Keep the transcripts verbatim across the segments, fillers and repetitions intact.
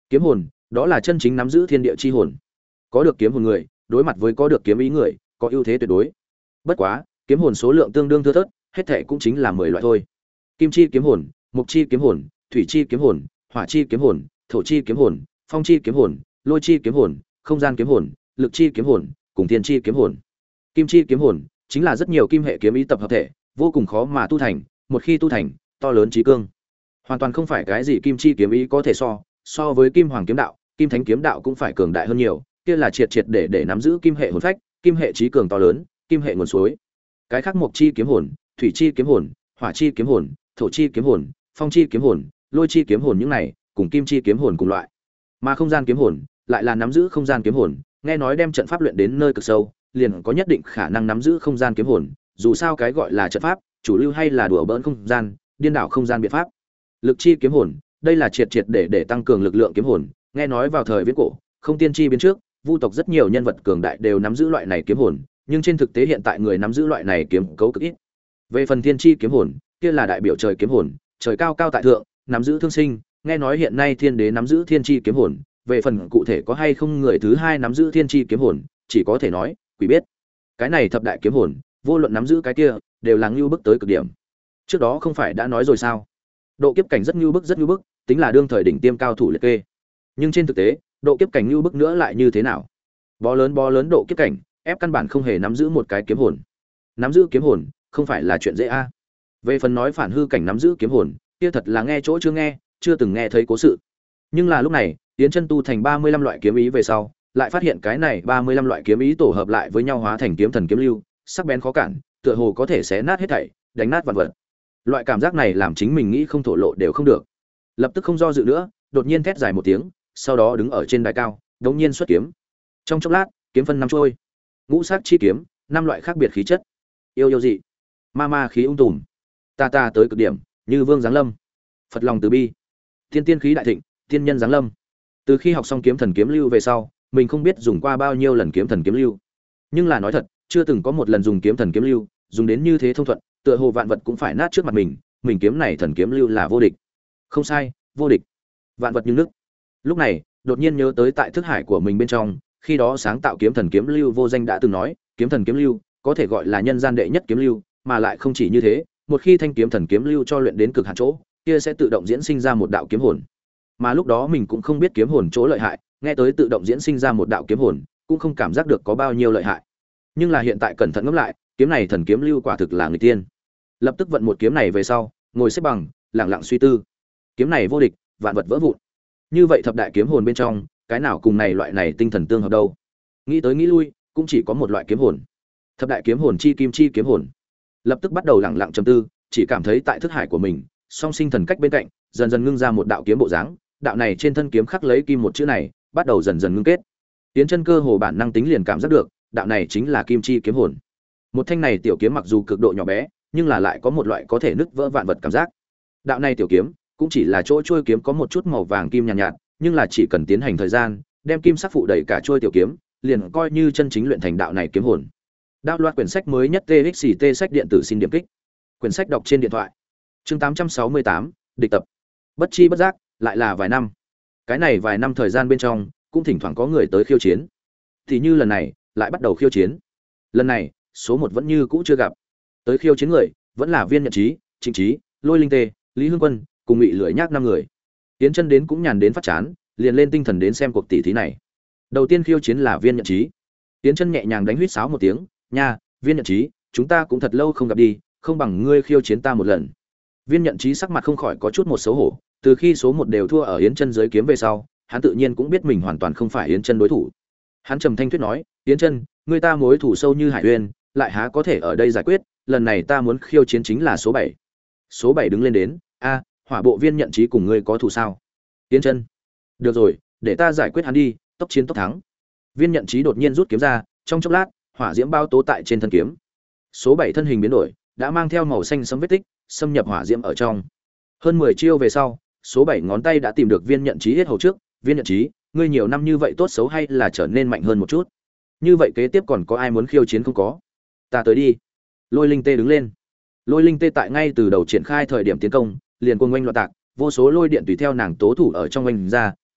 Kiếm hồn, đó là chân chính nắm giữ thiên địa chi hồn. Có được kiếm hồn người, đối mặt với có được kiếm ý người, có ưu thế tuyệt đối. Bất quá, kiếm hồn số lượng tương đương thưa thớt, hết thảy cũng chính là mười loại thôi. Kim chi kiếm hồn, mục chi kiếm hồn, thủy chi kiếm hồn, hỏa chi kiếm hồn, thổ chi kiếm hồn, phong chi kiếm hồn, lôi chi kiếm hồn, không gian kiếm hồn, lực chi kiếm hồn, cùng thiên chi kiếm hồn. Kim chi kiếm hồn chính là rất nhiều kim hệ kiếm ý tập hợp thể, vô cùng khó mà tu thành, một khi tu thành, to lớn chí cương. Hoàn toàn không phải cái gì kim chi kiếm ý có thể so, so với kim hoàng kiếm đạo, kim thánh kiếm đạo cũng phải cường đại hơn nhiều, kia là triệt triệt để để nắm giữ kim hệ hồn phách, kim hệ chí cường to lớn, kim hệ nguồn suối. Cái khác mộc chi kiếm hồn, thủy chi kiếm hồn, hỏa chi kiếm hồn, thổ chi kiếm hồn, phong chi kiếm hồn, lôi chi kiếm hồn những này, cùng kim chi kiếm hồn cùng loại. Mà không gian kiếm hồn lại là nắm giữ không gian kiếm hồn, nghe nói đem trận pháp luyện đến nơi cực sâu, liền có nhất định khả năng nắm giữ không gian kiếm hồn, dù sao cái gọi là trận pháp, chủ lưu hay là đùa bỡn không gian, điên đảo không gian biện pháp. Lực chi kiếm hồn, đây là triệt triệt để để tăng cường lực lượng kiếm hồn, nghe nói vào thời viễn cổ, không tiên chi biến trước, vu tộc rất nhiều nhân vật cường đại đều nắm giữ loại này kiếm hồn, nhưng trên thực tế hiện tại người nắm giữ loại này kiếm cấu cực ít. Về phần thiên chi kiếm hồn, kia là đại biểu trời kiếm hồn, trời cao cao tại thượng, nắm giữ thương sinh, nghe nói hiện nay thiên đế nắm giữ thiên chi kiếm hồn, về phần cụ thể có hay không người thứ hai nắm giữ thiên chi kiếm hồn, chỉ có thể nói, quỷ biết. Cái này thập đại kiếm hồn, vô luận nắm giữ cái kia, đều là ngưu bức tới cực điểm. Trước đó không phải đã nói rồi sao? Độ kiếp cảnh rất ngưu bức rất ngưu bức, tính là đương thời đỉnh tiêm cao thủ liệt kê. Nhưng trên thực tế, độ kiếp cảnh ngưu bức nữa lại như thế nào? Bó lớn bó lớn độ kiếp cảnh, ép căn bản không hề nắm giữ một cái kiếm hồn. Nắm giữ kiếm hồn, không phải là chuyện dễ a. À. Về phần nói phản hư cảnh nắm giữ kiếm hồn, kia thật là nghe chỗ chưa nghe, chưa từng nghe thấy cố sự. Nhưng là lúc này, Yến Chân tu thành ba mươi lăm loại kiếm ý về sau, lại phát hiện cái này ba mươi lăm loại kiếm ý tổ hợp lại với nhau hóa thành kiếm thần kiếm lưu, sắc bén khó cản, tựa hồ có thể xé nát hết thảy, đánh nát vạn vật. Loại cảm giác này làm chính mình nghĩ không thổ lộ đều không được. Lập tức không do dự nữa, đột nhiên thét dài một tiếng, sau đó đứng ở trên đài cao, đột nhiên xuất kiếm. Trong chốc lát, kiếm phân năm trôi. Ngũ sắc chi kiếm, năm loại khác biệt khí chất. Yêu yêu dị, ma ma khí ung tùm, ta ta tới cực điểm, như vương giáng lâm. Phật lòng từ bi, tiên tiên khí đại thịnh, tiên nhân giáng lâm. Từ khi học xong kiếm thần kiếm lưu về sau, mình không biết dùng qua bao nhiêu lần kiếm thần kiếm lưu. Nhưng là nói thật, chưa từng có một lần dùng kiếm thần kiếm lưu, dùng đến như thế thông thuận, tựa hồ vạn vật cũng phải nát trước mặt mình, mình kiếm này thần kiếm lưu là vô địch. Không sai, vô địch. Vạn vật như nước. Lúc này, đột nhiên nhớ tới tại thức hải của mình bên trong, khi đó sáng tạo kiếm thần kiếm lưu vô danh đã từng nói, kiếm thần kiếm lưu có thể gọi là nhân gian đệ nhất kiếm lưu, mà lại không chỉ như thế, một khi thanh kiếm thần kiếm lưu cho luyện đến cực hạn chỗ, kia sẽ tự động diễn sinh ra một đạo kiếm hồn. Mà lúc đó mình cũng không biết kiếm hồn chỗ lợi hại, nghe tới tự động diễn sinh ra một đạo kiếm hồn, cũng không cảm giác được có bao nhiêu lợi hại. Nhưng là hiện tại cẩn thận ngẫm lại, kiếm này thần kiếm lưu quả thực là người tiên. Lập tức vận một kiếm này về sau, ngồi xếp bằng, lặng lặng suy tư. Kiếm này vô địch, vạn vật vỡ vụn. Như vậy thập đại kiếm hồn bên trong, cái nào cùng này loại này tinh thần tương hợp đâu? Nghĩ tới nghĩ lui, cũng chỉ có một loại kiếm hồn. Thập đại kiếm hồn chi kim chi kiếm hồn. Lập tức bắt đầu lặng lặng trầm tư, chỉ cảm thấy tại thức hải của mình, song sinh thần cách bên cạnh, dần dần ngưng ra một đạo kiếm bộ dáng, đạo này trên thân kiếm khắc lấy kim một chữ này, bắt đầu dần dần ngưng kết. Tiến Chân cơ hồ bản năng tính liền cảm giác được, đạo này chính là kim chi kiếm hồn. Một thanh này tiểu kiếm mặc dù cực độ nhỏ bé, nhưng là lại có một loại có thể nứt vỡ vạn vật cảm giác. Đạo này tiểu kiếm, cũng chỉ là chỗ chuôi kiếm có một chút màu vàng kim nhàn nhạt, nhạt, nhưng là chỉ cần tiến hành thời gian, đem kim sắc phụ đầy cả chuôi tiểu kiếm, liền coi như chân chính luyện thành đạo này kiếm hồn. Đạo loạt quyển sách mới nhất tê ích xê tê sách điện tử xin điểm kích. Quyển sách đọc trên điện thoại. Chương tám trăm sáu mươi tám, địch tập. Bất chi bất giác, lại là vài năm. Cái này vài năm thời gian bên trong, cũng thỉnh thoảng có người tới khiêu chiến. Thì như lần này, lại bắt đầu khiêu chiến. Lần này, số một vẫn như cũ chưa gặp. Tới khiêu chiến người, vẫn là Viên Nhận Chí, Trịnh Chí, Lôi Linh Tê, Lý Hương Quân, cùng Ngụy Lưỡi Nhác năm người. Tiến Chân đến cũng nhàn đến phát chán, liền lên tinh thần đến xem cuộc tỷ thí này. Đầu tiên khiêu chiến là Viên Nhận Chí. Tiến Chân nhẹ nhàng đánh huýt sáo một tiếng, "Nha, Viên Nhận Chí, chúng ta cũng thật lâu không gặp đi, không bằng ngươi khiêu chiến ta một lần." Viên Nhận Chí sắc mặt không khỏi có chút một xấu hổ, từ khi số một đều thua ở Yến Chân dưới kiếm về sau, hắn tự nhiên cũng biết mình hoàn toàn không phải Yến Chân đối thủ. Hắn trầm thanh thuyết nói, "Yến Chân, ngươi ta mối thù sâu như hải uyên, lại há có thể ở đây giải quyết, lần này ta muốn khiêu chiến chính là số bảy." Số bảy đứng lên đến, "A, Hỏa Bộ Viên Nhận Chí cùng ngươi có thù sao?" Yến Chân, "Được rồi, để ta giải quyết hắn đi, tốc chiến tốc thắng." Viên Nhận Chí đột nhiên rút kiếm ra, trong chốc lát, hỏa diễm bao tố tại trên thân kiếm. Số bảy thân hình biến đổi, đã mang theo màu xanh sẫm vết tích, xâm nhập hỏa diễm ở trong. Hơn mười chiêu về sau, số bảy ngón tay đã tìm được Viên Nhận Chí hết hầu trước, "Viên Nhận Chí, ngươi nhiều năm như vậy tốt xấu hay là trở nên mạnh hơn một chút. Như vậy kế tiếp còn có ai muốn khiêu chiến không có? Ta tới đi." Lôi Linh Tê đứng lên. Lôi Linh Tê tại ngay từ đầu triển khai thời điểm tiến công, liền cuồng oanh loạn tạc, vô số lôi điện tùy theo nàng tố thủ ở trong oanh ra,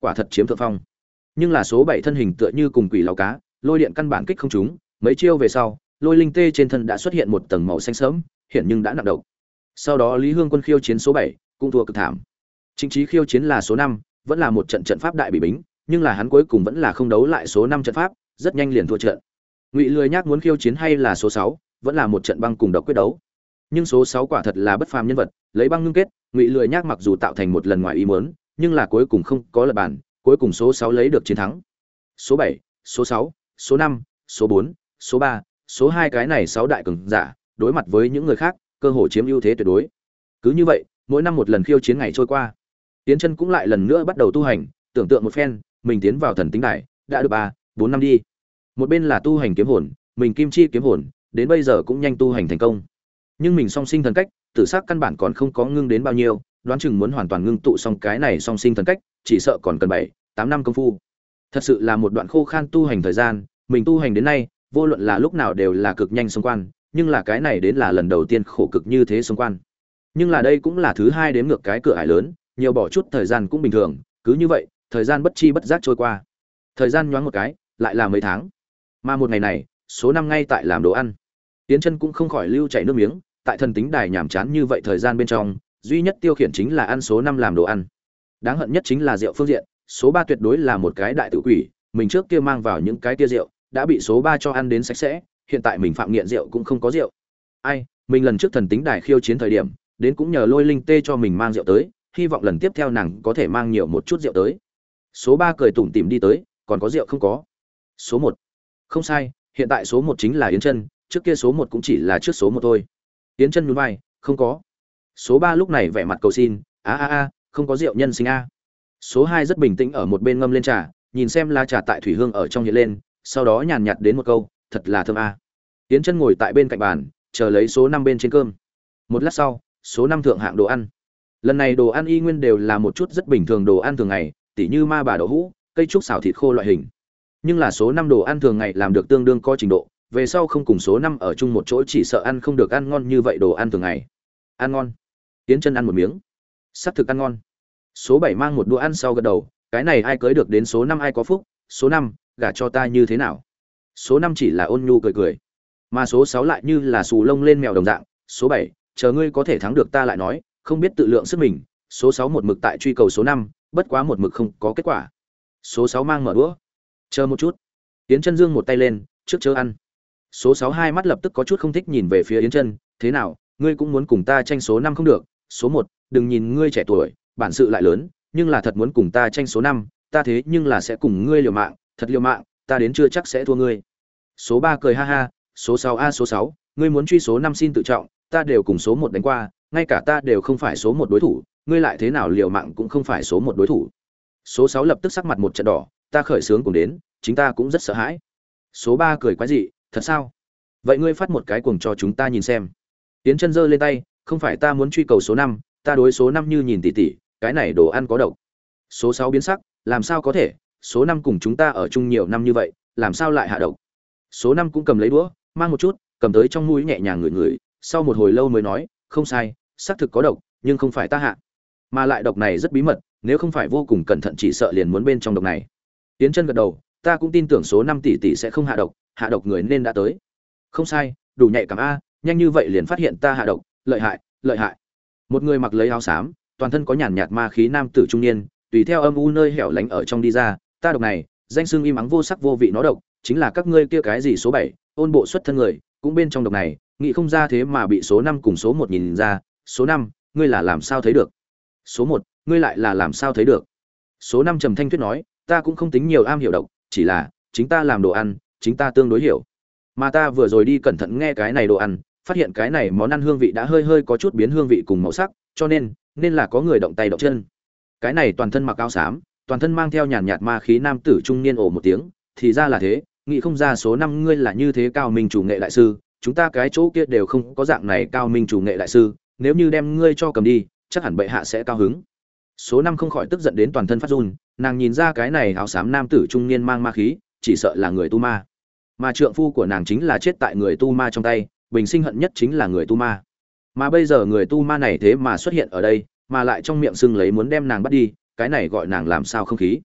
quả thật chiếm thượng phong. Nhưng là số bảy thân hình tựa như cùng quỷ lão cá, lôi điện căn bản kích không trúng, mấy chiêu về sau, lôi linh tê trên thân đã xuất hiện một tầng màu xanh sớm, hiện nhưng đã nặng độc. Sau đó Lý Hương Quân khiêu chiến số bảy, cũng thua cực thảm. Chính Chí khiêu chiến là số năm, vẫn là một trận trận pháp đại bị bính, nhưng là hắn cuối cùng vẫn là không đấu lại số năm trận pháp, rất nhanh liền thua trận. Ngụy Lười Nhác muốn khiêu chiến hay là số sáu, vẫn là một trận băng cùng độc quyết đấu. Nhưng số sáu quả thật là bất phàm nhân vật, lấy băng ngưng kết, Ngụy Lười Nhác mặc dù tạo thành một lần ngoài ý muốn, nhưng là cuối cùng không có lật bàn, cuối cùng số sáu lấy được chiến thắng. Số bảy, số sáu, số năm, số bốn, số ba, số hai cái này sáu đại cường giả, đối mặt với những người khác, cơ hội chiếm ưu thế tuyệt đối. Cứ như vậy, mỗi năm một lần khiêu chiến ngày trôi qua, Tiến Chân cũng lại lần nữa bắt đầu tu hành, tưởng tượng một phen, mình tiến vào thần tính đài, đã được ba, bốn năm đi. Một bên là tu hành kiếm hồn, mình kim chi kiếm hồn, đến bây giờ cũng nhanh tu hành thành công. Nhưng mình song sinh thần cách, tự xác căn bản còn không có ngưng đến bao nhiêu, đoán chừng muốn hoàn toàn ngưng tụ xong cái này song sinh thần cách, chỉ sợ còn cần bảy, tám năm công phu. Thật sự là một đoạn khô khan tu hành thời gian, mình tu hành đến nay, vô luận là lúc nào đều là cực nhanh xung quan, nhưng là cái này đến là lần đầu tiên khổ cực như thế xung quan. Nhưng là đây cũng là thứ hai đếm ngược cái cửa ải lớn, nhiều bỏ chút thời gian cũng bình thường, cứ như vậy, thời gian bất chi bất giác trôi qua. Thời gian nhoáng một cái, lại là mấy tháng. Mà một ngày này, số năm ngay tại làm đồ ăn. Tiến Chân cũng không khỏi lưu chảy nước miếng, tại thần tính đài nhàm chán như vậy thời gian bên trong, duy nhất tiêu khiển chính là ăn số năm làm đồ ăn. Đáng hận nhất chính là rượu phương diện, số ba tuyệt đối là một cái đại tự quỷ, mình trước kia mang vào những cái kia rượu, đã bị số ba cho ăn đến sạch sẽ, hiện tại mình phạm nghiện rượu cũng không có rượu. Ai, mình lần trước thần tính đài khiêu chiến thời điểm, đến cũng nhờ Lôi Linh Tê cho mình mang rượu tới, hy vọng lần tiếp theo nàng có thể mang nhiều một chút rượu tới. Số ba cười tủm tỉm đi tới, còn có rượu không có? Số một. Không sai, hiện tại số một chính là Yến Chân, trước kia số một cũng chỉ là trước số một thôi. Yến Chân nhún vai, không có. Số ba lúc này vẻ mặt cầu xin, a a a, không có rượu nhân sinh a. Số hai rất bình tĩnh ở một bên ngâm lên trà, nhìn xem lá trà tại thủy hương ở trong hiện lên, sau đó nhàn nhạt đến một câu, thật là thơm a. Yến Chân ngồi tại bên cạnh bàn, chờ lấy số năm bên trên cơm. Một lát sau, số năm thượng hạng đồ ăn. Lần này đồ ăn y nguyên đều là một chút rất bình thường đồ ăn thường ngày, tỉ như ma bà đậu hũ, cây trúc xào thịt khô loại hình. Nhưng là số năm đồ ăn thường ngày làm được tương đương có trình độ, về sau không cùng số năm ở chung một chỗ chỉ sợ ăn không được ăn ngon như vậy đồ ăn thường ngày. Ăn ngon. Tiến Chân ăn một miếng. Sắp thực ăn ngon. Số bảy mang một đũa ăn sau gật đầu, cái này ai cưới được đến số năm ai có phúc, số năm, gả cho ta như thế nào? Số năm chỉ là ôn nhu cười cười. Mà số sáu lại như là xù lông lên mèo đồng dạng, số bảy, chờ ngươi có thể thắng được ta lại nói, không biết tự lượng sức mình. Số sáu một mực tại truy cầu số năm, bất quá một mực không có kết quả. Số sáu mang mở đũa. Chờ một chút. Yến Chân giương một tay lên, trước chớ ăn. Số sáu hai mắt lập tức có chút không thích nhìn về phía Yến Chân, thế nào, ngươi cũng muốn cùng ta tranh số năm không được? Số một, đừng nhìn ngươi trẻ tuổi, bản sự lại lớn, nhưng là thật muốn cùng ta tranh số năm, ta thế nhưng là sẽ cùng ngươi liều mạng, thật liều mạng, ta đến chưa chắc sẽ thua ngươi. Số ba cười ha ha, số sáu a số sáu, ngươi muốn truy số năm xin tự trọng, ta đều cùng số một đánh qua, ngay cả ta đều không phải số một đối thủ, ngươi lại thế nào liều mạng cũng không phải số một đối thủ. Số sáu lập tức sắc mặt một trận đỏ, ta khởi sướng cùng đến, chính ta cũng rất sợ hãi. Số ba cười quái dị, thật sao? Vậy ngươi phát một cái cuồng cho chúng ta nhìn xem. Tiến Chân giơ lên tay, không phải ta muốn truy cầu số năm, ta đối số năm như nhìn tỉ tỉ, cái này đồ ăn có độc. Số sáu biến sắc, làm sao có thể, số năm cùng chúng ta ở chung nhiều năm như vậy, làm sao lại hạ độc? Số năm cũng cầm lấy đũa, mang một chút, cầm tới trong mũi nhẹ nhàng ngửi ngửi, sau một hồi lâu mới nói, không sai, xác thực có độc, nhưng không phải ta hạ. Mà lại độc này rất bí mật, nếu không phải vô cùng cẩn thận chỉ sợ liền muốn bên trong độc này. Tiến Chân gật đầu, ta cũng tin tưởng số năm tỷ tỷ sẽ không hạ độc, hạ độc người nên đã tới. Không sai, đủ nhạy cảm a, nhanh như vậy liền phát hiện ta hạ độc, lợi hại, lợi hại. Một người mặc lấy áo xám, toàn thân có nhàn nhạt ma khí nam tử trung niên, tùy theo âm u nơi hẻo lánh ở trong đi ra, ta độc này, danh xưng im ắng vô sắc vô vị nó độc, chính là các ngươi kia cái gì số bảy, ôn bộ xuất thân người, cũng bên trong độc này, nghĩ không ra thế mà bị số năm cùng số một nhìn ra, số năm, ngươi là làm sao thấy được? Số một, ngươi lại là làm sao thấy được? Số năm trầm thanh tuyết nói, ta cũng không tính nhiều am hiểu độc, chỉ là chính ta làm đồ ăn, chính ta tương đối hiểu. Mà ta vừa rồi đi cẩn thận nghe cái này đồ ăn, phát hiện cái này món ăn hương vị đã hơi hơi có chút biến hương vị cùng màu sắc, cho nên nên là có người động tay động chân. Cái này toàn thân mặc áo xám, toàn thân mang theo nhàn nhạt ma khí nam tử trung niên ồ một tiếng, thì ra là thế, nghĩ không ra số năm ngươi là như thế cao minh chủ nghệ đại sư, chúng ta cái chỗ kia đều không có dạng này cao minh chủ nghệ đại sư, nếu như đem ngươi cho cầm đi, chắc hẳn bệ hạ sẽ cao hứng. Số năm không khỏi tức giận đến toàn thân phát run, nàng nhìn ra cái này áo xám nam tử trung niên mang ma khí, chỉ sợ là người tu ma. Mà trượng phu của nàng chính là chết tại người tu ma trong tay, bình sinh hận nhất chính là người tu ma. Mà bây giờ người tu ma này thế mà xuất hiện ở đây, mà lại trong miệng xưng lấy muốn đem nàng bắt đi, cái này gọi nàng làm sao không khí.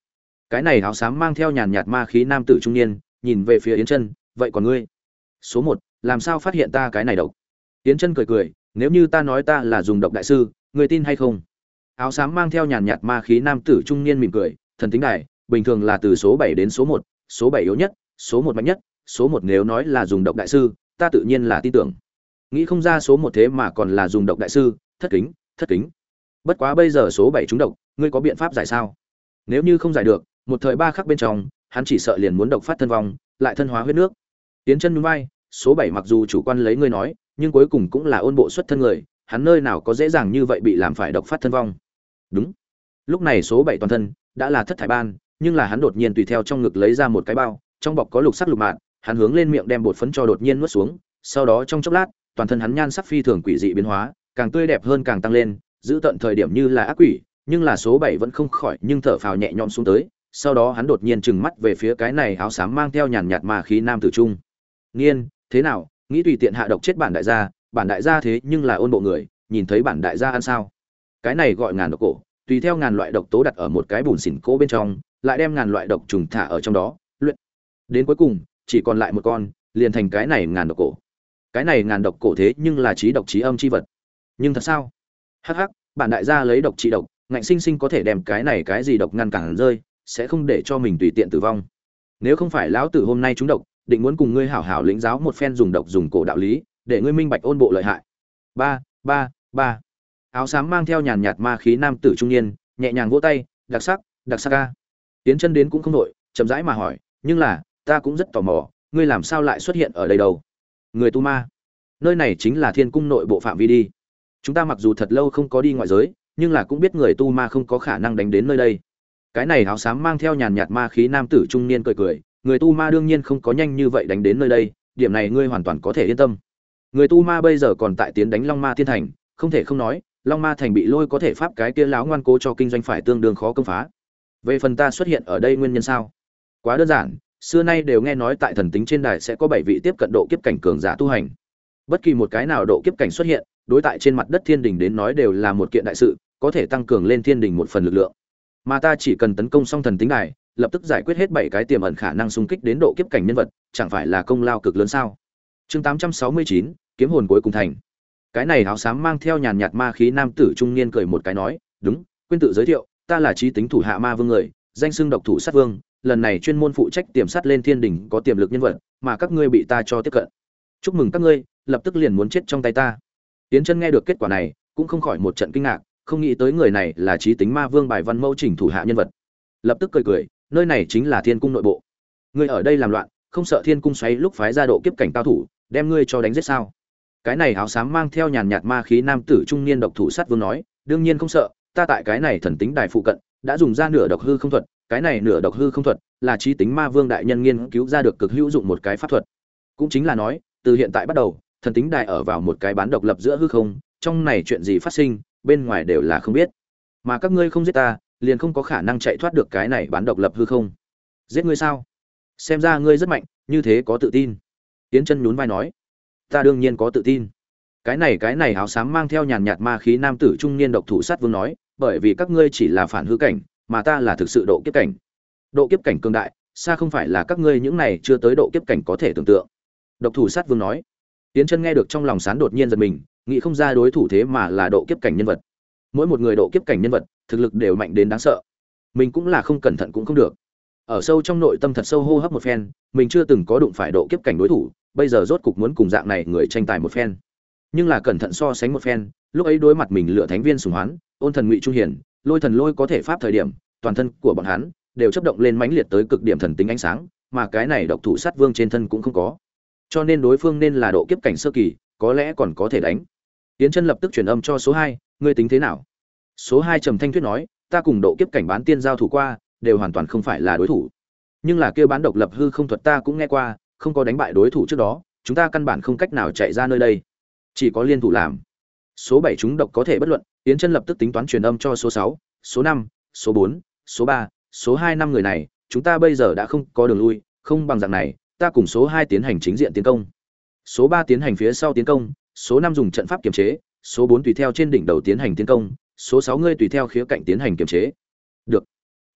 Cái này áo xám mang theo nhàn nhạt ma khí nam tử trung niên nhìn về phía Yến Chân, vậy còn ngươi? Số một, làm sao phát hiện ta cái này độc? Yến Chân cười cười, nếu như ta nói ta là dùng độc đại sư, ngươi tin hay không? Áo xám mang theo nhàn nhạt ma khí nam tử trung niên mỉm cười, thần tính đài, bình thường là từ số bảy đến số một, số bảy yếu nhất, số một mạnh nhất, số một nếu nói là dùng độc đại sư, ta tự nhiên là tin tưởng. Nghĩ không ra số một thế mà còn là dùng độc đại sư, thất kính, thất kính. Bất quá bây giờ số bảy trúng độc, ngươi có biện pháp giải sao? Nếu như không giải được, một thời ba khắc bên trong, hắn chỉ sợ liền muốn độc phát thân vong, lại thân hóa huyết nước. Tiến Chân nhún vai, số bảy mặc dù chủ quan lấy ngươi nói, nhưng cuối cùng cũng là ôn bộ xuất thân người, hắn nơi nào có dễ dàng như vậy bị làm phải độc phát thân vong. Đúng. Lúc này số bảy toàn thân đã là thất thải ban, nhưng là hắn đột nhiên tùy theo trong ngực lấy ra một cái bao, trong bọc có lục sắc lục mạn, hắn hướng lên miệng đem bột phấn cho đột nhiên nuốt xuống, sau đó trong chốc lát, toàn thân hắn nhan sắc phi thường quỷ dị biến hóa, càng tươi đẹp hơn càng tăng lên, giữ tận thời điểm như là ác quỷ, nhưng là số bảy vẫn không khỏi nhưng thở phào nhẹ nhõm xuống tới, sau đó hắn đột nhiên trừng mắt về phía cái này áo xám mang theo nhàn nhạt mà khí nam tử trung. Niên, thế nào, nghĩ tùy tiện hạ độc chết bản đại gia, bản đại gia thế nhưng là ôn bộ người, nhìn thấy bản đại gia ăn sao? Cái này gọi ngàn độc cổ, tùy theo ngàn loại độc tố đặt ở một cái bùn xỉn cố bên trong, lại đem ngàn loại độc trùng thả ở trong đó, luyện. Đến cuối cùng, chỉ còn lại một con, liền thành cái này ngàn độc cổ. Cái này ngàn độc cổ thế nhưng là trí độc trí âm chi vật. Nhưng thật sao? Hắc hắc, bản đại gia lấy độc trị độc, ngạnh sinh sinh có thể đem cái này cái gì độc ngăn cản rơi, sẽ không để cho mình tùy tiện tử vong. Nếu không phải lão tử hôm nay trúng độc, định muốn cùng ngươi hảo hảo lĩnh giáo một phen dùng độc dùng cổ đạo lý, để ngươi minh bạch ôn bộ lợi hại. Ba, ba, ba. Áo xám mang theo nhàn nhạt ma khí nam tử trung niên, nhẹ nhàng vỗ tay, đặc sắc, đặc sắc ca. Tiến Chân đến cũng không đội, chậm rãi mà hỏi, nhưng là, ta cũng rất tò mò, ngươi làm sao lại xuất hiện ở đây đâu? Người tu ma. Nơi này chính là Thiên cung nội bộ phạm vi đi. Chúng ta mặc dù thật lâu không có đi ngoại giới, nhưng là cũng biết người tu ma không có khả năng đánh đến nơi đây. Cái này áo xám mang theo nhàn nhạt ma khí nam tử trung niên cười cười, người tu ma đương nhiên không có nhanh như vậy đánh đến nơi đây, điểm này ngươi hoàn toàn có thể yên tâm. Người tu ma bây giờ còn tại tiến đánh Long Ma Thiên Thành, không thể không nói, Long Ma Thành bị lôi có thể pháp cái kia láo ngoan cố cho kinh doanh phải tương đương khó công phá. Về phần ta xuất hiện ở đây nguyên nhân sao? Quá đơn giản, xưa nay đều nghe nói tại thần tính trên đài sẽ có bảy vị tiếp cận độ kiếp cảnh cường giả tu hành. Bất kỳ một cái nào độ kiếp cảnh xuất hiện, đối tại trên mặt đất thiên đình đến nói đều là một kiện đại sự, có thể tăng cường lên thiên đình một phần lực lượng. Mà ta chỉ cần tấn công xong thần tính đài, lập tức giải quyết hết bảy cái tiềm ẩn khả năng xung kích đến độ kiếp cảnh nhân vật, chẳng phải là công lao cực lớn sao? Chương tám trăm sáu mươi chín, kiếm hồn cuối cùng thành. Cái này áo xám mang theo nhàn nhạt ma khí nam tử trung niên cười một cái nói, "Đúng, quên tự giới thiệu, ta là chí tính thủ hạ ma vương người, danh xưng độc thủ sát vương, lần này chuyên môn phụ trách tiềm sát lên thiên đỉnh có tiềm lực nhân vật, mà các ngươi bị ta cho tiếp cận. Chúc mừng các ngươi, lập tức liền muốn chết trong tay ta." Tiến Chân nghe được kết quả này, cũng không khỏi một trận kinh ngạc, không nghĩ tới người này là chí tính ma vương bài văn mẫu chỉnh thủ hạ nhân vật. Lập tức cười cười, nơi này chính là Thiên cung nội bộ. Ngươi ở đây làm loạn, không sợ Thiên cung xoáy lúc phái ra độ kiếp cảnh cao thủ, đem ngươi cho đánh giết sao? Cái này áo xám mang theo nhàn nhạt ma khí nam tử trung niên độc thủ sát vương nói, đương nhiên không sợ, ta tại cái này thần tính đài phụ cận đã dùng ra nửa độc hư không thuật, cái này nửa độc hư không thuật là chí tính ma vương đại nhân nghiên cứu ra được cực hữu dụng một cái pháp thuật. Cũng chính là nói, từ hiện tại bắt đầu, thần tính đài ở vào một cái bán độc lập giữa hư không, trong này chuyện gì phát sinh, bên ngoài đều là không biết. Mà các ngươi không giết ta, liền không có khả năng chạy thoát được cái này bán độc lập hư không. Giết ngươi sao? Xem ra ngươi rất mạnh, như thế có tự tin. Tiến Chân nhún vai nói, ta đương nhiên có tự tin. Cái này cái này áo xám mang theo nhàn nhạt ma khí nam tử trung niên độc thủ sát vương nói, bởi vì các ngươi chỉ là phản hư cảnh, mà ta là thực sự độ kiếp cảnh. Độ kiếp cảnh cường đại, xa không phải là các ngươi những này chưa tới độ kiếp cảnh có thể tưởng tượng. Độc thủ sát vương nói. Tiến Chân nghe được trong lòng sán đột nhiên giật mình, nghĩ không ra đối thủ thế mà là độ kiếp cảnh nhân vật. Mỗi một người độ kiếp cảnh nhân vật, thực lực đều mạnh đến đáng sợ. Mình cũng là không cẩn thận cũng không được. Ở sâu trong nội tâm thật sâu hô hấp một phen, mình chưa từng có đụng phải độ kiếp cảnh đối thủ, bây giờ rốt cục muốn cùng dạng này người tranh tài một phen. Nhưng là cẩn thận so sánh một phen, lúc ấy đối mặt mình lựa thánh viên sủng hoán, ôn thần ngụy trung hiển, lôi thần lôi có thể pháp thời điểm, toàn thân của bọn hắn đều chớp động lên mãnh liệt tới cực điểm thần tính ánh sáng, mà cái này độc thủ sát vương trên thân cũng không có. Cho nên đối phương nên là độ kiếp cảnh sơ kỳ, có lẽ còn có thể đánh. Tiến Chân lập tức truyền âm cho số hai, ngươi tính thế nào? Số hai trầm thanh thuyết nói, ta cùng độ kiếp cảnh bán tiên giao thủ qua, đều hoàn toàn không phải là đối thủ. Nhưng là kia bán độc lập hư không thuật ta cũng nghe qua, không có đánh bại đối thủ trước đó, chúng ta căn bản không cách nào chạy ra nơi đây, chỉ có liên thủ làm. Số bảy chúng độc có thể bất luận, Tiến Chân lập tức tính toán truyền âm cho số sáu, số năm, số bốn, số ba, số hai năm người này, chúng ta bây giờ đã không có đường lui, không bằng dạng này, ta cùng số hai tiến hành chính diện tiến công. Số ba tiến hành phía sau tiến công, số năm dùng trận pháp kiềm chế, số bốn tùy theo trên đỉnh đầu tiến hành tiến công, số sáu ngươi tùy theo khía cạnh tiến hành kiềm chế. Được.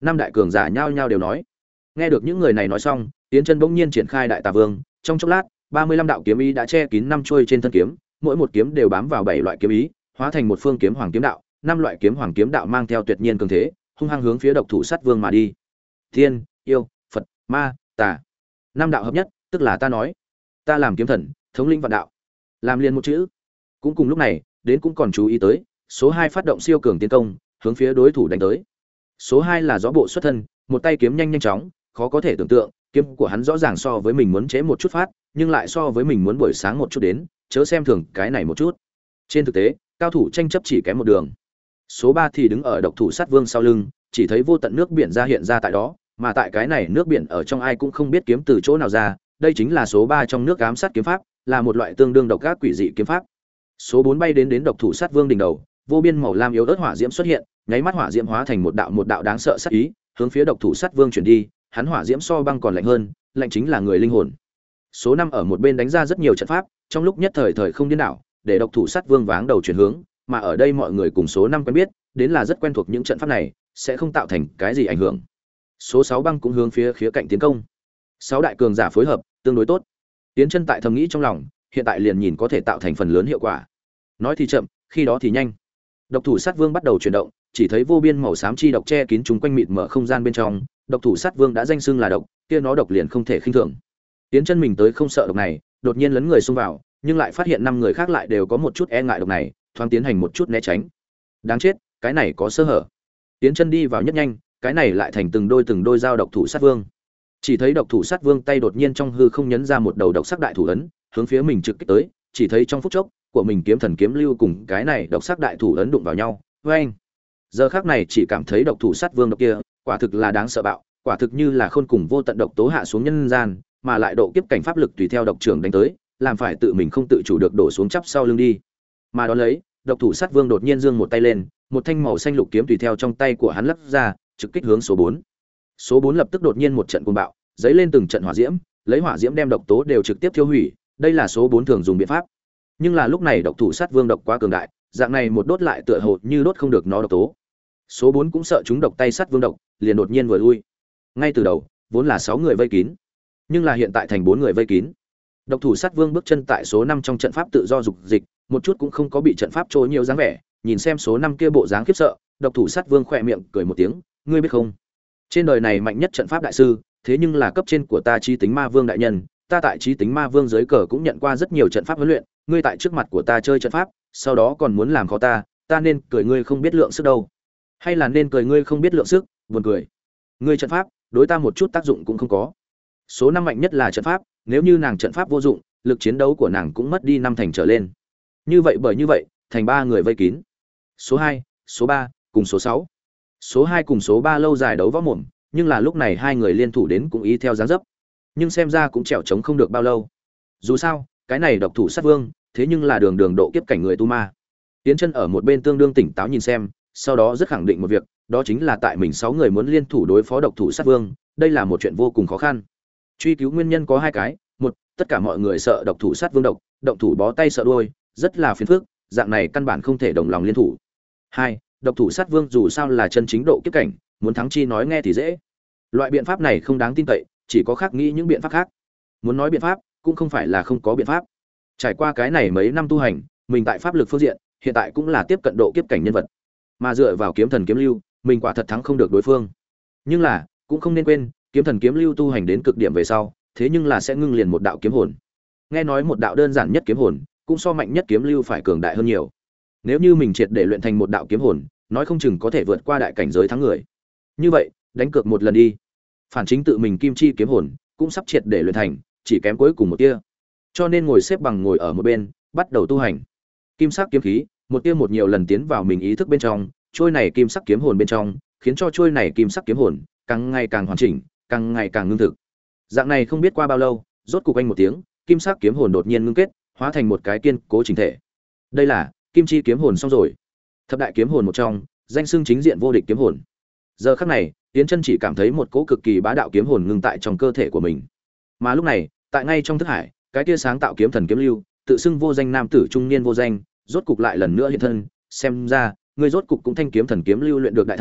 Năm đại cường giả nhao nhao đều nói. Nghe được những người này nói xong, Tiến Chân bỗng nhiên triển khai đại tà vương, trong chốc lát, ba mươi lăm đạo kiếm ý đã che kín năm chuôi trên thân kiếm, mỗi một kiếm đều bám vào bảy loại kiếm ý, hóa thành một phương kiếm hoàng kiếm đạo, năm loại kiếm hoàng kiếm đạo mang theo tuyệt nhiên cường thế, hung hăng hướng phía độc thủ sát vương mà đi. Thiên, yêu, Phật, ma, tà, năm đạo hợp nhất, tức là ta nói, ta làm kiếm thần, thống lĩnh vạn đạo. Làm liền một chữ. Cũng cùng lúc này, đến cũng còn chú ý tới, số hai phát động siêu cường tiến công, hướng phía đối thủ đánh tới. Số hai là gió bộ xuất thân, một tay kiếm nhanh nhanh chóng, khó có thể tưởng tượng, kiếm của hắn rõ ràng so với mình muốn chế một chút phát, nhưng lại so với mình muốn buổi sáng một chút đến, chớ xem thường cái này một chút. Trên thực tế, cao thủ tranh chấp chỉ kém một đường. Số ba thì đứng ở độc thủ sát vương sau lưng, chỉ thấy vô tận nước biển ra hiện ra tại đó, mà tại cái này nước biển ở trong ai cũng không biết kiếm từ chỗ nào ra, đây chính là số ba trong nước ám sát kiếm pháp, là một loại tương đương độc ác quỷ dị kiếm pháp. Số bốn bay đến đến độc thủ sát vương đỉnh đầu, vô biên màu lam yếu ớt hỏa diễm xuất hiện, nháy mắt hỏa diễm hóa thành một đạo một đạo đáng sợ sát ý, hướng phía độc thủ sát vương chuyển đi, hắn hỏa diễm so băng còn lạnh hơn, lạnh chính là người linh hồn. Số năm ở một bên đánh ra rất nhiều trận pháp, trong lúc nhất thời thời không điên đảo, để độc thủ sát vương váng đầu chuyển hướng, mà ở đây mọi người cùng số năm quen biết, đến là rất quen thuộc những trận pháp này, sẽ không tạo thành cái gì ảnh hưởng. Số sáu băng cũng hướng phía khía cạnh tiến công. Sáu đại cường giả phối hợp, tương đối tốt. Tiến Chân tại thầm nghĩ trong lòng, hiện tại liền nhìn có thể tạo thành phần lớn hiệu quả. Nói thì chậm, khi đó thì nhanh. Độc thủ sát vương bắt đầu chuyển động, chỉ thấy vô biên màu xám chi độc che kín chúng quanh mịt mở không gian bên trong, độc thủ sát vương đã danh xưng là độc, kia nó độc liền không thể khinh thường. Tiến Chân mình tới không sợ độc này, đột nhiên lấn người xông vào, nhưng lại phát hiện năm người khác lại đều có một chút e ngại độc này, thoáng tiến hành một chút né tránh. Đáng chết, cái này có sơ hở. Tiến Chân đi vào nhất nhanh, cái này lại thành từng đôi từng đôi dao độc thủ sát vương. Chỉ thấy độc thủ sát vương tay đột nhiên trong hư không nhấn ra một đầu độc sắc đại thủ ấn, hướng phía mình trực kích tới, chỉ thấy trong phút chốc, của mình kiếm thần kiếm lưu cùng cái này độc sắc đại thủ ấn đụng vào nhau. Oeng! Giờ khắc này chỉ cảm thấy độc thủ sát vương độc kia, quả thực là đáng sợ bạo, quả thực như là khôn cùng vô tận độc tố hạ xuống nhân gian, mà lại độ kiếp cảnh pháp lực tùy theo độc trưởng đánh tới, làm phải tự mình không tự chủ được đổ xuống chắp sau lưng đi. Mà đó lấy, độc thủ sát vương đột nhiên giương một tay lên, một thanh màu xanh lục kiếm tùy theo trong tay của hắn lắc ra, trực kích hướng số bốn. Số bốn lập tức đột nhiên một trận cuồng bạo, giấy lên từng trận hỏa diễm, lấy hỏa diễm đem độc tố đều trực tiếp tiêu hủy, đây là số bốn thường dùng biện pháp. Nhưng là lúc này độc thủ sát vương độc quá cường đại, dạng này một đốt lại tựa hồ như đốt không được nó độc tố. Số bốn cũng sợ chúng độc tay sát vương độc, liền đột nhiên vừa lui. Ngay từ đầu, vốn là sáu người vây kín, nhưng là hiện tại thành bốn người vây kín. Độc thủ sát vương bước chân tại số năm trong trận pháp tự do dục dịch, một chút cũng không có bị trận pháp trôi nhiều dáng vẻ, nhìn xem số năm kia bộ dáng khiếp sợ, độc thủ sát vương khẽ miệng cười một tiếng, ngươi biết không? Trên đời này mạnh nhất trận pháp đại sư, thế nhưng là cấp trên của ta Chí Tính Ma Vương đại nhân, ta tại Chí Tính Ma Vương dưới cờ cũng nhận qua rất nhiều trận pháp huấn luyện, ngươi tại trước mặt của ta chơi trận pháp, sau đó còn muốn làm khó ta, ta nên cười ngươi không biết lượng sức đâu, hay là nên cười ngươi không biết lượng sức, buồn cười. Ngươi trận pháp, đối ta một chút tác dụng cũng không có. Số năm mạnh nhất là trận pháp, nếu như nàng trận pháp vô dụng, lực chiến đấu của nàng cũng mất đi năm thành trở lên. Như vậy bởi như vậy, thành ba người vây kín. Số hai, số ba, cùng số sáu. Số hai cùng số ba lâu dài đấu võ mồm, nhưng là lúc này hai người liên thủ đến cũng ý theo dáng dấp. Nhưng xem ra cũng trèo chống không được bao lâu. Dù sao, cái này độc thủ sát vương, thế nhưng là đường đường độ kiếp cảnh người tu ma. Tiến Chân ở một bên tương đương tỉnh táo nhìn xem, sau đó rất khẳng định một việc, đó chính là tại mình sáu người muốn liên thủ đối phó độc thủ sát vương, đây là một chuyện vô cùng khó khăn. Truy cứu nguyên nhân có hai cái, một, tất cả mọi người sợ độc thủ sát vương độc, động thủ bó tay sợ đuôi, rất là phiền phức, dạng này căn bản không thể đồng lòng liên thủ. Hai, độc thủ sát vương dù sao là chân chính độ kiếp cảnh, muốn thắng chi nói nghe thì dễ. Loại biện pháp này không đáng tin cậy, chỉ có khác nghĩ những biện pháp khác. Muốn nói biện pháp, cũng không phải là không có biện pháp. Trải qua cái này mấy năm tu hành, mình tại pháp lực phương diện, hiện tại cũng là tiếp cận độ kiếp cảnh nhân vật. Mà dựa vào kiếm thần kiếm lưu, mình quả thật thắng không được đối phương. Nhưng là, cũng không nên quên, kiếm thần kiếm lưu tu hành đến cực điểm về sau, thế nhưng là sẽ ngưng liền một đạo kiếm hồn. Nghe nói một đạo đơn giản nhất kiếm hồn, cũng so mạnh nhất kiếm lưu phải cường đại hơn nhiều. Nếu như mình triệt để luyện thành một đạo kiếm hồn, nói không chừng có thể vượt qua đại cảnh giới thắng người. Như vậy, đánh cược một lần đi. Phản chính tự mình kim chi kiếm hồn cũng sắp triệt để luyện thành, chỉ kém cuối cùng một tia. Cho nên ngồi xếp bằng ngồi ở một bên, bắt đầu tu hành. Kim sắc kiếm khí, một tia một nhiều lần tiến vào mình ý thức bên trong, trôi này kim sắc kiếm hồn bên trong, khiến cho trôi này kim sắc kiếm hồn càng ngày càng hoàn chỉnh, càng ngày càng ngưng thực. Dạng này không biết qua bao lâu, rốt cục anh một tiếng, kim sắc kiếm hồn đột nhiên ngưng kết, hóa thành một cái kiên cố chỉnh thể. Đây là kim chi kiếm hồn xong rồi. Thập đại kiếm hồn một trong, danh xưng chính diện vô địch kiếm hồn. Giờ khắc này, Tiến Chân chỉ cảm thấy một cỗ cực kỳ bá đạo kiếm hồn ngưng tại trong cơ thể của mình. Mà lúc này, tại ngay trong thức hải, cái kia sáng tạo kiếm thần kiếm lưu, tự xưng vô danh nam tử trung niên vô danh, rốt cục lại lần nữa hiện thân, xem ra, ngươi rốt cục cũng thanh kiếm thần kiếm lưu luyện được đại thành,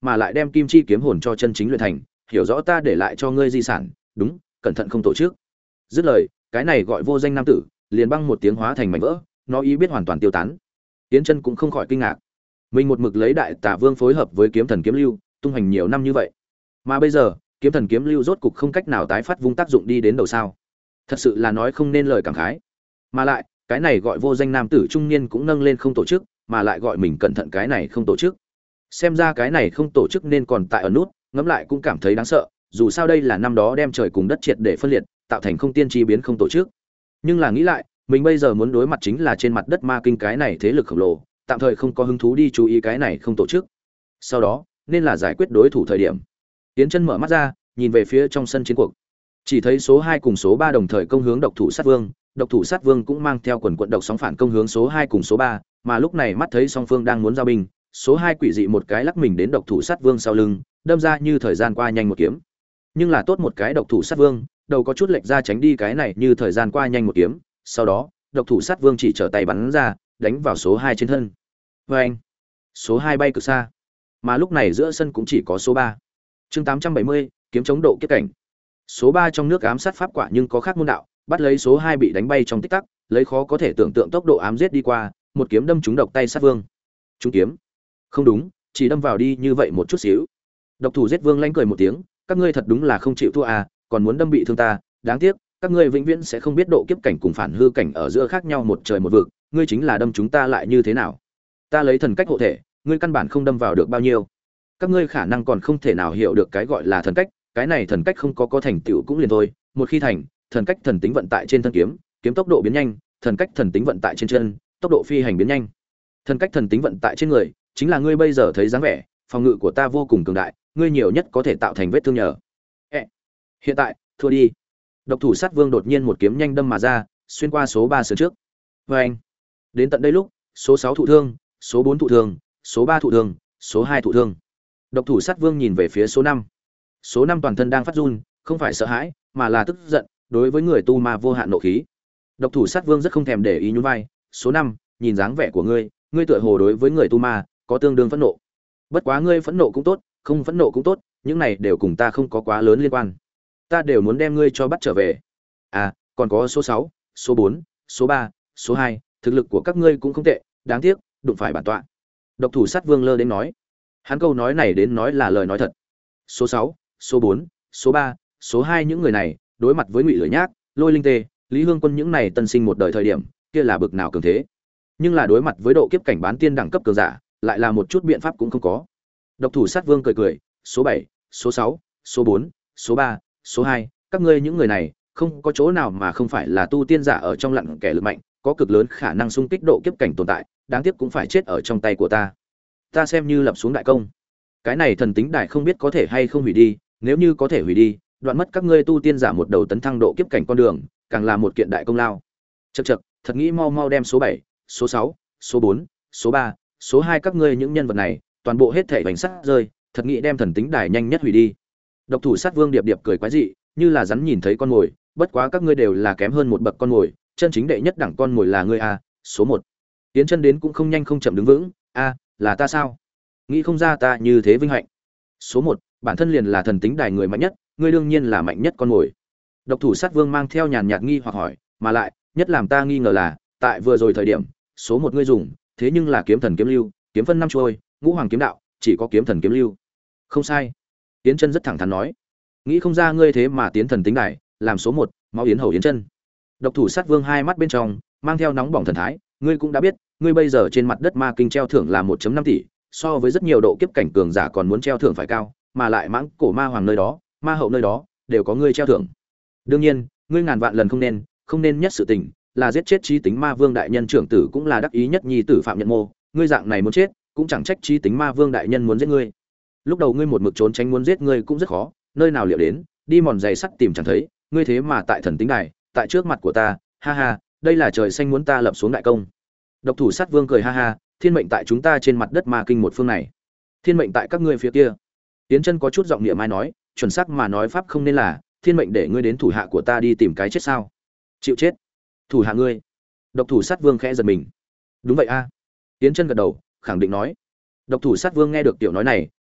mà lại đem kim chi kiếm hồn cho chân chính luyện thành, hiểu rõ ta để lại cho ngươi di sản, đúng, cẩn thận không tổ chức. Dứt lời, cái này gọi vô danh nam tử, liền băng một tiếng hóa thành mảnh vỡ, nó ý biết hoàn toàn tiêu tán. Yến Chân cũng không khỏi kinh ngạc. Mình một mực lấy Đại Tả Vương phối hợp với Kiếm Thần Kiếm Lưu, tung hành nhiều năm như vậy, mà bây giờ, Kiếm Thần Kiếm Lưu rốt cục không cách nào tái phát vung tác dụng đi đến đầu sao? Thật sự là nói không nên lời cảm khái. Mà lại, cái này gọi vô danh nam tử trung niên cũng nâng lên không tổ chức, mà lại gọi mình cẩn thận cái này không tổ chức. Xem ra cái này không tổ chức nên còn tại ở nút, ngẫm lại cũng cảm thấy đáng sợ, dù sao đây là năm đó đem trời cùng đất triệt để phân liệt, tạo thành không tiên chi biến không tổ chức. Nhưng là nghĩ lại, mình bây giờ muốn đối mặt chính là trên mặt đất ma kinh cái này thế lực khổng lồ, tạm thời không có hứng thú đi chú ý cái này không tổ chức. Sau đó, nên là giải quyết đối thủ thời điểm. Tiến Chân mở mắt ra, nhìn về phía trong sân chiến cuộc. Chỉ thấy số hai cùng số ba đồng thời công hướng độc thủ sát vương, độc thủ sát vương cũng mang theo quần quận độc sóng phản công hướng số hai cùng số ba, mà lúc này mắt thấy song phương đang muốn giao binh, số hai quỷ dị một cái lắc mình đến độc thủ sát vương sau lưng, đâm ra như thời gian qua nhanh một kiếm. Nhưng là tốt một cái độc thủ sát vương, đầu có chút lệch ra tránh đi cái này như thời gian qua nhanh một kiếm, sau đó, độc thủ sát vương chỉ trở tay bắn ra, đánh vào số hai trên thân. Oeng! Số hai bay cực xa. Mà lúc này giữa sân cũng chỉ có số ba. Chương tám trăm bảy mươi, kiếm chống độ kiếp cảnh. Số ba trong nước ám sát pháp quả nhưng có khác môn đạo, bắt lấy số hai bị đánh bay trong tích tắc, lấy khó có thể tưởng tượng tốc độ ám giết đi qua, một kiếm đâm trúng độc tay sát vương. Trúng kiếm. Không đúng, chỉ đâm vào đi như vậy một chút xíu. Độc thủ giết vương lanh cười một tiếng, các ngươi thật đúng là không chịu thua à, còn muốn đâm bị thương ta, đáng tiếc, các ngươi vĩnh viễn sẽ không biết độ kiếp cảnh cùng phản hư cảnh ở giữa khác nhau một trời một vực, ngươi chính là đâm chúng ta lại như thế nào? Ta lấy thần cách hộ thể, ngươi căn bản không đâm vào được bao nhiêu. Các ngươi khả năng còn không thể nào hiểu được cái gọi là thần cách, cái này thần cách không có có thành tựu cũng liền thôi, một khi thành, thần cách thần tính vận tại trên thân kiếm, kiếm tốc độ biến nhanh, thần cách thần tính vận tại trên chân, tốc độ phi hành biến nhanh. Thần cách thần tính vận tại trên người, chính là ngươi bây giờ thấy dáng vẻ, phòng ngự của ta vô cùng cường đại, ngươi nhiều nhất có thể tạo thành vết thương nhờ. E. Hiện tại, thua đi. Độc thủ sát vương đột nhiên một kiếm nhanh đâm mà ra, xuyên qua số ba sườn trước. Và anh. Đến tận đây lúc, số sáu thụ thương, số bốn thụ thương, số ba thụ thương, số hai thụ thương. Độc thủ sát vương nhìn về phía số năm. Số năm toàn thân đang phát run, không phải sợ hãi, mà là tức giận, đối với người tu ma vô hạn nộ khí. Độc thủ sát vương rất không thèm để ý nhún vai, "Số năm, nhìn dáng vẻ của ngươi, ngươi tựa hồ đối với người tu ma có tương đương phẫn nộ. Bất quá ngươi phẫn nộ cũng tốt, không phẫn nộ cũng tốt, những này đều cùng ta không có quá lớn liên quan. Ta đều muốn đem ngươi cho bắt trở về. À, còn có số sáu, số bốn, số ba, số hai, thực lực của các ngươi cũng không tệ, đáng tiếc, đụng phải bản tọa." Độc thủ sát vương lơ đến nói. Hắn câu nói này đến nói là lời nói thật. Số sáu, số bốn, số ba, số hai những người này, đối mặt với Ngụy Lửa Nhác, Lôi Linh Tê, Lý Hương Quân những này tân sinh một đời thời điểm, kia là bực nào cường thế. Nhưng là đối mặt với độ kiếp cảnh bán tiên đẳng cấp cường giả, lại là một chút biện pháp cũng không có. Độc thủ sát vương cười cười, "Số bảy, số sáu, số bốn, số ba, số hai, các ngươi những người này, không có chỗ nào mà không phải là tu tiên giả ở trong lặng kẻ lực mạnh, có cực lớn khả năng xung kích độ kiếp cảnh tồn tại, đáng tiếc cũng phải chết ở trong tay của ta. Ta xem như lập xuống đại công. Cái này thần tính đại không biết có thể hay không hủy đi, nếu như có thể hủy đi, đoạn mất các ngươi tu tiên giả một đầu tấn thăng độ kiếp cảnh con đường, càng là một kiện đại công lao." Chậc chậc, thật nghĩ mau mau đem số bảy, số sáu, số bốn, số ba, số hai các ngươi những nhân vật này, toàn bộ hết thảy bánh sắt rơi, thật nghĩ đem thần tính đài nhanh nhất hủy đi. Độc thủ sát vương điệp điệp cười quái dị, như là rắn nhìn thấy con mồi, bất quá các ngươi đều là kém hơn một bậc con mồi, chân chính đệ nhất đẳng con mồi là ngươi a, số một. Tiến Chân đến cũng không nhanh không chậm đứng vững, "A, là ta sao? Nghĩ không ra ta như thế vinh hạnh. Số một, bản thân liền là thần tính đài người mạnh nhất, ngươi đương nhiên là mạnh nhất con mồi." Độc thủ sát vương mang theo nhàn nhạt nghi hoặc hỏi, "Mà lại, nhất làm ta nghi ngờ là, tại vừa rồi thời điểm, số một ngươi dùng, thế nhưng là kiếm thần kiếm lưu, kiếm phân năm chuôi, ngũ hoàng kiếm đạo, chỉ có kiếm thần kiếm lưu." "Không sai." Tiến Chân rất thẳng thắn nói, "Nghĩ không ra ngươi thế mà tiến thần tính đài, làm số một, máu yến hầu Yến Chân." Độc thủ sát vương hai mắt bên trong mang theo nóng bỏng thần thái, "Ngươi cũng đã biết, ngươi bây giờ trên mặt đất ma kinh treo thưởng là một phẩy năm tỷ, so với rất nhiều độ kiếp cảnh cường giả còn muốn treo thưởng phải cao, mà lại mãng cổ ma hoàng nơi đó, ma hậu nơi đó, đều có ngươi treo thưởng. Đương nhiên, ngươi ngàn vạn lần không nên, không nên nhất sự tình, là giết chết Chí Tính Ma Vương đại nhân trưởng tử cũng là đắc ý nhất nhi tử Phạm Nhận Mô, ngươi dạng này muốn chết, cũng chẳng trách Chí Tính Ma Vương đại nhân muốn giết ngươi. Lúc đầu ngươi một mực trốn tránh muốn giết ngươi cũng rất khó, nơi nào liệu đến, đi mòn giày sắt tìm chẳng thấy, ngươi thế mà tại thần tính đài, tại trước mặt của ta, ha ha, đây là trời xanh muốn ta lập xuống đại công." Độc thủ sát vương cười ha ha, "Thiên mệnh tại chúng ta trên mặt đất ma kinh một phương này, thiên mệnh tại các ngươi phía kia." Tiến Chân có chút giọng niệm mai nói, chuẩn xác mà nói pháp không nên là, "Thiên mệnh để ngươi đến thủ hạ của ta đi tìm cái chết sao?" "Chịu chết." "Thủ hạ ngươi?" Độc thủ sát vương khẽ giật mình. "Đúng vậy a." Tiến Chân gật đầu, khẳng định nói. Độc thủ sát vương nghe được tiểu nói này,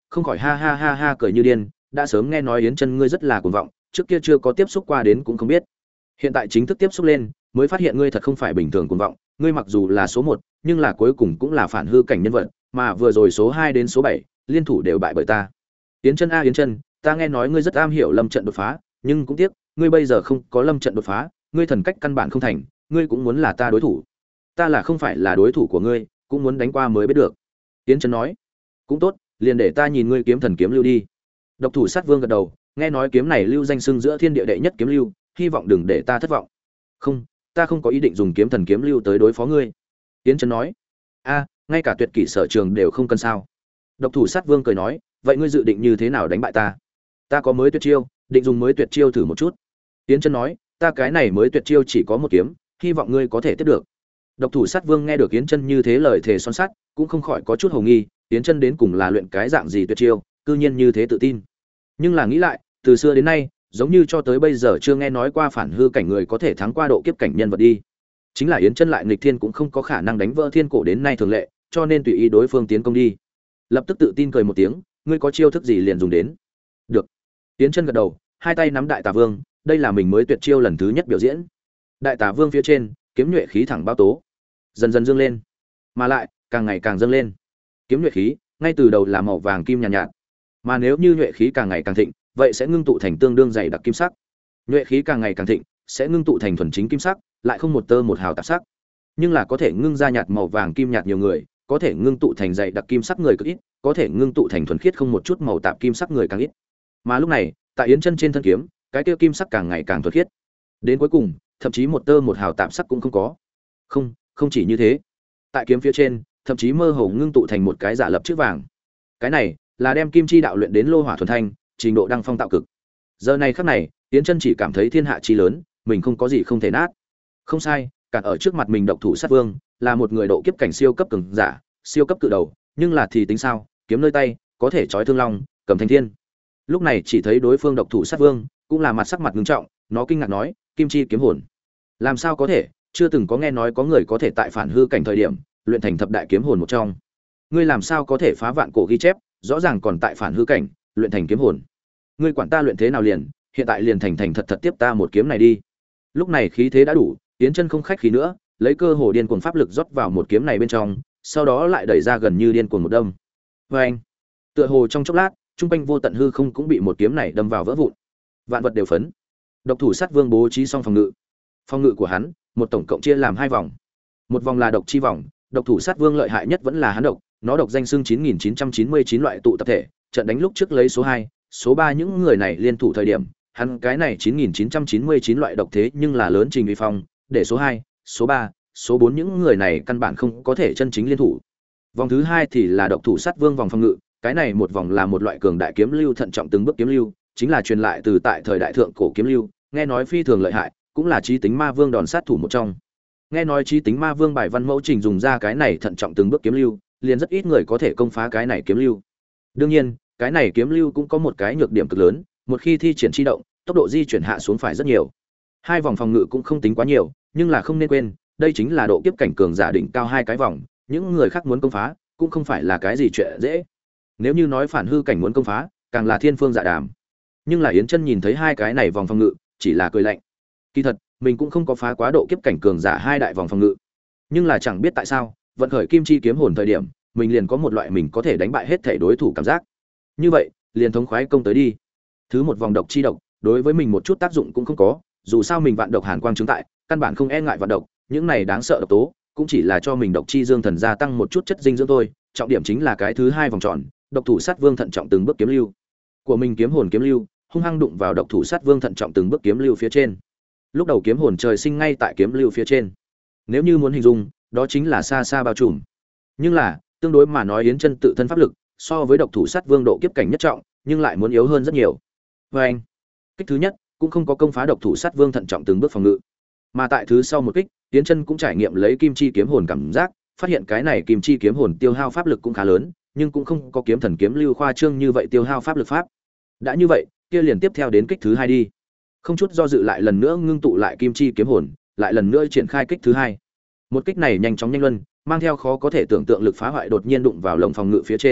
không khỏi ha ha ha ha cười như điên, đã sớm nghe nói Yến Chân ngươi rất là cuồng vọng, trước kia chưa có tiếp xúc qua đến cũng không biết. Hiện tại chính thức tiếp xúc lên, mới phát hiện ngươi thật không phải bình thường cuồng vọng, ngươi mặc dù là số một, nhưng là cuối cùng cũng là phản hư cảnh nhân vật, mà vừa rồi số hai đến số bảy, liên thủ đều bại bởi ta. Yến Chân a Yến Chân, ta nghe nói ngươi rất am hiểu lâm trận đột phá, nhưng cũng tiếc, ngươi bây giờ không có lâm trận đột phá, ngươi thần cách căn bản không thành, ngươi cũng muốn là ta đối thủ. Ta là không phải là đối thủ của ngươi, cũng muốn đánh qua mới biết được. Yến Chân nói, cũng tốt, liền để ta nhìn ngươi kiếm thần kiếm lưu đi. Độc thủ sát vương gật đầu, nghe nói kiếm này lưu danh xưng giữa thiên địa đệ nhất kiếm lưu, hy vọng đừng để ta thất vọng. Không, ta không có ý định dùng kiếm thần kiếm lưu tới đối phó ngươi. Yến Chân nói, a, ngay cả tuyệt kỹ sở trường đều không cần sao? Độc thủ sát vương cười nói, vậy ngươi dự định như thế nào đánh bại ta? Ta có mới tuyệt chiêu, định dùng mới tuyệt chiêu thử một chút. Yến Chân nói, ta cái này mới tuyệt chiêu chỉ có một kiếm, hy vọng ngươi có thể tiếp được. Độc thủ sát vương nghe được Yến Chân như thế lời thề son sắt, cũng không khỏi có chút hồ nghi, Yến Chân đến cùng là luyện cái dạng gì tuyệt chiêu, cư nhiên như thế tự tin. Nhưng là nghĩ lại, từ xưa đến nay, giống như cho tới bây giờ chưa nghe nói qua phản hư cảnh người có thể thắng qua độ kiếp cảnh nhân vật đi. Chính là Yến Chân lại nghịch thiên cũng không có khả năng đánh vỡ thiên cổ đến nay thường lệ, cho nên tùy ý đối phương tiến công đi. Lập tức tự tin cười một tiếng, ngươi có chiêu thức gì liền dùng đến. Được. Yến Chân gật đầu, hai tay nắm đại tà vương, đây là mình mới tuyệt chiêu lần thứ nhất biểu diễn. Đại tà vương phía trên, kiếm nhuệ khí thẳng bao tố, dần dần dâng lên, mà lại càng ngày càng dâng lên. Kiếm nhuệ khí, ngay từ đầu là màu vàng kim nhàn nhạt, nhạt, mà nếu như nhuệ khí càng ngày càng thịnh, vậy sẽ ngưng tụ thành tương đương dày đặc kim sắc. Nhuệ khí càng ngày càng thịnh, sẽ ngưng tụ thành thuần chính kim sắc, lại không một tơ một hào tạp sắc. Nhưng là có thể ngưng ra nhạt màu vàng kim nhạt nhiều người, có thể ngưng tụ thành dày đặc kim sắc người cực ít, có thể ngưng tụ thành thuần khiết không một chút màu tạp kim sắc người càng ít. Mà lúc này, tại Yến Chân trên thân kiếm, cái kia kim sắc càng ngày càng thuần khiết. Đến cuối cùng, thậm chí một tơ một hào tạp sắc cũng không có. Không, không chỉ như thế. Tại kiếm phía trên, thậm chí mơ hồ ngưng tụ thành một cái giả lập chữ vàng. Cái này là đem kim chi đạo luyện đến lô hỏa thuần thanh, trình độ đăng phong tạo cực. Giờ này khắc này, Yến Chân chỉ cảm thấy thiên hạ chi lớn, mình không có gì không thể nát. Không sai, cản ở trước mặt mình độc thủ sát vương, là một người độ kiếp cảnh siêu cấp cường giả, siêu cấp cự đầu, nhưng là thì tính sao, kiếm nơi tay, có thể chói thương long, cầm thanh thiên. Lúc này chỉ thấy đối phương độc thủ sát vương, cũng là mặt sắc mặt ngưng trọng, nó kinh ngạc nói, kim chi kiếm hồn. Làm sao có thể, chưa từng có nghe nói có người có thể tại phản hư cảnh thời điểm, luyện thành thập đại kiếm hồn một trong. Ngươi làm sao có thể phá vạn cổ ghi chép, rõ ràng còn tại phản hư cảnh, luyện thành kiếm hồn. Ngươi quản ta luyện thế nào liền, hiện tại liền thành thành thật thật tiếp ta một kiếm này đi. Lúc này khí thế đã đủ, Yến Chân không khách khí nữa, lấy cơ hồ điên cuồng pháp lực rót vào một kiếm này bên trong, sau đó lại đẩy ra gần như điên cuồng một đâm. Oeng! Tựa hồ trong chốc lát, trung quanh vô tận hư không cũng bị một kiếm này đâm vào vỡ vụn. Vạn vật đều phấn. Độc thủ sát vương bố trí xong phòng ngự. Phòng ngự của hắn, một tổng cộng chia làm hai vòng. Một vòng là độc chi vòng, độc thủ sát vương lợi hại nhất vẫn là hắn độc, nó độc danh xưng chín nghìn chín trăm chín mươi chín loại tụ tập thể, trận đánh lúc trước lấy số hai, số ba những người này liên thủ thời điểm, hắn cái này chín nghìn chín trăm chín mươi chín loại độc thế nhưng là lớn trình uy phong, để số hai, số ba, số bốn những người này căn bản không có thể chân chính liên thủ. Vòng thứ hai thì là độc thủ sát vương vòng phòng ngự, cái này một vòng là một loại cường đại kiếm lưu thận trọng từng bước kiếm lưu, chính là truyền lại từ tại thời đại thượng cổ kiếm lưu, nghe nói phi thường lợi hại, cũng là chí tính ma vương đòn sát thủ một trong. Nghe nói chí tính ma vương bài văn mẫu trình dùng ra cái này thận trọng từng bước kiếm lưu, liền rất ít người có thể công phá cái này kiếm lưu. Đương nhiên, cái này kiếm lưu cũng có một cái nhược điểm cực lớn, một khi thi triển chi động, tốc độ di chuyển hạ xuống phải rất nhiều. Hai vòng phòng ngự cũng không tính quá nhiều, nhưng là không nên quên, đây chính là độ kiếp cảnh cường giả đỉnh cao hai cái vòng, những người khác muốn công phá, cũng không phải là cái gì chuyện dễ. Nếu như nói phản hư cảnh muốn công phá, càng là thiên phương dạ đàm. Nhưng là Yến Chân nhìn thấy hai cái này vòng phòng ngự, chỉ là cười lạnh. Kỳ thật, mình cũng không có phá quá độ kiếp cảnh cường giả hai đại vòng phòng ngự. Nhưng là chẳng biết tại sao, vận khởi kim chi kiếm hồn thời điểm, mình liền có một loại mình có thể đánh bại hết thể đối thủ cảm giác. Như vậy, liền thống khoái công tới đi. Thứ một vòng độc chi độc, đối với mình một chút tác dụng cũng không có, dù sao mình vạn độc hàn quang chứng tại, căn bản không e ngại vạn độc, những này đáng sợ độc tố, cũng chỉ là cho mình độc chi dương thần gia tăng một chút chất dinh dưỡng thôi, trọng điểm chính là cái thứ hai vòng tròn, độc thủ sát vương thận trọng từng bước kiếm lưu. Của mình kiếm hồn kiếm lưu, hung hăng đụng vào độc thủ sát vương thận trọng từng bước kiếm lưu phía trên. Lúc đầu kiếm hồn trời sinh ngay tại kiếm lưu phía trên. Nếu như muốn hình dung, đó chính là xa xa bao trùm. Nhưng là, tương đối mà nói Yến Chân tự thân pháp lực, so với độc thủ sát vương độ kiếp cảnh nhất trọng, nhưng lại muốn yếu hơn rất nhiều. Và anh, kích thứ nhất cũng không có công phá độc thủ sát vương thận trọng từng bước phòng ngự, mà tại thứ sau một kích, Yến Chân cũng trải nghiệm lấy kim chi kiếm hồn cảm giác, phát hiện cái này kim chi kiếm hồn tiêu hao pháp lực cũng khá lớn, nhưng cũng không có kiếm thần kiếm lưu khoa trương như vậy tiêu hao pháp lực pháp. Đã như vậy, kia liền tiếp theo đến kích thứ hai đi. Không chút do dự lại lần nữa ngưng tụ lại kim chi kiếm hồn, lại lần nữa triển khai kích thứ hai. Một kích này nhanh chóng nhanh luân, mang theo khó có thể tưởng tượng lực phá hoại đột nhiên đụng vào lồng phòng ngự phía trên,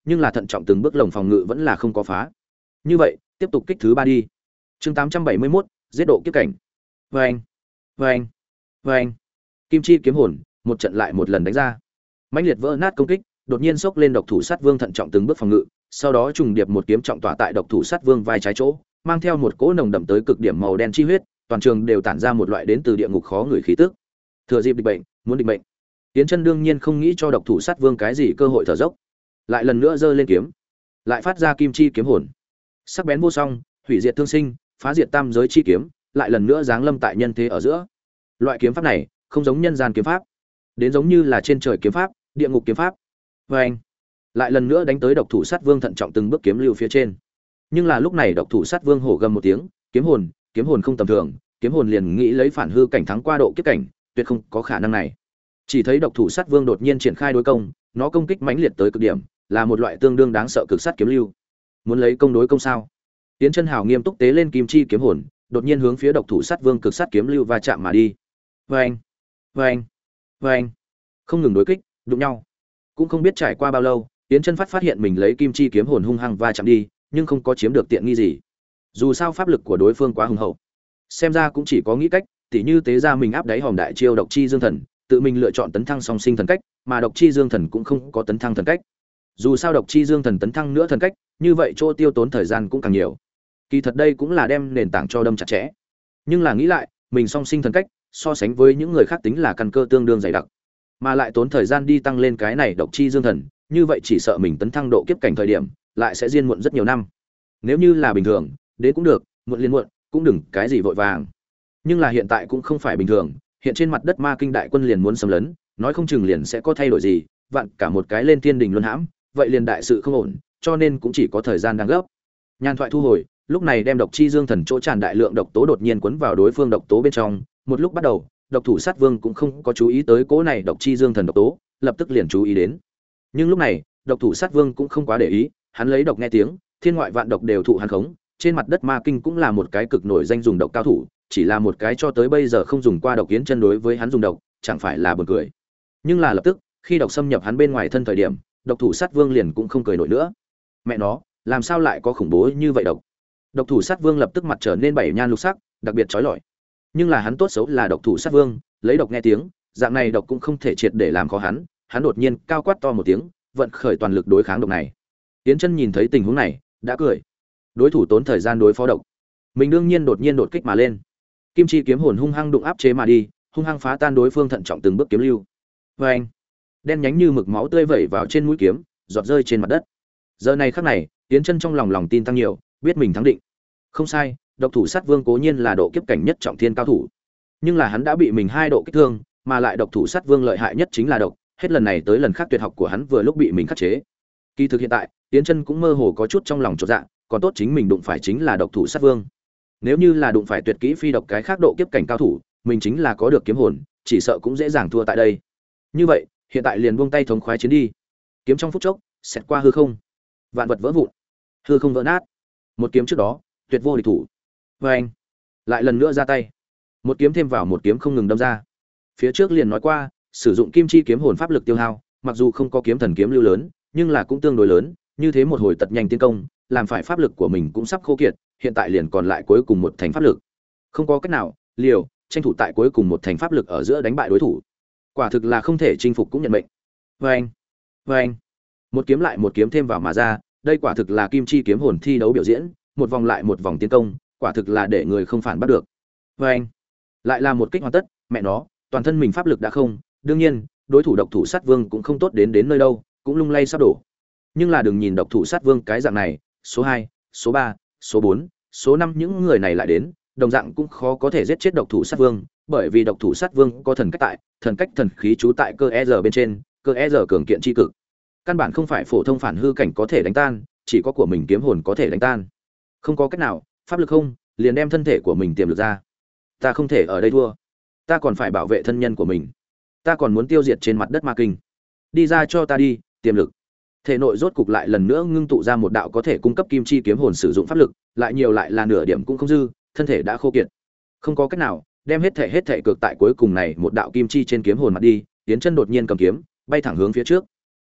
nhưng là thận trọng từng bước lồng phòng ngự vẫn là không có phá. Như vậy, tiếp tục kích thứ ba đi. Chương tám trăm bảy mươi mốt, giết độ kiếp cảnh. Oeng, oeng, oeng. Kim chi kiếm hồn, một trận lại một lần đánh ra. Mãnh liệt vỡ nát công kích, đột nhiên xốc lên độc thủ sát vương thận trọng từng bước phòng ngự, sau đó trùng điệp một kiếm trọng tỏa tại độc thủ sát vương vai trái chỗ, mang theo một cỗ nồng đậm tới cực điểm màu đen chi huyết, toàn trường đều tản ra một loại đến từ địa ngục khó người khí tức. Thừa dịp địch bệnh, muốn địch bệnh. Tiến Chân đương nhiên không nghĩ cho độc thủ sát vương cái gì cơ hội thở dốc, lại lần nữa giơ lên kiếm, lại phát ra kim chi kiếm hồn, sắc bén vô song, hủy diệt thương sinh, phá diệt tam giới chi kiếm, lại lần nữa giáng lâm tại nhân thế ở giữa. Loại kiếm pháp này không giống nhân gian kiếm pháp, đến giống như là trên trời kiếm pháp, địa ngục kiếm pháp. Và anh lại lần nữa đánh tới độc thủ sát vương thận trọng từng bước kiếm lưu phía trên. Nhưng là lúc này độc thủ sát vương hổ gầm một tiếng, kiếm hồn, kiếm hồn không tầm thường, kiếm hồn liền nghĩ lấy phản hư cảnh thắng qua độ kiếp cảnh, tuyệt không có khả năng này. Chỉ thấy độc thủ sát vương đột nhiên triển khai đối công, nó công kích mãnh liệt tới cực điểm, là một loại tương đương đáng sợ cực sát kiếm lưu. Muốn lấy công đối công sao? Tiến Chân hào nghiêm túc tế lên kim chi kiếm hồn, đột nhiên hướng phía độc thủ sát vương cực sát kiếm lưu va chạm mà đi. Oeng, oeng, oeng, không ngừng đối kích, đụng nhau. Cũng không biết trải qua bao lâu, Tiến Chân phát phát hiện mình lấy kim chi kiếm hồn hung hăng va chạm đi, nhưng không có chiếm được tiện nghi gì. Dù sao pháp lực của đối phương quá hùng hậu, xem ra cũng chỉ có nghĩ cách, tỉ như tế ra mình áp đáy hòm đại chiêu độc chi dương thần, tự mình lựa chọn tấn thăng song sinh thần cách, mà độc chi dương thần cũng không có tấn thăng thần cách. Dù sao độc chi dương thần tấn thăng nữa thần cách, như vậy chỗ tiêu tốn thời gian cũng càng nhiều. Kỳ thật đây cũng là đem nền tảng cho đâm chặt chẽ. Nhưng là nghĩ lại, mình song sinh thần cách, so sánh với những người khác tính là căn cơ tương đương dày đặc, mà lại tốn thời gian đi tăng lên cái này độc chi dương thần, như vậy chỉ sợ mình tấn thăng độ kiếp cảnh thời điểm, lại sẽ diên muộn rất nhiều năm. Nếu như là bình thường, đến cũng được, muộn liên muộn, cũng đừng cái gì vội vàng. Nhưng là hiện tại cũng không phải bình thường, hiện trên mặt đất ma kinh đại quân liền muốn xâm lấn, nói không chừng liền sẽ có thay đổi gì, vạn cả một cái lên thiên đình luân hãm, vậy liền đại sự không ổn, cho nên cũng chỉ có thời gian đang gấp. Nhan thoại thu hồi, lúc này đem độc chi dương thần chỗ tràn đại lượng độc tố đột nhiên cuốn vào đối phương độc tố bên trong, một lúc bắt đầu, độc thủ sát vương cũng không có chú ý tới cỗ này độc chi dương thần độc tố, lập tức liền chú ý đến. Nhưng lúc này, độc thủ sát vương cũng không quá để ý, hắn lấy độc nghe tiếng, thiên ngoại vạn độc đều thụ hắn khống, trên mặt đất ma kinh cũng là một cái cực nổi danh dùng độc cao thủ, chỉ là một cái cho tới bây giờ không dùng qua độc Yến Chân đối với hắn dùng độc, chẳng phải là buồn cười. Nhưng là lập tức, khi độc xâm nhập hắn bên ngoài thân thời điểm, độc thủ sát vương liền cũng không cười nổi nữa. Mẹ nó, làm sao lại có khủng bố như vậy độc? Độc thủ sát vương lập tức mặt trở nên bảy nhan lục sắc, đặc biệt chói lọi. Nhưng là hắn tốt xấu là độc thủ sát vương, lấy độc nghe tiếng, dạng này độc cũng không thể triệt để làm khó hắn, hắn đột nhiên cao quát to một tiếng, vận khởi toàn lực đối kháng độc này. Yến Chân nhìn thấy tình huống này, đã cười. Đối thủ tốn thời gian đối phó độc, mình đương nhiên đột nhiên đột kích mà lên. Kim chi kiếm hồn hung hăng đụng áp chế mà đi, hung hăng phá tan đối phương thận trọng từng bước kiếm lưu. Và anh, đen nhánh như mực máu tươi vẩy vào trên mũi kiếm, giọt rơi trên mặt đất. Giờ này khắc này, Yến Chân trong lòng lòng tin tăng nhiều, biết mình thắng định. Không sai, độc thủ sát vương cố nhiên là độ kiếp cảnh nhất trọng thiên cao thủ, nhưng là hắn đã bị mình hai độ kích thương, mà lại độc thủ sát vương lợi hại nhất chính là độc, hết lần này tới lần khác tuyệt học của hắn vừa lúc bị mình khắc chế. Kỳ thực hiện tại, Yến Chân cũng mơ hồ có chút trong lòng chột dạ, còn tốt chính mình đụng phải chính là độc thủ sát vương. Nếu như là đụng phải tuyệt kỹ phi độc cái khác độ kiếp cảnh cao thủ, mình chính là có được kiếm hồn, chỉ sợ cũng dễ dàng thua tại đây. Như vậy, hiện tại liền buông tay thống khoái chiến đi. Kiếm trong phút chốc, xẹt qua hư không, vạn vật vỡ vụn, hư không vỡ nát. Một kiếm trước đó, tuyệt vô địch thủ. Và anh, lại lần nữa ra tay, một kiếm thêm vào một kiếm không ngừng đâm ra. Phía trước liền nói qua, sử dụng kim chi kiếm hồn pháp lực tiêu hao, mặc dù không có kiếm thần kiếm lưu lớn, nhưng là cũng tương đối lớn, như thế một hồi tật nhanh tiến công, làm phải pháp lực của mình cũng sắp khô kiệt, hiện tại liền còn lại cuối cùng một thành pháp lực. Không có cách nào, liều, tranh thủ tại cuối cùng một thành pháp lực ở giữa đánh bại đối thủ. Quả thực là không thể chinh phục cũng nhận mệnh. Và anh, và anh, một kiếm lại một kiếm thêm vào mà ra, đây quả thực là kim chi kiếm hồn thi đấu biểu diễn, một vòng lại một vòng tiến công, quả thực là để người không phản bắt được. Và anh, lại là một kích hoàn tất, mẹ nó, toàn thân mình pháp lực đã không, đương nhiên, đối thủ độc thủ sát vương cũng không tốt đến đến nơi đâu, cũng lung lay sắp đổ. Nhưng là đừng nhìn độc thủ sát vương cái dạng này, số hai, số ba, số bốn, số năm những người này lại đến, đồng dạng cũng khó có thể giết chết độc thủ sát vương, bởi vì độc thủ sát vương có thần cách tại, thần cách thần khí trú tại cơ e giờ bên trên, cơ e giờ cường kiện chi cực. Căn bản không phải phổ thông phản hư cảnh có thể đánh tan, chỉ có của mình kiếm hồn có thể đánh tan. Không có cách nào, pháp lực không, liền đem thân thể của mình tiềm lực ra. Ta không thể ở đây thua, ta còn phải bảo vệ thân nhân của mình, ta còn muốn tiêu diệt trên mặt đất ma kinh. Đi ra cho ta đi, tiềm lực. Thể nội rốt cục lại lần nữa ngưng tụ ra một đạo có thể cung cấp kim chi kiếm hồn sử dụng pháp lực, lại nhiều lại là nửa điểm cũng không dư, thân thể đã khô kiệt. Không có cách nào, đem hết thể hết thể cược tại cuối cùng này một đạo kim chi trên kiếm hồn mặt đi, Yến Chân đột nhiên cầm kiếm, bay thẳng hướng phía trước. A,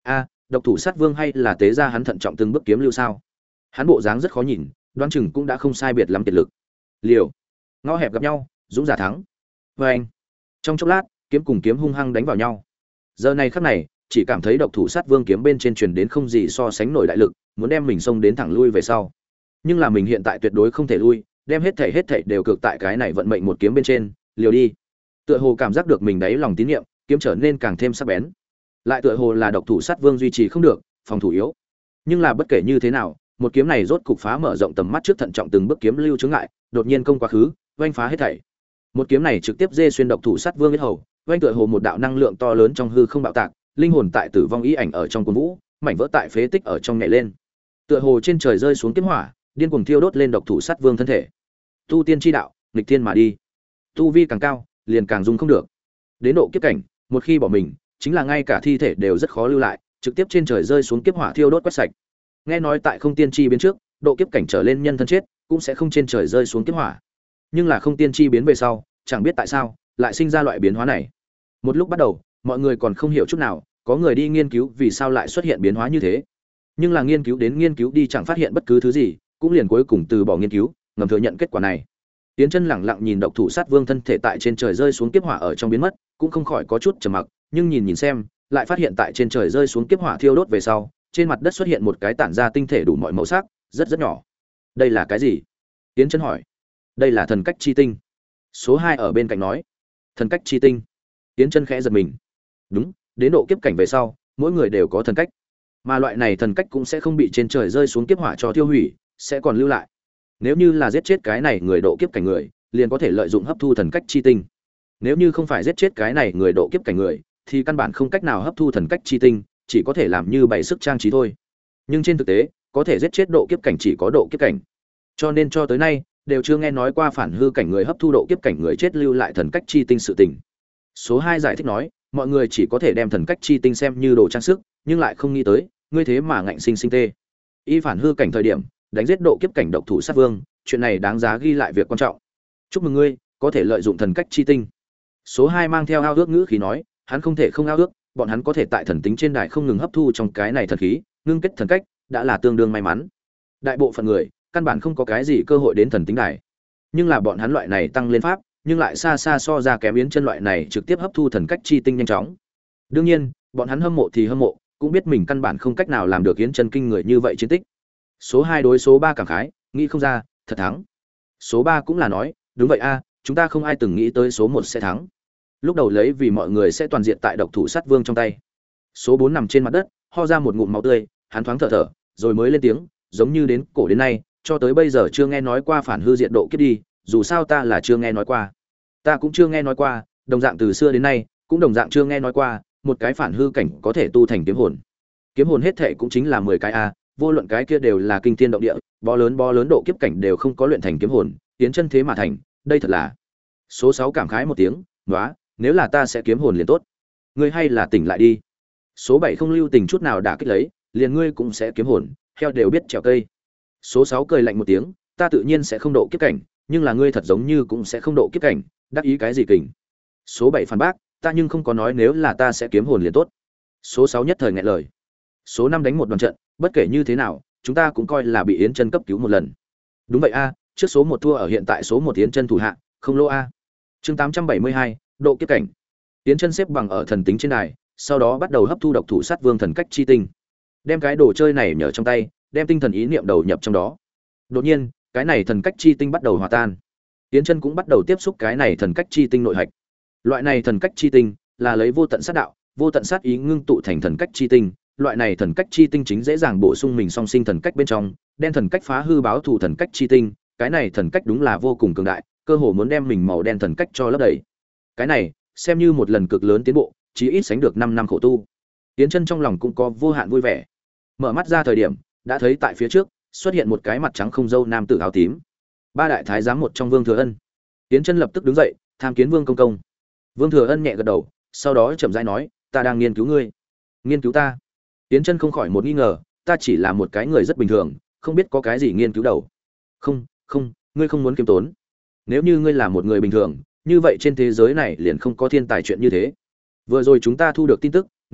độc thủ sát vương hay là tế ra hắn thận trọng từng bước kiếm lưu sao? Hắn bộ dáng rất khó nhìn, đoán chừng cũng đã không sai biệt lắm kiệt lực. Liều, ngõ hẹp gặp nhau, dũng giả thắng. Và anh, trong chốc lát, kiếm cùng kiếm hung hăng đánh vào nhau. Giờ này khắc này, chỉ cảm thấy độc thủ sát vương kiếm bên trên truyền đến không gì so sánh nổi đại lực, muốn đem mình xông đến thẳng lui về sau. Nhưng là mình hiện tại tuyệt đối không thể lui, đem hết thảy hết thảy đều cược tại cái này vận mệnh một kiếm bên trên, liều đi. Tựa hồ cảm giác được mình đáy lòng tín nhiệm, kiếm trở nên càng thêm sắc bén. Lại tựa hồ là độc thủ sát vương duy trì không được, phòng thủ yếu. Nhưng là bất kể như thế nào, một kiếm này rốt cục phá mở rộng tầm mắt trước thận trọng từng bước kiếm lưu chướng ngại, đột nhiên công quá khứ, oanh phá hết thảy. Một kiếm này trực tiếp dê xuyên độc thủ sát vương huyết hầu, oanh tựa hồ một đạo năng lượng to lớn trong hư không bạo tạc, linh hồn tại tử vong ý ảnh ở trong cuồng vũ, mảnh vỡ tại phế tích ở trong nhảy lên. Tựa hồ trên trời rơi xuống kiếm hỏa, điên cuồng thiêu đốt lên độc thủ sát vương thân thể. Tu tiên chi đạo, nghịch thiên mà đi. Tu vi càng cao, liền càng dung không được. Đến độ kiếp cảnh, một khi bỏ mình, chính là ngay cả thi thể đều rất khó lưu lại, trực tiếp trên trời rơi xuống kiếp hỏa thiêu đốt quét sạch. Nghe nói tại không tiên chi biến trước, độ kiếp cảnh trở lên nhân thân chết, cũng sẽ không trên trời rơi xuống kiếp hỏa. Nhưng là không tiên chi biến về sau, chẳng biết tại sao, lại sinh ra loại biến hóa này. Một lúc bắt đầu, mọi người còn không hiểu chút nào, có người đi nghiên cứu vì sao lại xuất hiện biến hóa như thế. Nhưng là nghiên cứu đến nghiên cứu đi chẳng phát hiện bất cứ thứ gì, cũng liền cuối cùng từ bỏ nghiên cứu, ngầm thừa nhận kết quả này. Tiến Chân lẳng lặng nhìn độc thủ sát vương thân thể tại trên trời rơi xuống kiếp hỏa ở trong biến mất, cũng không khỏi có chút trầm mặc, nhưng nhìn nhìn xem, lại phát hiện tại trên trời rơi xuống kiếp hỏa thiêu đốt về sau, trên mặt đất xuất hiện một cái tản ra tinh thể đủ mọi màu sắc, rất rất nhỏ. Đây là cái gì? Tiến Chân hỏi. Đây là thần cách chi tinh. Số hai ở bên cạnh nói. Thần cách chi tinh. Tiến Chân khẽ giật mình. Đúng, đến độ kiếp cảnh về sau, mỗi người đều có thần cách. Mà loại này thần cách cũng sẽ không bị trên trời rơi xuống kiếp hỏa cho tiêu hủy, sẽ còn lưu lại. Nếu như là giết chết cái này người độ kiếp cảnh người, liền có thể lợi dụng hấp thu thần cách chi tinh. Nếu như không phải giết chết cái này người độ kiếp cảnh người, thì căn bản không cách nào hấp thu thần cách chi tinh, chỉ có thể làm như bày sức trang trí thôi. Nhưng trên thực tế, có thể giết chết độ kiếp cảnh chỉ có độ kiếp cảnh. Cho nên cho tới nay, đều chưa nghe nói qua phản hư cảnh người hấp thu độ kiếp cảnh người chết lưu lại thần cách chi tinh sự tình. Số hai giải thích nói, mọi người chỉ có thể đem thần cách chi tinh xem như đồ trang sức, nhưng lại không nghĩ tới, ngươi thế mà ngạnh sinh sinh tê. Y phản hư cảnh thời điểm, đánh giết độ kiếp cảnh độc thủ sát vương, chuyện này đáng giá ghi lại việc quan trọng. Chúc mừng ngươi, có thể lợi dụng thần cách chi tinh. Số hai mang theo ao ước ngữ khí nói, hắn không thể không ao ước, bọn hắn có thể tại thần tính trên đài không ngừng hấp thu trong cái này thần khí, ngưng kết thần cách, đã là tương đương may mắn. Đại bộ phận người, căn bản không có cái gì cơ hội đến thần tính đài. Nhưng là bọn hắn loại này tăng lên pháp, nhưng lại xa xa so ra kém Yến Chân loại này trực tiếp hấp thu thần cách chi tinh nhanh chóng. Đương nhiên, bọn hắn hâm mộ thì hâm mộ, cũng biết mình căn bản không cách nào làm được Yến Chân kinh người như vậy chiến tích. Số hai đối số ba cảm khái, nghĩ không ra, thật thắng. Số ba cũng là nói, đúng vậy a, chúng ta không ai từng nghĩ tới số một sẽ thắng. Lúc đầu lấy vì mọi người sẽ toàn diện tại độc thủ sát vương trong tay. Số bốn nằm trên mặt đất, ho ra một ngụm máu tươi, hắn thoáng thở thở, rồi mới lên tiếng, giống như đến cổ đến nay, cho tới bây giờ chưa nghe nói qua phản hư diện độ kiếp đi, dù sao ta là chưa nghe nói qua. Ta cũng chưa nghe nói qua, đồng dạng từ xưa đến nay, cũng đồng dạng chưa nghe nói qua, một cái phản hư cảnh có thể tu thành kiếm hồn. Kiếm hồn hết thệ cũng chính là mười cái a, vô luận cái kia đều là kinh thiên động địa, bó lớn bó lớn độ kiếp cảnh đều không có luyện thành kiếm hồn, tiến chân thế mà thành, đây thật là. Số sáu cảm khái một tiếng, "Nóa, nếu là ta sẽ kiếm hồn liền tốt. Ngươi hay là tỉnh lại đi." Số bảy không lưu tình chút nào đả kích lấy, "Liền ngươi cũng sẽ kiếm hồn, heo đều biết trèo cây." Số sáu cười lạnh một tiếng, "Ta tự nhiên sẽ không độ kiếp cảnh, nhưng là ngươi thật giống như cũng sẽ không độ kiếp cảnh, đắc ý cái gì kình?" Số bảy phản bác, "Ta nhưng không có nói nếu là ta sẽ kiếm hồn liền tốt." Số sáu nhất thời nghẹn lời. Số năm đánh một đoàn trận, bất kể như thế nào, chúng ta cũng coi là bị Yến Chân cấp cứu một lần. Đúng vậy a, trước số một thua ở hiện tại số một Yến Chân thủ hạ, không lỗ a. Chương tám trăm bảy mươi hai, độ kiếp cảnh. Yến Chân xếp bằng ở thần tính trên đài, sau đó bắt đầu hấp thu độc thủ sát vương thần cách chi tinh. Đem cái đồ chơi này nhờ trong tay, đem tinh thần ý niệm đầu nhập trong đó. Đột nhiên, cái này thần cách chi tinh bắt đầu hòa tan. Yến Chân cũng bắt đầu tiếp xúc cái này thần cách chi tinh nội hạch. Loại này thần cách chi tinh là lấy vô tận sát đạo, vô tận sát ý ngưng tụ thành thần cách chi tinh. Loại này thần cách chi tinh chính dễ dàng bổ sung mình song sinh thần cách bên trong, đen thần cách phá hư báo thù thần cách chi tinh, cái này thần cách đúng là vô cùng cường đại, cơ hồ muốn đem mình màu đen thần cách cho lấp đầy. Cái này, xem như một lần cực lớn tiến bộ, chí ít sánh được năm năm khổ tu. Yến Chân trong lòng cũng có vô hạn vui vẻ. Mở mắt ra thời điểm, đã thấy tại phía trước xuất hiện một cái mặt trắng không râu nam tử áo tím. Ba đại thái giám một trong Vương Thừa Ân. Yến Chân lập tức đứng dậy, tham kiến Vương công công. Vương Thừa Ân nhẹ gật đầu, sau đó chậm rãi nói, "Ta đang nghiên cứu ngươi." "Nghiên cứu ta?" Yến Chân không khỏi một nghi ngờ, "Ta chỉ là một cái người rất bình thường, không biết có cái gì nghiên cứu đầu." "Không, không, ngươi không muốn kiêm tốn. Nếu như ngươi là một người bình thường, như vậy trên thế giới này liền không có thiên tài chuyện như thế. Vừa rồi chúng ta thu được tin tức,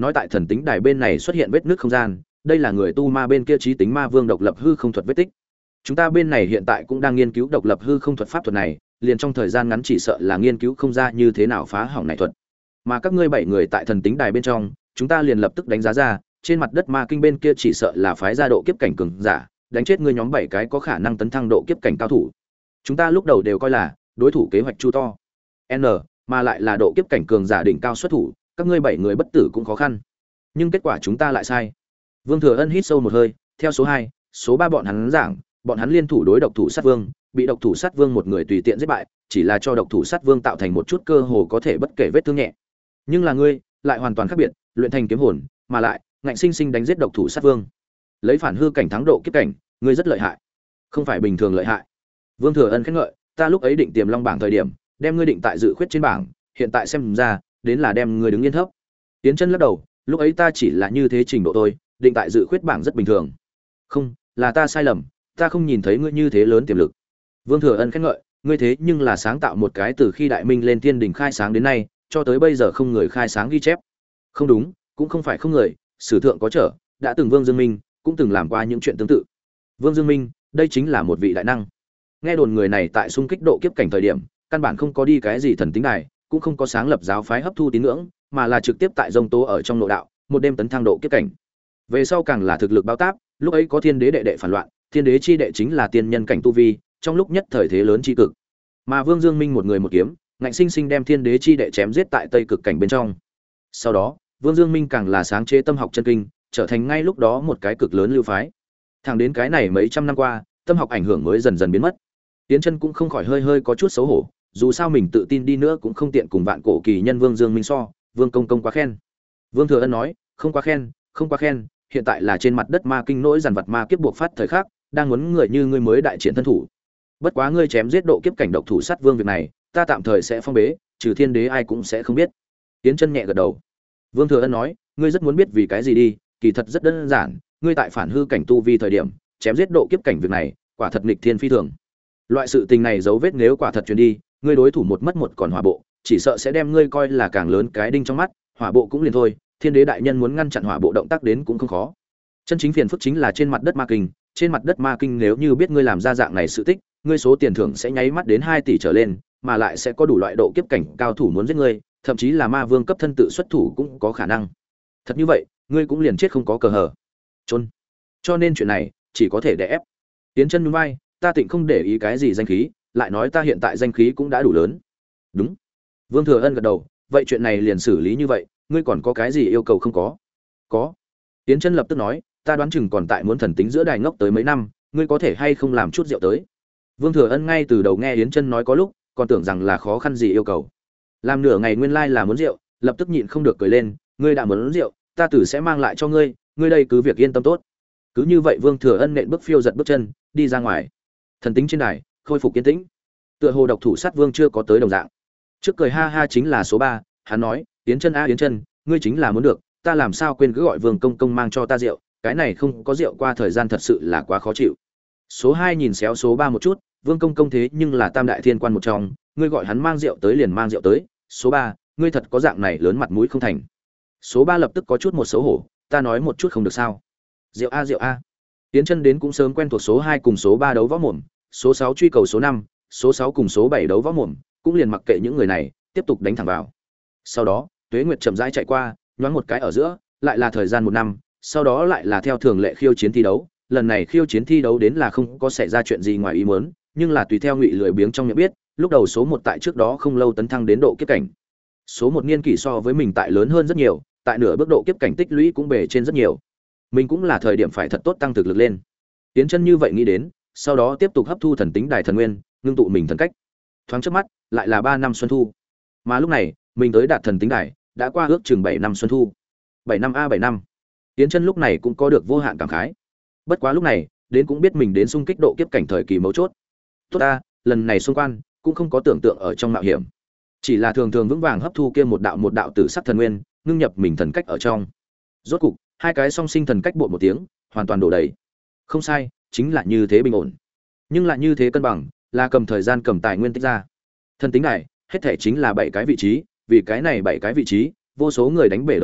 nói tại thần tính đài bên này xuất hiện vết nứt không gian, đây là người tu ma bên kia trí tính ma vương độc lập hư không thuật vết tích. Chúng ta bên này hiện tại cũng đang nghiên cứu độc lập hư không thuật pháp thuật này, liền trong thời gian ngắn chỉ sợ là nghiên cứu không ra như thế nào phá hỏng này thuật. Mà các ngươi bảy người tại thần tính đài bên trong, chúng ta liền lập tức đánh giá ra, trên mặt đất ma kinh bên kia chỉ sợ là phái gia độ kiếp cảnh cường giả, đánh chết ngươi nhóm bảy cái có khả năng tấn thăng độ kiếp cảnh cao thủ. Chúng ta lúc đầu đều coi là đối thủ kế hoạch chu to. N, mà lại là độ kiếp cảnh cường giả đỉnh cao xuất thủ, các ngươi bảy người bất tử cũng khó khăn. Nhưng kết quả chúng ta lại sai. Vương Thừa Ân hít sâu một hơi, theo số hai, số ba bọn hắn giảng, bọn hắn liên thủ đối độc thủ sát vương, bị độc thủ sát vương một người tùy tiện giết bại, chỉ là cho độc thủ sát vương tạo thành một chút cơ hồ có thể bất kể vết thương nhẹ. Nhưng là ngươi, lại hoàn toàn khác biệt, luyện thành kiếm hồn, mà lại ngạnh sinh sinh đánh giết độc thủ sát vương. Lấy phản hư cảnh thắng độ kiếp cảnh, ngươi rất lợi hại. Không phải bình thường lợi hại. Vương Thừa Ân khen ngợi, ta lúc ấy định tiềm long bảng thời điểm, đem ngươi định tại dự khuyết trên bảng, hiện tại xem ra, đến là đem ngươi đứng yên thấp. Tiến Chân lắc đầu, lúc ấy ta chỉ là như thế trình độ thôi, định tại dự khuyết bảng rất bình thường. Không, là ta sai lầm, ta không nhìn thấy ngươi như thế lớn tiềm lực. Vương Thừa Ân khen ngợi, ngươi thế nhưng là sáng tạo một cái từ khi Đại Minh lên Thiên Đình khai sáng đến nay, cho tới bây giờ không người khai sáng ghi chép. Không đúng, cũng không phải không người, sử thượng có trở, đã từng Vương Dương Minh cũng từng làm qua những chuyện tương tự. Vương Dương Minh, đây chính là một vị đại năng. Nghe đồn người này tại xung kích độ kiếp cảnh thời điểm, căn bản không có đi cái gì thần tính đài, cũng không có sáng lập giáo phái hấp thu tín ngưỡng, mà là trực tiếp tại dông tố ở trong nội đạo, một đêm tấn thăng độ kiếp cảnh. Về sau càng là thực lực bao táp, lúc ấy có Thiên Đế đệ đệ phản loạn, Thiên Đế chi đệ chính là tiên nhân cảnh tu vi, trong lúc nhất thời thế lớn chi cực. Mà Vương Dương Minh một người một kiếm, ngạnh sinh sinh đem Thiên Đế chi đệ chém giết tại Tây cực cảnh bên trong. Sau đó, Vương Dương Minh càng là sáng chế tâm học chân kinh, trở thành ngay lúc đó một cái cực lớn lưu phái. Thẳng đến cái này mấy trăm năm qua, tâm học ảnh hưởng mới dần dần biến mất. Tiến Chân cũng không khỏi hơi hơi có chút xấu hổ, dù sao mình tự tin đi nữa cũng không tiện cùng vạn cổ kỳ nhân Vương Dương Minh so, Vương công công quá khen. Vương Thừa Ân nói, không quá khen, không quá khen, hiện tại là trên mặt đất ma kinh nỗi dằn vặt ma kiếp buộc phát thời khắc, đang muốn người như ngươi mới đại triển thân thủ. Bất quá ngươi chém giết độ kiếp cảnh độc thủ sát vương việc này, ta tạm thời sẽ phong bế, trừ Thiên Đế ai cũng sẽ không biết. Tiến Chân nhẹ gật đầu. Vương Thừa Ân nói, ngươi rất muốn biết vì cái gì đi, kỳ thật rất đơn giản, ngươi tại phản hư cảnh tu vi thời điểm, chém giết độ kiếp cảnh việc này, quả thật nghịch thiên phi thường. Loại sự tình này dấu vết nếu quả thật truyền đi, ngươi đối thủ một mất một còn hỏa bộ, chỉ sợ sẽ đem ngươi coi là càng lớn cái đinh trong mắt, hỏa bộ cũng liền thôi, Thiên Đế đại nhân muốn ngăn chặn hỏa bộ động tác đến cũng không khó. Chân chính phiền phức chính là trên mặt đất ma kinh, trên mặt đất ma kinh nếu như biết ngươi làm ra dạng này sự tích, ngươi số tiền thưởng sẽ nháy mắt đến hai tỷ trở lên, mà lại sẽ có đủ loại độ kiếp cảnh cao thủ muốn giết ngươi, thậm chí là ma vương cấp thân tự xuất thủ cũng có khả năng. Thật như vậy, ngươi cũng liền chết không có cờ hở. Chôn. Cho nên chuyện này chỉ có thể đè ép. Tiến Chân nhún vai, ta tịnh không để ý cái gì danh khí, lại nói ta hiện tại danh khí cũng đã đủ lớn. Đúng. Vương Thừa Ân gật đầu, vậy chuyện này liền xử lý như vậy, ngươi còn có cái gì yêu cầu không có? Có. Tiến Chân lập tức nói, ta đoán chừng còn tại muốn thần tính giữa đài ngốc tới mấy năm, ngươi có thể hay không làm chút rượu tới? Vương Thừa Ân ngay từ đầu nghe Yến Chân nói có lúc, còn tưởng rằng là khó khăn gì yêu cầu. Làm nửa ngày nguyên lai là muốn rượu, lập tức nhịn không được cười lên, ngươi đã muốn rượu, ta tử sẽ mang lại cho ngươi, ngươi đây cứ việc yên tâm tốt. Cứ như vậy Vương Thừa Ân nện bước phiêu giật bước chân, đi ra ngoài. Thần tính trên đài, khôi phục yên tĩnh. Tựa hồ độc thủ sát vương chưa có tới đồng dạng. Trước cười ha ha chính là số ba, hắn nói, Yến Chân a Yến Chân, ngươi chính là muốn được, ta làm sao quên cứ gọi Vương công công mang cho ta rượu, cái này không có rượu qua thời gian thật sự là quá khó chịu. Số hai nhìn xéo số ba một chút, Vương công công thế nhưng là tam đại thiên quan một trong, ngươi gọi hắn mang rượu tới liền mang rượu tới. Số ba, ngươi thật có dạng này lớn mặt mũi không thành. Số ba lập tức có chút một xấu hổ, ta nói một chút không được sao? Rượu a rượu a. Tiến Chân đến cũng sớm quen thuộc số hai cùng số ba đấu võ mồm, số sáu truy cầu số năm, số sáu cùng số bảy đấu võ mồm, cũng liền mặc kệ những người này, tiếp tục đánh thẳng vào. Sau đó, Tuế Nguyệt chậm rãi chạy qua, nhoáng một cái ở giữa, lại là thời gian một năm, sau đó lại là theo thường lệ khiêu chiến thi đấu, lần này khiêu chiến thi đấu đến là không có xảy ra chuyện gì ngoài ý muốn, nhưng là tùy theo Ngụy Lười Biếng trong nhận biết, lúc đầu số một tại trước đó không lâu tấn thăng đến độ kiếp cảnh. Số một niên kỷ so với mình tại lớn hơn rất nhiều, tại nửa bước độ kiếp cảnh tích lũy cũng bề trên rất nhiều. Mình cũng là thời điểm phải thật tốt tăng thực lực lên. Tiến Chân như vậy nghĩ đến, sau đó tiếp tục hấp thu thần tính đài thần nguyên, ngưng tụ mình thần cách. Thoáng chớp mắt, lại là ba năm xuân thu. Mà lúc này, mình tới đạt thần tính đài, đã qua ước chừng bảy năm xuân thu. bảy năm a bảy năm. Tiến Chân lúc này cũng có được vô hạn cảm khái. Bất quá lúc này, đến cũng biết mình đến xung kích độ kiếp cảnh thời kỳ mấu chốt. Tốt ta, lần này xung quan, cũng không có tưởng tượng ở trong mạo hiểm. Chỉ là thường thường vững vàng hấp thu kia một đạo một đạo tử sắc thần nguyên, ngưng nhập mình thần cách ở trong. Rốt cục, hai cái song sinh thần cách bộ một tiếng, hoàn toàn đổ đầy. Không sai, chính là như thế bình ổn. Nhưng lại như thế cân bằng, là cầm thời gian cầm tài nguyên tích ra. Thần tính này, hết thể chính là bảy cái vị trí, vì cái này bảy cái vị trí, vô số người đánh bể đầu sọ,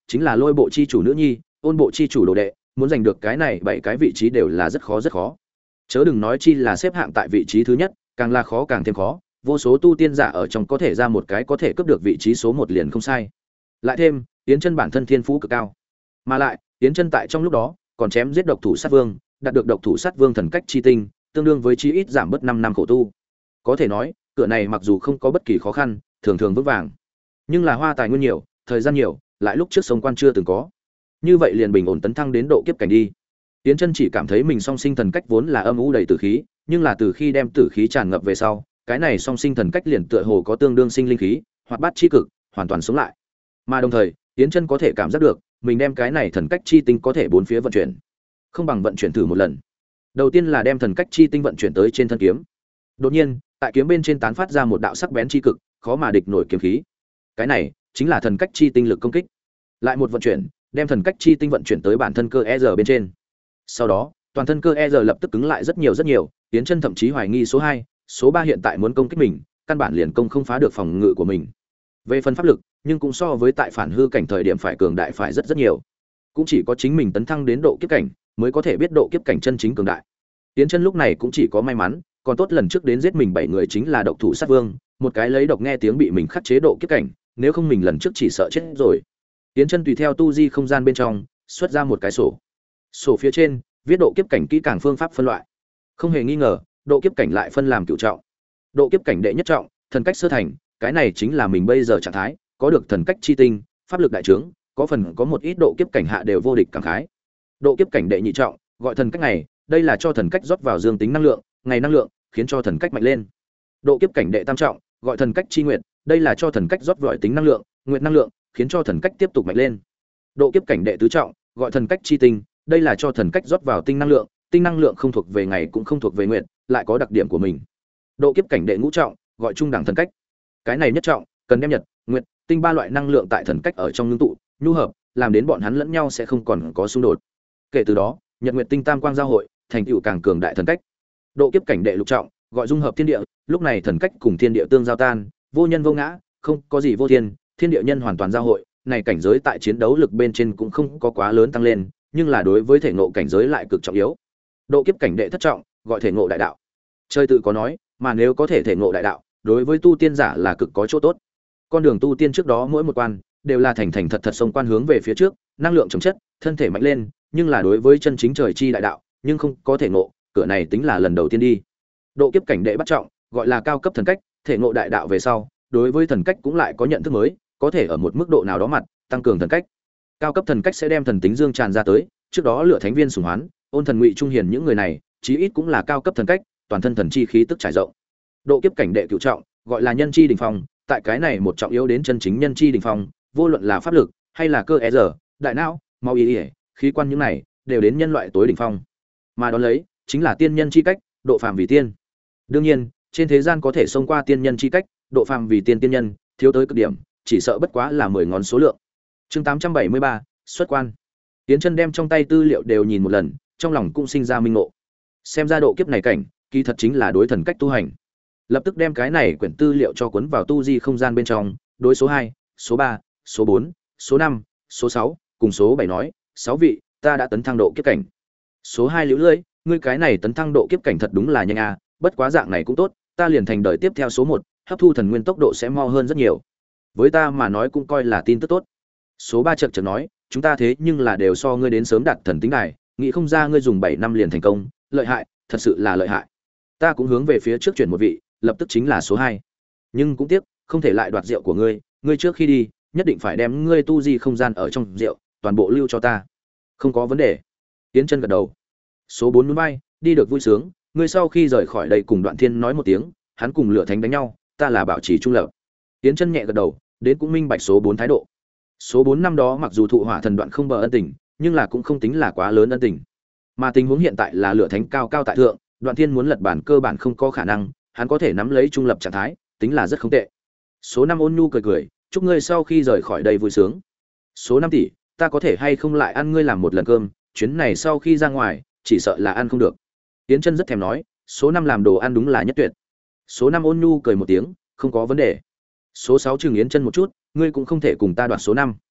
chính là lôi bộ chi chủ nữ nhi, ôn bộ chi chủ đồ đệ, muốn giành được cái này bảy cái vị trí đều là rất khó rất khó. Chớ đừng nói chi là xếp hạng tại vị trí thứ nhất, càng là khó càng thêm khó, vô số tu tiên giả ở trong có thể ra một cái có thể cướp được vị trí số một liền không sai. Lại thêm, Yến Chân bản thân thiên phú cực cao. Mà lại, Yến Chân tại trong lúc đó còn chém giết độc thủ sát vương, đạt được độc thủ sát vương thần cách chi tinh, tương đương với chí ít giảm bớt năm năm khổ tu. Có thể nói, cửa này mặc dù không có bất kỳ khó khăn, thường thường vững vàng, nhưng là hoa tài nguyên nhiều, thời gian nhiều, lại lúc trước sống quan chưa từng có. Như vậy liền bình ổn tấn thăng đến độ kiếp cảnh đi. Yến Chân chỉ cảm thấy mình song sinh thần cách vốn là âm u đầy tử khí, nhưng là từ khi đem tử khí tràn ngập về sau, cái này song sinh thần cách liền tựa hồ có tương đương sinh linh khí, hoạt bát chi cực, hoàn toàn sống lại. Mà đồng thời, Yến Chân có thể cảm giác được, mình đem cái này thần cách chi tinh có thể bốn phía vận chuyển. Không bằng vận chuyển thử một lần. Đầu tiên là đem thần cách chi tinh vận chuyển tới trên thân kiếm. Đột nhiên, tại kiếm bên trên tán phát ra một đạo sắc bén chi cực, khó mà địch nổi kiếm khí. Cái này chính là thần cách chi tinh lực công kích. Lại một vận chuyển, đem thần cách chi tinh vận chuyển tới bản thân cơ e rờ bên trên. Sau đó, toàn thân cơ e rờ lập tức cứng lại rất nhiều rất nhiều, Yến Chân thậm chí hoài nghi số hai, số ba hiện tại muốn công kích mình, căn bản liền công không phá được phòng ngự của mình. Về phần pháp lực, nhưng cũng so với tại phản hư cảnh thời điểm phải cường đại phải rất rất nhiều. Cũng chỉ có chính mình tấn thăng đến độ kiếp cảnh, mới có thể biết độ kiếp cảnh chân chính cường đại. Yến Chân lúc này cũng chỉ có may mắn, còn tốt lần trước đến giết mình bảy người chính là độc thủ sát vương, một cái lấy độc nghe tiếng bị mình khắc chế độ kiếp cảnh, nếu không mình lần trước chỉ sợ chết rồi. Yến Chân tùy theo tu di không gian bên trong, xuất ra một cái sổ. Sổ phía trên viết độ kiếp cảnh kỹ càng phương pháp phân loại. Không hề nghi ngờ, độ kiếp cảnh lại phân làm cửu trọng. Độ kiếp cảnh đệ nhất trọng, thần cách sơ thành, cái này chính là mình bây giờ trạng thái, có được thần cách chi tinh, pháp lực đại trướng, có phần có một ít độ kiếp cảnh hạ đều vô địch cảm khái. Độ kiếp cảnh đệ nhị trọng, gọi thần cách này, đây là cho thần cách rót vào dương tính năng lượng, ngày năng lượng, khiến cho thần cách mạnh lên. Độ kiếp cảnh đệ tam trọng, gọi thần cách chi nguyệt, đây là cho thần cách rót vào tính năng lượng, nguyệt năng lượng, khiến cho thần cách tiếp tục mạnh lên. Độ kiếp cảnh đệ tứ trọng, gọi thần cách chi tinh, đây là cho thần cách rót vào tinh năng lượng, tinh năng lượng không thuộc về ngày cũng không thuộc về nguyệt, lại có đặc điểm của mình. Độ kiếp cảnh đệ ngũ trọng, gọi trung đẳng thần cách. Cái này nhất trọng, cần đem nhật, nguyệt, tinh ba loại năng lượng tại thần cách ở trong ngưng tụ, nhu hợp, làm đến bọn hắn lẫn nhau sẽ không còn có xung đột. Kể từ đó, nhật nguyệt tinh tam quang giao hội, thành tựu càng cường đại thần cách. Độ kiếp cảnh đệ lục trọng, gọi dung hợp thiên địa, lúc này thần cách cùng thiên địa tương giao tan, vô nhân vô ngã, không có gì vô thiên, thiên địa nhân hoàn toàn giao hội, này cảnh giới tại chiến đấu lực bên trên cũng không có quá lớn tăng lên, nhưng là đối với thể ngộ cảnh giới lại cực trọng yếu. Độ kiếp cảnh đệ thất trọng, gọi thể ngộ đại đạo. Chơi tự có nói, mà nếu có thể thể ngộ đại đạo, đối với tu tiên giả là cực có chỗ tốt. Con đường tu tiên trước đó mỗi một quan đều là thành thành thật thật sông quan hướng về phía trước, năng lượng chống chất, thân thể mạnh lên, nhưng là đối với chân chính trời chi đại đạo, nhưng không có thể ngộ, cửa này tính là lần đầu tiên đi. Độ kiếp cảnh đệ bắt trọng, gọi là cao cấp thần cách, thể ngộ đại đạo về sau, đối với thần cách cũng lại có nhận thức mới, có thể ở một mức độ nào đó mặt tăng cường thần cách. Cao cấp thần cách sẽ đem thần tính dương tràn ra tới, trước đó lựa thánh viên sủng hoán, ôn thần ngụy trung hiền những người này, chí ít cũng là cao cấp thần cách, toàn thân thần chi khí tức trải rộng. Độ kiếp cảnh đệ cửu trọng, gọi là nhân chi đỉnh phong, tại cái này một trọng yếu đến chân chính nhân chi đỉnh phong, vô luận là pháp lực hay là cơ e giờ, đại não, máu ý, ý khí quan những này đều đến nhân loại tối đỉnh phong. Mà đó lấy chính là tiên nhân chi cách, độ phàm vì tiên. Đương nhiên, trên thế gian có thể xông qua tiên nhân chi cách, độ phàm vì tiên tiên nhân, thiếu tới cực điểm, chỉ sợ bất quá là mười ngón số lượng. Chương tám trăm bảy mươi ba, xuất quan. Tiến Chân đem trong tay tư liệu đều nhìn một lần, trong lòng cũng sinh ra minh ngộ. Xem ra độ kiếp này cảnh, kỳ thật chính là đối thần cách tu hành. Lập tức đem cái này quyển tư liệu cho cuốn vào tu di không gian bên trong, đối số hai, số ba, số bốn, số năm, số sáu, cùng số bảy nói, sáu vị, ta đã tấn thăng độ kiếp cảnh. Số hai liễu lưỡi, ngươi cái này tấn thăng độ kiếp cảnh thật đúng là nhanh a, bất quá dạng này cũng tốt, ta liền thành đợi tiếp theo số một, hấp thu thần nguyên tốc độ sẽ mo hơn rất nhiều. Với ta mà nói cũng coi là tin tức tốt. Số ba chợt chợt nói, chúng ta thế nhưng là đều so ngươi đến sớm đạt thần tính đài, nghĩ không ra ngươi dùng bảy năm liền thành công, lợi hại, thật sự là lợi hại. Ta cũng hướng về phía trước chuyển một vị, lập tức chính là số hai. Nhưng cũng tiếc, không thể lại đoạt rượu của ngươi, ngươi trước khi đi, nhất định phải đem ngươi tu di không gian ở trong rượu, toàn bộ lưu cho ta. Không có vấn đề. Tiến Chân gật đầu. Số bốn núi bay, đi được vui sướng, ngươi sau khi rời khỏi đây cùng Đoạn Thiên nói một tiếng, hắn cùng Lửa Thánh đánh nhau, ta là bảo trì trung lập. Tiến Chân nhẹ gật đầu, đến cũng minh bạch số bốn thái độ. Số bốn năm đó mặc dù thụ hỏa thần đoạn không bờ ân tình, nhưng là cũng không tính là quá lớn ân tình. Mà tình huống hiện tại là Lửa Thánh cao cao tại thượng, Đoạn Thiên muốn lật bản cơ bản không có khả năng, hắn có thể nắm lấy trung lập trạng thái, tính là rất không tệ. Số năm ôn nhu cười cười, chúc ngươi sau khi rời khỏi đây vui sướng. Số năm tỷ, ta có thể hay không lại ăn ngươi làm một lần cơm, chuyến này sau khi ra ngoài, chỉ sợ là ăn không được. Tiến Chân rất thèm nói, số năm làm đồ ăn đúng là nhất tuyệt. Số năm ôn nhu cười một tiếng, không có vấn đề. Số sáu chừng Yến Chân một chút, ngươi cũng không thể cùng ta đoạt số năm.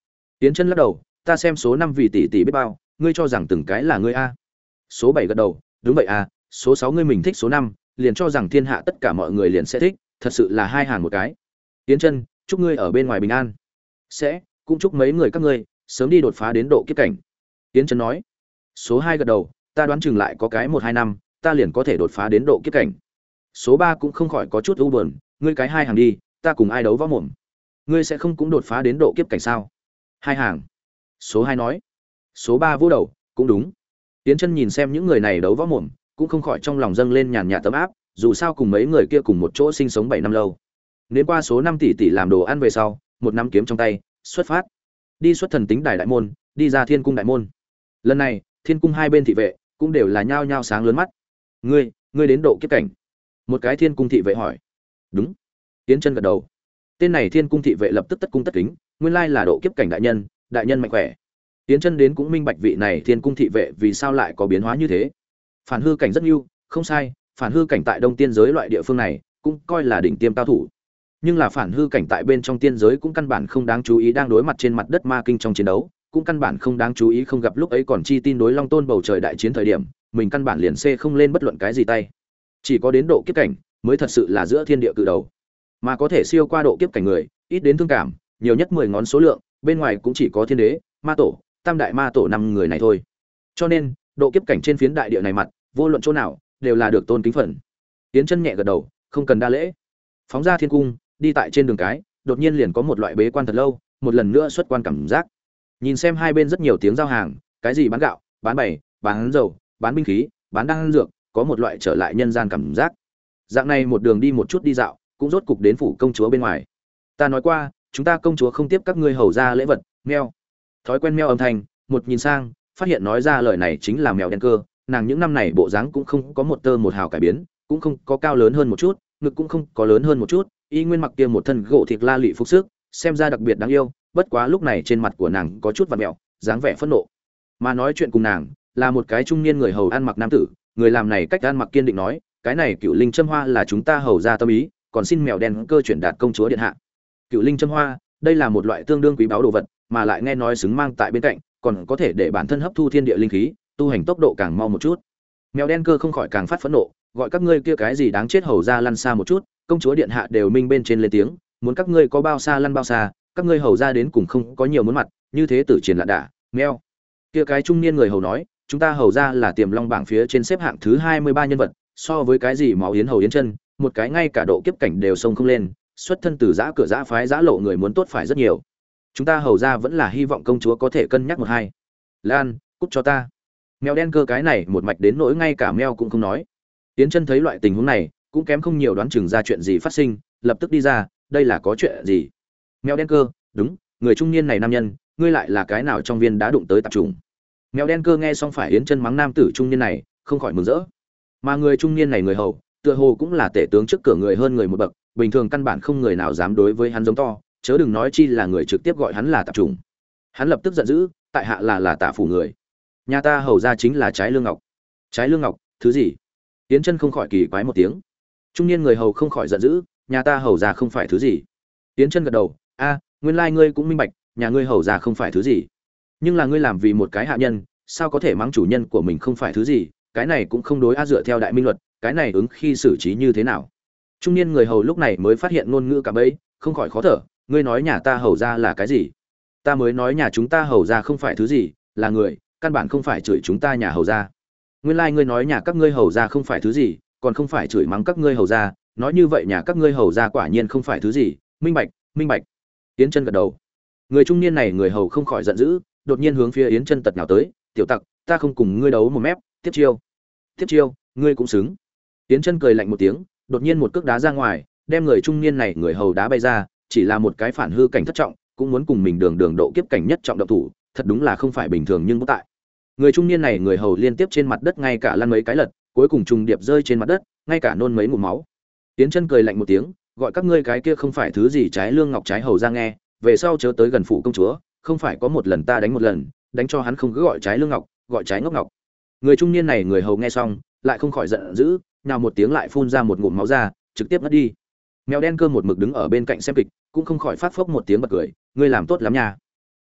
Tiến Chân lắc đầu, ta xem số năm vì tỷ tỷ biết bao, ngươi cho rằng từng cái là ngươi a? Số bảy gật đầu, đúng vậy à, số sáu ngươi mình thích số năm, liền cho rằng thiên hạ tất cả mọi người liền sẽ thích, thật sự là hai hàng một cái. Tiến Chân, chúc ngươi ở bên ngoài bình an. Sẽ, cũng chúc mấy người các ngươi sớm đi đột phá đến độ kiếp cảnh. Tiến Chân nói. Số hai gật đầu, ta đoán chừng lại có cái một hai năm, ta liền có thể đột phá đến độ kiếp cảnh. Số ba cũng không khỏi có chút u buồn, ngươi cái hai hàng đi, ta cùng ai đấu võ mồm. Ngươi sẽ không cũng đột phá đến độ kiếp cảnh sao? Hai hàng. Số hai nói. Số ba vỗ đầu, cũng đúng. Tiến Chân nhìn xem những người này đấu võ mồm, cũng không khỏi trong lòng dâng lên nhàn nhạt tấm áp, dù sao cùng mấy người kia cùng một chỗ sinh sống bảy năm lâu. Nếu qua số năm tỷ tỷ làm đồ ăn về sau, một nắm kiếm trong tay, xuất phát. Đi xuất thần tính đài đại môn, đi ra thiên cung đại môn. Lần này, thiên cung hai bên thị vệ cũng đều là nhao nhao sáng lớn mắt. Ngươi, ngươi đến độ kiếp cảnh? Một cái thiên cung thị vệ hỏi. Đúng. Tiến Chân gật đầu. Tên này thiên cung thị vệ lập tức tất cung tất kính, nguyên lai là độ kiếp cảnh đại nhân, đại nhân mạnh khỏe. Tiến Chân đến cũng minh bạch vị này thiên cung thị vệ vì sao lại có biến hóa như thế. Phản hư cảnh rất ưu, không sai, phản hư cảnh tại Đông Tiên giới loại địa phương này cũng coi là đỉnh tiêm cao thủ. Nhưng là phản hư cảnh tại bên trong tiên giới cũng căn bản không đáng chú ý, đang đối mặt trên mặt đất ma kinh trong chiến đấu, cũng căn bản không đáng chú ý, không gặp lúc ấy còn chi tin đối Long Tôn bầu trời đại chiến thời điểm, mình căn bản liền xê không lên bất luận cái gì tay. Chỉ có đến độ kiếp cảnh mới thật sự là giữa thiên địa cự đầu. Mà có thể siêu qua độ kiếp cảnh người, ít đến thương cảm, nhiều nhất mười ngón số lượng, bên ngoài cũng chỉ có thiên đế, ma tổ, tam đại ma tổ năm người này thôi. Cho nên, độ kiếp cảnh trên phiến đại địa này mặt, vô luận chỗ nào, đều là được tôn kính phần. Tiến Chân nhẹ gật đầu, không cần đa lễ. Phóng ra thiên cung, đi tại trên đường cái, đột nhiên liền có một loại bế quan thật lâu, một lần nữa xuất quan cảm giác. Nhìn xem hai bên rất nhiều tiếng giao hàng, cái gì bán gạo, bán bày, bán dầu, bán binh khí, bán đan dược, có một loại trở lại nhân gian cảm giác. Dạng này một đường đi một chút đi dạo, cũng rốt cục đến phủ công chúa bên ngoài. Ta nói qua, chúng ta công chúa không tiếp các ngươi hầu ra lễ vật, meo. Thói quen meo âm thanh, một nhìn sang, phát hiện nói ra lời này chính là mèo đen cơ, nàng những năm này bộ dáng cũng không có một tơ một hào cải biến, cũng không có cao lớn hơn một chút, ngực cũng không có lớn hơn một chút, y nguyên mặc kia một thân gỗ thịt la lị phục sức, xem ra đặc biệt đáng yêu, bất quá lúc này trên mặt của nàng có chút vặn vẹo, dáng vẻ phẫn nộ. Mà nói chuyện cùng nàng, là một cái trung niên người hầu ăn mặc nam tử, người làm này cách ăn mặc kiên định nói, cái này Cựu Linh Châm Hoa là chúng ta hầu ra tâm ý, còn xin mèo đen cơ chuyển đạt công chúa điện hạ. Cựu Linh Châm Hoa, đây là một loại tương đương quý báu đồ vật, mà lại nghe nói xứng mang tại bên cạnh, còn có thể để bản thân hấp thu thiên địa linh khí, tu hành tốc độ càng mau một chút. Mèo đen cơ không khỏi càng phát phẫn nộ, gọi các ngươi kia cái gì đáng chết hầu ra lăn xa một chút, công chúa điện hạ đều minh bên trên lên tiếng, muốn các ngươi có bao xa lăn bao xa, các ngươi hầu ra đến cùng không có nhiều muốn mặt, như thế tử triển lạ đả, meo. Kia cái trung niên người hầu nói, chúng ta hầu ra là tiềm long bảng phía trên xếp hạng thứ hai mươi ba nhân vật, so với cái gì máu yến hầu yến chân, một cái ngay cả độ kiếp cảnh đều sông không lên, xuất thân từ giã cửa giã phái giã lộ người muốn tốt phải rất nhiều. Chúng ta hầu ra vẫn là hy vọng công chúa có thể cân nhắc một hai. Lan, cút cho ta. Mèo đen cơ cái này một mạch đến nỗi ngay cả meo cũng không nói. Tiến Chân thấy loại tình huống này, cũng kém không nhiều đoán chừng ra chuyện gì phát sinh, lập tức đi ra, đây là có chuyện gì? Mèo đen cơ, đúng, người trung niên này nam nhân, ngươi lại là cái nào trong viên đã đụng tới tạp trùng? Mèo đen cơ nghe xong phải Yến Chân mắng nam tử trung niên này, không khỏi mừng rỡ. Mà người trung niên này người hầu, tựa hồ cũng là tể tướng trước cửa người hơn người một bậc, bình thường căn bản không người nào dám đối với hắn giống to, chớ đừng nói chi là người trực tiếp gọi hắn là tạp trùng. Hắn lập tức giận dữ, tại hạ là là tả phủ người. Nhà ta hầu ra chính là Trái Lương Ngọc. Trái Lương Ngọc, thứ gì? Yến Chân không khỏi kỳ quái một tiếng. Trung niên người hầu không khỏi giận dữ, nhà ta hầu ra không phải thứ gì? Yến Chân gật đầu, a, nguyên lai ngươi cũng minh bạch, nhà ngươi hầu ra không phải thứ gì. Nhưng là ngươi làm vì một cái hạ nhân, sao có thể mắng chủ nhân của mình không phải thứ gì, cái này cũng không đối a, dựa theo đại minh luật, cái này ứng khi xử trí như thế nào? Trung niên người hầu lúc này mới phát hiện ngôn ngữ cả bấy, không khỏi khó thở, ngươi nói nhà ta hầu ra là cái gì? Ta mới nói nhà chúng ta hầu ra không phải thứ gì, là người, căn bản không phải chửi chúng ta nhà hầu ra. Nguyên lai like ngươi nói nhà các ngươi hầu ra không phải thứ gì, còn không phải chửi mắng các ngươi hầu ra, nói như vậy nhà các ngươi hầu ra quả nhiên không phải thứ gì, minh bạch, minh bạch. Yến Chân gật đầu. Người trung niên này người hầu không khỏi giận dữ, đột nhiên hướng phía Yến Chân tật nào tới, "Tiểu tặc, ta không cùng ngươi đấu một mép, tiếp chiêu." "Tiếp chiêu, ngươi cũng xứng." Yến Chân cười lạnh một tiếng, đột nhiên một cước đá ra ngoài, đem người trung niên này người hầu đá bay ra, chỉ là một cái phản hư cảnh thất trọng, cũng muốn cùng mình đường đường độ kiếp cảnh nhất trọng động thủ, thật đúng là không phải bình thường nhưng bất tại. Người trung niên này người hầu liên tiếp trên mặt đất ngay cả lăn mấy cái lật, cuối cùng trùng điệp rơi trên mặt đất, ngay cả nôn mấy ngụm máu. Yến Chân cười lạnh một tiếng, gọi các ngươi cái kia không phải thứ gì Trái Lương Ngọc Trái hầu ra nghe, về sau chớ tới gần phủ công chúa, không phải có một lần ta đánh một lần, đánh cho hắn không cứ gọi Trái Lương Ngọc, gọi Trái Ngốc Ngọc. Người trung niên này người hầu nghe xong, lại không khỏi giận dữ, nào một tiếng lại phun ra một ngụm máu ra, trực tiếp ngất đi. Mèo đen cơ một mực đứng ở bên cạnh xem kịch, cũng không khỏi phát phốc một tiếng bật cười, ngươi làm tốt lắm nha.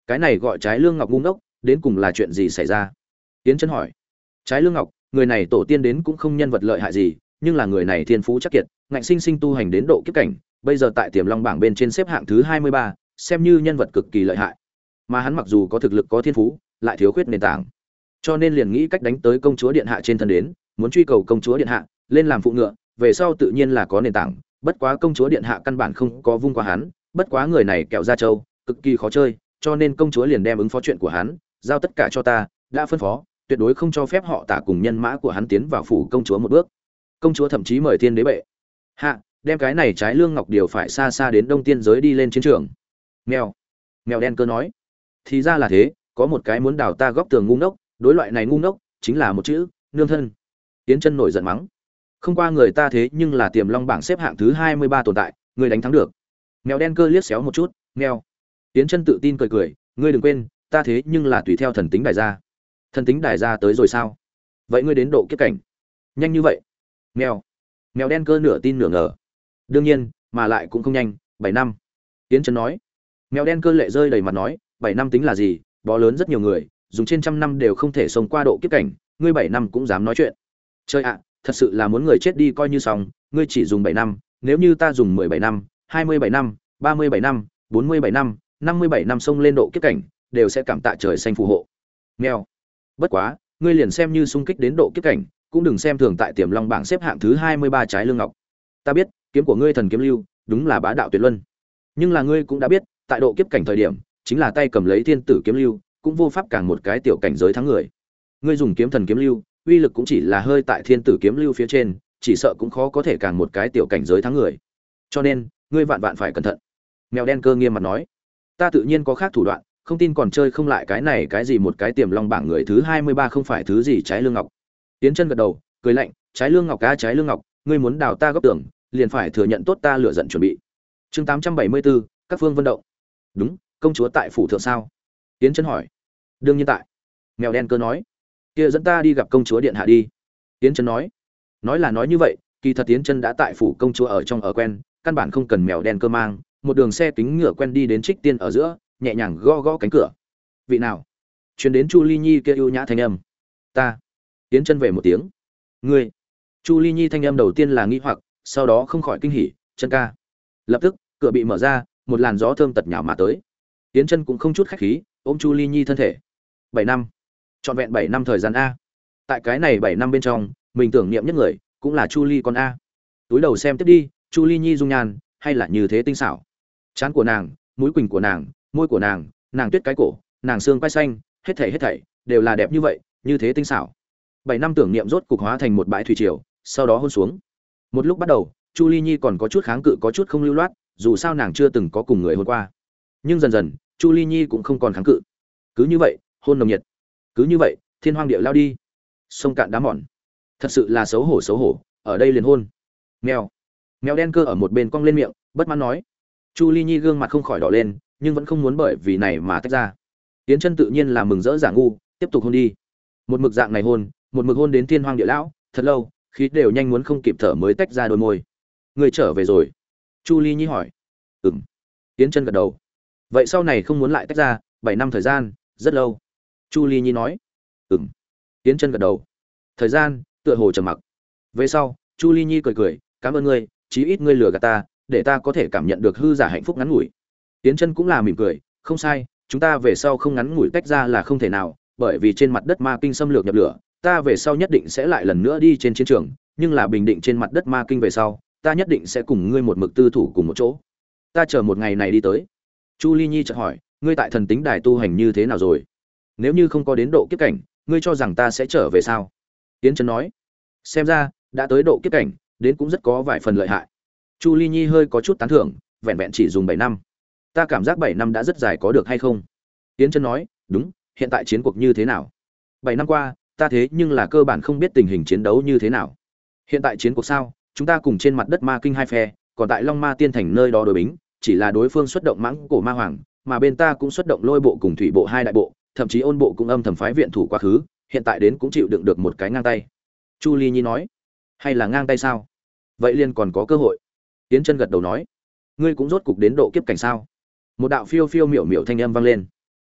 cái này gọi Trái Lương Ngọc ngu ngốc, đến cùng là chuyện gì xảy ra? Tiến Chân hỏi. Trái Lương Ngọc, người này tổ tiên đến cũng không nhân vật lợi hại gì, nhưng là người này thiên phú chắc kiệt, ngạnh sinh sinh tu hành đến độ kiếp cảnh, bây giờ tại Tiềm Long bảng bên trên xếp hạng thứ hai mươi ba, xem như nhân vật cực kỳ lợi hại. Mà hắn mặc dù có thực lực có thiên phú, lại thiếu khuyết nền tảng, cho nên liền nghĩ cách đánh tới công chúa điện hạ trên thân đến, muốn truy cầu công chúa điện hạ, lên làm phụ ngựa, về sau tự nhiên là có nền tảng, bất quá công chúa điện hạ căn bản không có vung qua hắn, bất quá người này kẹo da trâu, cực kỳ khó chơi, cho nên công chúa liền đem ứng phó chuyện của hắn, giao tất cả cho ta, đã phân phó, tuyệt đối không cho phép họ Tả cùng nhân mã của hắn tiến vào phủ công chúa một bước. Công chúa thậm chí mời thiên đế bệ hạ đem cái này Trái Lương Ngọc điều phải xa xa đến Đông Tiên giới đi lên chiến trường. Mèo, mèo đen cơ nói, thì ra là thế, có một cái muốn đào ta góc tường ngu ngốc, đối loại này ngu ngốc chính là một chữ nương thân. Tiến Chân nổi giận mắng, không qua người ta thế nhưng là Tiềm Long bảng xếp hạng thứ hai mươi ba tồn tại, ngươi đánh thắng được? Mèo đen cơ liếc xéo một chút, mèo. Tiến Chân tự tin cười cười, ngươi đừng quên, ta thế nhưng là tùy theo thần tính đại gia. Thần tính đại gia tới rồi sao? Vậy ngươi đến độ kiếp cảnh, nhanh như vậy? Mèo. Mèo đen cơ nửa tin nửa ngờ. Đương nhiên, mà lại cũng không nhanh, bảy năm. Tiến Chân nói. Mèo đen cơ lệ rơi đầy mặt nói, bảy năm tính là gì, bó lớn rất nhiều người, dùng trên trăm năm đều không thể sống qua độ kiếp cảnh, ngươi bảy năm cũng dám nói chuyện. Chơi ạ, thật sự là muốn người chết đi coi như xong, ngươi chỉ dùng bảy năm, nếu như ta dùng mười bảy năm, hai mươi bảy năm, ba mươi bảy năm, bốn mươi bảy năm, năm mươi bảy năm xông lên độ kiếp cảnh, đều sẽ cảm tạ trời xanh phù hộ. Mèo. Bất quá, ngươi liền xem như xung kích đến độ kiếp cảnh, cũng đừng xem thường tại Tiềm Long bảng xếp hạng thứ hai mươi ba Trái Lương Ngọc. Ta biết, kiếm của ngươi thần kiếm lưu, đúng là bá đạo tuyệt luân. Nhưng là ngươi cũng đã biết, tại độ kiếp cảnh thời điểm, chính là tay cầm lấy thiên tử kiếm lưu, cũng vô pháp càng một cái tiểu cảnh giới thắng người. Ngươi dùng kiếm thần kiếm lưu, uy lực cũng chỉ là hơi tại thiên tử kiếm lưu phía trên, chỉ sợ cũng khó có thể càng một cái tiểu cảnh giới thắng người. Cho nên, ngươi vạn vạn phải cẩn thận. Mèo đen cơ nghiêm mặt nói, ta tự nhiên có khác thủ đoạn, không tin còn chơi không lại cái này cái gì một cái Tiềm Long bảng người thứ hai mươi ba không phải thứ gì Trái Lương Ngọc. Tiến Chân gật đầu, cười lạnh, Trái Lương Ngọc ca Trái Lương Ngọc, ngươi muốn đào ta góc tưởng, liền phải thừa nhận tốt ta lựa giận chuẩn bị. Chương tám trăm bảy mươi bốn, các phương vận động. Đúng, công chúa tại phủ thượng sao? Tiến Chân hỏi. Đương nhiên tại. Mèo đen cơ nói. Kia dẫn ta đi gặp công chúa điện hạ đi. Tiến Chân nói. Nói là nói như vậy, kỳ thật Tiến Chân đã tại phủ công chúa ở trong ở quen, căn bản không cần mèo đen cơ mang, một đường xe kính ngựa quen đi đến Trích Tiên ở giữa, nhẹ nhàng gõ gõ cánh cửa. Vị nào? Truyền đến Chu Ly Nhi kia ưu nhã thanh âm. Ta. Tiến Chân về một tiếng. Ngươi. Chu Ly Nhi thanh âm đầu tiên là nghi hoặc, sau đó không khỏi kinh hỉ, Chân ca. Lập tức, cửa bị mở ra, một làn gió thơm tật nhào mà tới. Tiến Chân cũng không chút khách khí, ôm Chu Ly Nhi thân thể. Bảy năm. Trọn vẹn bảy năm thời gian a. Tại cái này bảy năm bên trong, mình tưởng niệm nhất người, cũng là Chu Ly con a. Túi đầu xem tiếp đi, Chu Ly Nhi dung nhan, hay là như thế tinh xảo. Trán của nàng, mũi quỳnh của nàng, môi của nàng, nàng tuyết cái cổ, nàng xương quai xanh, hết thảy hết thảy đều là đẹp như vậy, như thế tinh xảo. Bảy năm tưởng niệm rốt cục hóa thành một bãi thủy triều, sau đó hôn xuống. Một lúc bắt đầu, Chu Ly Nhi còn có chút kháng cự, có chút không lưu loát, dù sao nàng chưa từng có cùng người hôn qua. Nhưng dần dần, Chu Ly Nhi cũng không còn kháng cự. Cứ như vậy, hôn nồng nhiệt. Cứ như vậy, thiên hoang địa lao đi, sông cạn đá mòn. Thật sự là xấu hổ xấu hổ, ở đây liền hôn. Mèo. Mèo đen cơ ở một bên cong lên miệng, bất mãn nói. Chu Ly Nhi gương mặt không khỏi đỏ lên, nhưng vẫn không muốn bởi vì này mà tách ra. Tiến Chân tự nhiên là mừng rỡ giả ngu, tiếp tục hôn đi. Một mực dạng này hôn, một mực hôn đến thiên hoang địa lão, thật lâu, khí đều nhanh muốn không kịp thở mới tách ra đôi môi. Người trở về rồi? Chu Ly Nhi hỏi. Ừm. Tiến Chân gật đầu. Vậy sau này không muốn lại tách ra, bảy năm thời gian, rất lâu. Chu Ly Nhi nói. Ừm. Tiến Chân gật đầu. Thời gian tựa hồ trầm mặc. Về sau, Chu Ly Nhi cười cười, cảm ơn ngươi, chí ít ngươi lừa gạt ta, để ta có thể cảm nhận được hư giả hạnh phúc ngắn ngủi. Tiến Chân cũng là mỉm cười, không sai, chúng ta về sau không ngắn ngủi tách ra là không thể nào, bởi vì trên mặt đất ma kinh xâm lược nhập lửa, ta về sau nhất định sẽ lại lần nữa đi trên chiến trường, nhưng là bình định trên mặt đất ma kinh về sau, ta nhất định sẽ cùng ngươi một mực tư thủ cùng một chỗ. Ta chờ một ngày này đi tới. Chu Ly Nhi chợt hỏi, ngươi tại thần tính đài tu hành như thế nào rồi? Nếu như không có đến độ kiếp cảnh, ngươi cho rằng ta sẽ trở về sao? Tiến Chân nói, xem ra đã tới độ kiếp cảnh, đến cũng rất có vài phần lợi hại. Chu Ly Nhi hơi có chút tán thưởng, vẹn vẹn chỉ dùng bảy năm. Ta cảm giác bảy năm đã rất dài, có được hay không? Tiến Chân nói, đúng, hiện tại chiến cuộc như thế nào? Bảy năm qua, ta thế nhưng là cơ bản không biết tình hình chiến đấu như thế nào. Hiện tại chiến cuộc sao? Chúng ta cùng trên mặt đất ma kinh hai phe, còn tại Long Ma Tiên Thành nơi đó đối bính, chỉ là đối phương xuất động mãng cổ ma hoàng, mà bên ta cũng xuất động lôi bộ cùng thủy bộ hai đại bộ, thậm chí ôn bộ cũng âm thầm phái viện thủ quá khứ, hiện tại đến cũng chịu đựng được một cái ngang tay. Chu Ly Nhi nói, hay là ngang tay sao? Vậy liền còn có cơ hội. Tiến Chân gật đầu nói, ngươi cũng rốt cục đến độ kiếp cảnh sao? Một đạo phiêu phiêu miểu miểu thanh âm vang lên.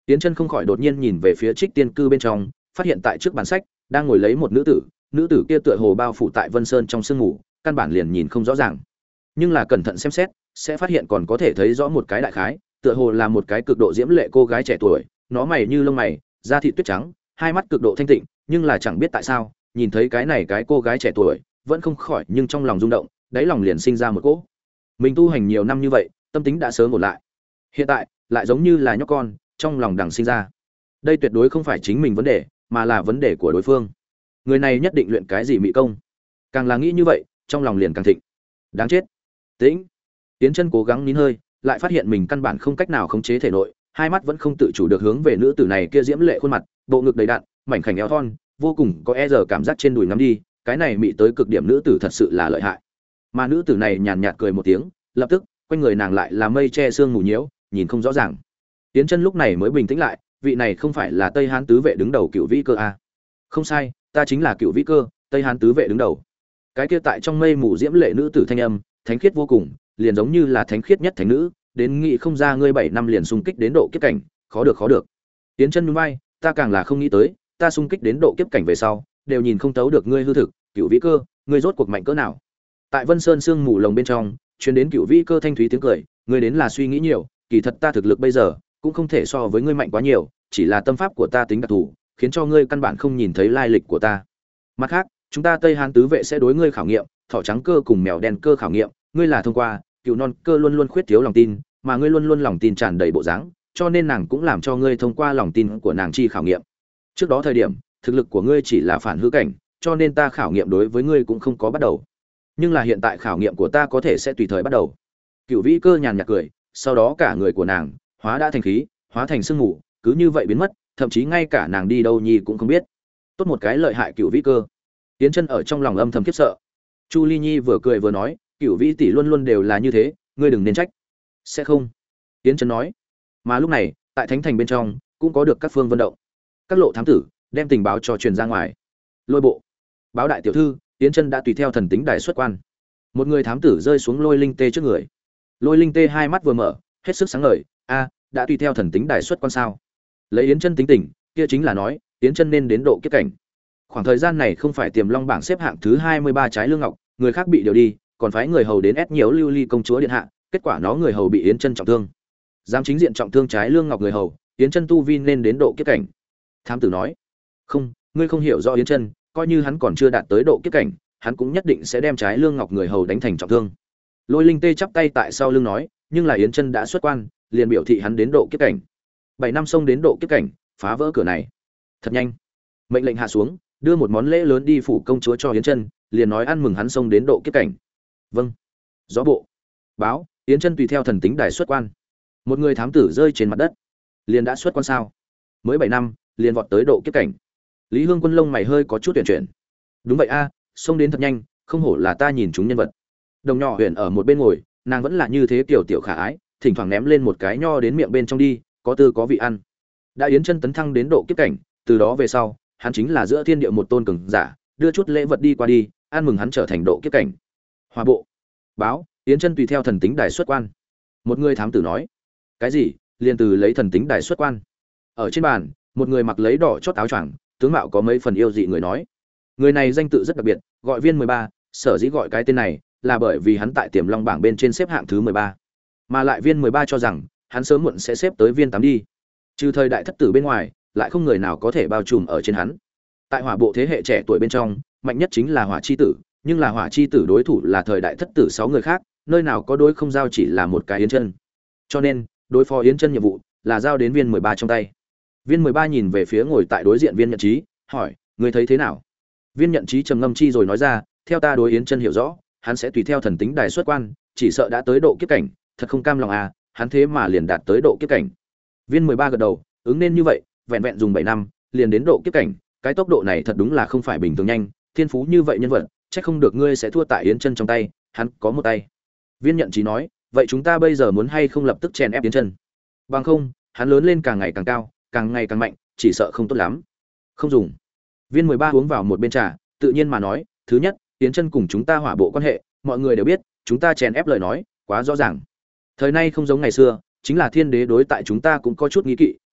Tiến Chân không khỏi đột nhiên nhìn về phía Trích Tiên cư bên trong, phát hiện tại trước bàn sách đang ngồi lấy một nữ tử, nữ tử kia tựa hồ bao phủ tại Vân Sơn trong sương mù, căn bản liền nhìn không rõ ràng. Nhưng là cẩn thận xem xét, sẽ phát hiện còn có thể thấy rõ một cái đại khái, tựa hồ là một cái cực độ diễm lệ cô gái trẻ tuổi, nó mày như lông mày, da thịt tuyết trắng, hai mắt cực độ thanh tịnh, nhưng là chẳng biết tại sao, nhìn thấy cái này cái cô gái trẻ tuổi, vẫn không khỏi nhưng trong lòng rung động, đáy lòng liền sinh ra một cỗ. Mình tu hành nhiều năm như vậy, tâm tính đã sớm ổn lại. Hiện tại, lại giống như là nhóc con, trong lòng đằng sinh ra. Đây tuyệt đối không phải chính mình vấn đề, mà là vấn đề của đối phương. Người này nhất định luyện cái gì mị công. Càng là nghĩ như vậy, trong lòng liền càng thịnh. Đáng chết. Tĩnh. Tiến Chân cố gắng nín hơi, lại phát hiện mình căn bản không cách nào khống chế thể nội, hai mắt vẫn không tự chủ được hướng về nữ tử này kia diễm lệ khuôn mặt, bộ ngực đầy đặn, mảnh khảnh eo thon, vô cùng có e giờ cảm giác trên đùi ngắm đi, cái này mị tới cực điểm nữ tử thật sự là lợi hại. Mà nữ tử này nhàn nhạt cười một tiếng, lập tức, quanh người nàng lại là mây che sương mù nhiễu, nhìn không rõ ràng. Tiến Chân lúc này mới bình tĩnh lại, vị này không phải là Tây Hán tứ vệ đứng đầu Cựu Vĩ Cơ à? Không sai, ta chính là Cựu Vĩ Cơ, Tây Hán tứ vệ đứng đầu. Cái kia tại trong mây mù diễm lệ nữ tử thanh âm, thánh khiết vô cùng, liền giống như là thánh khiết nhất thánh nữ, đến nghĩ không ra ngươi bảy năm liền xung kích đến độ kiếp cảnh, khó được khó được. Tiến Chân nhún vai, ta càng là không nghĩ tới, ta xung kích đến độ kiếp cảnh về sau, đều nhìn không thấu được ngươi hư thực, Cựu Vĩ Cơ, ngươi rốt cuộc mạnh cỡ nào? Tại Vân Sơn sương mù lồng bên trong, truyền đến Cựu Vĩ Cơ thanh thúy tiếng cười, ngươi đến là suy nghĩ nhiều, kỳ thật ta thực lực bây giờ cũng không thể so với ngươi mạnh quá nhiều, chỉ là tâm pháp của ta tính đặc thù, khiến cho ngươi căn bản không nhìn thấy lai lịch của ta. Mặt khác, chúng ta Tây Hán tứ vệ sẽ đối ngươi khảo nghiệm, thỏ trắng cơ cùng mèo đen cơ khảo nghiệm, ngươi là thông qua, cựu non cơ luôn luôn khuyết thiếu lòng tin, mà ngươi luôn luôn lòng tin tràn đầy bộ dáng, cho nên nàng cũng làm cho ngươi thông qua lòng tin của nàng chi khảo nghiệm. Trước đó thời điểm, thực lực của ngươi chỉ là phản hư cảnh, cho nên ta khảo nghiệm đối với ngươi cũng không có bắt đầu. Nhưng là hiện tại khảo nghiệm của ta có thể sẽ tùy thời bắt đầu. Cựu Vĩ Cơ nhàn nhạt cười, sau đó cả người của nàng hóa đã thành khí, hóa thành sương mù, cứ như vậy biến mất, thậm chí ngay cả nàng đi đâu nhi cũng không biết. Tốt một cái lợi hại Cựu Vĩ Cơ. Tiến Chân ở trong lòng âm thầm khiếp sợ. Chu Ly Nhi vừa cười vừa nói, Cựu Vĩ tỷ luôn luôn đều là như thế, ngươi đừng nên trách. Sẽ không. Tiến Chân nói. Mà lúc này, tại Thánh Thành bên trong, cũng có được các phương vận động. Các lộ thám tử đem tình báo cho truyền ra ngoài. Lôi bộ, báo đại tiểu thư, Tiến Chân đã tùy theo thần tính đài xuất quan. Một người thám tử rơi xuống Lôi Linh Tê trước người. Lôi Linh Tê hai mắt vừa mở, hết sức sáng ngời, a, đã tùy theo thần tính đài xuất quan sao? Lấy Yến Chân tính tình, kia chính là nói, Yến Chân nên đến độ kiếp cảnh. Khoảng thời gian này không phải Tiềm Long bảng xếp hạng thứ hai mươi ba trái lương ngọc, người khác bị điều đi, còn phái người hầu đến ép nhiễu Lưu Ly công chúa điện hạ, kết quả nó người hầu bị Yến Chân trọng thương. Dám chính diện trọng thương trái lương ngọc người hầu, Yến Chân tu vi nên đến độ kiếp cảnh. Thám tử nói, không, ngươi không hiểu rõ Yến Chân, coi như hắn còn chưa đạt tới độ kiếp cảnh, hắn cũng nhất định sẽ đem trái lương ngọc người hầu đánh thành trọng thương. Lôi Linh Tê chắp tay tại sau lưng nói, nhưng là Yến Chân đã xuất quan, liền biểu thị hắn đến độ kiếp cảnh. Bảy năm xông đến độ kiếp cảnh, phá vỡ cửa này. Thật nhanh. Mệnh lệnh hạ xuống, đưa một món lễ lớn đi phủ công chúa cho Yến Chân, liền nói ăn mừng hắn xông đến độ kiếp cảnh. Vâng. Gió bộ. Báo, Yến Chân tùy theo thần tính đài xuất quan. Một người thám tử rơi trên mặt đất. Liền đã xuất quan sao? Mới bảy năm, liền vọt tới độ kiếp cảnh. Lý Hương Quân lông mày hơi có chút chuyển chuyển. Đúng vậy a, xông đến thật nhanh, không hổ là ta nhìn chúng nhân vật. Đồng nhỏ Huyền ở một bên ngồi, nàng vẫn là như thế kiểu tiểu khả ái, thỉnh thoảng ném lên một cái nho đến miệng bên trong đi, có tư có vị ăn. Đã Yến Chân tấn thăng đến độ kiếp cảnh, từ đó về sau, hắn chính là giữa thiên địa một tôn cường giả, đưa chút lễ vật đi qua đi, ăn mừng hắn trở thành độ kiếp cảnh. Hòa bộ. Báo, Yến Chân tùy theo thần tính đài xuất quan. Một người thám tử nói, cái gì? Liên từ lấy thần tính đài xuất quan. Ở trên bàn, một người mặc lấy đỏ chót áo choàng, tướng mạo có mấy phần yêu dị người nói, người này danh tự rất đặc biệt, gọi Viên mười ba, sở dĩ gọi cái tên này là bởi vì hắn tại Tiềm Long bảng bên trên xếp hạng thứ mười ba. Mà lại Viên mười ba cho rằng, hắn sớm muộn sẽ xếp tới Viên tám đi. Trừ thời đại thất tử bên ngoài, lại không người nào có thể bao trùm ở trên hắn. Tại Hỏa bộ thế hệ trẻ tuổi bên trong, mạnh nhất chính là Hỏa chi tử, nhưng là Hỏa chi tử đối thủ là thời đại thất tử sáu người khác, nơi nào có đối không giao chỉ là một cái Yến Chân. Cho nên, đối phó Yến Chân nhiệm vụ là giao đến Viên mười ba trong tay. Viên mười ba nhìn về phía ngồi tại đối diện Viên Nhận Chí, hỏi, ngươi thấy thế nào? Viên Nhận Chí trầm ngâm chi rồi nói ra, theo ta đối Yến Chân hiểu rõ, hắn sẽ tùy theo thần tính đài xuất quan, chỉ sợ đã tới độ kiếp cảnh, thật không cam lòng à, hắn thế mà liền đạt tới độ kiếp cảnh. Viên mười ba gật đầu, ứng nên như vậy, vẹn vẹn dùng bảy năm, liền đến độ kiếp cảnh, cái tốc độ này thật đúng là không phải bình thường nhanh, thiên phú như vậy nhân vật, chắc không được ngươi sẽ thua tại Yến Chân trong tay, hắn có một tay. Viên Nhận Chí nói, vậy chúng ta bây giờ muốn hay không lập tức chèn ép Yến Chân? Bằng không, hắn lớn lên càng ngày càng cao, càng ngày càng mạnh, chỉ sợ không tốt lắm. Không dùng. Viên mười ba uống vào một bên trà, tự nhiên mà nói, thứ nhất, Yến Chân cùng chúng ta Hỏa bộ quan hệ, mọi người đều biết, chúng ta chèn ép lời nói, quá rõ ràng. Thời nay không giống ngày xưa, chính là Thiên Đế đối tại chúng ta cũng có chút nghi kỵ,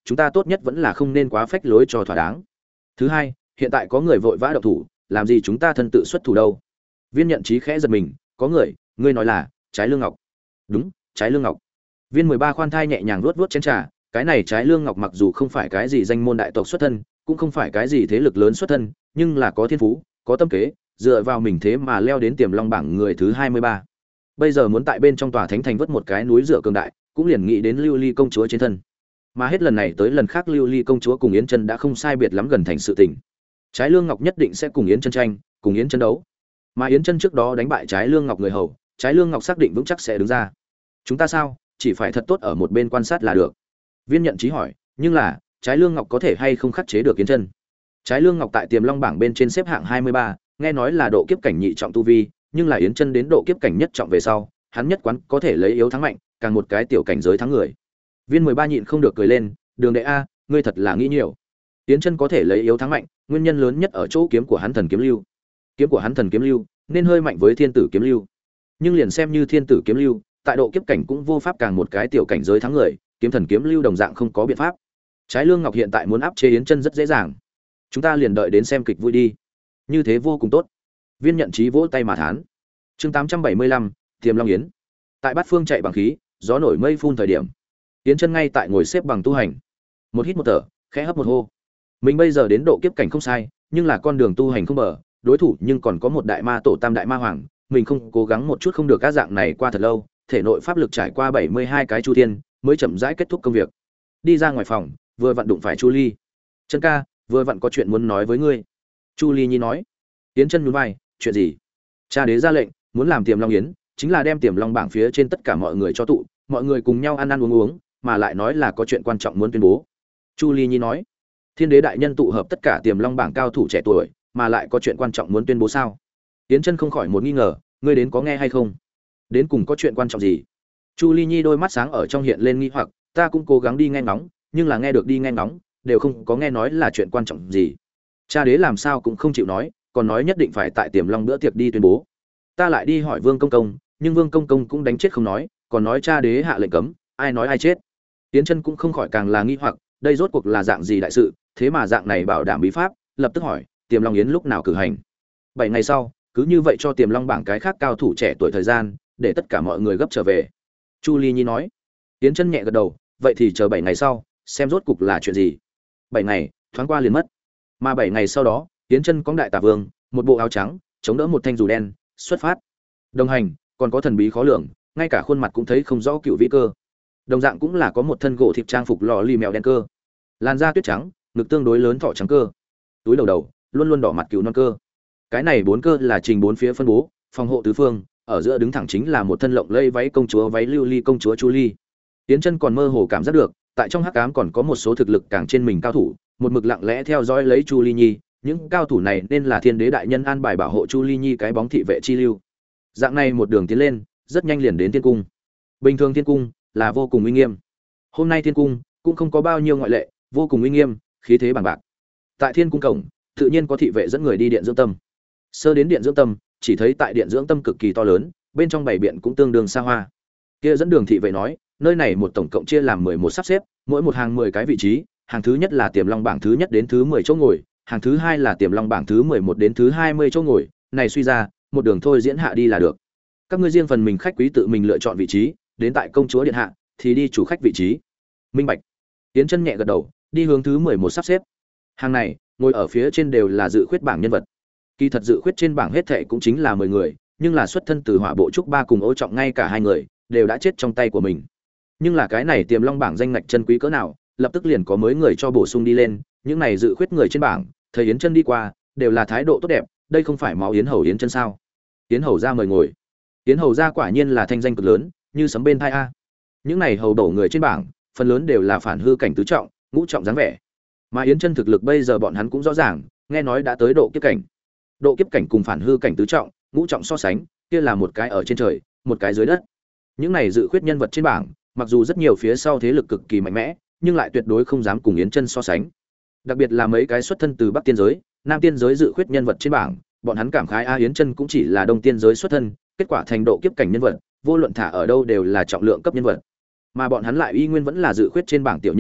chúng ta tốt nhất vẫn là không nên quá phách lối cho thỏa đáng. Thứ hai, hiện tại có người vội vã động thủ, làm gì chúng ta thân tự xuất thủ đâu? Viên Nhận Chí khẽ giật mình, có người, ngươi nói là Trái Lương Ngọc? Đúng, Trái Lương Ngọc. Viên mười ba khoan thai nhẹ nhàng luốt luốt chén trà, cái này Trái Lương Ngọc mặc dù không phải cái gì danh môn đại tộc xuất thân, cũng không phải cái gì thế lực lớn xuất thân, nhưng là có thiên phú, có tâm kế, dựa vào mình thế mà leo đến Tiềm Long bảng người thứ hai mươi ba. Bây giờ muốn tại bên trong tòa thánh thành vớt một cái núi dựa cường đại, cũng liền nghĩ đến Lưu Ly công chúa trên thân. Mà hết lần này tới lần khác Lưu Ly công chúa cùng Yến Chân đã không sai biệt lắm gần thành sự tình. Trái Lương Ngọc nhất định sẽ cùng Yến Chân tranh, cùng Yến Chân đấu. Mà Yến Chân trước đó đánh bại Trái Lương Ngọc người hầu, Trái Lương Ngọc xác định vững chắc sẽ đứng ra. Chúng ta sao, chỉ phải thật tốt ở một bên quan sát là được. Viên Nhận Chí hỏi, nhưng là, Trái Lương Ngọc có thể hay không khắc chế được Yến Chân? Trái Lương Ngọc tại Tiềm Long bảng bên trên xếp hạng hai mươi ba, nghe nói là độ kiếp cảnh nhị trọng tu vi, nhưng là Yến Chân đến độ kiếp cảnh nhất trọng về sau, hắn nhất quán có thể lấy yếu thắng mạnh, càng một cái tiểu cảnh giới thắng người. Viên mười ba nhịn không được cười lên, Đường đệ a, ngươi thật là nghĩ nhiều. Yến Chân có thể lấy yếu thắng mạnh, nguyên nhân lớn nhất ở chỗ kiếm của hắn thần kiếm lưu. Kiếm của hắn thần kiếm lưu nên hơi mạnh với thiên tử kiếm lưu, nhưng liền xem như thiên tử kiếm lưu, tại độ kiếp cảnh cũng vô pháp càng một cái tiểu cảnh giới thắng người, kiếm thần kiếm lưu đồng dạng không có biện pháp. Trái Lương Ngọc hiện tại muốn áp chế Yến Chân rất dễ dàng. Chúng ta liền đợi đến xem kịch vui đi. Như thế vô cùng tốt. Viên Nhận Chí vỗ tay mà thán. Chương tám trăm bảy mươi lăm, Tiềm Long Yến. Tại Bát Phương chạy bằng khí, gió nổi mây phun thời điểm, Yến Chân ngay tại ngồi xếp bằng tu hành. Một hít một thở, khẽ hấp một hô. Mình bây giờ đến độ kiếp cảnh không sai, nhưng là con đường tu hành không bờ, đối thủ nhưng còn có một đại ma tổ tam đại ma hoàng, mình không cố gắng một chút không được, các dạng này qua thật lâu, thể nội pháp lực trải qua bảy mươi hai cái chu thiên, mới chậm rãi kết thúc công việc. Đi ra ngoài phòng, vừa vặn đụng phải Chu Ly. Chân ca, vừa vặn có chuyện muốn nói với ngươi. Chu Ly Nhi nói. Yến Chân nhún vai, chuyện gì? Cha đế ra lệnh, muốn làm Tiềm Long Yến, chính là đem Tiềm Long bảng phía trên tất cả mọi người cho tụ, mọi người cùng nhau ăn ăn uống uống, mà lại nói là có chuyện quan trọng muốn tuyên bố. Chu Ly Nhi nói. Thiên đế đại nhân tụ hợp tất cả Tiềm Long bảng cao thủ trẻ tuổi, mà lại có chuyện quan trọng muốn tuyên bố sao? Yến Chân không khỏi một nghi ngờ, ngươi đến có nghe hay không? Đến cùng có chuyện quan trọng gì? Chu Ly Nhi đôi mắt sáng ở trong hiện lên nghi hoặc, ta cũng cố gắng đi nghe ngóng, nhưng là nghe được đi nghe ngóng, đều không có nghe nói là chuyện quan trọng gì. Cha đế làm sao cũng không chịu nói, còn nói nhất định phải tại Tiềm Long bữa tiệc đi tuyên bố. Ta lại đi hỏi Vương công công, nhưng Vương công công cũng đánh chết không nói, còn nói cha đế hạ lệnh cấm, ai nói ai chết. Yến Chân cũng không khỏi càng là nghi hoặc, đây rốt cuộc là dạng gì đại sự, thế mà dạng này bảo đảm bí pháp, lập tức hỏi, Tiềm Long Yến lúc nào cử hành? Bảy ngày sau, cứ như vậy cho Tiềm Long bảng cái khác cao thủ trẻ tuổi thời gian, để tất cả mọi người gấp trở về. Chu Ly Nhi nói. Yến Chân nhẹ gật đầu, vậy thì chờ bảy ngày sau, xem rốt cục là chuyện gì. Bảy ngày, thoáng qua liền mất. Mà bảy ngày sau đó, Yến Chân cõng đại tà vương, một bộ áo trắng, chống đỡ một thanh dù đen, xuất phát. Đồng hành, còn có thần bí khó lường, ngay cả khuôn mặt cũng thấy không rõ cựu vĩ cơ. Đồng dạng cũng là có một thân gỗ thịt trang phục lò lì mèo đen cơ. Làn da tuyết trắng, ngực tương đối lớn thỏ trắng cơ. Túi đầu đầu, luôn luôn đỏ mặt cừu non cơ. Cái này bốn cơ là trình bốn phía phân bố, phòng hộ tứ phương, ở giữa đứng thẳng chính là một thân lộng lây váy công chúa, váy lưu ly công chúa Chu Ly. Yến Chân còn mơ hồ cảm giác được, tại trong hắc ám còn có một số thực lực càng trên mình cao thủ, một mực lặng lẽ theo dõi lấy Chu Ly Nhi, những cao thủ này nên là Thiên Đế đại nhân an bài bảo hộ Chu Ly Nhi cái bóng thị vệ chi lưu. Dạng này một đường tiến lên, rất nhanh liền đến thiên cung. Bình thường thiên cung là vô cùng uy nghiêm. Hôm nay thiên cung cũng không có bao nhiêu ngoại lệ, vô cùng uy nghiêm, khí thế bằng bạc. Tại thiên cung cổng, tự nhiên có thị vệ dẫn người đi điện dưỡng tâm. Sơ đến điện dưỡng tâm, chỉ thấy tại điện dưỡng tâm cực kỳ to lớn, bên trong bảy biện cũng tương đương xa hoa. Kia dẫn đường thị vệ nói, nơi này một tổng cộng chia làm mười một sắp xếp, mỗi một hàng mười cái vị trí, hàng thứ nhất là Tiềm Long bảng thứ nhất đến thứ mười chỗ ngồi, hàng thứ hai là Tiềm Long bảng thứ mười một đến thứ hai mươi chỗ ngồi, này suy ra, một đường thôi diễn hạ đi là được. Các ngươi riêng phần mình khách quý tự mình lựa chọn vị trí, đến tại công chúa điện hạ thì đi chủ khách vị trí. Minh bạch. Tiến Chân nhẹ gật đầu, đi hướng thứ mười một sắp xếp. Hàng này, ngồi ở phía trên đều là dự khuyết bảng nhân vật. Kỳ thật dự khuyết trên bảng hết thảy cũng chính là mười người, nhưng là xuất thân từ Hỏa Bộ Trúc Ba cùng Ô Trọng ngay cả hai người đều đã chết trong tay của mình. Nhưng là cái này Tiềm Long bảng danh ngạch chân quý cỡ nào, lập tức liền có mới người cho bổ sung đi lên, những này dự khuyết người trên bảng, thời Yến Chân đi qua, đều là thái độ tốt đẹp, đây không phải máu Yến Hầu Yến Chân sao? Yến Hầu ra mời ngồi. Yến Hầu ra quả nhiên là thanh danh cực lớn, như sấm bên tai a. Những này hầu đổ người trên bảng, phần lớn đều là phản hư cảnh tứ trọng, ngũ trọng dáng vẻ. Mà Yến Chân thực lực bây giờ bọn hắn cũng rõ ràng, nghe nói đã tới độ kiếp cảnh. Độ kiếp cảnh cùng phản hư cảnh tứ trọng, ngũ trọng so sánh, kia là một cái ở trên trời, một cái dưới đất. Những này dự khuyết nhân vật trên bảng, mặc dù rất nhiều phía sau thế lực cực kỳ mạnh mẽ, nhưng lại tuyệt đối không dám cùng Yến Chân so sánh. Đặc biệt là mấy cái xuất thân từ Bắc tiên giới, Nam tiên giới dự khuyết nhân vật trên bảng, bọn hắn cảm khái a Yến Chân cũng chỉ là Đông tiên giới xuất thân, kết quả thành độ kiếp cảnh nhân vật, vô luận thả ở đâu đều là trọng lượng cấp nhân vật. Mà bọn hắn lại y nguyên vẫn là dự khuyết trên bảng tiểu nhân vật,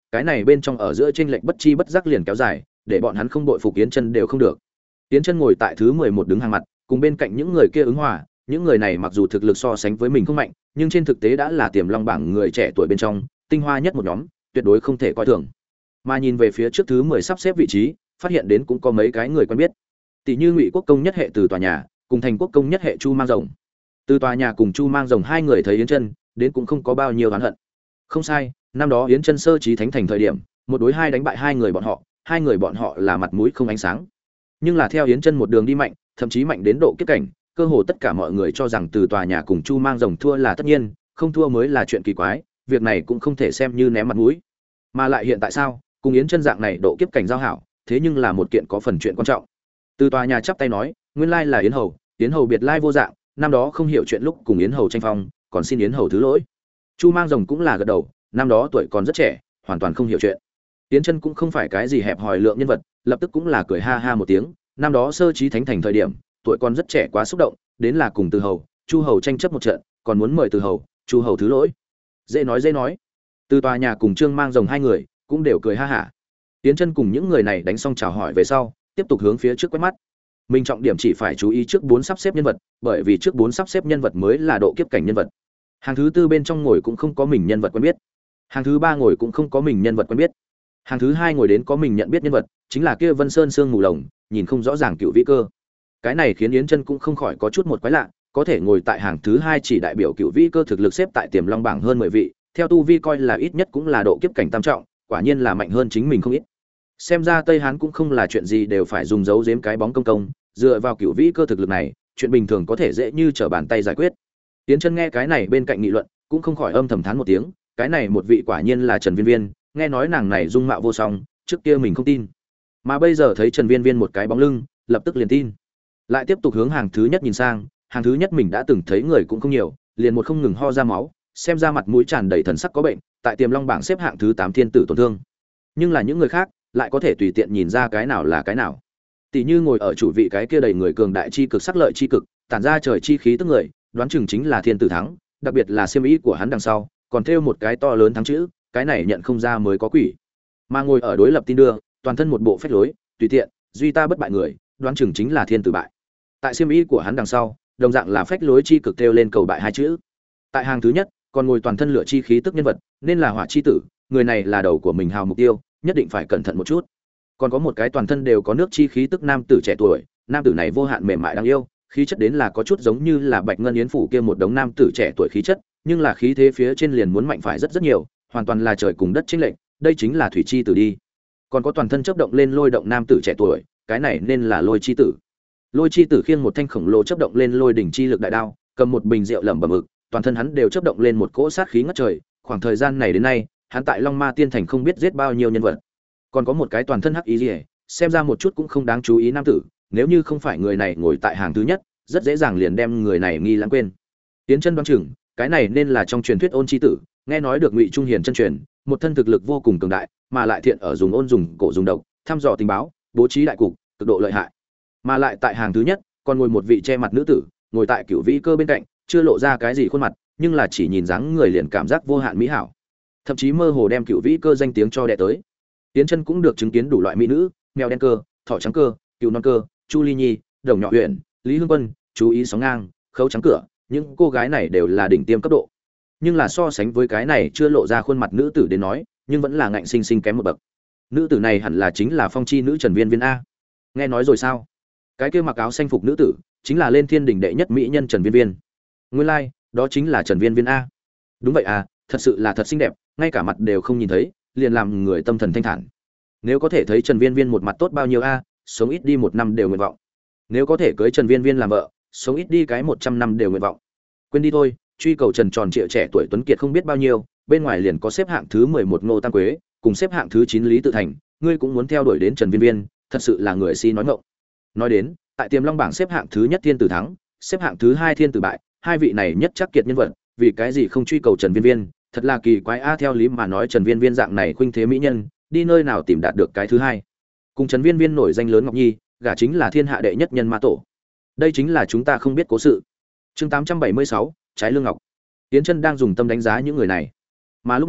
cái này bên trong ở giữa chênh lệch bất chi bất giác liền kéo dài, để bọn hắn không đội phục Yến Chân đều không được. Yến Chân ngồi tại thứ mười một đứng hàng mặt, cùng bên cạnh những người kia ứng hòa, những người này mặc dù thực lực so sánh với mình không mạnh, nhưng trên thực tế đã là tiềm long bảng người trẻ tuổi bên trong, tinh hoa nhất một nhóm, tuyệt đối không thể coi thường. Mà nhìn về phía trước thứ mười sắp xếp vị trí, phát hiện đến cũng có mấy cái người quen biết. Tỷ như Ngụy Quốc công nhất hệ Từ Tòa Nhà, cùng Thành Quốc công nhất hệ Chu Mang Rồng. Từ Tòa Nhà cùng Chu Mang Rồng hai người thấy Yến Chân, đến cũng không có bao nhiêu oán hận. Không sai, năm đó Yến Chân sơ chí thánh thành thời điểm, một đối hai đánh bại hai người bọn họ, hai người bọn họ là mặt mũi không ánh sáng. Nhưng là theo Yến Chân một đường đi mạnh, thậm chí mạnh đến độ kiếp cảnh, cơ hồ tất cả mọi người cho rằng Từ Tòa Nhà cùng Chu Mang Rồng thua là tất nhiên, không thua mới là chuyện kỳ quái, việc này cũng không thể xem như ném mặt mũi. Mà lại hiện tại sao, cùng Yến Chân dạng này độ kiếp cảnh giao hảo, thế nhưng là một kiện có phần chuyện quan trọng. Từ Tòa Nhà chắp tay nói, nguyên lai là Yến Hầu, Yến Hầu biệt lai vô dạng, năm đó không hiểu chuyện lúc cùng Yến Hầu tranh phong, còn xin Yến Hầu thứ lỗi. Chu Mang Rồng cũng là gật đầu, năm đó tuổi còn rất trẻ, hoàn toàn không hiểu chuyện. Yến Chân cũng không phải cái gì hẹp hòi lượng nhân vật, lập tức cũng là cười ha ha một tiếng, năm đó sơ chí thánh thành thời điểm, tuổi còn rất trẻ quá xúc động, đến là cùng Từ Hầu, Chu Hầu tranh chấp một trận, còn muốn mời Từ Hầu, Chu Hầu thứ lỗi. Dễ nói dễ nói. Từ Tòa Nhà cùng Trương Mang Rồng hai người cũng đều cười ha hả. Yến Chân cùng những người này đánh xong chào hỏi về sau, tiếp tục hướng phía trước quét mắt. Mình trọng điểm chỉ phải chú ý trước bốn sắp xếp nhân vật, bởi vì trước bốn sắp xếp nhân vật mới là độ kiếp cảnh nhân vật. Hàng thứ tư bên trong ngồi cũng không có mình nhân vật quen biết. Hàng thứ ba ngồi cũng không có mình nhân vật quen biết. Hàng thứ hai ngồi đến có mình nhận biết nhân vật, chính là kia Vân Sơn Sương Mù Lồng, nhìn không rõ ràng Cựu Vĩ Cơ. Cái này khiến Yến Chân cũng không khỏi có chút một quái lạ, có thể ngồi tại hàng thứ hai chỉ đại biểu Cựu Vĩ Cơ thực lực xếp tại Tiềm Long bảng hơn mười vị, theo tu vi coi là ít nhất cũng là độ kiếp cảnh tam trọng, quả nhiên là mạnh hơn chính mình không ít. Xem ra Tây Hán cũng không là chuyện gì đều phải dùng dấu giếm cái bóng công công, dựa vào Cựu Vĩ Cơ thực lực này, chuyện bình thường có thể dễ như trở bàn tay giải quyết. Yến Chân nghe cái này bên cạnh nghị luận, cũng không khỏi âm thầm thán một tiếng, cái này một vị quả nhiên là Trần Viên Viên, nghe nói nàng này dung mạo vô song, trước kia mình không tin, mà bây giờ thấy Trần Viên Viên một cái bóng lưng, lập tức liền tin. Lại tiếp tục hướng hàng thứ nhất nhìn sang, hàng thứ nhất mình đã từng thấy người cũng không nhiều, liền một không ngừng ho ra máu, xem ra mặt mũi tràn đầy thần sắc có bệnh, tại Tiềm Long bảng xếp hạng thứ tám thiên tử tổn thương. Nhưng là những người khác lại có thể tùy tiện nhìn ra cái nào là cái nào. Tỷ như ngồi ở chủ vị cái kia đầy người cường đại chi cực sắc lợi chi cực, tản ra trời chi khí tức người, đoán chừng chính là thiên tử thắng, đặc biệt là xiêm y của hắn đằng sau, còn thêu một cái to lớn thắng chữ, cái này nhận không ra mới có quỷ. Mà ngồi ở đối lập tin đưa, toàn thân một bộ phách lối, tùy tiện, duy ta bất bại người, đoán chừng chính là thiên tử bại. Tại xiêm y của hắn đằng sau, đồng dạng là phách lối chi cực thêu lên cầu bại hai chữ. Tại hàng thứ nhất, còn ngồi toàn thân lửa chi khí tức nhân vật, nên là hỏa chi tử, người này là đầu của mình hào mục tiêu, nhất định phải cẩn thận một chút. Còn có một cái toàn thân đều có nước chi khí tức nam tử trẻ tuổi, nam tử này vô hạn mềm mại đáng yêu, khí chất đến là có chút giống như là Bạch Ngân Yến phủ kia một đống nam tử trẻ tuổi khí chất, nhưng là khí thế phía trên liền muốn mạnh phải rất rất nhiều, hoàn toàn là trời cùng đất chênh lệch, đây chính là thủy chi tử đi. Còn có toàn thân chớp động lên lôi động nam tử trẻ tuổi, cái này nên là lôi chi tử. Lôi chi tử khiêng một thanh khổng lồ chớp động lên lôi đỉnh chi lực đại đao, cầm một bình rượu lẩm bẩm ực, toàn thân hắn đều chớp động lên một cỗ sát khí ngất trời, khoảng thời gian này đến nay, hắn tại Long Ma Tiên Thành không biết giết bao nhiêu nhân vật. Còn có một cái toàn thân hắc ý liễu, xem ra một chút cũng không đáng chú ý nam tử, nếu như không phải người này ngồi tại hàng thứ nhất, rất dễ dàng liền đem người này nghi lãng quên. Tiến Chân đoán chừng, cái này nên là trong truyền thuyết Ôn chi tử, nghe nói được Ngụy Trung Hiền chân truyền, một thân thực lực vô cùng cường đại, mà lại thiện ở dùng ôn dùng cổ dùng độc, thăm dò tình báo, bố trí đại cục, cực độ lợi hại. Mà lại tại hàng thứ nhất, còn ngồi một vị che mặt nữ tử, ngồi tại Cửu Vĩ Cơ bên cạnh, chưa lộ ra cái gì khuôn mặt, nhưng là chỉ nhìn dáng người liền cảm giác vô hạn mỹ hảo. Thậm chí mơ hồ đem Cửu Vĩ Cơ danh tiếng cho đè tới. Tiến Chân cũng được chứng kiến đủ loại mỹ nữ, mèo đen cơ, thỏ trắng cơ, cừu non cơ, Chu Ly Nhi, Đồng Nhỏ Huyền, Lý Hương Quân, chú ý sóng ngang, khấu trắng cửa, những cô gái này đều là đỉnh tiêm cấp độ. Nhưng là so sánh với cái này chưa lộ ra khuôn mặt nữ tử đến nói, nhưng vẫn là ngạnh sinh sinh kém một bậc. Nữ tử này hẳn là chính là phong chi nữ Trần Viên Viên a. Nghe nói rồi sao? Cái kia mặc áo xanh phục nữ tử, chính là lên thiên đỉnh đệ nhất mỹ nhân Trần Viên Viên. Nguyên lai, like, đó chính là Trần Viên Viên a. Đúng vậy à, thật sự là thật xinh đẹp, ngay cả mặt đều không nhìn thấy, liền làm người tâm thần thanh thản. Nếu có thể thấy Trần Viên Viên một mặt tốt bao nhiêu a, sống ít đi một năm đều nguyện vọng. Nếu có thể cưới Trần Viên Viên làm vợ, sống ít đi cái một trăm năm đều nguyện vọng. Quên đi thôi, truy cầu Trần tròn trịa trẻ tuổi tuấn kiệt không biết bao nhiêu, bên ngoài liền có xếp hạng thứ mười một Ngô Tam Quế, cùng xếp hạng thứ chín Lý Tự Thành, ngươi cũng muốn theo đuổi đến Trần Viên Viên, thật sự là người si nói ngọng. Nói đến, tại Tiềm Long bảng xếp hạng thứ nhất Thiên Tử thắng, xếp hạng thứ hai Thiên Tử bại, hai vị này nhất chắc kiệt nhân vật, vì cái gì không truy cầu Trần Viên Viên, thật là kỳ quái a. Theo lý mà nói Trần Viên Viên dạng này khuynh thế mỹ nhân, đi nơi nào tìm đạt được cái thứ hai. Cùng Trần Viên Viên nổi danh lớn Ngọc Nhi, gả chính là thiên hạ đệ nhất nhân ma tổ. Đây chính là chúng ta không biết cố sự. Chương tám trăm bảy mươi sáu, trái lương ngọc. Tiến Chân đang dùng tâm đánh giá những người này. Mà lúc này,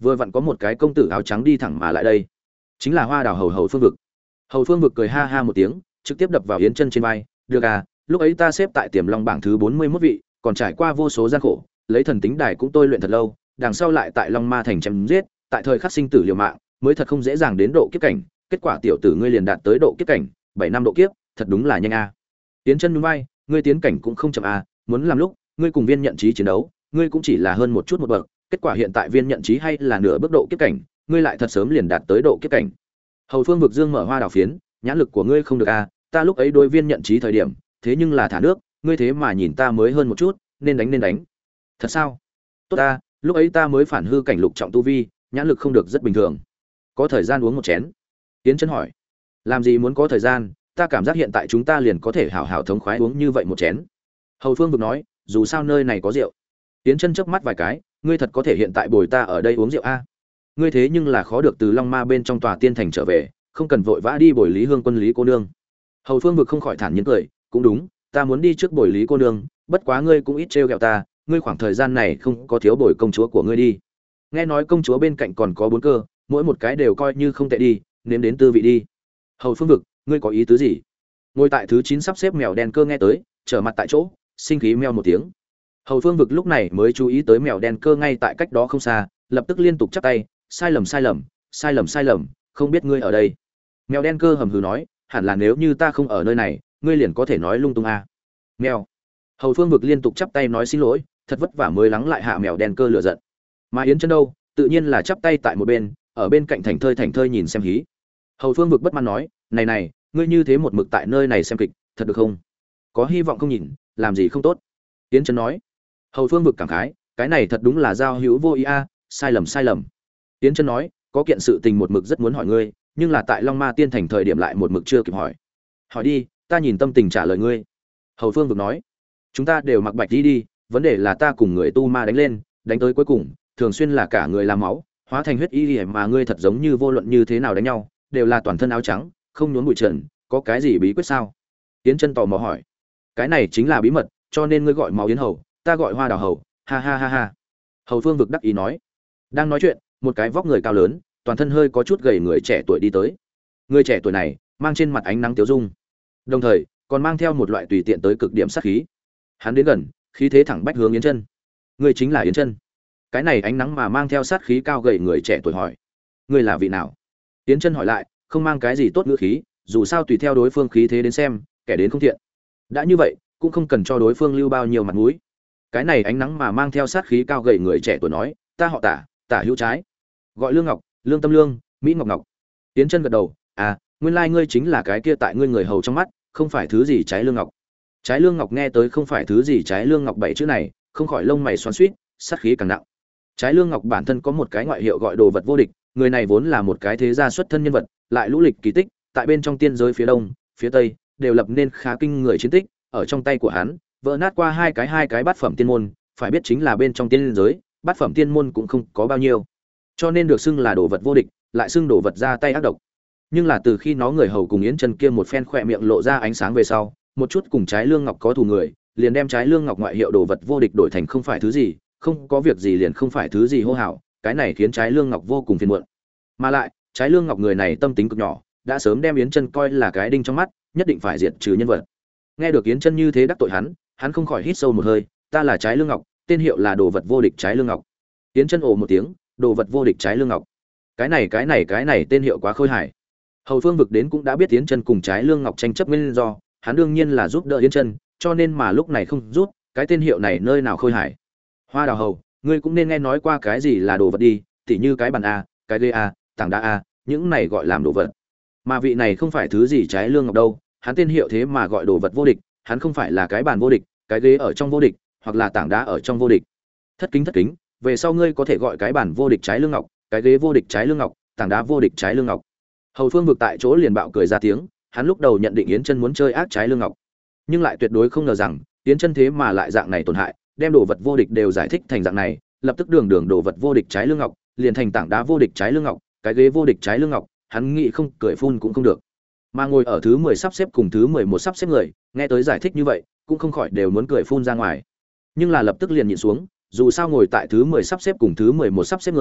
vừa vặn có một cái công tử áo trắng đi thẳng mà lại đây, chính là Hoa Đào hầu hầu Phương Vực. Hầu Phương Vực cười ha ha một tiếng, trực tiếp đập vào Yến Chân trên vai, "Được à, lúc ấy ta xếp tại Tiềm Long bảng thứ bốn mươi mốt vị, còn trải qua vô số gian khổ, lấy thần tính đài cũng tôi luyện thật lâu, đằng sau lại tại Long Ma thành chém giết, tại thời khắc sinh tử liều mạng, mới thật không dễ dàng đến độ kiếp cảnh, kết quả tiểu tử ngươi liền đạt tới độ kiếp cảnh, bảy năm độ kiếp, thật đúng là nhanh a." Yến Chân nhún vai, "Ngươi tiến cảnh cũng không chậm a, muốn làm lúc, ngươi cùng Viên Nhận Chí chiến đấu, ngươi cũng chỉ là hơn một chút một bậc, kết quả hiện tại Viên Nhận Chí hay là nửa bước độ kiếp cảnh, ngươi lại thật sớm liền đạt tới độ kiếp cảnh." Hầu Phương Vực dương mở Hoa Đào phiến, "Nhãn lực của ngươi không được a, ta lúc ấy đối Viên Nhận Chí thời điểm, thế nhưng là thả nước, ngươi thế mà nhìn ta mới hơn một chút, nên đánh nên đánh." "Thật sao?" "Tốt ta, lúc ấy ta mới phản hư cảnh lục trọng tu vi, nhãn lực không được rất bình thường." "Có thời gian uống một chén?" Yến Chân hỏi. "Làm gì muốn có thời gian, ta cảm giác hiện tại chúng ta liền có thể hảo hảo thống khoái uống như vậy một chén." Hầu Phương Vực nói, "Dù sao nơi này có rượu." Yến Chân chớp mắt vài cái, "Ngươi thật có thể hiện tại bồi ta ở đây uống rượu a? Ngươi thế nhưng là khó được từ Long Ma bên trong tòa tiên thành trở về, không cần vội vã đi bồi Lý Hương Quân Lý cô nương." Hầu Phương Vực không khỏi thản nhiên cười, "Cũng đúng, ta muốn đi trước bồi Lý cô nương, bất quá ngươi cũng ít trêu ghẹo ta, ngươi khoảng thời gian này không có thiếu bồi công chúa của ngươi đi. Nghe nói công chúa bên cạnh còn có bốn cơ, mỗi một cái đều coi như không tệ đi, nếm đến tư vị đi." Hầu Phương Vực, "Ngươi có ý tứ gì?" Ngồi tại thứ chín sắp xếp mèo đen cơ nghe tới, trở mặt tại chỗ, sinh khí meo một tiếng. Hầu Phương Vực lúc này mới chú ý tới mèo đen cơ ngay tại cách đó không xa, lập tức liên tục chắp tay, "Sai lầm sai lầm, sai lầm sai lầm, không biết ngươi ở đây." Mèo đen cơ hầm hừ nói, "Hẳn là nếu như ta không ở nơi này, ngươi liền có thể nói lung tung à. Mèo. Hầu Phương Vực liên tục chắp tay nói xin lỗi, thật vất vả mới lắng lại hạ mèo đen cơ lửa giận. Mà Yến Chân đâu, tự nhiên là chắp tay tại một bên, ở bên cạnh thành thơi thành thơi nhìn xem hí. Hầu Phương Vực bất mãn nói, "Này này, ngươi như thế một mực tại nơi này xem kịch, thật được không? Có hy vọng không nhìn, làm gì không tốt." Yến Chân nói. Hầu Phương Vực cảm khái, "Cái này thật đúng là giao hữu vô ý a, sai lầm sai lầm." Yến Chân nói, "Có kiện sự tình một mực rất muốn hỏi ngươi, nhưng là tại Long Ma Tiên thành thời điểm lại một mực chưa kịp hỏi." "Hỏi đi, ta nhìn tâm tình trả lời ngươi." Hầu Phương Vực nói, "Chúng ta đều mặc bạch đi đi, vấn đề là ta cùng người tu ma đánh lên, đánh tới cuối cùng, thường xuyên là cả người làm máu, hóa thành huyết y, mà ngươi thật giống như vô luận như thế nào đánh nhau, đều là toàn thân áo trắng, không nhuốm bụi trần, có cái gì bí quyết sao?" Yến Chân tò mò hỏi. "Cái này chính là bí mật, cho nên ngươi gọi máu Yến Hầu, ta gọi Hoa Đào Hầu, ha ha ha ha." Hầu Phương Vực đắc ý nói. Đang nói chuyện, một cái vóc người cao lớn, toàn thân hơi có chút gầy người trẻ tuổi đi tới. Người trẻ tuổi này mang trên mặt ánh nắng tiêu dung, đồng thời còn mang theo một loại tùy tiện tới cực điểm sát khí. Hắn đến gần, khí thế thẳng bách hướng Yến Chân. "Ngươi chính là Yến Chân?" Cái này ánh nắng mà mang theo sát khí cao gầy người trẻ tuổi hỏi. "Ngươi là vị nào?" Yến Chân hỏi lại, không mang cái gì tốt ngữ khí, dù sao tùy theo đối phương khí thế đến xem, kẻ đến không thiện. Đã như vậy, cũng không cần cho đối phương lưu bao nhiêu mặt mũi. Cái này ánh nắng mà mang theo sát khí cao gầy người trẻ tuổi nói, "Ta họ Tả, Tả Hữu Trái, gọi Lương Ngọc, Lương Tâm Lương, Mỹ Ngọc Ngọc." Yến Chân gật đầu, "À, nguyên lai ngươi chính là cái kia tại ngươi người hầu trong mắt, không phải thứ gì Trái Lương Ngọc." Trái Lương Ngọc nghe tới không phải thứ gì Trái Lương Ngọc bảy chữ này, không khỏi lông mày xoắn xuýt, sát khí càng nặng. Trái Lương Ngọc bản thân có một cái ngoại hiệu gọi Đồ Vật Vô Địch, người này vốn là một cái thế gia xuất thân nhân vật, lại lũ lịch kỳ tích, tại bên trong tiên giới phía đông, phía tây đều lập nên khá kinh người chiến tích, ở trong tay của hắn, vỡ nát qua hai cái hai cái bát phẩm tiên môn, phải biết chính là bên trong tiên giới, bát phẩm tiên môn cũng không có bao nhiêu. Cho nên được xưng là Đồ Vật Vô Địch, lại xưng Đồ Vật ra tay ác độc. Nhưng là từ khi nó người hầu cùng Yến Chân kia một phen khỏe miệng lộ ra ánh sáng về sau, một chút cùng Trái Lương Ngọc có thù người, liền đem Trái Lương Ngọc ngoại hiệu Đồ Vật Vô Địch đổi thành không phải thứ gì, không có việc gì liền không phải thứ gì hô hào, cái này khiến Trái Lương Ngọc vô cùng phiền muộn. Mà lại, Trái Lương Ngọc người này tâm tính cực nhỏ, đã sớm đem Yến Chân coi là cái đinh trong mắt, nhất định phải diệt trừ nhân vật. Nghe được Yến Chân như thế đắc tội hắn, hắn không khỏi hít sâu một hơi, "Ta là Trái Lương Ngọc, tên hiệu là Đồ Vật Vô Địch Trái Lương Ngọc." Yến Chân ồ một tiếng, "Đồ Vật Vô Địch Trái Lương Ngọc." Cái này cái này cái này tên hiệu quá khôi hài. Hầu Phương Vực đến cũng đã biết Yến Chân cùng Trái Lương Ngọc tranh chấp nguyên do, hắn đương nhiên là giúp đỡ Yến Chân, cho nên mà lúc này không rút, cái tên hiệu này nơi nào khôi hài. "Hoa Đào Hầu, ngươi cũng nên nghe nói qua cái gì là đồ vật đi, tỉ như cái bàn a, cái ghế a, tảng đá a, những này gọi làm đồ vật. Mà vị này không phải thứ gì Trái Lương Ngọc đâu, hắn tên hiệu thế mà gọi Đồ Vật Vô Địch, hắn không phải là cái bàn vô địch, cái ghế ở trong vô địch, hoặc là tảng đá ở trong vô địch. Thất kính thất kính, về sau ngươi có thể gọi cái bàn vô địch Trái Lương Ngọc, cái ghế vô địch Trái Lương Ngọc, tảng đá vô địch Trái Lương Ngọc." Hầu Phương Vực tại chỗ liền bạo cười ra tiếng, hắn lúc đầu nhận định Yến Chân muốn chơi ác Trái Lương Ngọc, nhưng lại tuyệt đối không ngờ rằng Yến Chân thế mà lại dạng này tổn hại, đem Đồ Vật Vô Địch đều giải thích thành dạng này, lập tức đường đường Đồ Vật Vô Địch Trái Lương Ngọc, liền thành tảng đá vô địch Trái Lương Ngọc, cái ghế vô địch Trái Lương Ngọc, hắn nghĩ không cười phun cũng không được. Mà ngồi ở thứ mười sắp xếp cùng thứ mười một sắp xếp người, nghe tới giải thích như vậy, cũng không khỏi đều muốn cười phun ra ngoài. Nhưng là lập tức liền nhịn xuống, dù sao ngồi tại thứ mười sắp xếp cùng thứ mười một sắp xếp người,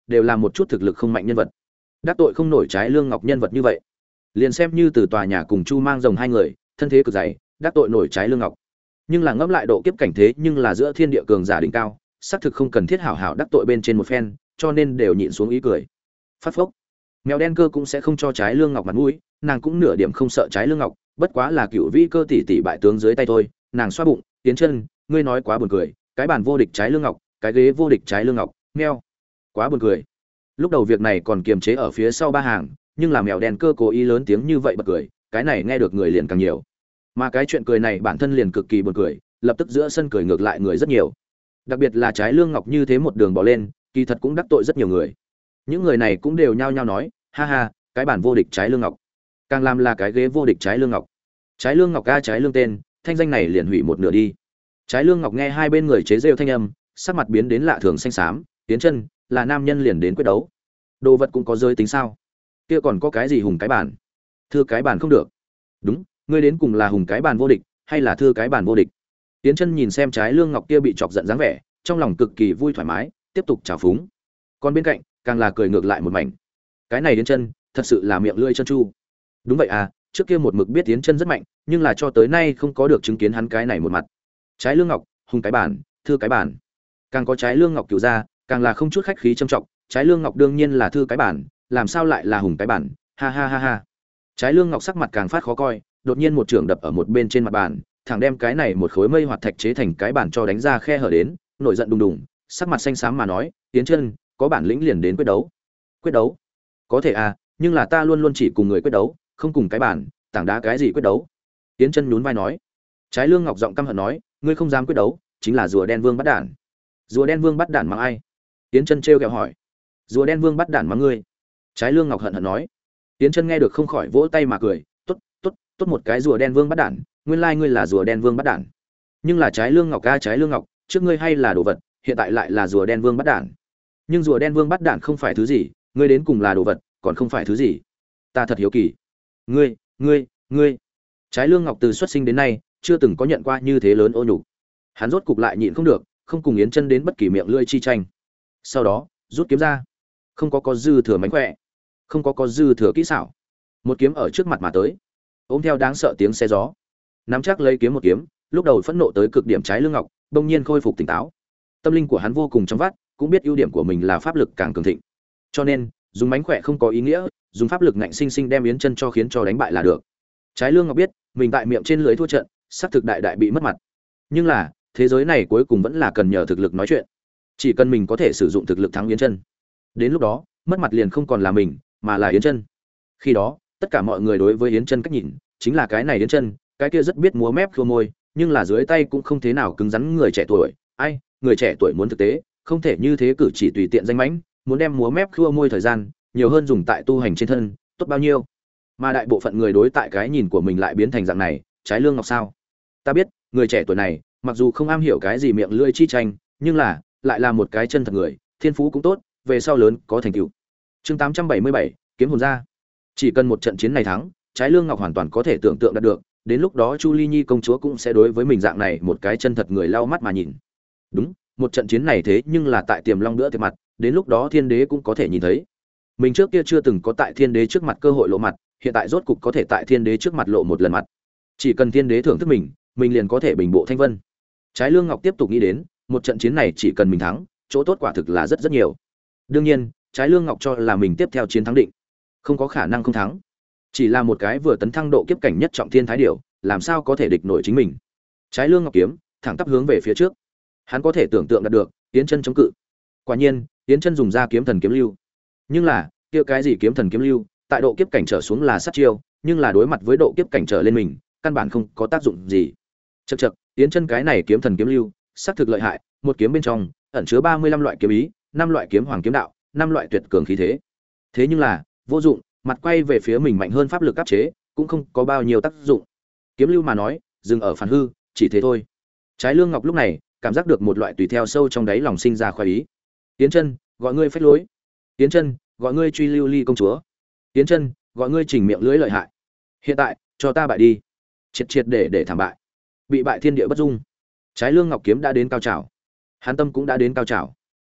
đều là một chút thực lực không mạnh nhân vật, đắc tội không nổi Trái Lương Ngọc nhân vật như vậy. Liền xem như từ tòa nhà cùng Chu Mang Rồng hai người, thân thế cực dày, đắc tội nổi Trái Lương Ngọc. Nhưng là ngẫm lại độ kiếp cảnh thế, nhưng là giữa thiên địa cường giả đỉnh cao, xác thực không cần thiết hảo hảo đắc tội bên trên một phen, cho nên đều nhịn xuống ý cười. Phát phốc. Mèo đen cơ cũng sẽ không cho Trái Lương Ngọc mặt mũi, nàng cũng nửa điểm không sợ Trái Lương Ngọc, bất quá là cựu vĩ cơ tỷ tỷ bại tướng dưới tay thôi. Nàng xoa bụng, tiến chân, ngươi nói quá buồn cười, cái bàn vô địch Trái Lương Ngọc, cái ghế vô địch Trái Lương Ngọc, meo. Quá buồn cười. Lúc đầu việc này còn kiềm chế ở phía sau ba hàng, nhưng là mèo đen cơ cố ý lớn tiếng như vậy bật cười, cái này nghe được người liền càng nhiều. Mà cái chuyện cười này bản thân liền cực kỳ buồn cười, lập tức giữa sân cười ngược lại người rất nhiều. Đặc biệt là Trái Lương Ngọc như thế một đường bỏ lên, kỳ thật cũng đắc tội rất nhiều người. Những người này cũng đều nhao nhao nói, ha ha, cái bản vô địch Trái Lương Ngọc, càng làm là cái ghế vô địch Trái Lương Ngọc. Trái Lương Ngọc ca Trái Lương tên, thanh danh này liền hủy một nửa đi. Trái Lương Ngọc nghe hai bên người chế rêu thanh âm, sắc mặt biến đến lạ thường xanh xám, tiến chân, là nam nhân liền đến quyết đấu. Đồ vật cũng có giới tính sao? Kia còn có cái gì hùng cái bản? Thưa cái bản không được. Đúng, ngươi đến cùng là hùng cái bản vô địch, hay là thưa cái bản vô địch? Tiến chân nhìn xem Trái Lương Ngọc kia bị chọc giận dáng vẻ, trong lòng cực kỳ vui thoải mái, tiếp tục trào phúng. Còn bên cạnh, càng là cười ngược lại một mảnh. Cái này Tiến chân, thật sự là miệng lưỡi chân chu. Đúng vậy à, trước kia một mực biết Tiến chân rất mạnh, nhưng là cho tới nay không có được chứng kiến hắn cái này một mặt. Trái Lương Ngọc, hùng cái bản, thưa cái bản. Càng có Trái Lương Ngọc cửu ra, càng là không chút khách khí trầm trọng, Trái Lương Ngọc đương nhiên là thư cái bản, làm sao lại là hùng cái bản, ha ha ha ha. Trái Lương Ngọc sắc mặt càng phát khó coi, đột nhiên một trường đập ở một bên trên mặt bàn, thẳng đem cái này một khối mây hoạt thạch chế thành cái bản cho đánh ra khe hở đến, nổi giận đùng đùng, sắc mặt xanh xám mà nói, Tiến chân, có bản lĩnh liền đến quyết đấu. Quyết đấu? Có thể à, nhưng là ta luôn luôn chỉ cùng người quyết đấu, không cùng cái bản, tảng đá cái gì quyết đấu? Tiến chân nhún vai nói. Trái Lương Ngọc giọng căm hận nói, ngươi không dám quyết đấu, chính là rùa đen vương bắt đản. Rùa đen vương bắt đản mắng ai? Tiến chân trêu ghẹo hỏi. Rùa đen vương bắt đản mắng ngươi. Trái Lương Ngọc hận hận nói. Tiến chân nghe được không khỏi vỗ tay mà cười, tốt, tốt, tốt một cái rùa đen vương bắt đản, nguyên lai ngươi là rùa đen vương bắt đản. Nhưng là Trái Lương Ngọc ca Trái Lương Ngọc, trước ngươi hay là đồ vật, hiện tại lại là rùa đen vương bắt đản. Nhưng rùa đen vương bắt đản không phải thứ gì, ngươi đến cùng là đồ vật, còn không phải thứ gì. Ta thật hiếu kỳ. Ngươi, ngươi, ngươi. Trái Lương Ngọc từ xuất sinh đến nay, chưa từng có nhận qua như thế lớn ô nhục. Hắn rốt cục lại nhịn không được, không cùng Yến Chân đến bất kỳ miệng lưỡi chi tranh. Sau đó, rút kiếm ra. Không có có dư thừa mánh khỏe, không có có dư thừa kỹ xảo. Một kiếm ở trước mặt mà tới. Ôm theo đáng sợ tiếng xe gió. Nắm chắc lấy kiếm một kiếm, lúc đầu phẫn nộ tới cực điểm Trái Lương Ngọc, bỗng nhiên khôi phục tỉnh táo. Tâm linh của hắn vô cùng trong vắt, cũng biết ưu điểm của mình là pháp lực càng cường thịnh. Cho nên, dùng mánh khỏe không có ý nghĩa, dùng pháp lực ngạnh sinh sinh đem Yến Chân cho khiến cho đánh bại là được. Trái Lương Ngọc biết, mình tại miệng trên lưới thua trận, sắp thực đại đại bị mất mặt. Nhưng là, thế giới này cuối cùng vẫn là cần nhờ thực lực nói chuyện. Chỉ cần mình có thể sử dụng thực lực thắng Yến Chân, đến lúc đó, mất mặt liền không còn là mình, mà là Yến Chân. Khi đó, tất cả mọi người đối với Yến Chân cách nhìn, chính là cái này Yến Chân, cái kia rất biết múa mép khua môi, nhưng là dưới tay cũng không thế nào cứng rắn người trẻ tuổi. Ai, người trẻ tuổi muốn thực tế, không thể như thế cử chỉ tùy tiện danh mãnh, muốn đem múa mép khua môi thời gian, nhiều hơn dùng tại tu hành trên thân, tốt bao nhiêu. Mà đại bộ phận người đối tại cái nhìn của mình lại biến thành dạng này, Trái Lương Ngọc sao? Ta biết, người trẻ tuổi này, mặc dù không am hiểu cái gì miệng lưỡi chi tranh, nhưng là lại là một cái chân thật người, thiên phú cũng tốt, về sau lớn có thành tựu. Chương tám trăm bảy mươi bảy, kiếm hồn ra. Chỉ cần một trận chiến này thắng, Trái Lương Ngọc hoàn toàn có thể tưởng tượng đạt được, đến lúc đó Chu Ly Nhi công chúa cũng sẽ đối với mình dạng này một cái chân thật người lau mắt mà nhìn. Đúng, một trận chiến này thế nhưng là tại Tiềm Long bữa tiệc mặt, đến lúc đó Thiên Đế cũng có thể nhìn thấy. Mình trước kia chưa từng có tại Thiên Đế trước mặt cơ hội lộ mặt, hiện tại rốt cục có thể tại Thiên Đế trước mặt lộ một lần mặt. Chỉ cần Thiên Đế thưởng thức mình, mình liền có thể bình bộ thanh vân. Trái Lương Ngọc tiếp tục nghĩ đến, một trận chiến này chỉ cần mình thắng, chỗ tốt quả thực là rất rất nhiều. Đương nhiên, Trái Lương Ngọc cho là mình tiếp theo chiến thắng định, không có khả năng không thắng. Chỉ là một cái vừa tấn thăng độ kiếp cảnh nhất trọng thiên thái điểu, làm sao có thể địch nổi chính mình. Trái Lương Ngọc kiếm thẳng tắp hướng về phía trước. Hắn có thể tưởng tượng đạt được, Yến Chân chống cự. Quả nhiên, Yến Chân dùng ra kiếm thần kiếm lưu. Nhưng là, kia cái gì kiếm thần kiếm lưu, tại độ kiếp cảnh trở xuống là sát chiêu, nhưng là đối mặt với độ kiếp cảnh trở lên mình, căn bản không có tác dụng gì. Chậc chậc, Yến Chân cái này kiếm thần kiếm lưu, sắc thực lợi hại, một kiếm bên trong ẩn chứa ba mươi lăm loại kiếm ý, năm loại kiếm hoàng kiếm đạo, năm loại tuyệt cường khí thế. Thế nhưng là, vô dụng, mặt quay về phía mình mạnh hơn pháp lực áp chế, cũng không có bao nhiêu tác dụng. Kiếm lưu mà nói, dừng ở phản hư, chỉ thế thôi. Trái Lương Ngọc lúc này, cảm giác được một loại tùy theo sâu trong đáy lòng sinh ra khoái ý. Yến Chân, gọi ngươi phách lối. Yến Chân, gọi ngươi truy lưu ly công chúa. Yến Chân, gọi ngươi chỉnh miệng lưỡi lợi hại. Hiện tại, cho ta bại đi. Triệt triệt để để thảm bại. Bị bại thiên địa bất dung. Trái Lương Ngọc kiếm đã đến cao trào. Hắn tâm cũng đã đến cao trào.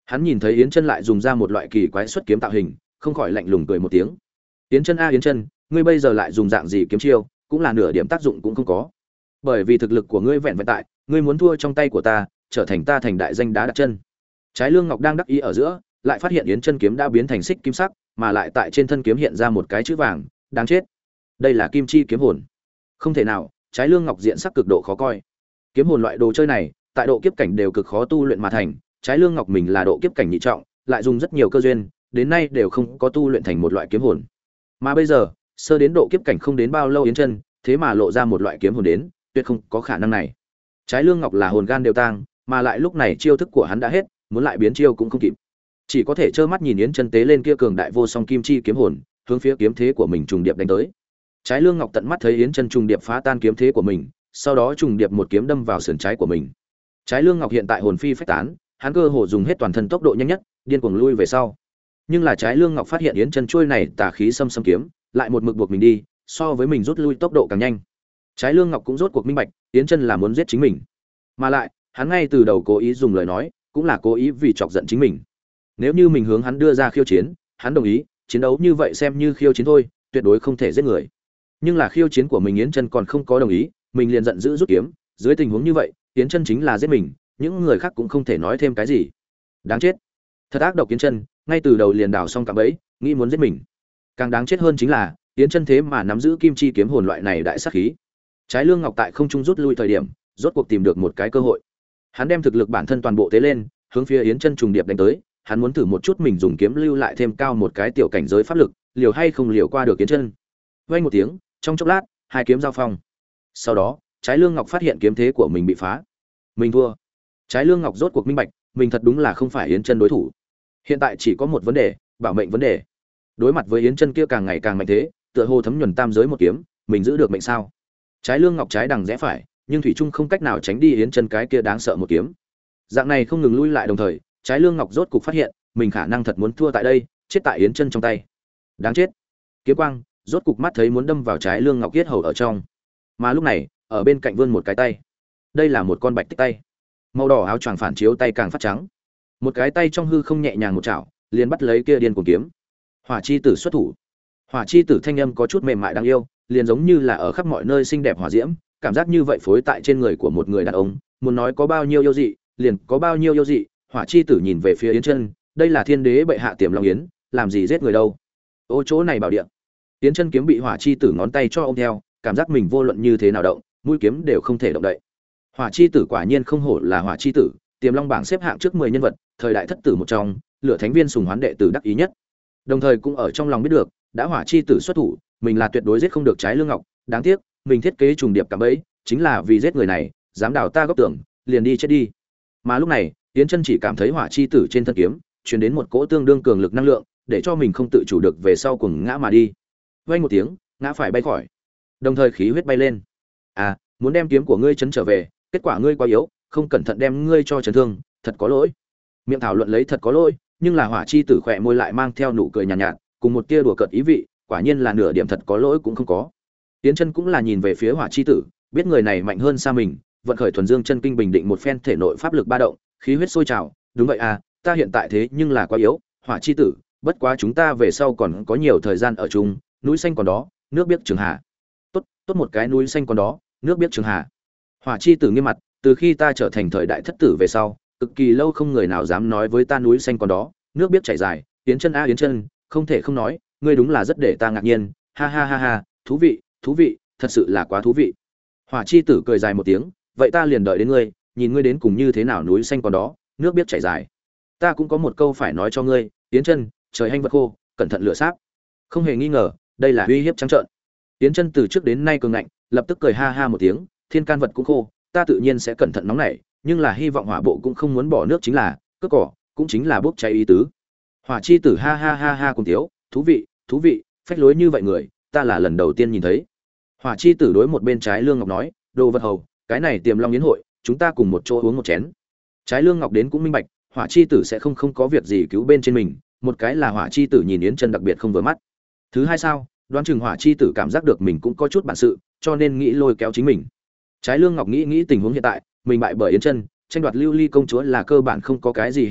Hắn nhìn thấy Yến Chân lại dùng ra một loại kỳ quái xuất kiếm tạo hình, không khỏi lạnh lùng cười một tiếng. Yến Chân a Yến Chân, ngươi bây giờ lại dùng dạng gì kiếm chiêu, cũng là nửa điểm tác dụng cũng không có. Bởi vì thực lực của ngươi vẹn vẹn tại, ngươi muốn thua trong tay của ta, trở thành ta thành đại danh đá đặt chân. Trái Lương Ngọc đang đắc ý ở giữa, lại phát hiện Yến Chân kiếm đã biến thành xích kim sắc, mà lại tại trên thân kiếm hiện ra một cái chữ vàng, đáng chết. Đây là kim chi kiếm hồn. Không thể nào, Trái Lương Ngọc diện sắc cực độ khó coi. Kiếm hồn loại đồ chơi này, tại độ kiếp cảnh đều cực khó tu luyện mà thành, Trái Lương Ngọc mình là độ kiếp cảnh nhị trọng, lại dùng rất nhiều cơ duyên, đến nay đều không có tu luyện thành một loại kiếm hồn. Mà bây giờ, sơ đến độ kiếp cảnh không đến bao lâu Yến Chân, thế mà lộ ra một loại kiếm hồn đến, tuyệt không có khả năng này. Trái Lương Ngọc là hồn gan đều tang, mà lại lúc này chiêu thức của hắn đã hết, muốn lại biến chiêu cũng không kịp. Chỉ có thể trơ mắt nhìn Yến Chân tế lên kia cường đại vô song kim chi kiếm hồn, hướng phía kiếm thế của mình trùng điệp đánh tới. Trái Lương Ngọc tận mắt thấy Yến Chân trùng điệp phá tan kiếm thế của mình, sau đó trùng điệp một kiếm đâm vào sườn trái của mình. Trái Lương Ngọc hiện tại hồn phi phách tán, hắn cơ hồ dùng hết toàn thân tốc độ nhanh nhất, điên cuồng lui về sau. Nhưng là Trái Lương Ngọc phát hiện Yến Chân chuôi này tà khí xâm xâm kiếm, lại một mực buộc mình đi, so với mình rút lui tốc độ càng nhanh. Trái Lương Ngọc cũng rốt cuộc minh bạch, Yến Chân là muốn giết chính mình. Mà lại, hắn ngay từ đầu cố ý dùng lời nói, cũng là cố ý vì chọc giận chính mình. Nếu như mình hướng hắn đưa ra khiêu chiến, hắn đồng ý, chiến đấu như vậy xem như khiêu chiến thôi, tuyệt đối không thể giết người. Nhưng là khiêu chiến của mình Yến Chân còn không có đồng ý, mình liền giận dữ rút kiếm, dưới tình huống như vậy, Yến Chân chính là giết mình, những người khác cũng không thể nói thêm cái gì. Đáng chết. Thật ác độc Yến Chân, ngay từ đầu liền đào xong cả bẫy, nghĩ muốn giết mình. Càng đáng chết hơn chính là, Yến Chân thế mà nắm giữ kim chi kiếm hồn loại này đại sát khí. Trái Lương Ngọc tại không trung rút lui thời điểm, rốt cuộc tìm được một cái cơ hội. Hắn đem thực lực bản thân toàn bộ tế lên, hướng phía Yến Chân trùng điệp đánh tới, hắn muốn thử một chút mình dùng kiếm lưu lại thêm cao một cái tiểu cảnh giới pháp lực, liều hay không liều qua được Yến Chân. Vang một tiếng, trong chốc lát, hai kiếm giao phong. Sau đó, Trái Lương Ngọc phát hiện kiếm thế của mình bị phá. Mình thua. Trái Lương Ngọc rốt cuộc minh bạch, mình thật đúng là không phải Yến Chân đối thủ. Hiện tại chỉ có một vấn đề, bảo mệnh vấn đề. Đối mặt với Yến Chân kia càng ngày càng mạnh thế, tựa hồ thấm nhuần tam giới một kiếm, mình giữ được mệnh sao? Trái Lương Ngọc trái đằng rẽ phải, nhưng thủy trung không cách nào tránh đi Yến Chân cái kia đáng sợ một kiếm. Dạng này không ngừng lui lại đồng thời, Trái Lương Ngọc rốt cục phát hiện, mình khả năng thật muốn thua tại đây, chết tại Yến Chân trong tay. Đáng chết. Kiếm quang, rốt cục mắt thấy muốn đâm vào Trái Lương Ngọc yết hầu ở trong. Mà lúc này, ở bên cạnh vươn một cái tay. Đây là một con bạch tích tay. Màu đỏ áo choàng phản chiếu tay càng phát trắng. Một cái tay trong hư không nhẹ nhàng một chảo, liền bắt lấy kia điên cuồng kiếm. Hỏa chi tử xuất thủ. Hỏa chi tử thanh âm có chút mềm mại đáng yêu, liền giống như là ở khắp mọi nơi xinh đẹp hỏa diễm, cảm giác như vậy phối tại trên người của một người đàn ông, muốn nói có bao nhiêu yêu dị, liền có bao nhiêu yêu dị. Hỏa chi tử nhìn về phía Yến Chân, đây là thiên đế bệ hạ Tiềm Long Yến, làm gì giết người đâu? Ô chỗ này bảo địa. Yến Chân kiếm bị Hỏa chi tử ngón tay cho ôm theo, cảm giác mình vô luận như thế nào động, mũi kiếm đều không thể động đậy. Hỏa chi tử quả nhiên không hổ là Hỏa chi tử, Tiềm Long bảng xếp hạng trước mười nhân vật, thời đại thất tử một trong, lửa thánh viên sùng hoán đệ tử đắc ý nhất. Đồng thời cũng ở trong lòng biết được, đã Hỏa chi tử xuất thủ, mình là tuyệt đối giết không được Trái Lương Ngọc, đáng tiếc, mình thiết kế trùng điệp cả bẫy, chính là vì giết người này, dám đào ta góc tưởng, liền đi chết đi. Mà lúc này, Yến Chân chỉ cảm thấy Hỏa chi tử trên thân kiếm truyền đến một cỗ tương đương cường lực năng lượng, để cho mình không tự chủ được về sau cuồng ngã mà đi. Vang một tiếng, ngã phải bay khỏi. Đồng thời khí huyết bay lên. À, muốn đem kiếm của ngươi chấn trở về, kết quả ngươi quá yếu, không cẩn thận đem ngươi cho chấn thương, thật có lỗi. Miệng thảo luận lấy thật có lỗi, nhưng là Hỏa chi tử khỏe môi lại mang theo nụ cười nhàn nhạt, nhạt, cùng một tia đùa cợt ý vị, quả nhiên là nửa điểm thật có lỗi cũng không có. Yến Chân cũng là nhìn về phía Hỏa chi tử, biết người này mạnh hơn xa mình, vận khởi thuần dương chân kinh bình định một phen thể nội pháp lực ba động, khí huyết sôi trào, đúng vậy à, ta hiện tại thế nhưng là quá yếu, Hỏa chi tử, bất quá chúng ta về sau còn có nhiều thời gian ở chung, núi xanh còn đó, nước biếc trường hà. Tốt, tốt một cái núi xanh còn đó, nước biếc trường hà. Hỏa chi tử nghiêm mặt, từ khi ta trở thành thời đại thất tử về sau, cực kỳ lâu không người nào dám nói với ta núi xanh còn đó, nước biếc chảy dài, Yến Chân a Yến Chân, không thể không nói, ngươi đúng là rất để ta ngạc nhiên, ha ha ha ha, thú vị, thú vị, thật sự là quá thú vị. Hỏa chi tử cười dài một tiếng, vậy ta liền đợi đến ngươi, nhìn ngươi đến cùng như thế nào núi xanh còn đó, nước biếc chảy dài. Ta cũng có một câu phải nói cho ngươi, Yến Chân, trời hanh vật khô, cẩn thận lửa sáp. Không hề nghi ngờ, đây là uy hiếp trắng trợn. Yến Chân từ trước đến nay cường ngạnh, lập tức cười ha ha một tiếng, thiên can vật cũng khô, ta tự nhiên sẽ cẩn thận nóng nảy, nhưng là hy vọng hỏa bộ cũng không muốn bỏ nước chính là, cướp cỏ, cũng chính là bốc cháy ý tứ. Hỏa chi tử ha ha ha ha cùng thiếu, thú vị, thú vị, phách lối như vậy người, ta là lần đầu tiên nhìn thấy. Hỏa chi tử đối một bên Trái Lương Ngọc nói, đồ vật hầu, cái này Tiềm Long Yến hội, chúng ta cùng một chỗ uống một chén. Trái Lương Ngọc đến cũng minh bạch, Hỏa chi tử sẽ không không có việc gì cứu bên trên mình, một cái là Hỏa chi tử nhìn Yến Chân đặc biệt không vừa mắt. Thứ hai sao, đoán chừng Hỏa chi tử cảm giác được mình cũng có chút bản sự, cho nên nghĩ lôi kéo chính mình. Trái Lương Ngọc nghĩ nghĩ tình huống hiện tại, mình bại bởi Yến Chân, tranh đoạt Lưu Ly công chúa là cơ bản không có cái gì hy vọng,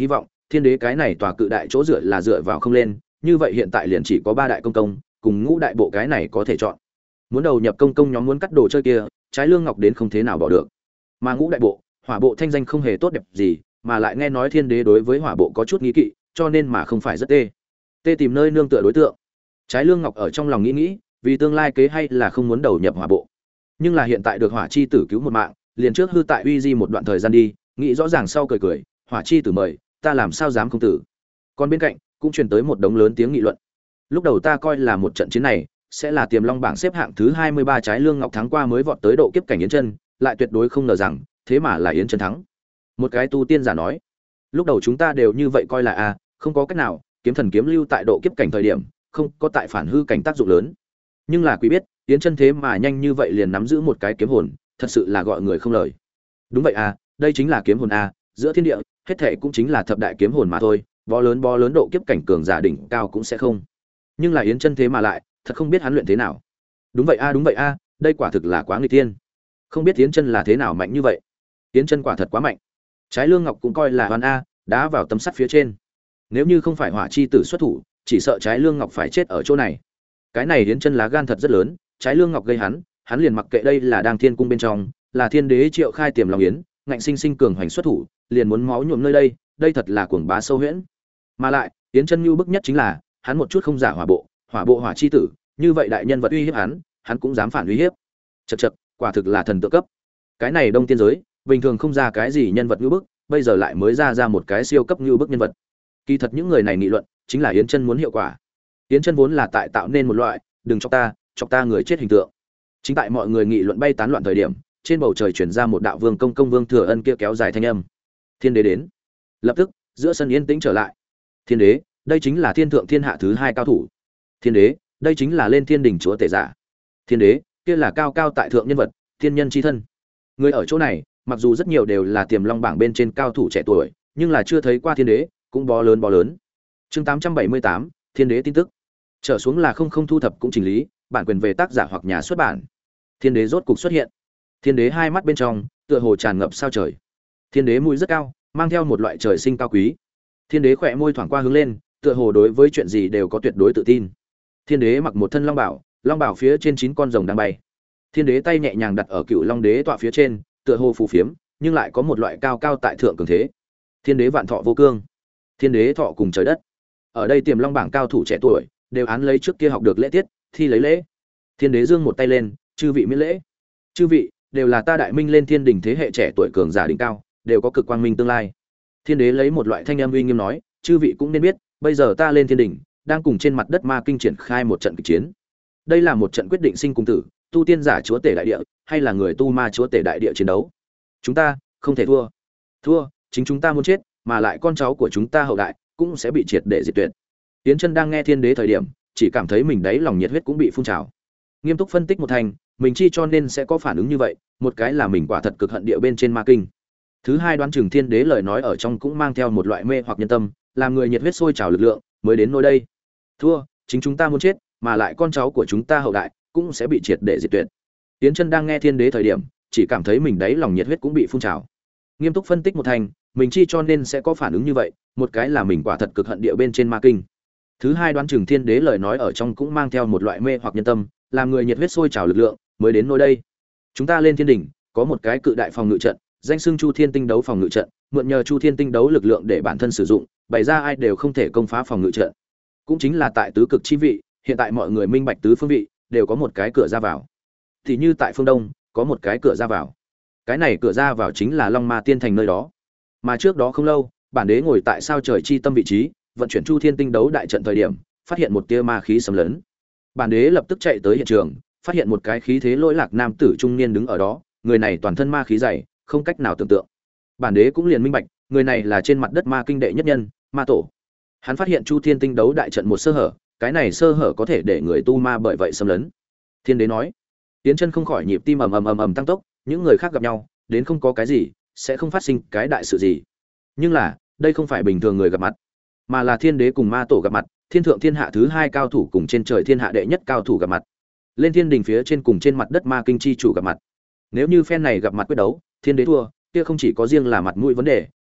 thiên đế cái này tòa cự đại chỗ dựa là dựa vào không lên, như vậy hiện tại liền chỉ có ba đại công công cùng ngũ đại bộ cái này có thể chọn. Muốn đầu nhập công công nhóm muốn cắt đồ chơi kia, trái lương ngọc đến không thế nào bỏ được. Mà ngũ đại bộ, hỏa bộ thanh danh không hề tốt đẹp gì, mà lại nghe nói thiên đế đối với hỏa bộ có chút nghi kỵ, cho nên mà không phải rất tê. Tê tìm nơi nương tựa đối tượng. Trái lương ngọc ở trong lòng nghĩ nghĩ, vì tương lai kế hay là không muốn đầu nhập hỏa bộ. Nhưng là hiện tại được hỏa chi tử cứu một mạng, liền trước hư tại uy di một đoạn thời gian đi, nghĩ rõ ràng sau cười cười, hỏa chi tử mời, ta làm sao dám không tử. Còn bên cạnh cũng truyền tới một đống lớn tiếng nghị luận. Lúc đầu ta coi là một trận chiến này sẽ là tiềm long bảng xếp hạng thứ hai mươi ba trái lương ngọc thắng qua mới vọt tới độ kiếp cảnh Yến Chân, lại tuyệt đối không ngờ rằng thế mà là Yến Chân thắng. Một cái tu tiên giả nói, lúc đầu chúng ta đều như vậy coi là a, không có cách nào, kiếm thần kiếm lưu tại độ kiếp cảnh thời điểm, không có tại phản hư cảnh tác dụng lớn. Nhưng là quý biết, Yến Chân thế mà nhanh như vậy liền nắm giữ một cái kiếm hồn, thật sự là gọi người không lời. Đúng vậy a, đây chính là kiếm hồn a, giữa thiên địa, hết thảy cũng chính là thập đại kiếm hồn mà thôi, bó lớn bó lớn độ kiếp cảnh cường giả đỉnh cao cũng sẽ không. Nhưng là Yến Chân thế mà lại, thật không biết hắn luyện thế nào. Đúng vậy a, đúng vậy a, đây quả thực là quá nghịch thiên. Không biết Yến Chân là thế nào mạnh như vậy. Yến Chân quả thật quá mạnh. Trái lương ngọc cũng coi là hoàn a, đá vào tấm sắt phía trên. Nếu như không phải hỏa chi tử xuất thủ, chỉ sợ trái lương ngọc phải chết ở chỗ này. Cái này Yến Chân lá gan thật rất lớn, trái lương ngọc gây hắn, hắn liền mặc kệ đây là đang thiên cung bên trong, là thiên đế triệu khai tiềm lòng yến, ngạnh sinh sinh cường hoành xuất thủ, liền muốn máu nhuộm nơi đây, đây thật là cuồng bá sâu huyễn. Mà lại, Yến Chân nhu bức nhất chính là, hắn một chút không giả hỏa bộ, hỏa bộ hỏa chi tử, như vậy đại nhân vật uy hiếp hắn, hắn cũng dám phản uy hiếp. Chậc chậc, quả thực là thần tượng cấp. Cái này đông tiên giới, bình thường không ra cái gì nhân vật nhu bức, bây giờ lại mới ra ra một cái siêu cấp nhu bức nhân vật. Kỳ thật những người này nghị luận, chính là Yến Chân muốn hiệu quả. Yến Chân vốn là tại tạo nên một loại, đừng chọc ta, chọc ta người chết hình tượng. Chính tại mọi người nghị luận bay tán loạn thời điểm, trên bầu trời truyền ra một đạo vương công công vương thừa ân kia kéo dài thanh âm. Thiên đế đến. Lập tức, giữa sân yên tĩnh trở lại. Thiên đế, đây chính là thiên thượng thiên hạ thứ hai cao thủ. Thiên đế, đây chính là lên thiên đỉnh chúa tể giả. Thiên đế, kia là cao cao tại thượng nhân vật, thiên nhân chi thân. Người ở chỗ này, mặc dù rất nhiều đều là tiềm long bảng bên trên cao thủ trẻ tuổi, nhưng là chưa thấy qua thiên đế, cũng bó lớn bó lớn. Chương tám trăm bảy mươi tám, thiên đế tin tức. Trở xuống là không không thu thập cũng chỉnh lý, bản quyền về tác giả hoặc nhà xuất bản. Thiên đế rốt cục xuất hiện. Thiên đế hai mắt bên trong, tựa hồ tràn ngập sao trời. Thiên đế mũi rất cao, mang theo một loại trời sinh cao quý. Thiên đế khỏe môi thoảng qua hướng lên, tựa hồ đối với chuyện gì đều có tuyệt đối tự tin. Thiên đế mặc một thân long bảo, long bảo phía trên chín con rồng đang bay. Thiên đế tay nhẹ nhàng đặt ở cựu long đế tọa phía trên, tựa hồ phù phiếm, nhưng lại có một loại cao cao tại thượng cường thế. Thiên đế vạn thọ vô cương. Thiên đế thọ cùng trời đất. Ở đây tiềm long bảng cao thủ trẻ tuổi, đều án lấy trước kia học được lễ tiết, thi lấy lễ. Thiên đế giương một tay lên, chư vị miễn lễ. Chư vị đều là ta đại minh lên thiên đình thế hệ trẻ tuổi cường giả đỉnh cao, đều có cực quang minh tương lai. Thiên đế lấy một loại thanh âm uy nghiêm nói, chư vị cũng nên biết, bây giờ ta lên thiên đình, đang cùng trên mặt đất ma kinh triển khai một trận kịch chiến. Đây là một trận quyết định sinh cùng tử, tu tiên giả chúa tể đại địa, hay là người tu ma chúa tể đại địa chiến đấu. Chúng ta không thể thua. Thua, chính chúng ta muốn chết, mà lại con cháu của chúng ta hậu đại cũng sẽ bị triệt để diệt tuyệt. Yến Chân đang nghe thiên đế thời điểm, chỉ cảm thấy mình đấy lòng nhiệt huyết cũng bị phun trào. Nghiêm túc phân tích một thành, mình chi cho nên sẽ có phản ứng như vậy, một cái là mình quả thật cực hận địa bên trên ma kinh. Thứ hai, đoán chừng thiên đế lời nói ở trong cũng mang theo một loại mê hoặc nhân tâm, làm người nhiệt huyết sôi trào lực lượng, mới đến nơi đây. Thua, chính chúng ta muốn chết, mà lại con cháu của chúng ta hậu đại cũng sẽ bị triệt để diệt tuyệt. Yến Chân đang nghe thiên đế thời điểm, chỉ cảm thấy mình đấy lòng nhiệt huyết cũng bị phun trào. Nghiêm túc phân tích một thành, mình chi cho nên sẽ có phản ứng như vậy, một cái là mình quả thật cực hận địa bên trên ma kinh. Thứ hai, đoán chừng thiên đế lời nói ở trong cũng mang theo một loại mê hoặc nhân tâm, làm người nhiệt huyết sôi trào lực lượng, mới đến nơi đây. Chúng ta lên thiên đỉnh, có một cái cự đại phòng ngự trận, danh xưng Chu Thiên Tinh đấu phòng ngự trận, mượn nhờ Chu Thiên Tinh đấu lực lượng để bản thân sử dụng, bày ra ai đều không thể công phá phòng ngự trận. Cũng chính là tại tứ cực chi vị, hiện tại mọi người minh bạch tứ phương vị đều có một cái cửa ra vào. Thì như tại phương đông, có một cái cửa ra vào. Cái này cửa ra vào chính là Long Ma Tiên thành nơi đó. Mà trước đó không lâu, bản đế ngồi tại sao trời chi tâm vị trí, vận chuyển Chu Thiên Tinh đấu đại trận thời điểm, phát hiện một tia ma khí xâm lấn. Bản đế lập tức chạy tới hiện trường, phát hiện một cái khí thế lỗi lạc nam tử trung niên đứng ở đó, người này toàn thân ma khí dày, không cách nào tưởng tượng. Bản đế cũng liền minh bạch, người này là trên mặt đất ma kinh đệ nhất nhân, ma tổ. Hắn phát hiện Chu Thiên Tinh đấu đại trận một sơ hở, cái này sơ hở có thể để người tu ma bởi vậy xâm lấn. Thiên đế nói. Tiến Chân không khỏi nhịp tim ầm ầm ầm ầm tăng tốc, những người khác gặp nhau, đến không có cái gì, sẽ không phát sinh cái đại sự gì. Nhưng là, đây không phải bình thường người gặp mặt, mà là thiên đế cùng ma tổ gặp mặt, thiên thượng thiên hạ thứ hai cao thủ cùng trên trời thiên hạ đệ nhất cao thủ gặp mặt. Lên thiên đình phía trên cùng trên mặt đất ma kinh chi chủ gặp mặt. Nếu như phen này gặp mặt quyết đấu, thiên đế thua, kia không chỉ có riêng là mặt mũi vấn đề,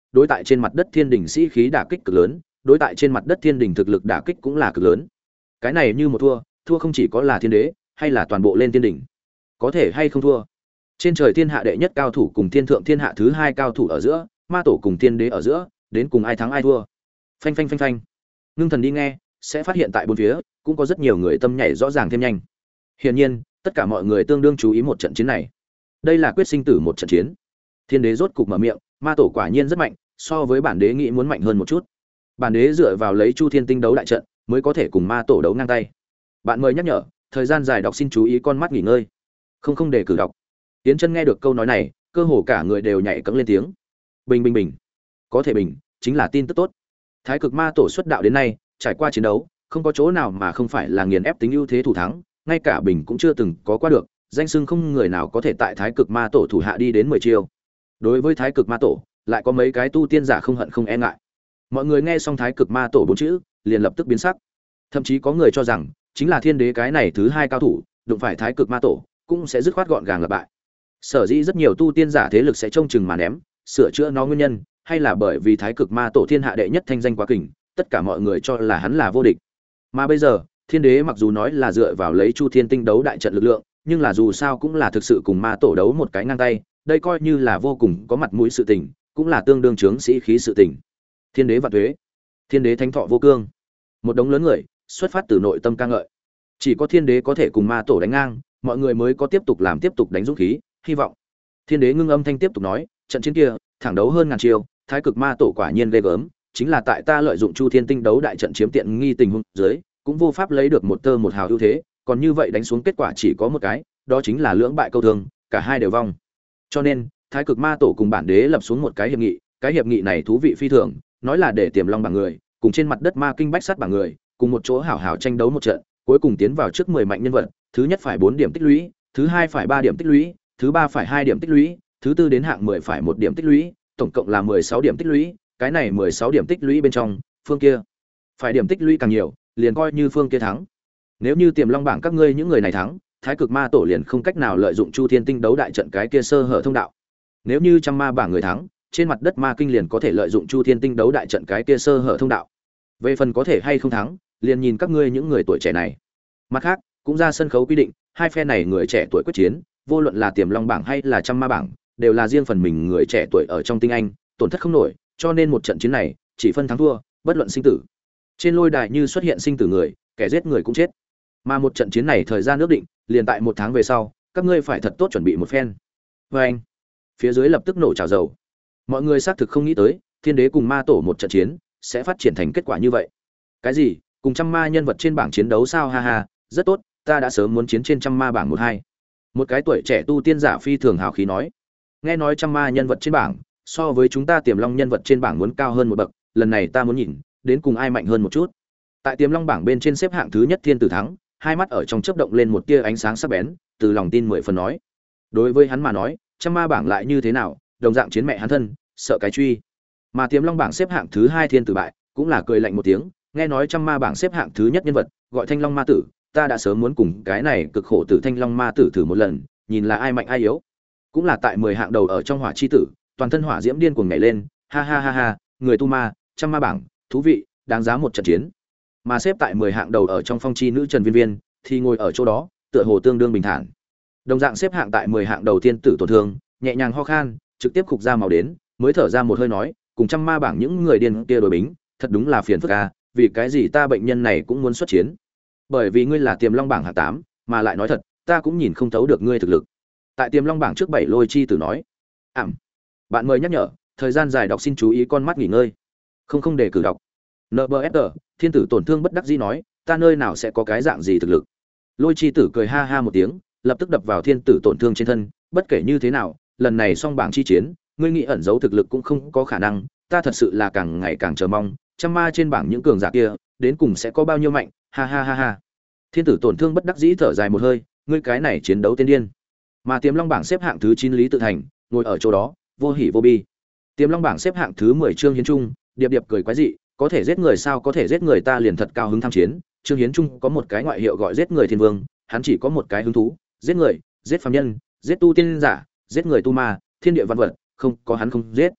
đối tại trên mặt đất thiên đình sĩ khí đả kích cực lớn, đối tại trên mặt đất thiên đình thực lực đả kích cũng là cực lớn. Cái này như một thua, thua không chỉ có là thiên đế, hay là toàn bộ lên thiên đình. Có thể hay không thua. Trên trời thiên hạ đệ nhất cao thủ cùng thiên thượng thiên hạ thứ hai cao thủ ở giữa, ma tổ cùng thiên đế ở giữa, đến cùng ai thắng ai thua. Phanh phanh phanh phanh. Ngưng thần đi nghe, sẽ phát hiện tại bốn phía cũng có rất nhiều người tâm nhảy rõ ràng thêm nhanh. Hiển nhiên, tất cả mọi người tương đương chú ý một trận chiến này. Đây là quyết sinh tử một trận chiến. Thiên đế rốt cục mở miệng, ma tổ quả nhiên rất mạnh, so với bản đế nghĩ muốn mạnh hơn một chút. Bản đế dựa vào lấy Chu Thiên Tinh đấu đại trận, mới có thể cùng ma tổ đấu ngang tay. Bạn mời nhắc nhở, thời gian dài đọc xin chú ý con mắt nghỉ ngơi. Không không để cử đọc. Tiến Chân nghe được câu nói này, cơ hồ cả người đều nhảy cẫng lên tiếng. Bình bình bình. Có thể bình, chính là tin tức tốt. Thái Cực Ma tổ xuất đạo đến nay, trải qua chiến đấu, không có chỗ nào mà không phải là nghiền ép tính ưu thế thủ thắng, ngay cả bình cũng chưa từng có qua được, danh xưng không người nào có thể tại Thái Cực Ma tổ thủ hạ đi đến mười chiêu. Đối với Thái Cực Ma tổ, lại có mấy cái tu tiên giả không hận không e ngại. Mọi người nghe xong Thái Cực Ma tổ bốn chữ, liền lập tức biến sắc. Thậm chí có người cho rằng, chính là thiên đế cái này thứ hai cao thủ, đụng phải Thái Cực Ma tổ, cũng sẽ dứt khoát gọn gàng là bại. Sở dĩ rất nhiều tu tiên giả thế lực sẽ trông chừng mà ném, sửa chữa nó nguyên nhân, hay là bởi vì Thái Cực Ma tổ thiên hạ đệ nhất thanh danh quá kình, tất cả mọi người cho là hắn là vô địch. Mà bây giờ, thiên đế mặc dù nói là dựa vào lấy Chu Thiên Tinh đấu đại trận lực lượng, nhưng là dù sao cũng là thực sự cùng ma tổ đấu một cái ngang tay, đây coi như là vô cùng có mặt mũi sự tình, cũng là tương đương chướng sĩ khí sự tình. Thiên đế vạn tuế, thiên đế thánh thọ vô cương. Một đống lớn người xuất phát từ nội tâm ca ngợi. Chỉ có thiên đế có thể cùng ma tổ đánh ngang, mọi người mới có tiếp tục làm tiếp tục đánh dũng khí, hy vọng. Thiên đế ngưng âm thanh tiếp tục nói, trận chiến kia, thẳng đấu hơn ngàn chiêu, Thái Cực Ma tổ quả nhiên ghê gớm, chính là tại ta lợi dụng Chu Thiên Tinh đấu đại trận chiếm tiện nghi tình huống dưới, cũng vô pháp lấy được một tơ một hào ưu thế, còn như vậy đánh xuống kết quả chỉ có một cái, đó chính là lưỡng bại câu thương, cả hai đều vong. Cho nên, Thái Cực Ma tổ cùng bản đế lập xuống một cái hiệp nghị, cái hiệp nghị này thú vị phi thường, nói là để Tiềm Long bảng người, cùng trên mặt đất Ma Kinh Bách Sát bảng người, cùng một chỗ hảo hảo tranh đấu một trận, cuối cùng tiến vào trước mười mạnh nhân vật, thứ nhất phải bốn điểm tích lũy, thứ hai phải ba điểm tích lũy, thứ ba phải hai điểm tích lũy, thứ tư đến hạng mười phải một điểm tích lũy, tổng cộng là mười sáu điểm tích lũy, cái này mười sáu điểm tích lũy bên trong, phương kia phải điểm tích lũy càng nhiều, liền coi như phương kia thắng. Nếu như Tiềm Long bảng các ngươi những người này thắng, Thái Cực Ma tổ liền không cách nào lợi dụng Chu Thiên Tinh đấu đại trận cái kia sơ hở thông đạo. Nếu như trăm ma bảng người thắng, trên mặt đất Ma Kinh liền có thể lợi dụng Chu Thiên Tinh đấu đại trận cái kia sơ hở thông đạo. Về phần có thể hay không thắng, liền nhìn các ngươi những người tuổi trẻ này. Mặt khác, cũng ra sân khấu quy định, hai phe này người trẻ tuổi quyết chiến, vô luận là Tiềm Long bảng hay là trăm ma bảng, đều là riêng phần mình người trẻ tuổi ở trong tinh anh, tổn thất không nổi, cho nên một trận chiến này, chỉ phân thắng thua, bất luận sinh tử. Trên lôi đài như xuất hiện sinh tử người, kẻ giết người cũng chết. Mà một trận chiến này thời gian ước định, liền tại một tháng về sau, các ngươi phải thật tốt chuẩn bị một phen. Và anh, phía dưới lập tức nổ trào dầu. Mọi người xác thực không nghĩ tới, thiên đế cùng ma tổ một trận chiến sẽ phát triển thành kết quả như vậy. Cái gì? Cùng trăm ma nhân vật trên bảng chiến đấu sao? Ha ha, rất tốt, ta đã sớm muốn chiến trên trăm ma bảng một hai. Một cái tuổi trẻ tu tiên giả phi thường hào khí nói. Nghe nói trăm ma nhân vật trên bảng, so với chúng ta Tiềm Long nhân vật trên bảng muốn cao hơn một bậc, lần này ta muốn nhìn, đến cùng ai mạnh hơn một chút. Tại Tiềm Long bảng bên trên xếp hạng thứ nhất Thiên Tử thắng, hai mắt ở trong chớp động lên một tia ánh sáng sắc bén, từ lòng tin mười phần nói. Đối với hắn mà nói, trăm ma bảng lại như thế nào, đồng dạng chiến mẹ hắn thân, sợ cái truy. Mà Tiềm Long bảng xếp hạng thứ hai Thiên Tử bại, cũng là cười lạnh một tiếng, nghe nói trăm ma bảng xếp hạng thứ nhất nhân vật, gọi Thanh Long ma tử, ta đã sớm muốn cùng cái này cực khổ tử Thanh Long ma tử thử một lần, nhìn là ai mạnh ai yếu. Cũng là tại mười hạng đầu ở trong hỏa chi tử, toàn thân hỏa diễm điên cuồng nhảy lên, ha ha ha ha, người tu ma, trăm ma bảng, thú vị, đáng giá một trận chiến. Mà xếp tại mười hạng đầu ở trong phong chi nữ Trần Viên Viên, thì ngồi ở chỗ đó, tựa hồ tương đương bình thản. Đồng dạng xếp hạng tại mười hạng đầu tiên tử tổn thương, nhẹ nhàng ho khan, trực tiếp khục ra màu đến, mới thở ra một hơi nói, cùng trăm ma bảng những người điên kia đối bính, thật đúng là phiền phức a, vì cái gì ta bệnh nhân này cũng muốn xuất chiến? Bởi vì ngươi là Tiềm Long bảng hạng tám, mà lại nói thật, ta cũng nhìn không thấu được ngươi thực lực. Tại Tiềm Long bảng trước bảy Lôi Chi Tử nói. Ảm. Bạn mời nhắc nhở, thời gian dài đọc xin chú ý con mắt nghỉ ngơi. Không không để cử đọc. en bê ép tê, Thiên Tử tổn thương bất đắc dĩ nói, ta nơi nào sẽ có cái dạng gì thực lực. Lôi Chi Tử cười ha ha một tiếng, lập tức đập vào Thiên Tử tổn thương trên thân, bất kể như thế nào, lần này song bảng chi chiến, ngươi nghĩ ẩn giấu thực lực cũng không có khả năng, ta thật sự là càng ngày càng chờ mong, trăm ma trên bảng những cường giả kia, đến cùng sẽ có bao nhiêu mạnh, ha ha ha ha. Thiên Tử tổn thương bất đắc dĩ thở dài một hơi, ngươi cái này chiến đấu tiên điên. Mà Tiềm Long bảng xếp hạng thứ chín Lý Tự Thành, ngồi ở chỗ đó, vô hỉ vô bi. Tiềm Long bảng xếp hạng thứ mười Trương Hiến Trung, điệp điệp cười quái dị, có thể giết người sao có thể giết người ta liền thật cao hứng tham chiến. Trương Hiến Trung có một cái ngoại hiệu gọi giết người thiên vương, hắn chỉ có một cái hứng thú, giết người, giết phàm nhân, giết tu tiên giả, giết người tu ma, thiên địa văn vật, không có hắn không giết.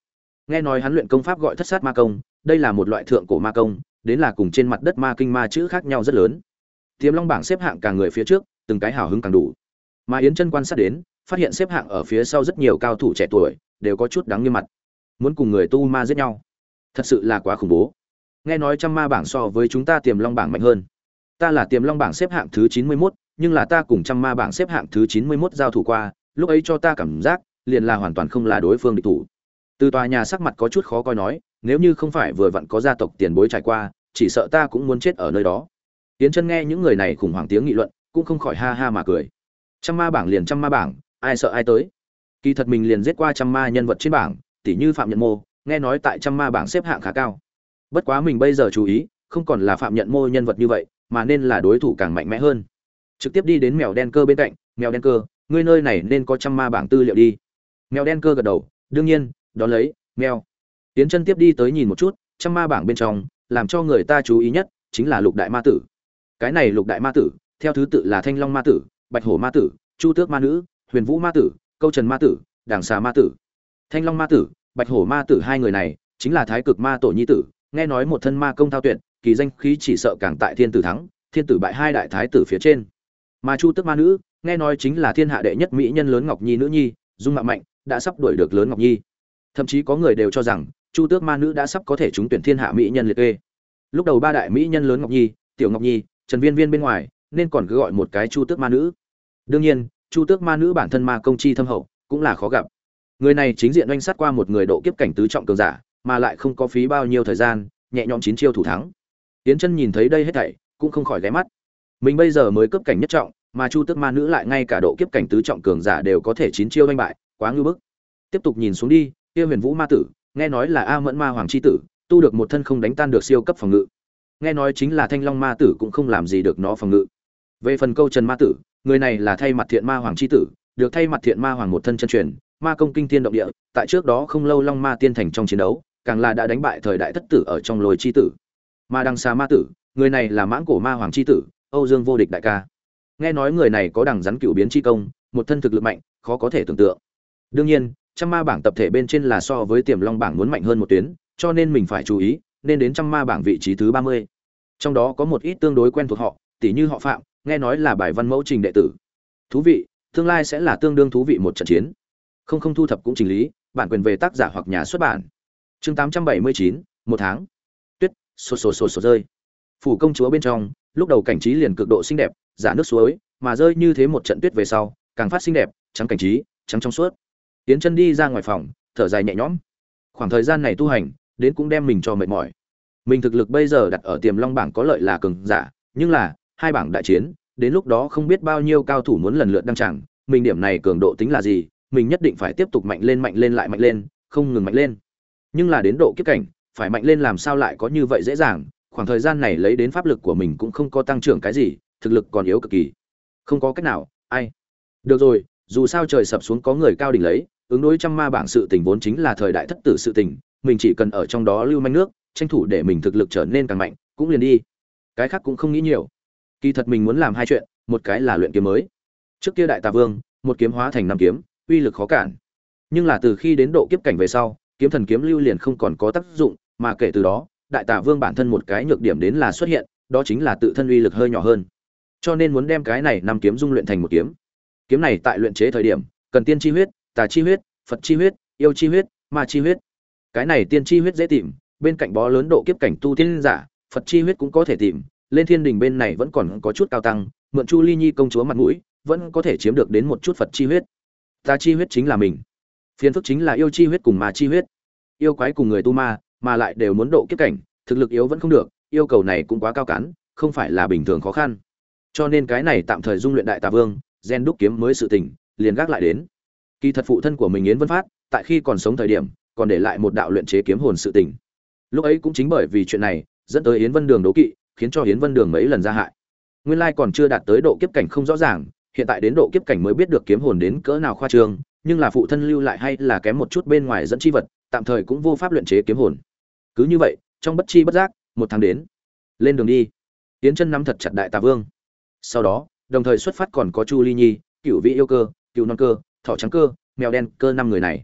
Nghe nói hắn luyện công pháp gọi Thất Sát Ma Công, đây là một loại thượng cổ ma công, đến là cùng trên mặt đất ma kinh ma chữ khác nhau rất lớn. Tiềm Long bảng xếp hạng càng người phía trước, từng cái hào hứng càng đủ. Mà Yến Chân quan sát đến, phát hiện xếp hạng ở phía sau rất nhiều cao thủ trẻ tuổi, đều có chút đáng nghiêm mặt, muốn cùng người tu ma giết nhau. Thật sự là quá khủng bố. Nghe nói trăm ma bảng so với chúng ta Tiềm Long bảng mạnh hơn. Ta là Tiềm Long bảng xếp hạng thứ chín mươi mốt, nhưng là ta cùng trăm ma bảng xếp hạng thứ chín mươi mốt giao thủ qua, lúc ấy cho ta cảm giác, liền là hoàn toàn không là đối phương địch thủ. Từ tòa nhà sắc mặt có chút khó coi nói, nếu như không phải vừa vặn có gia tộc tiền bối trải qua, chỉ sợ ta cũng muốn chết ở nơi đó. Yến Chân nghe những người này khủng hoảng tiếng nghị luận, cũng không khỏi ha ha mà cười. Trăm ma bảng liền trăm ma bảng, ai sợ ai tới. Kỳ thật mình liền giết qua trăm ma nhân vật trên bảng, tỷ như Phạm Nhận Mô, nghe nói tại trăm ma bảng xếp hạng khá cao. Bất quá mình bây giờ chú ý, không còn là Phạm Nhận Mô nhân vật như vậy, mà nên là đối thủ càng mạnh mẽ hơn. Trực tiếp đi đến Mèo Đen Cơ bên cạnh, "Mèo Đen Cơ, ngươi nơi này nên có trăm ma bảng tư liệu đi." Mèo Đen Cơ gật đầu, "Đương nhiên, đó lấy." Mèo. Yến Chân tiếp đi tới nhìn một chút, trăm ma bảng bên trong, làm cho người ta chú ý nhất chính là Lục Đại Ma Tử. Cái này Lục Đại Ma Tử, theo thứ tự là Thanh Long Ma Tử, Bạch Hổ Ma Tử, Chu Tước Ma Nữ, Huyền Vũ Ma Tử, Câu Trần Ma Tử, Đàng Xà Ma Tử. Thanh Long Ma Tử, Bạch Hổ Ma Tử hai người này chính là Thái Cực Ma Tổ nhi tử, nghe nói một thân ma công thao tuyệt, kỳ danh khí chỉ sợ càng tại Thiên Tử thắng, Thiên Tử bại hai đại thái tử phía trên. Mà Chu Tước Ma Nữ, nghe nói chính là thiên hạ đệ nhất mỹ nhân lớn Ngọc Nhi nữ nhi, dung mạo mạnh, đã sắp đuổi được lớn Ngọc Nhi. Thậm chí có người đều cho rằng Chu Tước Ma Nữ đã sắp có thể trúng tuyển thiên hạ mỹ nhân liệt kê. Lúc đầu ba đại mỹ nhân lớn Ngọc Nhi, Tiểu Ngọc Nhi, Trần Viên Viên bên ngoài, nên còn cứ gọi một cái Chu Tước Ma Nữ. Đương nhiên, Chu Tước Ma Nữ bản thân ma công chi thâm hậu, cũng là khó gặp. Người này chính diện oanh sát qua một người độ kiếp cảnh tứ trọng cường giả, mà lại không có phí bao nhiêu thời gian, nhẹ nhõm chín chiêu thủ thắng. Tiến Chân nhìn thấy đây hết thảy, cũng không khỏi ghé mắt. Mình bây giờ mới cấp cảnh nhất trọng, mà Chu Tước Ma Nữ lại ngay cả độ kiếp cảnh tứ trọng cường giả đều có thể chín chiêu đánh bại, quá ngưu bức. Tiếp tục nhìn xuống đi, kia Huyền Vũ Ma Tử, nghe nói là A Mẫn Ma Hoàng chi tử, tu được một thân không đánh tan được siêu cấp phòng ngự. Nghe nói chính là Thanh Long Ma Tử cũng không làm gì được nó phòng ngự. Về phần Câu Trần Ma Tử, người này là thay mặt Thiện Ma Hoàng chi tử, được thay mặt Thiện Ma Hoàng một thân chân truyền, ma công kinh thiên động địa, tại trước đó không lâu Long Ma Tiên Thành trong chiến đấu, càng là đã đánh bại thời đại thất tử ở trong Lôi chi tử. Mà Đằng Xà Ma Tử, người này là Mãng Cổ Ma Hoàng chi tử, Âu Dương vô địch đại ca. Nghe nói người này có đằng rắn cửu biến chi công, một thân thực lực mạnh, khó có thể tưởng tượng. Đương nhiên, trăm ma bảng tập thể bên trên là so với Tiềm Long bảng muốn mạnh hơn một tuyến, cho nên mình phải chú ý, nên đến trăm ma bảng vị trí thứ ba mươi. Trong đó có một ít tương đối quen thuộc họ, tỷ như họ Phạm, nghe nói là bài văn mẫu trình đệ tử. Thú vị, tương lai sẽ là tương đương thú vị một trận chiến. Không không thu thập cũng chỉnh lý, bản quyền về tác giả hoặc nhà xuất bản. Chương tám trăm bảy mươi chín, một tháng. Tuyết, sột sột sột sột rơi. Phủ công chúa bên trong, lúc đầu cảnh trí liền cực độ xinh đẹp, giả nước suối, mà rơi như thế một trận tuyết về sau, càng phát xinh đẹp, trắng cảnh trí, trắng trong suốt. Tiến Chân đi ra ngoài phòng, thở dài nhẹ nhõm. Khoảng thời gian này tu hành, đến cũng đem mình cho mệt mỏi. Mình thực lực bây giờ đặt ở Tiềm Long bảng có lợi là cường giả, nhưng là hai bảng đại chiến, đến lúc đó không biết bao nhiêu cao thủ muốn lần lượt đăng tràng, mình điểm này cường độ tính là gì, mình nhất định phải tiếp tục mạnh lên mạnh lên lại mạnh lên, không ngừng mạnh lên. Nhưng là đến độ kiếp cảnh, phải mạnh lên làm sao lại có như vậy dễ dàng, khoảng thời gian này lấy đến pháp lực của mình cũng không có tăng trưởng cái gì, thực lực còn yếu cực kỳ. Không có cách nào, ai. Được rồi, dù sao trời sập xuống có người cao đỉnh lấy, ứng đối trăm ma bảng sự tình vốn chính là thời đại thất tử sự tình, mình chỉ cần ở trong đó lưu manh nước, tranh thủ để mình thực lực trở nên càng mạnh, cũng liền đi. Cái khác cũng không nghĩ nhiều. Kỳ thật mình muốn làm hai chuyện, một cái là luyện kiếm mới. Trước kia đại tà vương, một kiếm hóa thành năm kiếm, uy lực khó cản. Nhưng là từ khi đến độ kiếp cảnh về sau, kiếm thần kiếm lưu liền không còn có tác dụng, mà kể từ đó, đại tà vương bản thân một cái nhược điểm đến là xuất hiện, đó chính là tự thân uy lực hơi nhỏ hơn. Cho nên muốn đem cái này năm kiếm dung luyện thành một kiếm. Kiếm này tại luyện chế thời điểm, cần tiên chi huyết, tà chi huyết, Phật chi huyết, yêu chi huyết, ma chi huyết. Cái này tiên chi huyết dễ tìm, bên cạnh bó lớn độ kiếp cảnh tu tiên giả, Phật chi huyết cũng có thể tìm, lên thiên đình bên này vẫn còn có chút cao tăng, mượn Chu Ly Nhi công chúa mặt mũi, vẫn có thể chiếm được đến một chút Phật chi huyết. Tà chi huyết chính là mình. Phiền phức chính là yêu chi huyết cùng ma chi huyết. Yêu quái cùng người tu ma, mà lại đều muốn độ kiếp cảnh, thực lực yếu vẫn không được, yêu cầu này cũng quá cao cán, không phải là bình thường khó khăn. Cho nên cái này tạm thời dung luyện đại tà vương, gen đúc kiếm mới sự tình, liền gác lại đến. Kỳ thật phụ thân của mình Yến Vân Phát, tại khi còn sống thời điểm, còn để lại một đạo luyện chế kiếm hồn sự tình. Lúc ấy cũng chính bởi vì chuyện này, dẫn tới Yến Vân Đường đấu kỵ, khiến cho Yến Vân Đường mấy lần ra hại. Nguyên lai còn chưa đạt tới độ kiếp cảnh không rõ ràng, hiện tại đến độ kiếp cảnh mới biết được kiếm hồn đến cỡ nào khoa trương, nhưng là phụ thân lưu lại hay là kém một chút bên ngoài dẫn chi vật, tạm thời cũng vô pháp luyện chế kiếm hồn. Cứ như vậy, trong bất chi bất giác, một tháng đến. Lên đường đi. Tiến Chân nắm thật chặt đại tà vương. Sau đó, đồng thời xuất phát còn có Chu Ly Nhi, Cửu Vị yêu cơ, Cửu non cơ, Thỏ trắng cơ, Mèo đen cơ năm người này.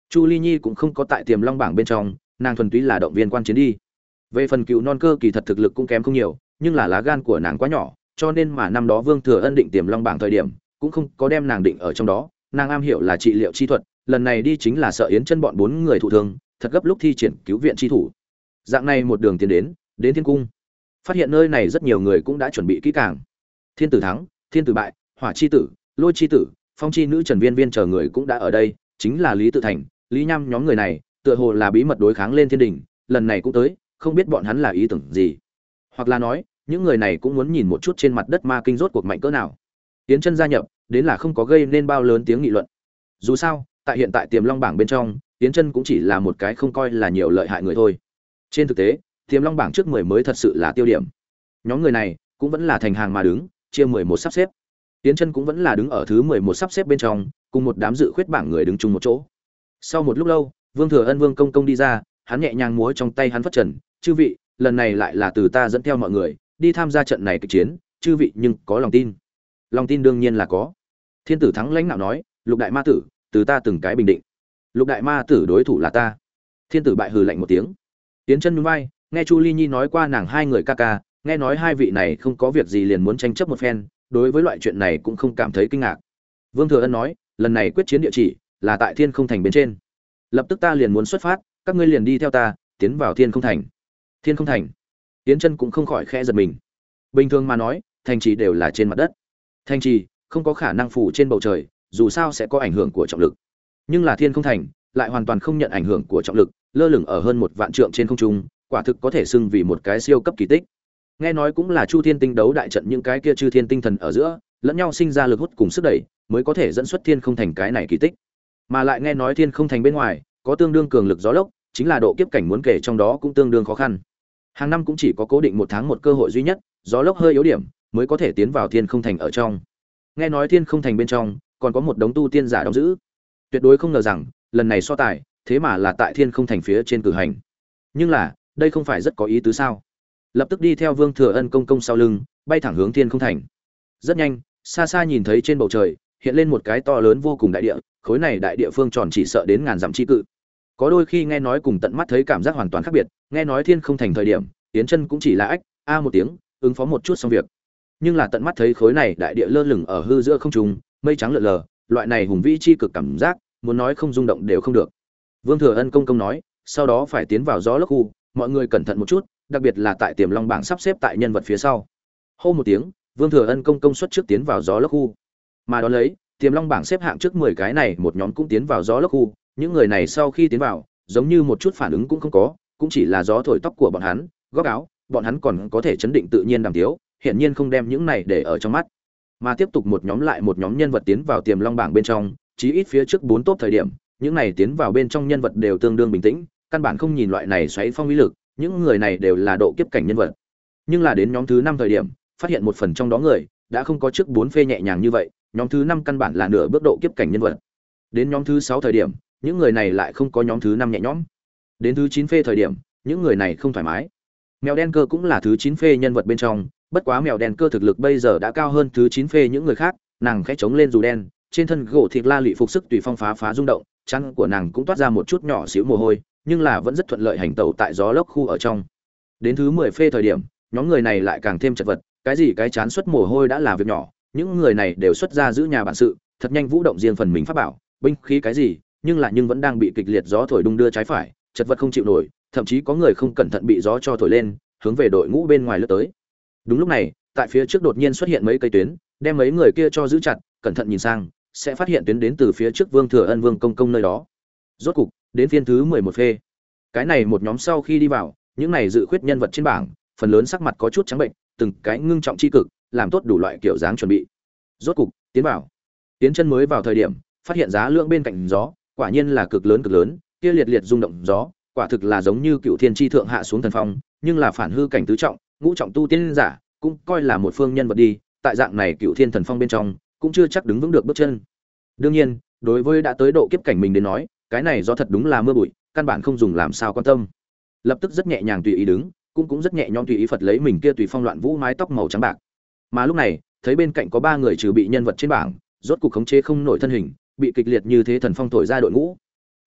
Chu Ly Nhi cũng không có tại Tiềm Long bảng bên trong, nàng thuần túy là động viên quan chiến đi. Về phần cựu non cơ kỳ thật thực lực cũng kém không nhiều, nhưng là lá gan của nàng quá nhỏ, cho nên mà năm đó Vương Thừa Ân định Tiềm Long bảng thời điểm, cũng không có đem nàng định ở trong đó. Nàng am hiểu là trị liệu chi thuật, lần này đi chính là sợ Yến Chân bọn bốn người thụ thương, thật gấp lúc thi triển cứu viện chi thủ. Dạng này một đường tiến đến, đến Thiên cung. Phát hiện nơi này rất nhiều người cũng đã chuẩn bị kỹ càng. Thiên tử thắng, Thiên tử bại, Hỏa chi tử, Lôi chi tử, Phong chi nữ Trần Viên Viên chờ người cũng đã ở đây, chính là Lý Tự Thành, Lý Nham nhóm người này, tựa hồ là bí mật đối kháng lên thiên đình, lần này cũng tới, không biết bọn hắn là ý tưởng gì. Hoặc là nói, những người này cũng muốn nhìn một chút trên mặt đất ma kinh rốt cuộc mạnh cỡ nào. Yến Chân gia nhập, đến là không có gây nên bao lớn tiếng nghị luận. Dù sao, tại hiện tại Tiềm Long bảng bên trong, Yến Chân cũng chỉ là một cái không coi là nhiều lợi hại người thôi. Trên thực tế, Tiềm Long bảng trước mười mới thật sự là tiêu điểm. Nhóm người này cũng vẫn là thành hàng mà đứng, chia mười một sắp xếp. Yến Chân cũng vẫn là đứng ở thứ mười một sắp xếp bên trong, cùng một đám dự khuyết bảng người đứng chung một chỗ. Sau một lúc lâu, Vương Thừa Ân Vương công công đi ra, hắn nhẹ nhàng múa trong tay hắn phất trần, "Chư vị, lần này lại là từ ta dẫn theo mọi người, đi tham gia trận này kịch chiến, chư vị nhưng có lòng tin?" Lòng tin đương nhiên là có. Thiên tử thắng lãnh nạo nói, "Lục đại ma tử, từ ta từng cái bình định. Lục đại ma tử đối thủ là ta." Thiên tử bại hừ lạnh một tiếng. Yến Chân nhún vai, nghe Chu Ly Nhi nói qua nàng hai người ca ca, nghe nói hai vị này không có việc gì liền muốn tranh chấp một phen, đối với loại chuyện này cũng không cảm thấy kinh ngạc. Vương Thừa Ân nói, lần này quyết chiến địa chỉ là tại Thiên Không Thành bên trên. Lập tức ta liền muốn xuất phát, các ngươi liền đi theo ta, tiến vào Thiên Không Thành. Thiên Không Thành. Yến Chân cũng không khỏi khẽ giật mình. Bình thường mà nói, thành trì đều là trên mặt đất. Thành trì không có khả năng phủ trên bầu trời, dù sao sẽ có ảnh hưởng của trọng lực. Nhưng là Thiên Không Thành lại hoàn toàn không nhận ảnh hưởng của trọng lực, lơ lửng ở hơn một vạn trượng trên không trung, quả thực có thể xưng vì một cái siêu cấp kỳ tích. Nghe nói cũng là Chu Thiên Tinh đấu đại trận những cái kia chư thiên tinh thần ở giữa, lẫn nhau sinh ra lực hút cùng sức đẩy, mới có thể dẫn xuất Thiên Không Thành cái này kỳ tích. Mà lại nghe nói Thiên Không Thành bên ngoài có tương đương cường lực gió lốc, chính là độ kiếp cảnh muốn kể trong đó cũng tương đương khó khăn. Hàng năm cũng chỉ có cố định một tháng một cơ hội duy nhất, gió lốc hơi yếu điểm mới có thể tiến vào Thiên Không Thành ở trong. Nghe nói Thiên Không Thành bên trong còn có một đống tu tiên giả đóng giữ. Tuyệt đối không ngờ rằng, lần này so tài, thế mà là tại Thiên Không Thành phía trên cử hành. Nhưng là, đây không phải rất có ý tứ sao? Lập tức đi theo Vương Thừa Ân công công sau lưng, bay thẳng hướng Thiên Không Thành. Rất nhanh, xa xa nhìn thấy trên bầu trời hiện lên một cái to lớn vô cùng đại địa, khối này đại địa phương tròn chỉ sợ đến ngàn dặm chi cự. Có đôi khi nghe nói cùng tận mắt thấy cảm giác hoàn toàn khác biệt, nghe nói Thiên Không Thành thời điểm, Yến Chân cũng chỉ là ách a một tiếng, ứng phó một chút xong việc. Nhưng là tận mắt thấy khối này đại địa lơ lửng ở hư giữa không trung, mây trắng lượn lờ, loại này hùng vĩ chi cực cảm giác, muốn nói không rung động đều không được. Vương Thừa Ân công công nói, sau đó phải tiến vào gió lốc khu, mọi người cẩn thận một chút, đặc biệt là tại Tiềm Long bảng sắp xếp tại nhân vật phía sau. Hô một tiếng, Vương Thừa Ân công công xuất trước tiến vào gió lốc khu. Mà đó lấy, Tiềm Long bảng xếp hạng trước mười cái này một nhóm cũng tiến vào gió lốc khu, những người này sau khi tiến vào, giống như một chút phản ứng cũng không có, cũng chỉ là gió thổi tóc của bọn hắn, góc áo, bọn hắn còn có thể chấn định tự nhiên đàm tiếu, hiển nhiên không đem những này để ở trong mắt. Mà tiếp tục một nhóm lại một nhóm nhân vật tiến vào Tiềm Long bảng bên trong, chí ít phía trước bốn top thời điểm, những này tiến vào bên trong nhân vật đều tương đương bình tĩnh, căn bản không nhìn loại này xoáy phong uy lực, những người này đều là độ kiếp cảnh nhân vật. Nhưng là đến nhóm thứ năm thời điểm, phát hiện một phần trong đó người đã không có trước bốn phê nhẹ nhàng như vậy, nhóm thứ năm căn bản là nửa bước độ kiếp cảnh nhân vật. Đến nhóm thứ sáu thời điểm, những người này lại không có nhóm thứ năm nhẹ nhõm. Đến thứ chín phê thời điểm, những người này không thoải mái. Mèo đen cơ cũng là thứ chín phê nhân vật bên trong, bất quá mèo đen cơ thực lực bây giờ đã cao hơn thứ chín phê những người khác, nàng khẽ chống lên dù đen, trên thân gỗ thịt la lụy phục sức tùy phong phá phá rung động, chăn của nàng cũng toát ra một chút nhỏ xíu mồ hôi, nhưng là vẫn rất thuận lợi hành tẩu tại gió lốc khu ở trong. Đến thứ mười phê thời điểm, nhóm người này lại càng thêm chật vật, cái gì cái chán xuất mồ hôi đã là việc nhỏ, những người này đều xuất ra giữ nhà bản sự, thật nhanh vũ động riêng phần mình pháp bảo, binh khí cái gì, nhưng là nhưng vẫn đang bị kịch liệt gió thổi đung đưa trái phải, chật vật không chịu nổi, thậm chí có người không cẩn thận bị gió cho thổi lên, hướng về đội ngũ bên ngoài lướt tới. Đúng lúc này, tại phía trước đột nhiên xuất hiện mấy cây tuyến, đem mấy người kia cho giữ chặt, cẩn thận nhìn sang, sẽ phát hiện tuyến đến từ phía trước Vương Thừa Ân Vương công công nơi đó. Rốt cục, đến phiên thứ mười một phê. Cái này một nhóm sau khi đi vào, những này dự khuyết nhân vật trên bảng, phần lớn sắc mặt có chút trắng bệnh, từng cái ngưng trọng chi cực, làm tốt đủ loại kiểu dáng chuẩn bị. Rốt cục, tiến vào. Tiến chân mới vào thời điểm, phát hiện giá lượng bên cạnh gió, quả nhiên là cực lớn cực lớn, kia liệt liệt rung động gió, quả thực là giống như cựu thiên chi thượng hạ xuống thần phong, nhưng là phản hư cảnh tứ trọng, ngũ trọng tu tiên giả, cũng coi là một phương nhân vật đi, tại dạng này cựu thiên thần phong bên trong, cũng chưa chắc đứng vững được bước chân. Đương nhiên, đối với đã tới độ kiếp cảnh mình đến nói, cái này do thật đúng là mưa bụi, căn bản không dùng làm sao quan tâm. Lập tức rất nhẹ nhàng tùy ý đứng, cũng cũng rất nhẹ nhõm tùy ý phật lấy mình kia tùy phong loạn vũ mái tóc màu trắng bạc. Mà lúc này, thấy bên cạnh có ba người trừ bị nhân vật trên bảng, rốt cục khống chế không nổi thân hình, bị kịch liệt như thế thần phong thổi ra đội ngũ.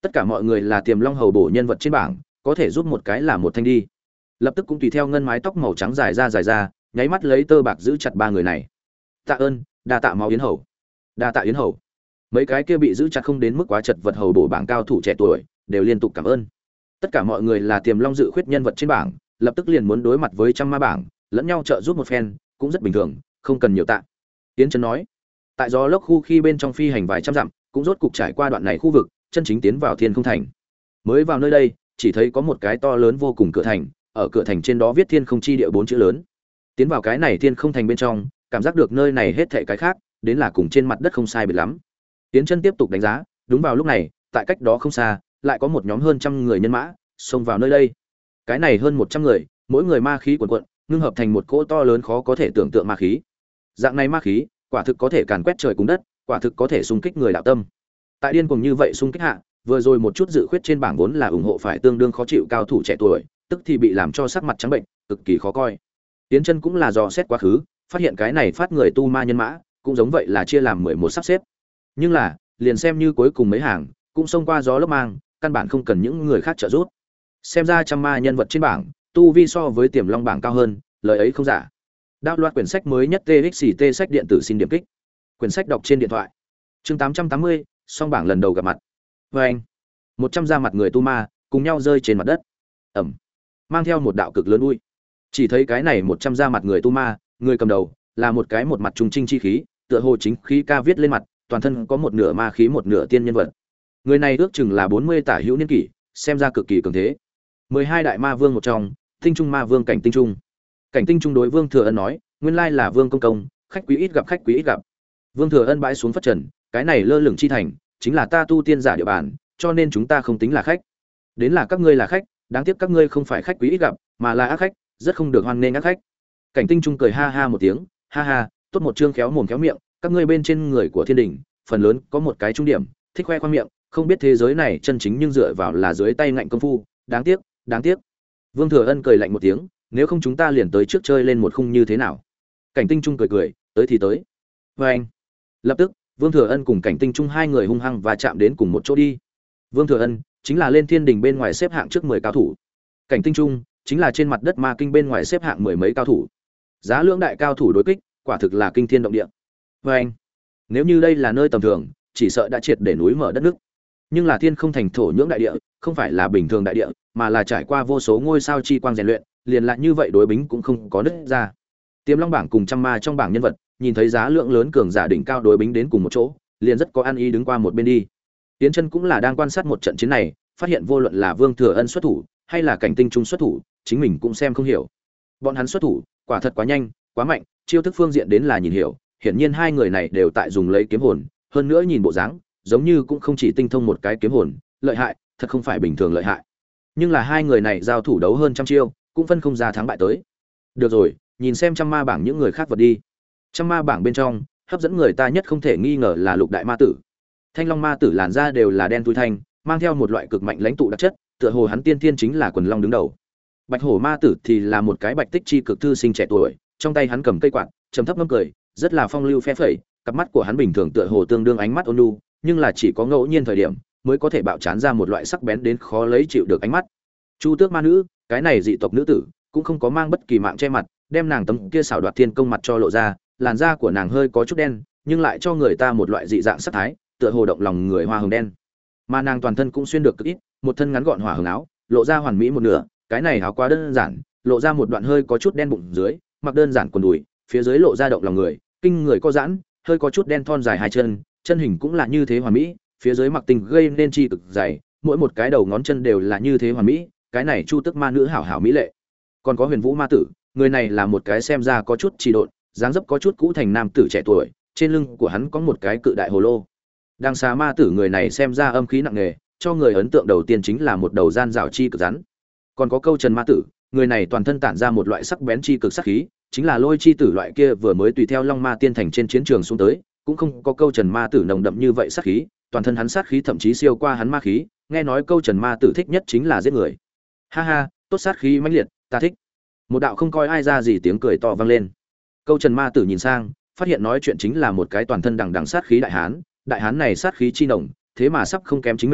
Tất cả mọi người là Tiềm Long hầu bổ nhân vật trên bảng, có thể giúp một cái là một thanh đi. Lập tức cũng tùy theo ngân mái tóc màu trắng dài ra dài ra, nháy mắt lấy tơ bạc giữ chặt ba người này. Tạ ơn, đa tạ máu yến hầu. Đa tạ yến hầu. Mấy cái kia bị giữ chặt không đến mức quá chật vật hầu bổ bảng cao thủ trẻ tuổi, đều liên tục cảm ơn. Tất cả mọi người là Tiềm Long dự khuyết nhân vật trên bảng, lập tức liền muốn đối mặt với trăm ma bảng, lẫn nhau trợ giúp một phen, cũng rất bình thường, không cần nhiều tạ. Tiến Chân nói. Tại gió lốc khu khi bên trong phi hành vài trăm dặm, cũng rốt cục trải qua đoạn này khu vực, chân chính tiến vào Thiên Không Thành. Mới vào nơi đây, chỉ thấy có một cái to lớn vô cùng cửa thành, ở cửa thành trên đó viết Thiên Không chi địa bốn chữ lớn. Tiến vào cái này Thiên Không Thành bên trong, cảm giác được nơi này hết thảy cái khác, đến là cùng trên mặt đất không sai biệt lắm. Tiến Chân tiếp tục đánh giá, đúng vào lúc này, tại cách đó không xa, lại có một nhóm hơn trăm người nhân mã xông vào nơi đây. Cái này hơn một trăm người, mỗi người ma khí cuồn cuộn, ngưng hợp thành một cỗ to lớn khó có thể tưởng tượng ma khí. Dạng này ma khí, quả thực có thể càn quét trời cùng đất, quả thực có thể xung kích người đạo tâm. Tại điên cuồng như vậy xung kích hạ, vừa rồi một chút dự khuyết trên bảng vốn là ủng hộ phải tương đương khó chịu cao thủ trẻ tuổi, tức thì bị làm cho sắc mặt trắng bệnh, cực kỳ khó coi. Tiến Chân cũng là dò xét quá khứ, phát hiện cái này phát người tu ma nhân mã, cũng giống vậy là chia làm mười một sắp xếp. Nhưng là, liền xem như cuối cùng mấy hàng, cũng xông qua gió lốc mang, căn bản không cần những người khác trợ giúp. Xem ra trăm ma nhân vật trên bảng, tu vi so với Tiềm Long bảng cao hơn, lời ấy không giả. Đạo loạt quyển sách mới nhất tê ích xê tê sách điện tử xin điểm kích. Quyển sách đọc trên điện thoại. Chương tám trăm tám mươi, song bảng lần đầu gặp mặt. Và anh, một trăm da mặt người tu ma, cùng nhau rơi trên mặt đất. Ầm. Mang theo một đạo cực lớn uy. Chỉ thấy cái này một trăm da mặt người tu ma, người cầm đầu là một cái một mặt trung trinh chi khí, tựa hồ chính khí ca viết lên mặt, toàn thân có một nửa ma khí một nửa tiên nhân vật. Người này ước chừng là bốn mươi tả hữu niên kỷ, xem ra cực kỳ cường thế. mười hai đại ma vương một trong, Tinh Trung ma vương Cảnh Tinh Trung. Cảnh Tinh Trung đối Vương Thừa Ân nói, nguyên lai là Vương công công, khách quý ít gặp khách quý ít gặp. Vương Thừa Ân bãi xuống phất trần, cái này lơ lửng chi thành, chính là ta tu tiên giả địa bàn, cho nên chúng ta không tính là khách. Đến là các ngươi là khách, đáng tiếc các ngươi không phải khách quý ít gặp, mà là ác khách, rất không được hoan nghênh ác khách. Cảnh Tinh Trung cười ha ha một tiếng, ha ha, tốt một trương khéo mồm khéo miệng, các ngươi bên trên người của thiên đình, phần lớn có một cái trung điểm, thích khoe khoang miệng, không biết thế giới này chân chính nhưng dựa vào là dưới tay ngạnh công phu, đáng tiếc, đáng tiếc. Vương Thừa Ân cười lạnh một tiếng, nếu không chúng ta liền tới trước chơi lên một khung như thế nào? Cảnh Tinh Trung cười cười, tới thì tới. Và anh. Lập tức, Vương Thừa Ân cùng Cảnh Tinh Trung hai người hung hăng và chạm đến cùng một chỗ đi. Vương Thừa Ân chính là lên thiên đình bên ngoài xếp hạng trước mười cao thủ. Cảnh Tinh Trung chính là trên mặt đất ma kinh bên ngoài xếp hạng mười mấy cao thủ. Giá lưỡng đại cao thủ đối kích, quả thực là kinh thiên động địa. Và anh. Nếu như đây là nơi tầm thường, chỉ sợ đã triệt để núi mở đất nước. Nhưng là Thiên Không Thành thổ nhưỡng đại địa, không phải là bình thường đại địa, mà là trải qua vô số ngôi sao chi quang rèn luyện, liền lại như vậy đối bính cũng không có nứt ra. Tiềm Long bảng cùng trăm ma trong bảng nhân vật, nhìn thấy giá lượng lớn cường giả đỉnh cao đối bính đến cùng một chỗ, liền rất có ăn ý đứng qua một bên đi. Tiến Chân cũng là đang quan sát một trận chiến này, phát hiện vô luận là Vương Thừa Ân xuất thủ, hay là Cảnh Tinh Trung xuất thủ, chính mình cũng xem không hiểu. Bọn hắn xuất thủ, quả thật quá nhanh, quá mạnh, chiêu thức phương diện đến là nhìn hiểu, hiển nhiên hai người này đều tại dùng lấy kiếm hồn, hơn nữa nhìn bộ dáng, giống như cũng không chỉ tinh thông một cái kiếm hồn, lợi hại, thật không phải bình thường lợi hại. Nhưng là hai người này giao thủ đấu hơn trăm chiêu, cũng phân không ra thắng bại tới. Được rồi, nhìn xem trăm ma bảng những người khác vật đi. Trăm ma bảng bên trong, hấp dẫn người ta nhất không thể nghi ngờ là Lục đại ma tử. Thanh Long ma tử làn da đều là đen thui thanh, mang theo một loại cực mạnh lãnh tụ đặc chất, tựa hồ hắn tiên thiên chính là quần long đứng đầu. Bạch hổ ma tử thì là một cái bạch tích chi cực thư sinh trẻ tuổi, trong tay hắn cầm cây quạt, trầm thấp ngâm cười, rất là phong lưu phe phẩy, cặp mắt của hắn bình thường tựa hồ tương đương ánh mắt ôn nhu, nhưng là chỉ có ngẫu nhiên thời điểm mới có thể bạo chán ra một loại sắc bén đến khó lấy chịu được ánh mắt. Chu Tước ma nữ, cái này dị tộc nữ tử, cũng không có mang bất kỳ mạng che mặt, đem nàng tấm kia xảo đoạt thiên công mặt cho lộ ra, làn da của nàng hơi có chút đen, nhưng lại cho người ta một loại dị dạng sắc thái, tựa hồ động lòng người hoa hồng đen. Mà nàng toàn thân cũng xuyên được cực ít, một thân ngắn gọn hỏa hồng áo, lộ ra hoàn mỹ một nửa, cái này áo quá đơn giản, lộ ra một đoạn hơi có chút đen bụng dưới, mặc đơn giản quần đùi, phía dưới lộ ra động lòng người, kinh người co giãn, hơi có chút đen thon dài hai chân, chân hình cũng là như thế hoàn mỹ, phía dưới mặc tình gây nên chi cực dày, mỗi một cái đầu ngón chân đều là như thế hoàn mỹ, cái này Chu Tước ma nữ hảo hảo mỹ lệ. Còn có Huyền Vũ ma tử, người này là một cái xem ra có chút trì độn, dáng dấp có chút cũ thành nam tử trẻ tuổi, trên lưng của hắn có một cái cự đại hồ lô. Đằng xà ma tử người này xem ra âm khí nặng nề, cho người ấn tượng đầu tiên chính là một đầu gian rào chi cực rắn. Còn có Câu Trần ma tử, người này toàn thân tản ra một loại sắc bén chi cực sắc khí, chính là Lôi chi tử loại kia vừa mới tùy theo Long Ma tiên thành trên chiến trường xuống tới, cũng không có Câu Trần ma tử nồng đậm như vậy sát khí, toàn thân hắn sát khí thậm chí siêu qua hắn ma khí, nghe nói Câu Trần ma tử thích nhất chính là giết người. Ha ha, tốt sát khí mãnh liệt, ta thích. Một đạo không coi ai ra gì tiếng cười to vang lên. Câu Trần ma tử nhìn sang, phát hiện nói chuyện chính là một cái toàn thân đằng đằng sát khí đại hán, đại hán này sát khí chi nồng, thế mà sắp không kém chính mình,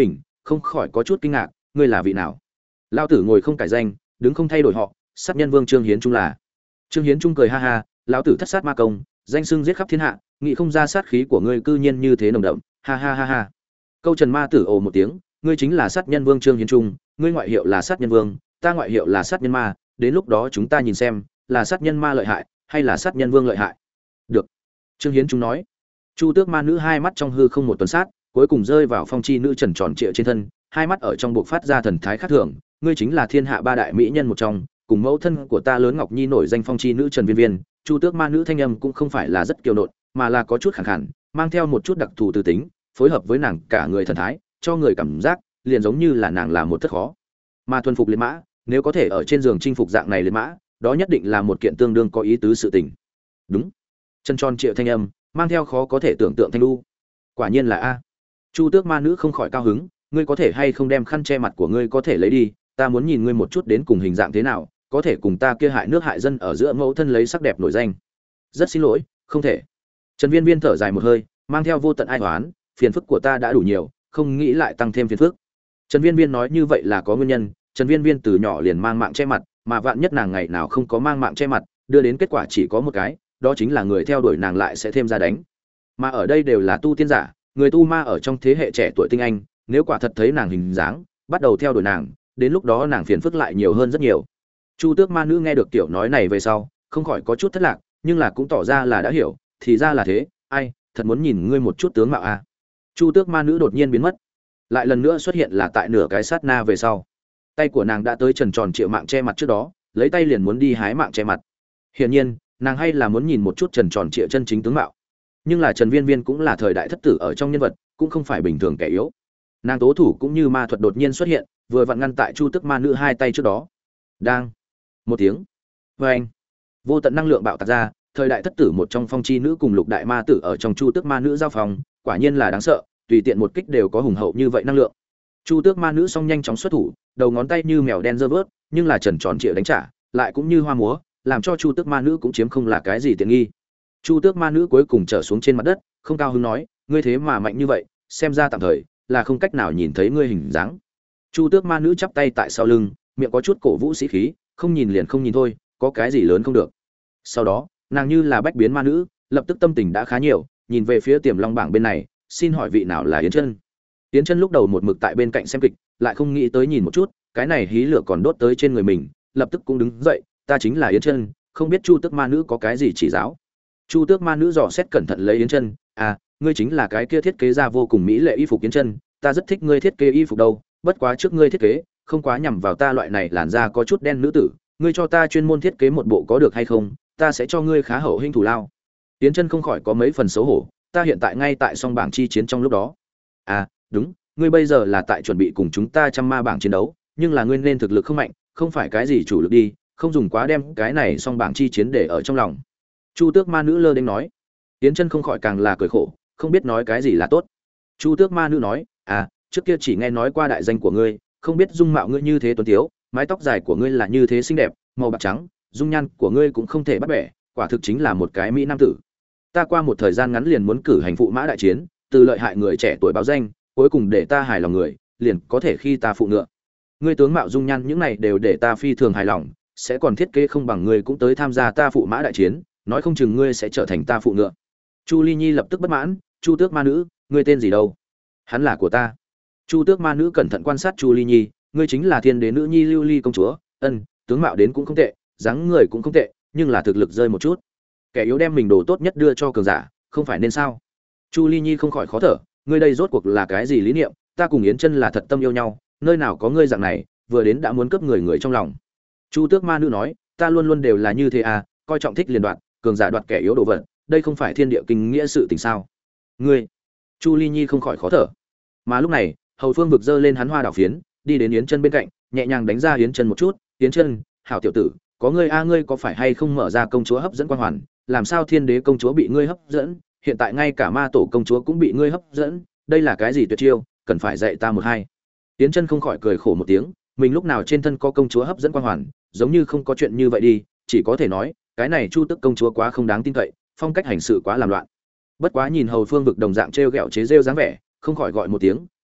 không khỏi có chút kinh ngạc, ngươi là vị nào? Lão tử ngồi không cải danh, đứng không thay đổi họ, sát nhân vương Trương Hiến Trung là. Trương Hiến Trung cười ha ha, lão tử thất sát ma công, danh xưng giết khắp thiên hạ, nghĩ không ra sát khí của ngươi cư nhiên như thế nồng đậm, ha ha ha ha. Câu Trần Ma Tử ồ một tiếng, ngươi chính là sát nhân vương Trương Hiến Trung, ngươi ngoại hiệu là sát nhân vương, ta ngoại hiệu là sát nhân ma, đến lúc đó chúng ta nhìn xem, là sát nhân ma lợi hại, hay là sát nhân vương lợi hại. Được. Trương Hiến Trung nói. Chu Tước Ma nữ hai mắt trong hư không một tuần sát, cuối cùng rơi vào phong chi nữ trần tròn trịa trên thân, hai mắt ở trong buộc phát ra thần thái khác thường, ngươi chính là thiên hạ ba đại mỹ nhân một trong, cùng mẫu thân của ta lớn Ngọc Nhi nổi danh phong chi nữ Trần Viên Viên. Chu Tước Ma nữ thanh âm cũng không phải là rất kiêu nộn, mà là có chút khàn khàn, mang theo một chút đặc thù từ tính, phối hợp với nàng cả người thần thái, cho người cảm giác liền giống như là nàng là một thất khó. Mà thuần phục liệt mã, nếu có thể ở trên giường chinh phục dạng này liệt mã, đó nhất định là một kiện tương đương có ý tứ sự tình. Đúng. Chân tròn triệu thanh âm, mang theo khó có thể tưởng tượng thanh lưu. Quả nhiên là a. Chu Tước Ma nữ không khỏi cao hứng, ngươi có thể hay không đem khăn che mặt của ngươi có thể lấy đi, ta muốn nhìn ngươi một chút đến cùng hình dạng thế nào, có thể cùng ta kia hại nước hại dân ở giữa mẫu thân lấy sắc đẹp nổi danh. Rất xin lỗi, không thể. Trần Viên Viên thở dài một hơi, mang theo vô tận ai oán, phiền phức của ta đã đủ nhiều, không nghĩ lại tăng thêm phiền phức. Trần Viên Viên nói như vậy là có nguyên nhân, Trần Viên Viên từ nhỏ liền mang mạng che mặt, mà vạn nhất nàng ngày nào không có mang mạng che mặt, đưa đến kết quả chỉ có một cái, đó chính là người theo đuổi nàng lại sẽ thêm ra đánh. Mà ở đây đều là tu tiên giả, người tu ma ở trong thế hệ trẻ tuổi tinh anh, nếu quả thật thấy nàng hình dáng, bắt đầu theo đuổi nàng, đến lúc đó nàng phiền phức lại nhiều hơn rất nhiều. Chu Tước Ma nữ nghe được tiểu nói này về sau, không khỏi có chút thất lạc, nhưng là cũng tỏ ra là đã hiểu, thì ra là thế, ai, thật muốn nhìn ngươi một chút tướng mạo a. Chu Tước Ma nữ đột nhiên biến mất, lại lần nữa xuất hiện là tại nửa cái sát na về sau. Tay của nàng đã tới trần tròn triệu mạng che mặt trước đó, lấy tay liền muốn đi hái mạng che mặt. Hiển nhiên, nàng hay là muốn nhìn một chút trần tròn triệu chân chính tướng mạo. Nhưng là Trần Viên Viên cũng là thời đại thất tử ở trong nhân vật, cũng không phải bình thường kẻ yếu. Nàng tố thủ cũng như ma thuật đột nhiên xuất hiện, vừa vặn ngăn tại Chu Tước Ma nữ hai tay trước đó. Đang một tiếng, vang, vô tận năng lượng bạo tạc ra, thời đại thất tử một trong phong chi nữ cùng lục đại ma tử ở trong Chu Tước Ma nữ giao phòng, quả nhiên là đáng sợ, tùy tiện một kích đều có hùng hậu như vậy năng lượng. Chu Tước Ma nữ song nhanh chóng xuất thủ, đầu ngón tay như mèo đen giơ vớt, nhưng là trần tròn trịa đánh trả, lại cũng như hoa múa, làm cho Chu Tước Ma nữ cũng chiếm không là cái gì tiện nghi. Chu Tước Ma nữ cuối cùng trở xuống trên mặt đất, không cao hứng nói, ngươi thế mà mạnh như vậy, xem ra tạm thời là không cách nào nhìn thấy ngươi hình dáng. Chu Tước Ma nữ chắp tay tại sau lưng, miệng có chút cổ vũ sĩ khí, không nhìn liền không nhìn thôi, có cái gì lớn không được. Sau đó, nàng như là bách biến ma nữ, lập tức tâm tình đã khá nhiều, nhìn về phía Tiềm Long bảng bên này, xin hỏi vị nào là Yến Chân? Yến Chân lúc đầu một mực tại bên cạnh xem kịch, lại không nghĩ tới nhìn một chút, cái này hí lửa còn đốt tới trên người mình, lập tức cũng đứng dậy, ta chính là Yến Chân, không biết Chu Tước Ma nữ có cái gì chỉ giáo. Chu Tước Ma nữ dò xét cẩn thận lấy Yến Chân, à, ngươi chính là cái kia thiết kế ra vô cùng mỹ lệ y phục Yến Chân, ta rất thích ngươi thiết kế y phục đâu, bất quá trước ngươi thiết kế, không quá nhằm vào ta loại này làn da có chút đen nữ tử, ngươi cho ta chuyên môn thiết kế một bộ có được hay không, ta sẽ cho ngươi khá hậu hĩnh thủ lao. Yến Chân không khỏi có mấy phần xấu hổ, ta hiện tại ngay tại song bảng chi chiến trong lúc đó. À, đúng, ngươi bây giờ là tại chuẩn bị cùng chúng ta trăm ma bảng chiến đấu, nhưng là ngươi nên thực lực không mạnh, không phải cái gì chủ lực đi, không dùng quá đem cái này song bảng chi chiến để ở trong lòng. Chu Tước Ma nữ lơ đến nói. Yến Chân không khỏi càng là cười khổ, không biết nói cái gì là tốt. Chu Tước Ma nữ nói, à, trước kia chỉ nghe nói qua đại danh của ngươi, không biết dung mạo ngươi như thế tuấn tiếu, mái tóc dài của ngươi là như thế xinh đẹp, màu bạc trắng, dung nhan của ngươi cũng không thể bắt bẻ, quả thực chính là một cái mỹ nam tử. Ta qua một thời gian ngắn liền muốn cử hành phụ mã đại chiến, từ lợi hại người trẻ tuổi báo danh, cuối cùng để ta hài lòng người, liền có thể khi ta phụ ngựa. Ngươi tướng mạo dung nhan những này đều để ta phi thường hài lòng, sẽ còn thiết kế không bằng ngươi cũng tới tham gia ta phụ mã đại chiến, nói không chừng ngươi sẽ trở thành ta phụ ngựa. Chu Ly Nhi lập tức bất mãn, Chu Tước Ma nữ, ngươi tên gì đâu? Hắn là của ta. Chu Tước Ma nữ cẩn thận quan sát Chu Ly Nhi, ngươi chính là thiên đế nữ nhi Lưu Ly công chúa, ân, tướng mạo đến cũng không tệ, dáng người cũng không tệ, nhưng là thực lực rơi một chút. Kẻ yếu đem mình đồ tốt nhất đưa cho cường giả, không phải nên sao? Chu Ly Nhi không khỏi khó thở, ngươi đây rốt cuộc là cái gì lý niệm? Ta cùng Yến Chân là thật tâm yêu nhau, nơi nào có ngươi dạng này, vừa đến đã muốn cướp người người trong lòng. Chu Tước Ma nữ nói, ta luôn luôn đều là như thế à, coi trọng thích liền đoạt, cường giả đoạt kẻ yếu đồ vật, đây không phải thiên địa kinh nghĩa sự tình sao? Ngươi. Chu Ly Nhi không khỏi khó thở. Mà lúc này, Hầu Phương vực giơ lên hắn hoa đào phiến, đi đến Yến Chân bên cạnh, nhẹ nhàng đánh ra Yến Chân một chút, "Yến Chân, hảo tiểu tử, có ngươi a ngươi có phải hay không mở ra công chúa hấp dẫn quan hoàn, làm sao thiên đế công chúa bị ngươi hấp dẫn, hiện tại ngay cả ma tổ công chúa cũng bị ngươi hấp dẫn, đây là cái gì tuyệt chiêu, cần phải dạy ta một hai." Yến Chân không khỏi cười khổ một tiếng, mình lúc nào trên thân có công chúa hấp dẫn quan hoàn, giống như không có chuyện như vậy đi, chỉ có thể nói, cái này Chu Tức công chúa quá không đáng tin cậy, phong cách hành sự quá làm loạn. Bất quá nhìn Hầu Phương vực đồng dạng trêu ghẹo chế rêu dáng vẻ, không khỏi gọi một tiếng, "À,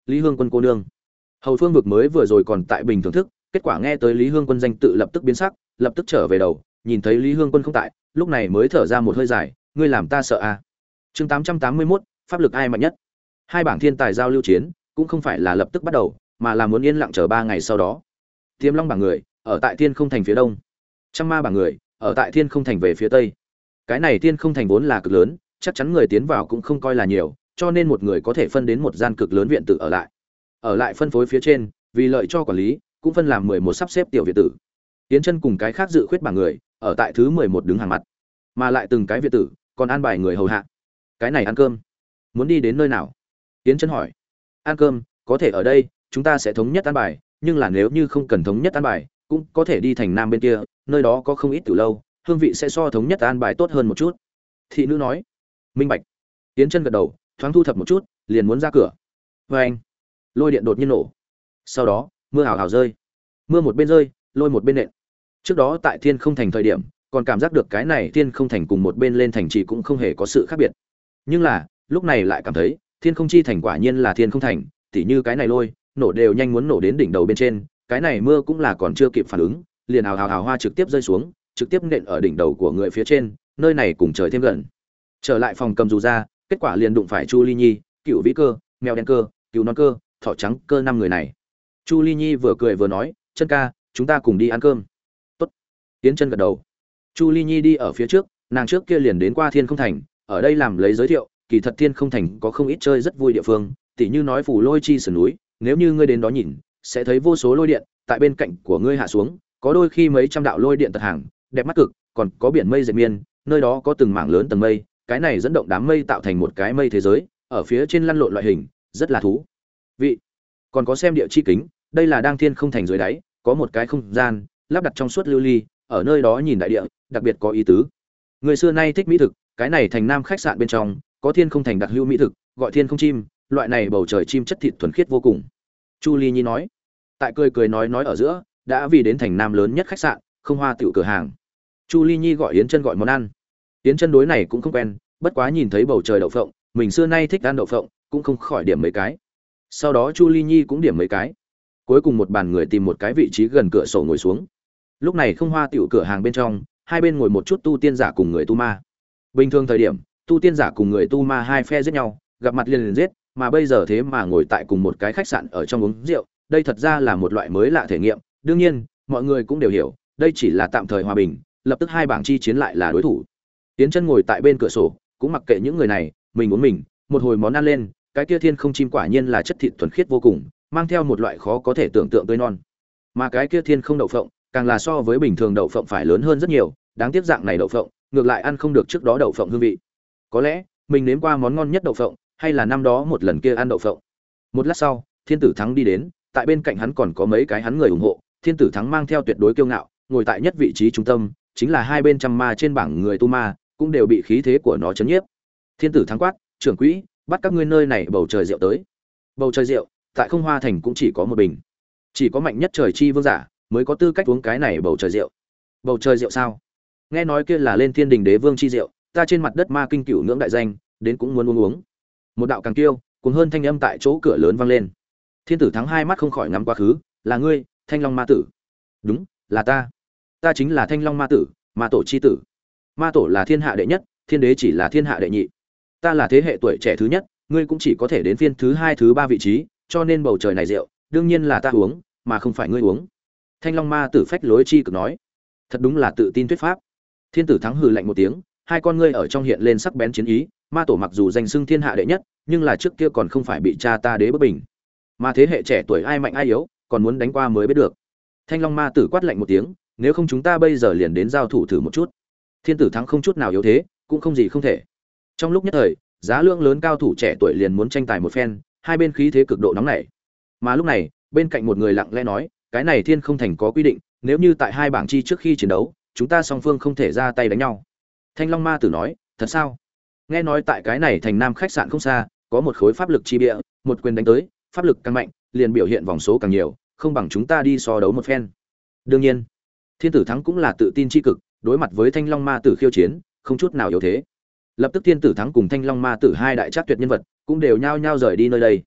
Lý Hương Quân cô nương. Hầu Phương Vực mới vừa rồi còn tại bình thưởng thức, kết quả nghe tới Lý Hương Quân danh tự lập tức biến sắc, lập tức trở về đầu, nhìn thấy Lý Hương Quân không tại, lúc này mới thở ra một hơi dài, ngươi làm ta sợ à? Chương tám trăm tám mươi mốt, pháp lực ai mạnh nhất? Hai bảng thiên tài giao lưu chiến, cũng không phải là lập tức bắt đầu, mà là muốn yên lặng chờ ba ngày sau đó. Tiềm Long bảng người, ở tại Thiên Không Thành phía đông. Trăm Ma bảng người, ở tại Thiên Không Thành về phía tây. Cái này Thiên Không Thành vốn là cực lớn, chắc chắn người tiến vào cũng không coi là nhiều, cho nên một người có thể phân đến một gian cực lớn viện tử ở lại. Ở lại phân phối phía trên, vì lợi cho quản lý, cũng phân làm mười một sắp xếp tiểu viện tử. Tiến chân cùng cái khác dự khuyết bảng người, ở tại thứ mười một đứng hàng mặt, mà lại từng cái viện tử, còn an bài người hầu hạ. Cái này ăn cơm, muốn đi đến nơi nào? Tiến chân hỏi. Ăn cơm, có thể ở đây, chúng ta sẽ thống nhất an bài, nhưng là nếu như không cần thống nhất an bài, cũng có thể đi thành nam bên kia, nơi đó có không ít từ lâu, hương vị sẽ so thống nhất an bài tốt hơn một chút. Thị nữ nói. Minh bạch. Tiến chân gật đầu, thoáng thu thập một chút, liền muốn ra cửa. Và anh, lôi điện đột nhiên nổ. Sau đó, mưa hào hào rơi. Mưa một bên rơi, lôi một bên nện. Trước đó tại Thiên Không Thành thời điểm, còn cảm giác được cái này Thiên Không Thành cùng một bên lên thành trì cũng không hề có sự khác biệt. Nhưng là, lúc này lại cảm thấy, Thiên Không Chi Thành quả nhiên là Thiên Không Thành, tỉ như cái này lôi, nổ đều nhanh muốn nổ đến đỉnh đầu bên trên, cái này mưa cũng là còn chưa kịp phản ứng, liền ào ào ào hoa trực tiếp rơi xuống, trực tiếp nện ở đỉnh đầu của người phía trên, nơi này cùng trời thêm gần. Trở lại phòng cầm dù ra, kết quả liền đụng phải Chu Ly Nhi, Cựu Vĩ Cơ, Mèo Đen Cơ, Cựu Non Cơ, Thỏ Trắng Cơ năm người này. Chu Ly Nhi vừa cười vừa nói, "Chân ca, chúng ta cùng đi ăn cơm." "Tốt." Tiến Chân gật đầu. Chu Ly Nhi đi ở phía trước, nàng trước kia liền đến qua Thiên Không Thành, ở đây làm lấy giới thiệu, kỳ thật Thiên Không Thành có không ít chơi rất vui địa phương, tỉ như nói Phủ Lôi Chi sườn núi, nếu như ngươi đến đó nhìn, sẽ thấy vô số lôi điện tại bên cạnh của ngươi hạ xuống, có đôi khi mấy trăm đạo lôi điện tật hàng, đẹp mắt cực, còn có biển mây dệt miên, nơi đó có từng mảng lớn tầng mây, cái này dẫn động đám mây tạo thành một cái mây thế giới, ở phía trên lăn lộn loại hình, rất là thú vị. Còn có xem địa chi kính, đây là đang Thiên Không Thành dưới đáy, có một cái không gian lắp đặt trong suốt lưu ly, ở nơi đó nhìn đại địa, đặc biệt có ý tứ. Người xưa nay thích mỹ thực, cái này thành nam khách sạn bên trong có Thiên Không Thành đặc hữu mỹ thực, gọi Thiên Không chim, loại này bầu trời chim chất thịt thuần khiết vô cùng. Chu Ly Nhi nói. Tại cười cười nói nói ở giữa, đã vì đến thành nam lớn nhất khách sạn, Không Hoa tiểu cửa hàng. Chu Ly Nhi gọi Yến Chân gọi món ăn. Yến Chân đối này cũng không quen, bất quá nhìn thấy bầu trời đậu phộng, mình xưa nay thích ăn đậu phộng, cũng không khỏi điểm mấy cái. Sau đó Chu Ly Nhi cũng điểm mấy cái. Cuối cùng một bàn người tìm một cái vị trí gần cửa sổ ngồi xuống. Lúc này Không Hoa tiểu cửa hàng bên trong, hai bên ngồi một chút tu tiên giả cùng người tu ma. Bình thường thời điểm, tu tiên giả cùng người tu ma hai phe giết nhau, gặp mặt liền liền giết, mà bây giờ thế mà ngồi tại cùng một cái khách sạn ở trong uống rượu, đây thật ra là một loại mới lạ thể nghiệm. Đương nhiên, mọi người cũng đều hiểu, đây chỉ là tạm thời hòa bình, lập tức hai bảng chi chiến lại là đối thủ. Tiến Chân ngồi tại bên cửa sổ, cũng mặc kệ những người này, mình uống mình, một hồi món ăn lên, cái kia Thiên Không chim quả nhiên là chất thịt thuần khiết vô cùng, mang theo một loại khó có thể tưởng tượng tươi non. Mà cái kia Thiên Không đậu phộng, càng là so với bình thường đậu phộng phải lớn hơn rất nhiều, đáng tiếc dạng này đậu phộng, ngược lại ăn không được trước đó đậu phộng hương vị. Có lẽ, mình nếm qua món ngon nhất đậu phộng, hay là năm đó một lần kia ăn đậu phộng. Một lát sau, Thiên Tử Thắng đi đến, tại bên cạnh hắn còn có mấy cái hắn người ủng hộ, Thiên Tử Thắng mang theo tuyệt đối kiêu ngạo, ngồi tại nhất vị trí trung tâm, chính là hai bên trăm ma trên bảng người tu ma, cũng đều bị khí thế của nó chấn nhiếp. Thiên Tử Thắng quát, "Trưởng quỹ, bắt các ngươi nơi này bầu trời rượu tới." Bầu trời rượu, tại Không Hoa thành cũng chỉ có một bình. Chỉ có mạnh nhất trời chi vương giả mới có tư cách uống cái này bầu trời rượu. Bầu trời rượu sao? Nghe nói kia là lên Thiên Đình Đế Vương chi rượu, ta trên mặt đất ma kinh cửu ngưỡng đại danh, đến cũng muốn uống uống. Một đạo càng kiêu, cuồng hơn thanh âm tại chỗ cửa lớn vang lên. Thiên Tử Thắng hai mắt không khỏi ngắm quá khứ, "Là ngươi, Thanh Long ma tử?" "Đúng, là ta. Ta chính là Thanh Long ma tử, ma tổ chi tử. Ma tổ là thiên hạ đệ nhất, thiên đế chỉ là thiên hạ đệ nhị. Ta là thế hệ tuổi trẻ thứ nhất, ngươi cũng chỉ có thể đến phiên thứ hai thứ ba vị trí, cho nên bầu trời này rượu, đương nhiên là ta uống, mà không phải ngươi uống." Thanh Long ma tử phách lối chi cực nói. Thật đúng là tự tin thuyết pháp. Thiên Tử Thắng hừ lạnh một tiếng, hai con ngươi ở trong hiện lên sắc bén chiến ý, ma tổ mặc dù danh xưng thiên hạ đệ nhất, nhưng là trước kia còn không phải bị cha ta đế bất bình. Mà thế hệ trẻ tuổi ai mạnh ai yếu, còn muốn đánh qua mới biết được. Thanh Long ma tử quát lạnh một tiếng, "Nếu không chúng ta bây giờ liền đến giao thủ thử một chút." Thiên Tử Thắng không chút nào yếu thế, cũng không gì không thể. Trong lúc nhất thời, giá lượng lớn cao thủ trẻ tuổi liền muốn tranh tài một phen, hai bên khí thế cực độ nóng nảy. Mà lúc này, bên cạnh một người lặng lẽ nói, "Cái này Thiên Không thành có quy định, nếu như tại hai bảng chi trước khi chiến đấu, chúng ta song phương không thể ra tay đánh nhau." Thanh Long ma tử nói, "Thật sao?" Nghe nói tại cái này thành nam khách sạn không xa, có một khối pháp lực chi bia, một quyền đánh tới, pháp lực càng mạnh, liền biểu hiện vòng số càng nhiều, không bằng chúng ta đi so đấu một phen. Đương nhiên, Thiên Tử Thắng cũng là tự tin chi cực, đối mặt với Thanh Long ma tử khiêu chiến, không chút nào yếu thế. Lập tức Thiên Tử Thắng cùng Thanh Long ma tử hai đại trác tuyệt nhân vật, cũng đều nhao nhao rời đi nơi đây.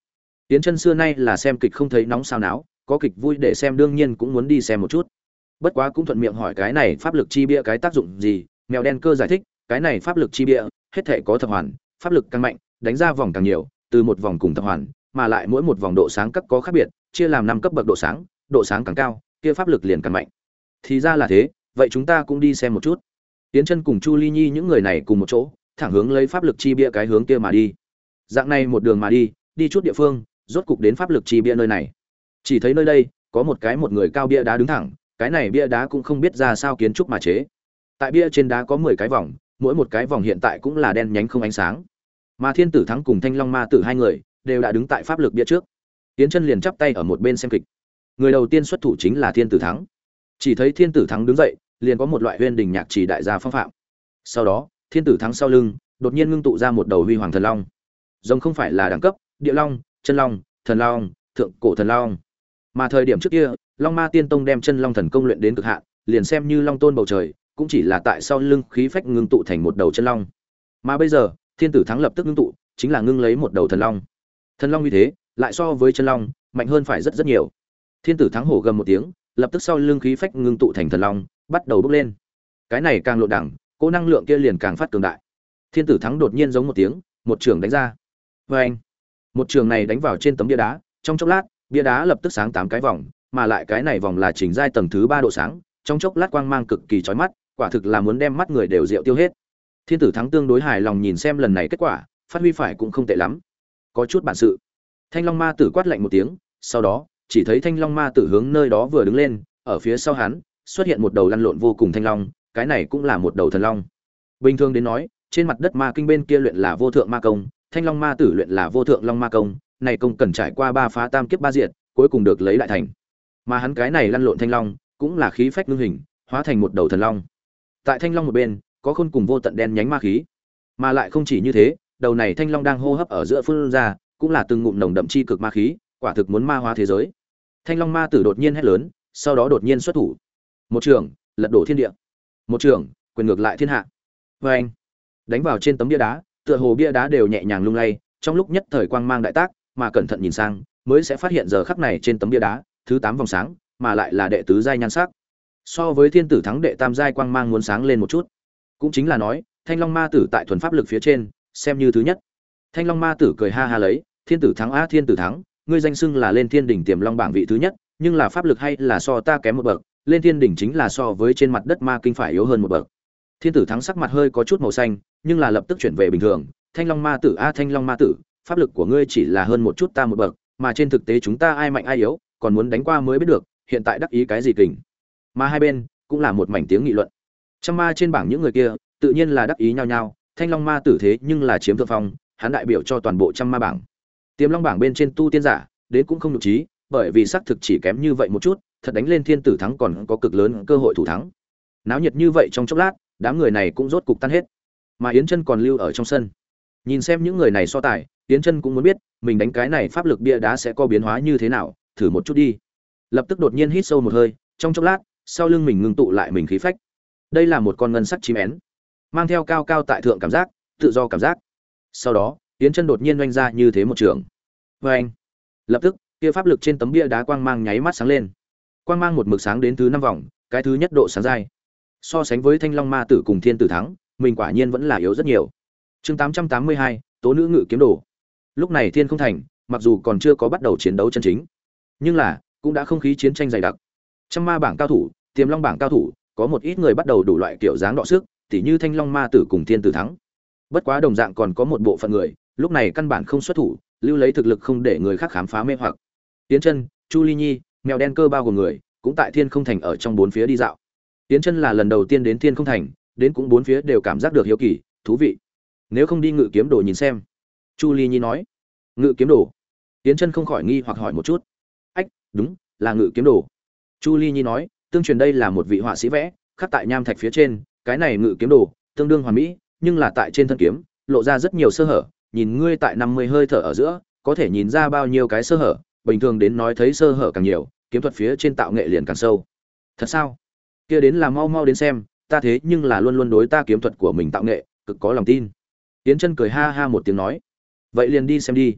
Tiến Chân xưa nay là xem kịch không thấy nóng sao náo, có kịch vui để xem đương nhiên cũng muốn đi xem một chút. Bất quá cũng thuận miệng hỏi cái này pháp lực chi bia cái tác dụng gì, mèo đen cơ giải thích, cái này pháp lực chi bia, hết thể có thập hoàn, pháp lực càng mạnh, đánh ra vòng càng nhiều, từ một vòng cùng thập hoàn, mà lại mỗi một vòng độ sáng cấp có khác biệt, chia làm năm cấp bậc độ sáng, độ sáng càng cao, kia pháp lực liền càng mạnh. Thì ra là thế, vậy chúng ta cũng đi xem một chút. Tiến Chân cùng Chu Ly Nhi những người này cùng một chỗ, thẳng hướng lấy pháp lực chi bia cái hướng kia mà đi. Dạng này một đường mà đi, đi chút địa phương, rốt cục đến pháp lực chi bia nơi này. Chỉ thấy nơi đây có một cái một người cao bia đá đứng thẳng, cái này bia đá cũng không biết ra sao kiến trúc mà chế. Tại bia trên đá có mười cái vòng, mỗi một cái vòng hiện tại cũng là đen nhánh không ánh sáng. Mà Thiên Tử Thắng cùng Thanh Long Ma Tử hai người đều đã đứng tại pháp lực bia trước. Tiến Chân liền chắp tay ở một bên xem kịch. Người đầu tiên xuất thủ chính là Thiên Tử Thắng. Chỉ thấy Thiên Tử Thắng đứng dậy, liền có một loại huyên đình nhạc chỉ đại gia phong phạm. Sau đó, Thiên Tử Thắng sau lưng đột nhiên ngưng tụ ra một đầu huy hoàng thần long. Rồng không phải là đẳng cấp, địa long, chân long, thần long, thượng cổ thần long. Mà thời điểm trước kia, Long Ma Tiên Tông đem chân long thần công luyện đến cực hạn, liền xem như long tôn bầu trời, cũng chỉ là tại sau lưng khí phách ngưng tụ thành một đầu chân long. Mà bây giờ, Thiên Tử Thắng lập tức ngưng tụ, chính là ngưng lấy một đầu thần long. Thần long như thế, lại so với chân long, mạnh hơn phải rất rất nhiều. Thiên Tử Thắng hổ gầm một tiếng, lập tức sau lưng khí phách ngưng tụ thành thần long, bắt đầu bốc lên. Cái này càng lộn đẳng, cỗ năng lượng kia liền càng phát cường đại. Thiên Tử Thắng đột nhiên giống một tiếng, một trường đánh ra. Oeng! Một trường này đánh vào trên tấm bia đá, trong chốc lát, bia đá lập tức sáng tám cái vòng, mà lại cái này vòng là chỉnh giai tầng thứ ba độ sáng, trong chốc lát quang mang cực kỳ chói mắt, quả thực là muốn đem mắt người đều rượu tiêu hết. Thiên Tử Thắng tương đối hài lòng nhìn xem lần này kết quả, phát huy phải cũng không tệ lắm, có chút bản sự. Thanh Long Ma Tử quát lạnh một tiếng, sau đó, chỉ thấy Thanh Long Ma Tử hướng nơi đó vừa đứng lên, ở phía sau hắn xuất hiện một đầu lăn lộn vô cùng thanh long, cái này cũng là một đầu thần long. Bình thường đến nói, trên mặt đất ma kinh bên kia luyện là vô thượng ma công, Thanh Long Ma Tử luyện là vô thượng long ma công, này công cần trải qua ba phá tam kiếp ba diệt, cuối cùng được lấy lại thành. Mà hắn cái này lăn lộn thanh long, cũng là khí phách ngưng hình, hóa thành một đầu thần long. Tại thanh long một bên, có khôn cùng vô tận đen nhánh ma khí. Mà lại không chỉ như thế, đầu này thanh long đang hô hấp ở giữa phun ra, cũng là từng ngụm nồng đậm chi cực ma khí, quả thực muốn ma hóa thế giới. Thanh Long Ma Tử đột nhiên hét lớn, sau đó đột nhiên xuất thủ. Một trường, lật đổ thiên địa. Một trường, quyền ngược lại thiên hạ. Và anh, đánh vào trên tấm bia đá, tựa hồ bia đá đều nhẹ nhàng lung lay, trong lúc nhất thời quang mang đại tác, mà cẩn thận nhìn sang, mới sẽ phát hiện giờ khắc này trên tấm bia đá, thứ tám vòng sáng, mà lại là đệ tứ giai nhan sắc. So với Thiên Tử Thắng đệ tam giai quang mang muốn sáng lên một chút. Cũng chính là nói, Thanh Long Ma Tử tại thuần pháp lực phía trên, xem như thứ nhất. Thanh Long Ma Tử cười ha ha lấy, Thiên Tử Thắng a Thiên Tử Thắng, ngươi danh xưng là lên thiên đỉnh tiềm long bảng vị thứ nhất, nhưng là pháp lực hay là so ta kém một bậc, lên thiên đỉnh chính là so với trên mặt đất ma kinh phải yếu hơn một bậc. Thiên Tử Thắng sắc mặt hơi có chút màu xanh, nhưng là lập tức chuyển về bình thường. Thanh Long Ma Tử a Thanh Long Ma Tử, pháp lực của ngươi chỉ là hơn một chút ta một bậc, mà trên thực tế chúng ta ai mạnh ai yếu, còn muốn đánh qua mới biết được, hiện tại đắc ý cái gì kình. Mà hai bên cũng là một mảnh tiếng nghị luận. Trăm ma trên bảng những người kia, tự nhiên là đắc ý nhau nhau, Thanh Long Ma Tử thế nhưng là chiếm thượng phong, hắn đại biểu cho toàn bộ trăm ma bảng. Tiềm Long bảng bên trên tu tiên giả, đến cũng không nhục trí, bởi vì xác thực chỉ kém như vậy một chút, thật đánh lên Thiên Tử Thắng còn có cực lớn cơ hội thủ thắng. Náo nhiệt như vậy trong chốc lát, đám người này cũng rốt cục tan hết. Mà Yến Chân còn lưu ở trong sân. Nhìn xem những người này so tài, Yến Chân cũng muốn biết, mình đánh cái này pháp lực bia đá sẽ có biến hóa như thế nào, thử một chút đi. Lập tức đột nhiên hít sâu một hơi, trong chốc lát, sau lưng mình ngưng tụ lại mình khí phách. Đây là một con ngân sắc chim én, mang theo cao cao tại thượng cảm giác, tự do cảm giác. Sau đó, Yến Chân đột nhiên oanh ra như thế một trường. Oanh! Lập tức, kia pháp lực trên tấm bia đá quang mang nháy mắt sáng lên. Quang mang một mực sáng đến thứ năm vòng, cái thứ nhất độ sáng giai. So sánh với Thanh Long Ma Tử cùng Thiên Tử Thắng, mình quả nhiên vẫn là yếu rất nhiều. Chương tám trăm tám mươi hai, Tố nữ ngự kiếm đồ. Lúc này Thiên Không Thành, mặc dù còn chưa có bắt đầu chiến đấu chân chính, nhưng là cũng đã không khí chiến tranh dày đặc. Trăm ma bảng cao thủ, Tiềm Long bảng cao thủ, có một ít người bắt đầu đủ loại kiểu dáng đọ sức, tỉ như Thanh Long Ma Tử cùng Thiên Tử Thắng. Bất quá đồng dạng còn có một bộ phận người, lúc này căn bản không xuất thủ, lưu lấy thực lực không để người khác khám phá mê hoặc. Tiến Chân, Chu Ly Nhi, mèo đen cơ bao gồm người, cũng tại Thiên Không Thành ở trong bốn phía đi dạo. Tiến Chân là lần đầu tiên đến Thiên Không Thành, đến cũng bốn phía đều cảm giác được hiếu kỳ, thú vị. Nếu không đi ngự kiếm đồ nhìn xem. Chu Ly Nhi nói. Ngự kiếm đồ? Tiến Chân không khỏi nghi hoặc hỏi một chút. Ách, đúng, là ngự kiếm đồ. Chu Ly Nhi nói, tương truyền đây là một vị họa sĩ vẽ, khắc tại nham thạch phía trên, cái này ngự kiếm đồ, tương đương hoàn mỹ, nhưng là tại trên thân kiếm, lộ ra rất nhiều sơ hở, nhìn ngươi tại năm mươi hơi thở ở giữa, có thể nhìn ra bao nhiêu cái sơ hở, bình thường đến nói thấy sơ hở càng nhiều, kiếm thuật phía trên tạo nghệ liền càng sâu. Thật sao? Kia đến là mau mau đến xem, ta thế nhưng là luôn luôn đối ta kiếm thuật của mình tạo nghệ cực có lòng tin. Tiến Chân cười ha ha một tiếng nói, vậy liền đi xem đi.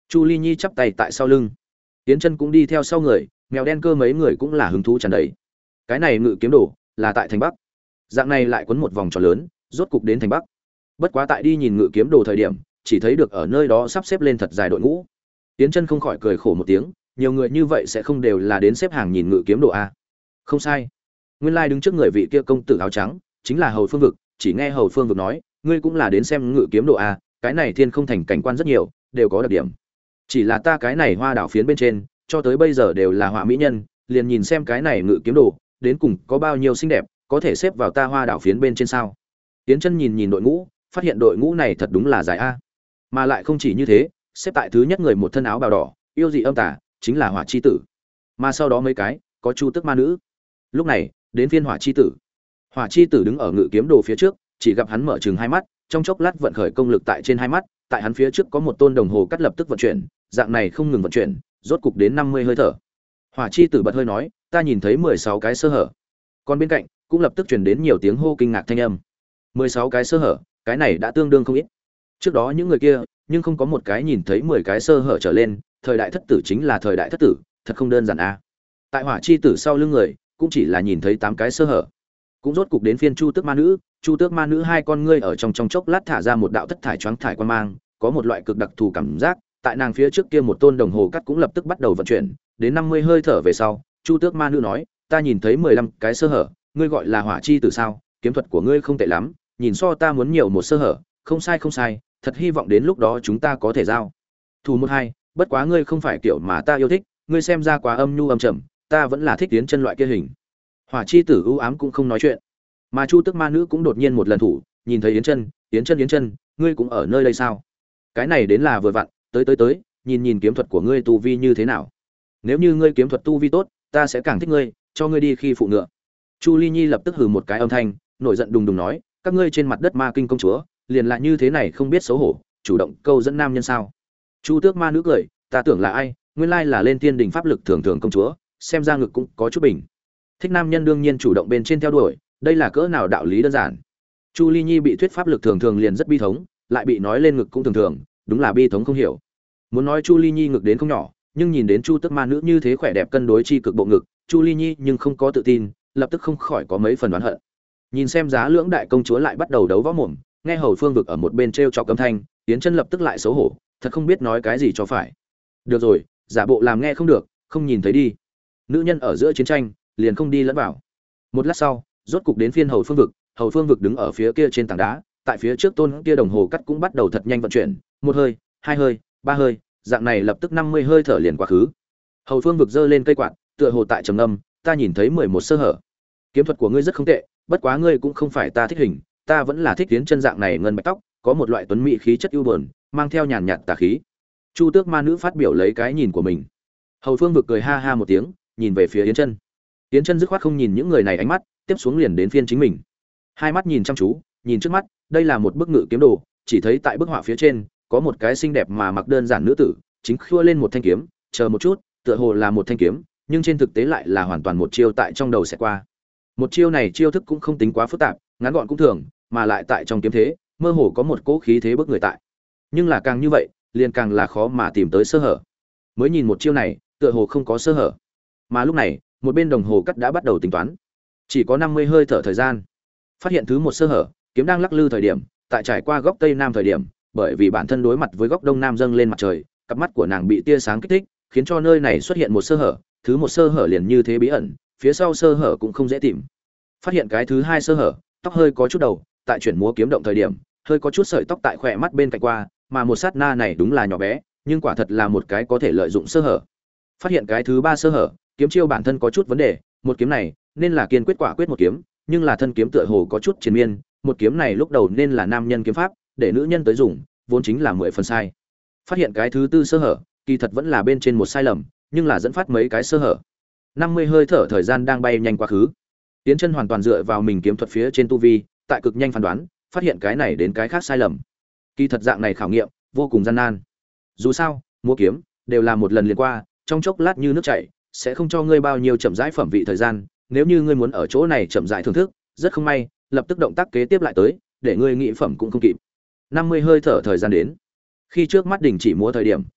Chu Ly Nhi chắp tay tại sau lưng, Yến Chân cũng đi theo sau người, mèo đen cơ mấy người cũng là hứng thú tràn đầy. Cái này ngự kiếm đồ là tại thành Bắc, dạng này lại quấn một vòng tròn lớn, rốt cục đến thành Bắc. Bất quá tại đi nhìn ngự kiếm đồ thời điểm, chỉ thấy được ở nơi đó sắp xếp lên thật dài đội ngũ. Yến Chân không khỏi cười khổ một tiếng, nhiều người như vậy sẽ không đều là đến xếp hàng nhìn ngự kiếm đồ a? Không sai, nguyên lai đứng trước người vị kia công tử áo trắng, chính là Hầu Phương Vực, chỉ nghe Hầu Phương Vực nói, ngươi cũng là đến xem ngự kiếm đồ a, cái này thiên không thành cảnh quan rất nhiều, đều có đặc điểm. Chỉ là ta cái này hoa đảo phiến bên trên, cho tới bây giờ đều là họa mỹ nhân, liền nhìn xem cái này ngự kiếm đồ, đến cùng có bao nhiêu xinh đẹp, có thể xếp vào ta hoa đảo phiến bên trên sao? Yến Chân nhìn nhìn đội ngũ, phát hiện đội ngũ này thật đúng là dài a. Mà lại không chỉ như thế, xếp tại thứ nhất người một thân áo bào đỏ, yêu dị âm tà, chính là Hỏa chi tử. Mà sau đó mấy cái, có Chu Tước ma nữ. Lúc này, đến phiên Hỏa chi tử. Hỏa chi tử đứng ở ngự kiếm đồ phía trước, chỉ gặp hắn mở trừng hai mắt, trong chốc lát vận khởi công lực tại trên hai mắt, tại hắn phía trước có một tôn đồng hồ cắt lập tức vận chuyển, dạng này không ngừng vận chuyển, rốt cục đến năm mươi hơi thở. Hỏa chi tử bật hơi nói, ta nhìn thấy mười sáu cái sơ hở. Còn bên cạnh, cũng lập tức truyền đến nhiều tiếng hô kinh ngạc thanh âm. mười sáu cái sơ hở, cái này đã tương đương không ít. Trước đó những người kia, nhưng không có một cái nhìn thấy mười cái sơ hở trở lên, thời đại thất tử chính là thời đại thất tử, thật không đơn giản a. À. Tại Hỏa chi tử sau lưng người, cũng chỉ là nhìn thấy tám cái sơ hở. Cũng rốt cục đến phiên Chu Tước ma nữ, Chu Tước ma nữ hai con ngươi ở trong trong chốc lát thả ra một đạo thất thải choáng thải quan mang, có một loại cực đặc thù cảm giác, tại nàng phía trước kia một tôn đồng hồ cắt cũng lập tức bắt đầu vận chuyển, đến năm mươi hơi thở về sau, Chu Tước ma nữ nói, ta nhìn thấy mười lăm cái sơ hở, ngươi gọi là Hỏa chi tử sao? Kiếm thuật của ngươi không tệ lắm, nhìn so ta muốn nhiều một sơ hở, không sai không sai, thật hy vọng đến lúc đó chúng ta có thể giao thủ một hai, bất quá ngươi không phải kiểu mà ta yêu thích, ngươi xem ra quá âm nhu âm trầm, ta vẫn là thích Yến Chân loại kia hình. Hỏa chi tử ưu ám cũng không nói chuyện, mà Chu Tước ma nữ cũng đột nhiên một lần thủ, nhìn thấy Yến Chân, Yến Chân Yến Chân, ngươi cũng ở nơi đây sao? Cái này đến là vừa vặn, tới tới tới, nhìn nhìn kiếm thuật của ngươi tu vi như thế nào. Nếu như ngươi kiếm thuật tu vi tốt, ta sẽ càng thích ngươi, cho ngươi đi khi phụ ngựa. Chu Ly Nhi lập tức hừ một cái âm thanh, nổi giận đùng đùng nói, các ngươi trên mặt đất ma kinh công chúa, liền là như thế này không biết xấu hổ, chủ động câu dẫn nam nhân sao? Chu Tước ma nữ cười, ta tưởng là ai, nguyên lai là lên tiên đỉnh pháp lực thường thường công chúa, xem ra ngực cũng có chút bình. Thích nam nhân đương nhiên chủ động bên trên theo đuổi, đây là cỡ nào đạo lý đơn giản. Chu Ly Nhi bị thuyết pháp lực thường thường liền rất bi thống, lại bị nói lên ngực cũng thường thường, đúng là bi thống không hiểu. Muốn nói Chu Ly Nhi ngực đến không nhỏ, nhưng nhìn đến Chu Tước ma nữ như thế khỏe đẹp cân đối chi cực bộ ngực, Chu Ly Nhi nhưng không có tự tin, lập tức không khỏi có mấy phần đoán hận. Nhìn xem giá lưỡng đại công chúa lại bắt đầu đấu võ mồm, nghe Hầu Phương Vực ở một bên trêu chọc âm thanh, Yến Chân lập tức lại xấu hổ, thật không biết nói cái gì cho phải. Được rồi, giả bộ làm nghe không được, không nhìn thấy đi. Nữ nhân ở giữa chiến tranh, liền không đi lẫn vào. Một lát sau, rốt cục đến phiên Hầu Phương Vực, Hầu Phương Vực đứng ở phía kia trên tảng đá, tại phía trước tôn kia đồng hồ cắt cũng bắt đầu thật nhanh vận chuyển, một hơi, hai hơi, ba hơi, dạng này lập tức năm mươi hơi thở liền quá khứ. Hầu Phương Vực giơ lên cây quạt, tựa hồ tại trầm ngâm, ta nhìn thấy mười một sơ hở. Kiếm thuật của ngươi rất không tệ, bất quá ngươi cũng không phải ta thích hình, ta vẫn là thích Yến Chân dạng này ngân bạch tóc, có một loại tuấn mỹ khí chất ưu buồn, mang theo nhàn nhạt tà khí. Chu Tước ma nữ phát biểu lấy cái nhìn của mình. Hầu Phương Vực cười ha ha một tiếng, nhìn về phía Yến Chân. Yến Chân dứt khoát không nhìn những người này ánh mắt, tiếp xuống liền đến phiên chính mình. Hai mắt nhìn chăm chú, nhìn trước mắt, đây là một bức ngự kiếm đồ, chỉ thấy tại bức họa phía trên có một cái xinh đẹp mà mặc đơn giản nữ tử, chính khua lên một thanh kiếm, chờ một chút, tựa hồ là một thanh kiếm, nhưng trên thực tế lại là hoàn toàn một chiêu tại trong đầu sẽ qua. Một chiêu này chiêu thức cũng không tính quá phức tạp, ngắn gọn cũng thường, mà lại tại trong kiếm thế, mơ hồ có một cỗ khí thế bức người tại. Nhưng là càng như vậy, liền càng là khó mà tìm tới sơ hở. Mới nhìn một chiêu này, tựa hồ không có sơ hở. Mà lúc này, một bên đồng hồ cắt đã bắt đầu tính toán. Chỉ có năm mươi hơi thở thời gian. Phát hiện thứ một sơ hở, kiếm đang lắc lư thời điểm, tại trải qua góc tây nam thời điểm, bởi vì bản thân đối mặt với góc đông nam dâng lên mặt trời, cặp mắt của nàng bị tia sáng kích thích, khiến cho nơi này xuất hiện một sơ hở, thứ một sơ hở liền như thế bí ẩn, phía sau sơ hở cũng không dễ tìm. Phát hiện cái thứ hai sơ hở, tóc hơi có chút đầu, tại chuyển múa kiếm động thời điểm, hơi có chút sợi tóc tại khỏe mắt bên cạnh qua, mà một sát na này đúng là nhỏ bé, nhưng quả thật là một cái có thể lợi dụng sơ hở. Phát hiện cái thứ ba sơ hở, kiếm chiêu bản thân có chút vấn đề, một kiếm này nên là kiên quyết quả quyết một kiếm, nhưng là thân kiếm tựa hồ có chút triền miên, một kiếm này lúc đầu nên là nam nhân kiếm pháp, để nữ nhân tới dùng, vốn chính là mười phần sai. Phát hiện cái thứ tư sơ hở, kỳ thật vẫn là bên trên một sai lầm, nhưng là dẫn phát mấy cái sơ hở. năm mươi hơi thở thời gian đang bay nhanh quá khứ. Tiến Chân hoàn toàn dựa vào mình kiếm thuật phía trên tu vi, tại cực nhanh phán đoán, phát hiện cái này đến cái khác sai lầm. Kỳ thật dạng này khảo nghiệm vô cùng gian nan. Dù sao, mua kiếm đều là một lần liền qua, trong chốc lát như nước chảy, sẽ không cho ngươi bao nhiêu chậm rãi phẩm vị thời gian, nếu như ngươi muốn ở chỗ này chậm rãi thưởng thức, rất không may, lập tức động tác kế tiếp lại tới, để ngươi nghĩ phẩm cũng không kịp. năm mươi hơi thở thời gian đến. Khi trước mắt đình chỉ múa thời điểm,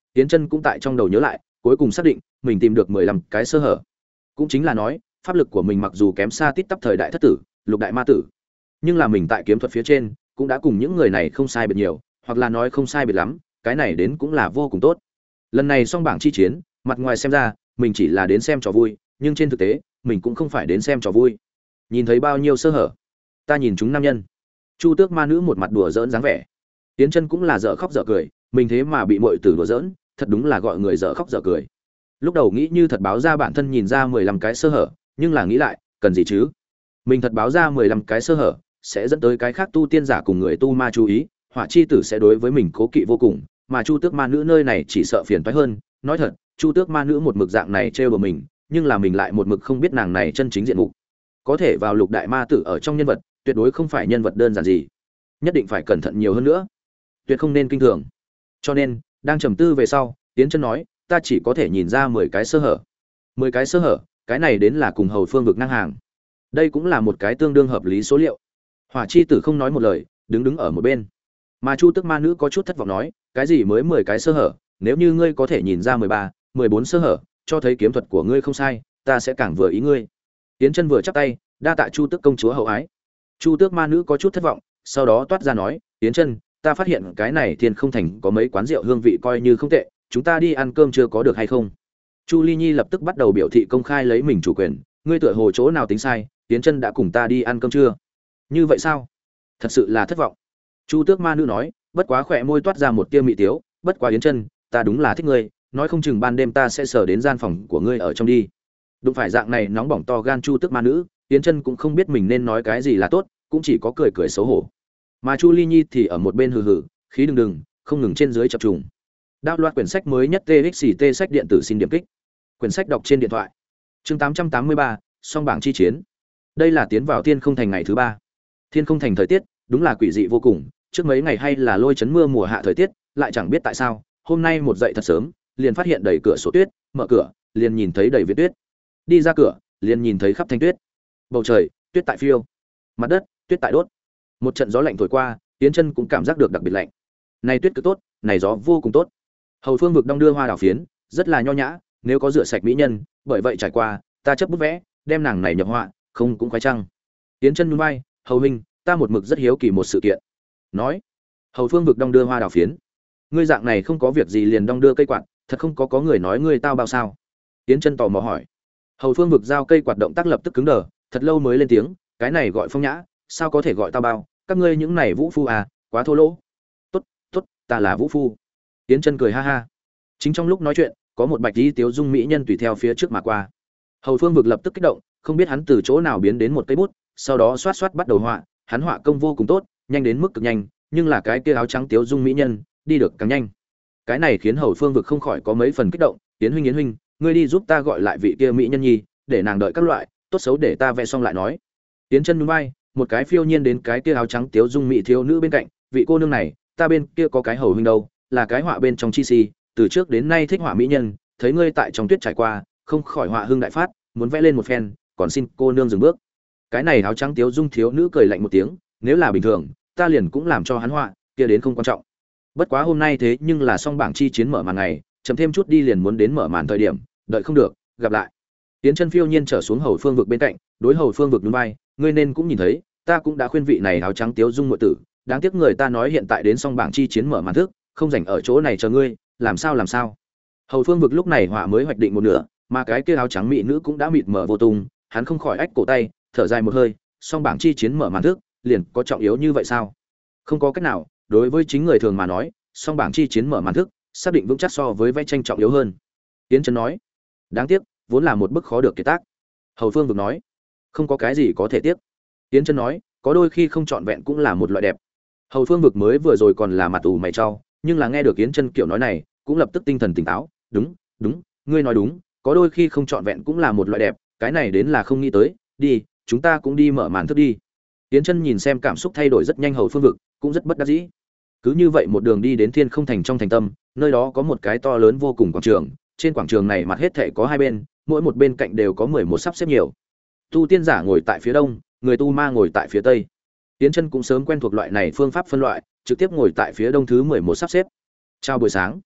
Tiến Chân cũng tại trong đầu nhớ lại, cuối cùng xác định mình tìm được mười lăm cái sơ hở. Cũng chính là nói, pháp lực của mình mặc dù kém xa tít tắp thời đại thất tử, lục đại ma tử, nhưng là mình tại kiếm thuật phía trên cũng đã cùng những người này không sai biệt nhiều, hoặc là nói không sai biệt lắm, cái này đến cũng là vô cùng tốt. Lần này song bảng chi chiến, mặt ngoài xem ra mình chỉ là đến xem trò vui, nhưng trên thực tế mình cũng không phải đến xem trò vui. Nhìn thấy bao nhiêu sơ hở, ta nhìn chúng nam nhân. Chu Tước ma nữ một mặt đùa giỡn dáng vẻ. Tiến Chân cũng là dở khóc dở cười, mình thế mà bị muội tử đùa giỡn, thật đúng là gọi người dở khóc dở cười. Lúc đầu nghĩ như thật báo ra bản thân nhìn ra mười lăm cái sơ hở, nhưng là nghĩ lại, cần gì chứ? Mình thật báo ra mười lăm cái sơ hở, sẽ dẫn tới cái khác tu tiên giả cùng người tu ma chú ý, Hỏa chi tử sẽ đối với mình cố kỵ vô cùng, mà Chu Tước ma nữ nơi này chỉ sợ phiền toái hơn. Nói thật, Chu Tước ma nữ một mực dạng này trêu đùa mình, nhưng là mình lại một mực không biết nàng này chân chính diện mục. Có thể vào lục đại ma tử ở trong nhân vật, tuyệt đối không phải nhân vật đơn giản gì, nhất định phải cẩn thận nhiều hơn nữa, tuyệt không nên kinh thường. Cho nên, đang trầm tư về sau, Tiến Chân nói, ta chỉ có thể nhìn ra mười cái sơ hở. Mười cái sơ hở, cái này đến là cùng Hầu Phương vực ngang hàng. Đây cũng là một cái tương đương hợp lý số liệu. Hỏa chi tử không nói một lời, đứng đứng ở một bên. Mà Chu Tước ma nữ có chút thất vọng nói, cái gì mới mười cái sơ hở, nếu như ngươi có thể nhìn ra mười ba, mười bốn sơ hở, cho thấy kiếm thuật của ngươi không sai, ta sẽ càng vừa ý ngươi. Tiến Chân vừa chắp tay, đa tạ Chu Tước công chúa hậu ái. Chu Tước ma nữ có chút thất vọng, sau đó toát ra nói, Tiến Chân, ta phát hiện cái này Thiên Không Thành có mấy quán rượu hương vị coi như không tệ, chúng ta đi ăn cơm chưa có được hay không? Chu Ly Nhi lập tức bắt đầu biểu thị công khai lấy mình chủ quyền, ngươi tựa hồ chỗ nào tính sai, Tiến Chân đã cùng ta đi ăn cơm chưa? Như vậy sao? Thật sự là thất vọng. Chu Tước ma nữ nói, bất quá khỏe môi toát ra một tia mị tiếu, bất quá Yến Chân, ta đúng là thích ngươi, nói không chừng ban đêm ta sẽ sờ đến gian phòng của ngươi ở trong đi. Đúng phải dạng này nóng bỏng to gan Chu Tước ma nữ, Yến Chân cũng không biết mình nên nói cái gì là tốt, cũng chỉ có cười cười xấu hổ. Mà Chu Ly Nhi thì ở một bên hừ hừ, khí đừng đừng, không ngừng trên dưới chập trùng. Đạo loạt quyển sách mới nhất tê ích xê tê sách điện tử xin điểm kích. Quyển sách đọc trên điện thoại. Chương tám trăm tám mươi ba, song bảng chi chiến. Đây là tiến vào Thiên Không Thành ngày thứ ba. Thiên Không Thành thời tiết đúng là quỷ dị vô cùng, trước mấy ngày hay là lôi chấn mưa mùa hạ thời tiết, lại chẳng biết tại sao, hôm nay một dậy thật sớm, liền phát hiện đầy cửa sổ tuyết, mở cửa, liền nhìn thấy đầy viết tuyết. Đi ra cửa, liền nhìn thấy khắp thanh tuyết. Bầu trời, tuyết tại phiêu. Mặt đất, tuyết tại đốt. Một trận gió lạnh thổi qua, Tiến Chân cũng cảm giác được đặc biệt lạnh. Này tuyết cứ tốt, này gió vô cùng tốt. Hầu Phương vực đong đưa hoa đào phiến, rất là nho nhã, nếu có rửa sạch mỹ nhân, bởi vậy trải qua, ta chấp bút vẽ, đem nàng này nhập họa, không cũng khoái chăng. Tiến Chân nhún vai, hầu huynh, ta một mực rất hiếu kỳ một sự kiện. Nói, Hầu Phương vực đong đưa hoa đào phiến, ngươi dạng này không có việc gì liền đong đưa cây quạt, thật không có có người nói ngươi tao bao sao? Tiến Chân tò mò hỏi. Hầu Phương vực giao cây quạt động tác lập tức cứng đờ, thật lâu mới lên tiếng, cái này gọi phong nhã, sao có thể gọi tao bao? Các ngươi những này vũ phu à, quá thô lỗ. Tốt, tốt, ta là vũ phu. Tiến Chân cười ha ha. Chính trong lúc nói chuyện, có một bạch y tiếu dung mỹ nhân tùy theo phía trước mà qua. Hầu Phương vực lập tức kích động, không biết hắn từ chỗ nào biến đến một cây bút, sau đó xoát xoát bắt đầu họa, hắn họa công vô cùng tốt, nhanh đến mức cực nhanh, nhưng là cái kia áo trắng tiếu dung mỹ nhân, đi được càng nhanh. Cái này khiến Hầu Phương vực không khỏi có mấy phần kích động, Tiến huynh Yến huynh, ngươi đi giúp ta gọi lại vị kia mỹ nhân nhi, để nàng đợi các loại, tốt xấu để ta vẽ xong lại nói. Tiến Chân nhún vai, một cái phiêu nhiên đến cái kia áo trắng tiếu dung mỹ thiếu nữ bên cạnh, vị cô nương này, ta bên kia có cái hầu huynh đâu, là cái họa bên trong chi si, từ trước đến nay thích họa mỹ nhân, thấy ngươi tại trong tuyết trải qua, không khỏi họa hương đại phát, muốn vẽ lên một phen, còn xin cô nương dừng bước. Cái này áo trắng tiếu dung thiếu nữ cười lạnh một tiếng, nếu là bình thường, ta liền cũng làm cho hắn họa, kia đến không quan trọng. Bất quá hôm nay thế nhưng là song bảng chi chiến mở màn ngày, chậm thêm chút đi liền muốn đến mở màn thời điểm, đợi không được, gặp lại. Tiến Chân phiêu nhiên trở xuống Hầu Phương vực bên cạnh, đối Hầu Phương vực nhún vai, ngươi nên cũng nhìn thấy, ta cũng đã khuyên vị này áo trắng tiếu dung muội tử, đáng tiếc người ta nói hiện tại đến song bảng chi chiến mở màn thức, không rảnh ở chỗ này chờ ngươi, làm sao làm sao? Hầu Phương vực lúc này họa mới hoạch định một nửa, mà cái kia áo trắng mỹ nữ cũng đã mịt mờ vô tung, hắn không khỏi ách cổ tay, thở dài một hơi, song bảng chi chiến mở màn thức, liền có trọng yếu như vậy sao? Không có cách nào, đối với chính người thường mà nói, song bảng chi chiến mở màn thức, xác định vững chắc so với vẽ tranh trọng yếu hơn. Tiến Chân nói, đáng tiếc, vốn là một bức khó được kiệt tác. Hầu Phương vực nói, không có cái gì có thể tiếc. Tiến Chân nói, có đôi khi không trọn vẹn cũng là một loại đẹp. Hầu Phương vực mới vừa rồi còn là mặt ủ mày trao, nhưng là nghe được Yến Chân kiểu nói này, cũng lập tức tinh thần tỉnh táo, đúng, đúng, ngươi nói đúng, có đôi khi không trọn vẹn cũng là một loại đẹp, cái này đến là không nghĩ tới, đi, chúng ta cũng đi mở màn thức đi. Yến Chân nhìn xem cảm xúc thay đổi rất nhanh Hầu Phương vực, cũng rất bất đắc dĩ. Cứ như vậy một đường đi đến Thiên Không Thành trong thành tâm, nơi đó có một cái to lớn vô cùng quảng trường, trên quảng trường này mặt hết thảy có hai bên, mỗi một bên cạnh đều có mười một sắp xếp nhiều. Tu tiên giả ngồi tại phía đông, người tu ma ngồi tại phía tây. Yến Chân cũng sớm quen thuộc loại này phương pháp phân loại, trực tiếp ngồi tại phía đông thứ mười một sắp xếp. Chào buổi sáng.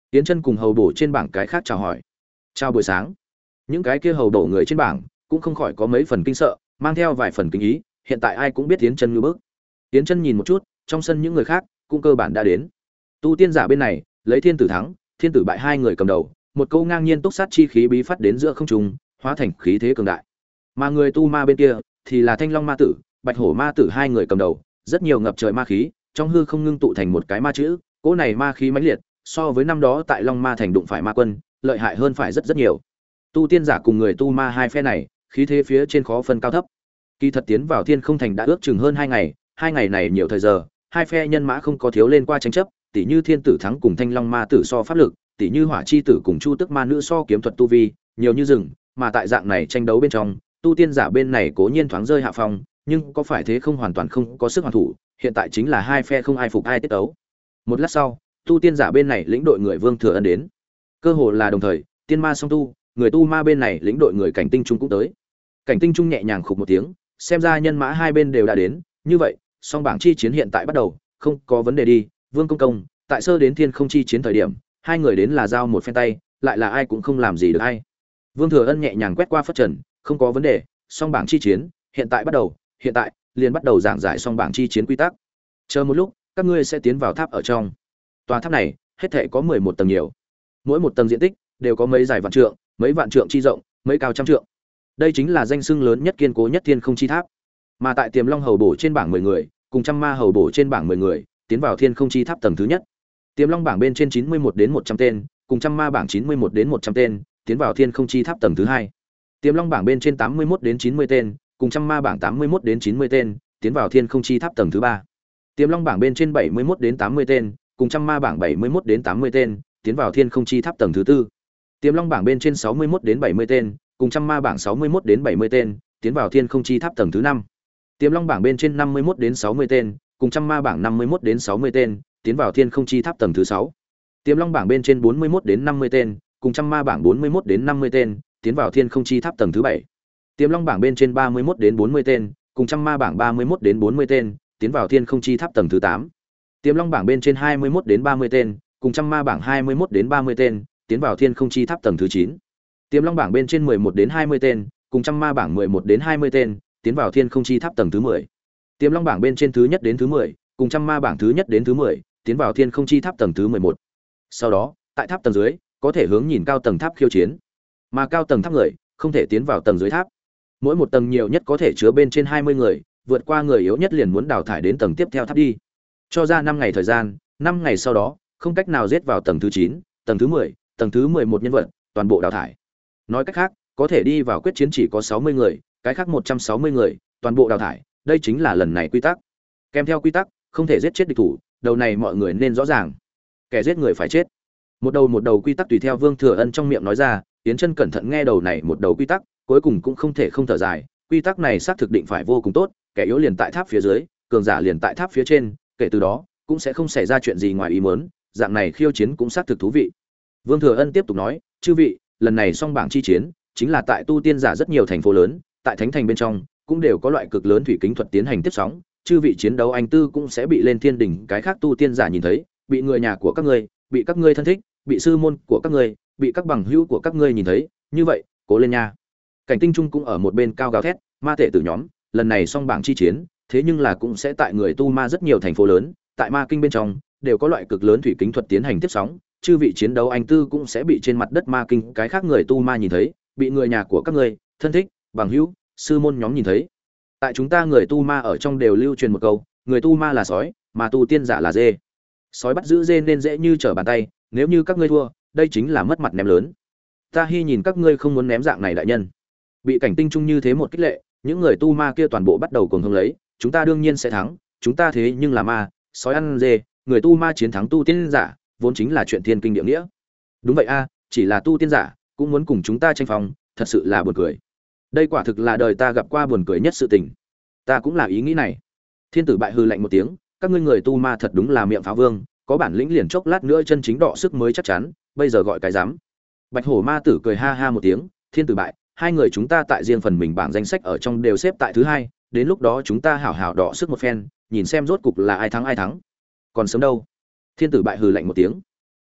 Yến Chân cùng hầu bổ trên bảng cái khác chào hỏi. Chào buổi sáng. Những cái kia hầu bổ người trên bảng cũng không khỏi có mấy phần kinh sợ, mang theo vài phần kinh ý, hiện tại ai cũng biết Yến Chân như bước. Yến Chân nhìn một chút, trong sân những người khác cũng cơ bản đã đến. Tu tiên giả bên này, lấy Thiên Tử thắng, Thiên Tử bại hai người cầm đầu, một câu ngang nhiên túc sát chi khí bí phát đến giữa không trung, hóa thành khí thế cường đại. Mà người tu ma bên kia thì là Thanh Long ma tử, Bạch Hổ ma tử hai người cầm đầu, rất nhiều ngập trời ma khí, trong hư không ngưng tụ thành một cái ma chữ, cỗ này ma khí mãnh liệt, so với năm đó tại Long Ma thành đụng phải ma quân, lợi hại hơn phải rất rất nhiều. Tu tiên giả cùng người tu ma hai phe này, khí thế phía trên khó phân cao thấp. Kỳ thật tiến vào Thiên Không thành đã ước chừng hơn hai ngày, hai ngày này nhiều thời giờ, hai phe nhân mã không có thiếu lên qua tranh chấp, tỷ như Thiên Tử thắng cùng Thanh Long ma tử so pháp lực, tỷ như Hỏa chi tử cùng Chu Tức ma nữ so kiếm thuật tu vi, nhiều như rừng, mà tại dạng này tranh đấu bên trong, tu tiên giả bên này cố nhiên thoáng rơi hạ phong, nhưng có phải thế không hoàn toàn không có sức hoàn thủ, hiện tại chính là hai phe không ai phục ai tiết đấu. Một lát sau, tu tiên giả bên này lĩnh đội người Vương Thừa Ân đến. Cơ hồ là đồng thời, tiên ma song tu, người tu ma bên này lĩnh đội người Cảnh Tinh Trung cũng tới. Cảnh Tinh Trung nhẹ nhàng khục một tiếng, xem ra nhân mã hai bên đều đã đến, như vậy, song bảng chi chiến hiện tại bắt đầu, không có vấn đề đi. Vương công công, tại sơ đến Thiên Không chi chiến thời điểm, hai người đến là giao một phen tay, lại là ai cũng không làm gì được hay. Vương Thừa Ân nhẹ nhàng quét qua phất trần, không có vấn đề, song bảng chi chiến, hiện tại bắt đầu, hiện tại liền bắt đầu giảng giải song bảng chi chiến quy tắc. Chờ một lúc, các ngươi sẽ tiến vào tháp ở trong. Tòa tháp này, hết thảy có mười một tầng nhiều. Mỗi một tầng diện tích đều có mấy dài vạn trượng, mấy vạn trượng chi rộng, mấy cao trăm trượng. Đây chính là danh xưng lớn nhất kiên cố nhất Thiên Không chi tháp. Mà tại Tiềm Long hầu bổ trên bảng mười người, cùng Trăm Ma hầu bổ trên bảng mười người, tiến vào Thiên Không chi tháp tầng thứ nhất. Tiềm Long bảng bên trên chín mươi mốt đến một trăm tên, cùng Trăm Ma bảng chín mươi mốt đến một trăm tên, tiến vào Thiên Không chi tháp tầng thứ hai. Tiềm Long bảng bên trên tám mươi mốt đến chín mươi tên, cùng Trăm Ma bảng tám mươi mốt đến chín mươi tên, tiến vào Thiên Không chi tháp tầng thứ ba. Tiềm Long bảng bên trên bảy mươi mốt đến tám mươi tên, cùng Trăm Ma bảng bảy mươi mốt đến tám mươi tên, tiến vào Thiên Không chi tháp tầng thứ tư. Tiềm Long bảng bên trên sáu mươi mốt đến bảy mươi tên, cùng Trăm Ma bảng sáu mươi mốt đến bảy mươi tên, tiến vào Thiên Không chi tháp tầng thứ năm. Tiềm Long bảng bên trên năm mươi mốt đến sáu mươi tên, cùng Trăm Ma bảng năm mươi mốt đến sáu mươi tên, tiến vào Thiên Không chi tháp tầng thứ sáu. Tiềm Long bảng bên trên bốn mươi mốt đến năm mươi tên, cùng Trăm Ma bảng bốn mươi mốt đến năm mươi tên, tiến vào Thiên Không chi tháp tầng thứ bảy. Tiềm Long bảng bên trên ba mươi mốt đến bốn mươi tên, cùng Trăm Ma bảng ba mươi mốt đến bốn mươi tên, tiến vào Thiên Không chi tháp tầng thứ tám. Tiềm Long bảng bên trên hai mươi mốt đến ba mươi tên, cùng Trăm Ma bảng hai mươi mốt đến ba mươi tên, tiến vào Thiên Không chi tháp tầng thứ chín. Tiềm Long bảng bên trên mười một đến hai mươi tên, cùng Trăm Ma bảng mười một đến hai mươi tên, tiến vào Thiên Không chi tháp tầng thứ mười. Tiềm Long bảng bên trên thứ nhất đến thứ mười, cùng Trăm Ma bảng thứ nhất đến thứ mười, tiến vào Thiên Không chi tháp tầng thứ mười một. Sau đó, tại tháp tầng dưới, có thể hướng nhìn cao tầng tháp khiêu chiến. Mà cao tầng tháp người, không thể tiến vào tầng dưới tháp. Mỗi một tầng nhiều nhất có thể chứa bên trên hai mươi người, vượt qua người yếu nhất liền muốn đào thải đến tầng tiếp theo tháp đi. Cho ra năm ngày thời gian, năm ngày sau đó, không cách nào giết vào tầng thứ chín, tầng thứ mười, tầng thứ mười một nhân vật, toàn bộ đào thải. Nói cách khác, có thể đi vào quyết chiến chỉ có sáu mươi người, cái khác một trăm sáu mươi người, toàn bộ đào thải, đây chính là lần này quy tắc. Kèm theo quy tắc, không thể giết chết địch thủ, đầu này mọi người nên rõ ràng. Kẻ giết người phải chết. Một đầu một đầu quy tắc tùy theo Vương Thừa Ân trong miệng nói ra, Tiến Chân cẩn thận nghe đầu này một đầu quy tắc, cuối cùng cũng không thể không thở dài, quy tắc này xác thực định phải vô cùng tốt, kẻ yếu liền tại tháp phía dưới, cường giả liền tại tháp phía trên, kể từ đó cũng sẽ không xảy ra chuyện gì ngoài ý muốn, dạng này khiêu chiến cũng xác thực thú vị. Vương Thừa Ân tiếp tục nói, chư vị, lần này song bảng chi chiến, chính là tại tu tiên giả rất nhiều thành phố lớn, tại thánh thành bên trong, cũng đều có loại cực lớn thủy kính thuật tiến hành tiếp sóng, chư vị chiến đấu anh tư cũng sẽ bị lên thiên đỉnh cái khác tu tiên giả nhìn thấy, bị người nhà của các ngươi, bị các ngươi thân thích, bị sư môn của các ngươi, bị các bằng hữu của các ngươi nhìn thấy, như vậy, cố lên nha. Cảnh Tinh Trung cũng ở một bên cao gào thét, ma tệ tử nhóm, lần này song bảng chi chiến, thế nhưng là cũng sẽ tại người tu ma rất nhiều thành phố lớn, tại ma kinh bên trong, đều có loại cực lớn thủy kính thuật tiến hành tiếp sóng, chư vị chiến đấu anh tư cũng sẽ bị trên mặt đất ma kinh cái khác người tu ma nhìn thấy, bị người nhà của các ngươi, thân thích, bằng hữu, sư môn nhóm nhìn thấy. Tại chúng ta người tu ma ở trong đều lưu truyền một câu, người tu ma là sói, mà tu tiên giả là dê. Sói bắt giữ dê nên dễ như trở bàn tay, nếu như các ngươi thua, đây chính là mất mặt ném lớn. Ta hy nhìn các ngươi không muốn ném dạng này đại nhân. Bị Cảnh Tinh Trung như thế một kích lệ, những người tu ma kia toàn bộ bắt đầu cuồng hống lấy, chúng ta đương nhiên sẽ thắng, chúng ta thế nhưng là ma, sói ăn dê, người tu ma chiến thắng tu tiên giả, vốn chính là chuyện thiên kinh địa nghĩa. Đúng vậy a, chỉ là tu tiên giả, cũng muốn cùng chúng ta tranh phong, thật sự là buồn cười. Đây quả thực là đời ta gặp qua buồn cười nhất sự tình. Ta cũng là ý nghĩ này. Thiên Tử bại hừ lạnh một tiếng, các ngươi người tu ma thật đúng là miệng pháo vương, có bản lĩnh liền chốc lát nữa chân chính đọ sức mới chắc chắn, bây giờ gọi cái dám. Bạch Hổ ma tử cười ha ha một tiếng, Thiên Tử bại, hai người chúng ta tại riêng phần mình bảng danh sách ở trong đều xếp tại thứ hai, đến lúc đó chúng ta hảo hảo đọ sức một phen, nhìn xem rốt cục là ai thắng ai thắng. Còn sớm đâu. Thiên Tử bại hừ lạnh một tiếng.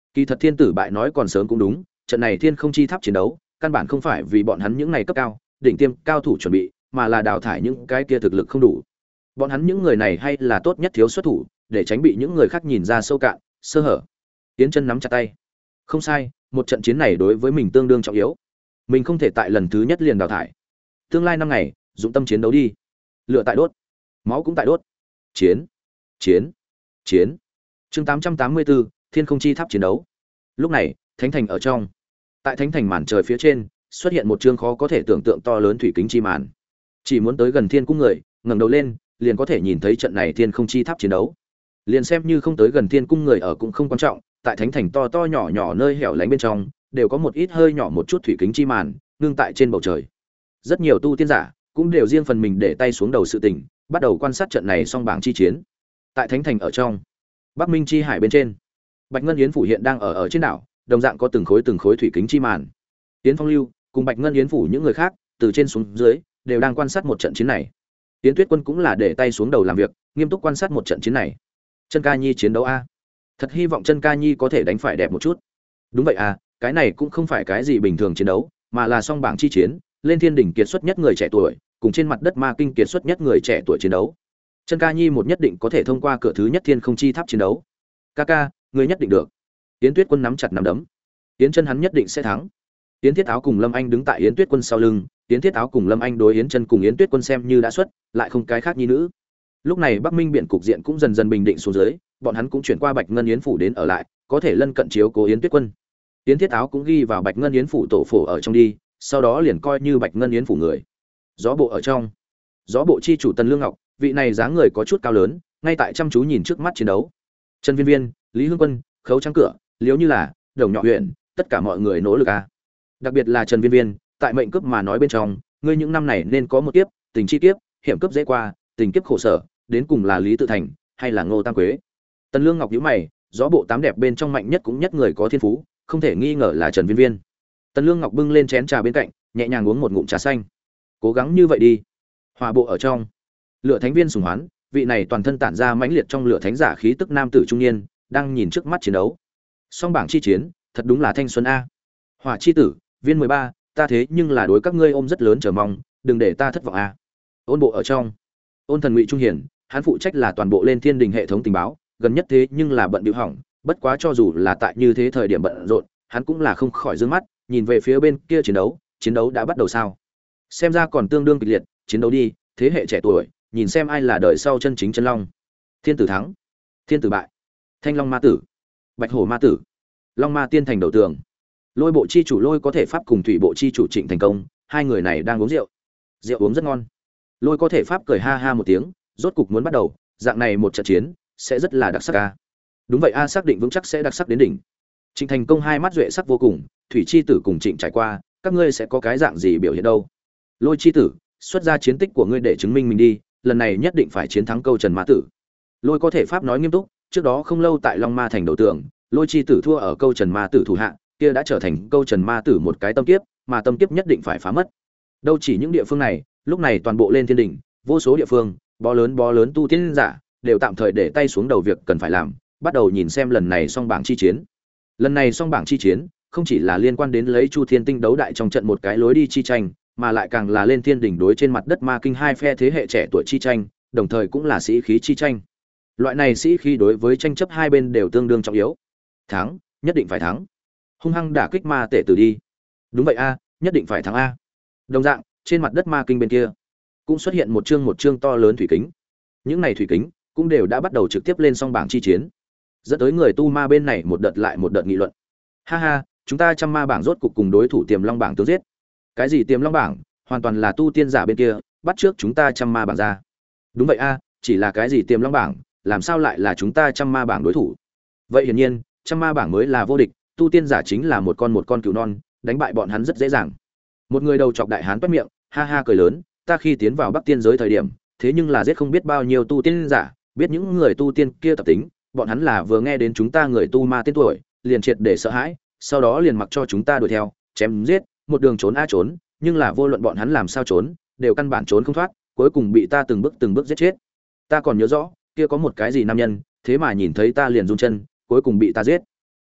Kỳ thật thiên tử bại nói còn sớm cũng đúng, trận này thiên không chi tháp chiến đấu căn bản không phải vì bọn hắn những này cấp cao đỉnh tiêm cao thủ chuẩn bị, mà là đào thải những cái kia thực lực không đủ. Bọn hắn những người này hay là tốt nhất thiếu xuất thủ, để tránh bị những người khác nhìn ra sâu cạn sơ hở. Yến Chân nắm chặt tay. Không sai, một trận chiến này đối với mình tương đương trọng yếu. Mình không thể tại lần thứ nhất liền đào thải. Tương lai năm ngày, dụng tâm chiến đấu đi. Lửa tại đốt, máu cũng tại đốt. Chiến, chiến, chiến. Chương tám trăm tám mươi tư, Thiên không chi tháp chiến đấu. Lúc này, thánh thành ở trong. Tại thánh thành màn trời phía trên, xuất hiện một chương khó có thể tưởng tượng to lớn thủy kính chi màn. Chỉ muốn tới gần thiên cung người, ngẩng đầu lên, liền có thể nhìn thấy trận này thiên không chi tháp chiến đấu. Liền xem như không tới gần thiên cung người ở cũng không quan trọng, tại thánh thành to to nhỏ nhỏ nơi hẻo lánh bên trong, đều có một ít hơi nhỏ một chút thủy kính chi màn, ngưng tại trên bầu trời. Rất nhiều tu tiên giả cũng đều riêng phần mình để tay xuống đầu sự tình, bắt đầu quan sát trận này song bảng chi chiến. Tại thánh thành ở trong, Bắc Minh chi hải bên trên, Bạch Ngân Yến phủ hiện đang ở ở trên đảo, đồng dạng có từng khối từng khối thủy kính chi màn. Yến Phong Lưu cùng Bạch Ngân Yến phủ những người khác, từ trên xuống dưới đều đang quan sát một trận chiến này. Yến Tuyết Quân cũng là để tay xuống đầu làm việc, nghiêm túc quan sát một trận chiến này. Chân Ca Nhi chiến đấu a, thật hy vọng Chân Ca Nhi có thể đánh phải đẹp một chút. Đúng vậy à, cái này cũng không phải cái gì bình thường chiến đấu, mà là song bảng chi chiến, lên thiên đỉnh kiệt xuất nhất người trẻ tuổi, cùng trên mặt đất ma kinh kiệt xuất nhất người trẻ tuổi chiến đấu. Chân Ca Nhi một nhất định có thể thông qua cửa thứ nhất thiên không chi tháp chiến đấu. Ca ca, ngươi nhất định được. Yến Tuyết Quân nắm chặt nắm đấm. Yến Chân hắn nhất định sẽ thắng. Yến Thiết Áo cùng Lâm Anh đứng tại Yến Tuyết Quân sau lưng, Yến Thiết Áo cùng Lâm Anh đối Yến Chân cùng Yến Tuyết Quân xem như đã xuất, lại không cái khác nhi nữ. Lúc này Bắc Minh biển cục diện cũng dần dần bình định xuống dưới, bọn hắn cũng chuyển qua Bạch Ngân Yến phủ đến ở lại, có thể lân cận chiếu cố Yến Tuyết Quân. Yến Thiết Áo cũng ghi vào Bạch Ngân Yến phủ tổ phổ ở trong đi, sau đó liền coi như Bạch Ngân Yến phủ người. Gió bộ ở trong, Gió bộ chi chủ Tần Lương Ngọc, vị này dáng người có chút cao lớn, ngay tại chăm chú nhìn trước mắt chiến đấu. Trần Viên Viên, Lý Hương Quân, Khấu Trắng Cửa, Liếu Như là, Đồng Nhỏ huyện, tất cả mọi người nỗ lực a. Đặc biệt là Trần Viên Viên, tại mệnh cướp mà nói bên trong, ngươi những năm này nên có một kiếp, tình chi kiếp, hiểm cướp dễ qua, tình kiếp khổ sở, đến cùng là Lý Tự Thành hay là Ngô Tam Quế. Tần Lương Ngọc nhíu mày, gió bộ tám đẹp bên trong mạnh nhất cũng nhất người có thiên phú, không thể nghi ngờ là Trần Viên Viên. Tần Lương Ngọc bưng lên chén trà bên cạnh, nhẹ nhàng uống một ngụm trà xanh. Cố gắng như vậy đi. Hòa bộ ở trong, Lửa Thánh Viên sùng hoán, vị này toàn thân tản ra mãnh liệt trong lửa thánh giả khí tức nam tử trung niên, đang nhìn trước mắt chiến đấu. Song bảng chi chiến, thật đúng là thanh xuân a. Hỏa chi tử, Viên mười ba, ta thế nhưng là đối các ngươi ôm rất lớn chờ mong, đừng để ta thất vọng a. Ôn bộ ở trong, Ôn Thần Ngụy Trung Hiển, hắn phụ trách là toàn bộ lên thiên đình hệ thống tình báo, gần nhất thế nhưng là bận bịu hỏng, bất quá cho dù là tại như thế thời điểm bận rộn, hắn cũng là không khỏi dương mắt, nhìn về phía bên kia chiến đấu, chiến đấu đã bắt đầu sao? Xem ra còn tương đương kịch liệt, chiến đấu đi, thế hệ trẻ tuổi, nhìn xem ai là đời sau chân chính chân long. Thiên tử thắng, thiên tử bại. Thanh Long ma tử, Bạch Hổ ma tử, Long ma tiên thành đầu tường. Lôi bộ chi chủ Lôi có thể pháp cùng thủy bộ chi chủ Trịnh thành công, hai người này đang uống rượu. Rượu uống rất ngon. Lôi có thể pháp cười ha ha một tiếng, rốt cục muốn bắt đầu, dạng này một trận chiến sẽ rất là đặc sắc a. Đúng vậy a, xác định vững chắc sẽ đặc sắc đến đỉnh. Trịnh thành công hai mắt duệ sắc vô cùng, thủy chi tử cùng Trịnh trải qua, các ngươi sẽ có cái dạng gì biểu hiện đâu? Lôi chi tử, xuất ra chiến tích của ngươi để chứng minh mình đi, lần này nhất định phải chiến thắng câu Trần Ma tử. Lôi có thể pháp nói nghiêm túc, trước đó không lâu tại Long Ma thành đầu tường, Lôi chi tử thua ở câu Trần Ma tử thủ hạ, kia đã trở thành câu Trần Ma tử một cái tâm kiếp, mà tâm kiếp nhất định phải phá mất. Đâu chỉ những địa phương này, lúc này toàn bộ lên thiên đỉnh, vô số địa phương, bó lớn bó lớn tu tiên giả, đều tạm thời để tay xuống đầu việc cần phải làm, bắt đầu nhìn xem lần này song bảng chi chiến. Lần này song bảng chi chiến, không chỉ là liên quan đến lấy Chu Thiên Tinh đấu đại trong trận một cái lối đi chi tranh, mà lại càng là lên thiên đỉnh đối trên mặt đất ma kinh hai phe thế hệ trẻ tuổi chi tranh, đồng thời cũng là sĩ khí chi tranh. Loại này sĩ khí đối với tranh chấp hai bên đều tương đương trọng yếu. Thắng, nhất định phải thắng. Hung hăng đả kích ma tể tử đi. Đúng vậy a, nhất định phải thắng a. Đồng dạng, trên mặt đất ma kinh bên kia, cũng xuất hiện một chương một chương to lớn thủy kính. Những này thủy kính cũng đều đã bắt đầu trực tiếp lên song bảng chi chiến, dẫn tới người tu ma bên này một đợt lại một đợt nghị luận. Ha ha, chúng ta trăm ma bảng rốt cục cùng đối thủ Tiềm Long bảng tương giết. Cái gì Tiềm Long bảng, hoàn toàn là tu tiên giả bên kia bắt trước chúng ta trăm ma bảng ra. Đúng vậy a, chỉ là cái gì Tiềm Long bảng, làm sao lại là chúng ta trăm ma bảng đối thủ? Vậy hiển nhiên, trăm ma bảng mới là vô địch, tu tiên giả chính là một con một con cừu non, đánh bại bọn hắn rất dễ dàng. Một người đầu chọc đại hán toét miệng, ha ha cười lớn, ta khi tiến vào Bắc Tiên giới thời điểm, thế nhưng là giết không biết bao nhiêu tu tiên giả, biết những người tu tiên kia tập tính, bọn hắn là vừa nghe đến chúng ta người tu ma tên tuổi, liền triệt để sợ hãi, sau đó liền mặc cho chúng ta đuổi theo, chém giết, một đường trốn a trốn, nhưng là vô luận bọn hắn làm sao trốn, đều căn bản trốn không thoát, cuối cùng bị ta từng bước từng bước giết chết. Ta còn nhớ rõ, kia có một cái gì nam nhân, thế mà nhìn thấy ta liền run chân, cuối cùng bị ta giết.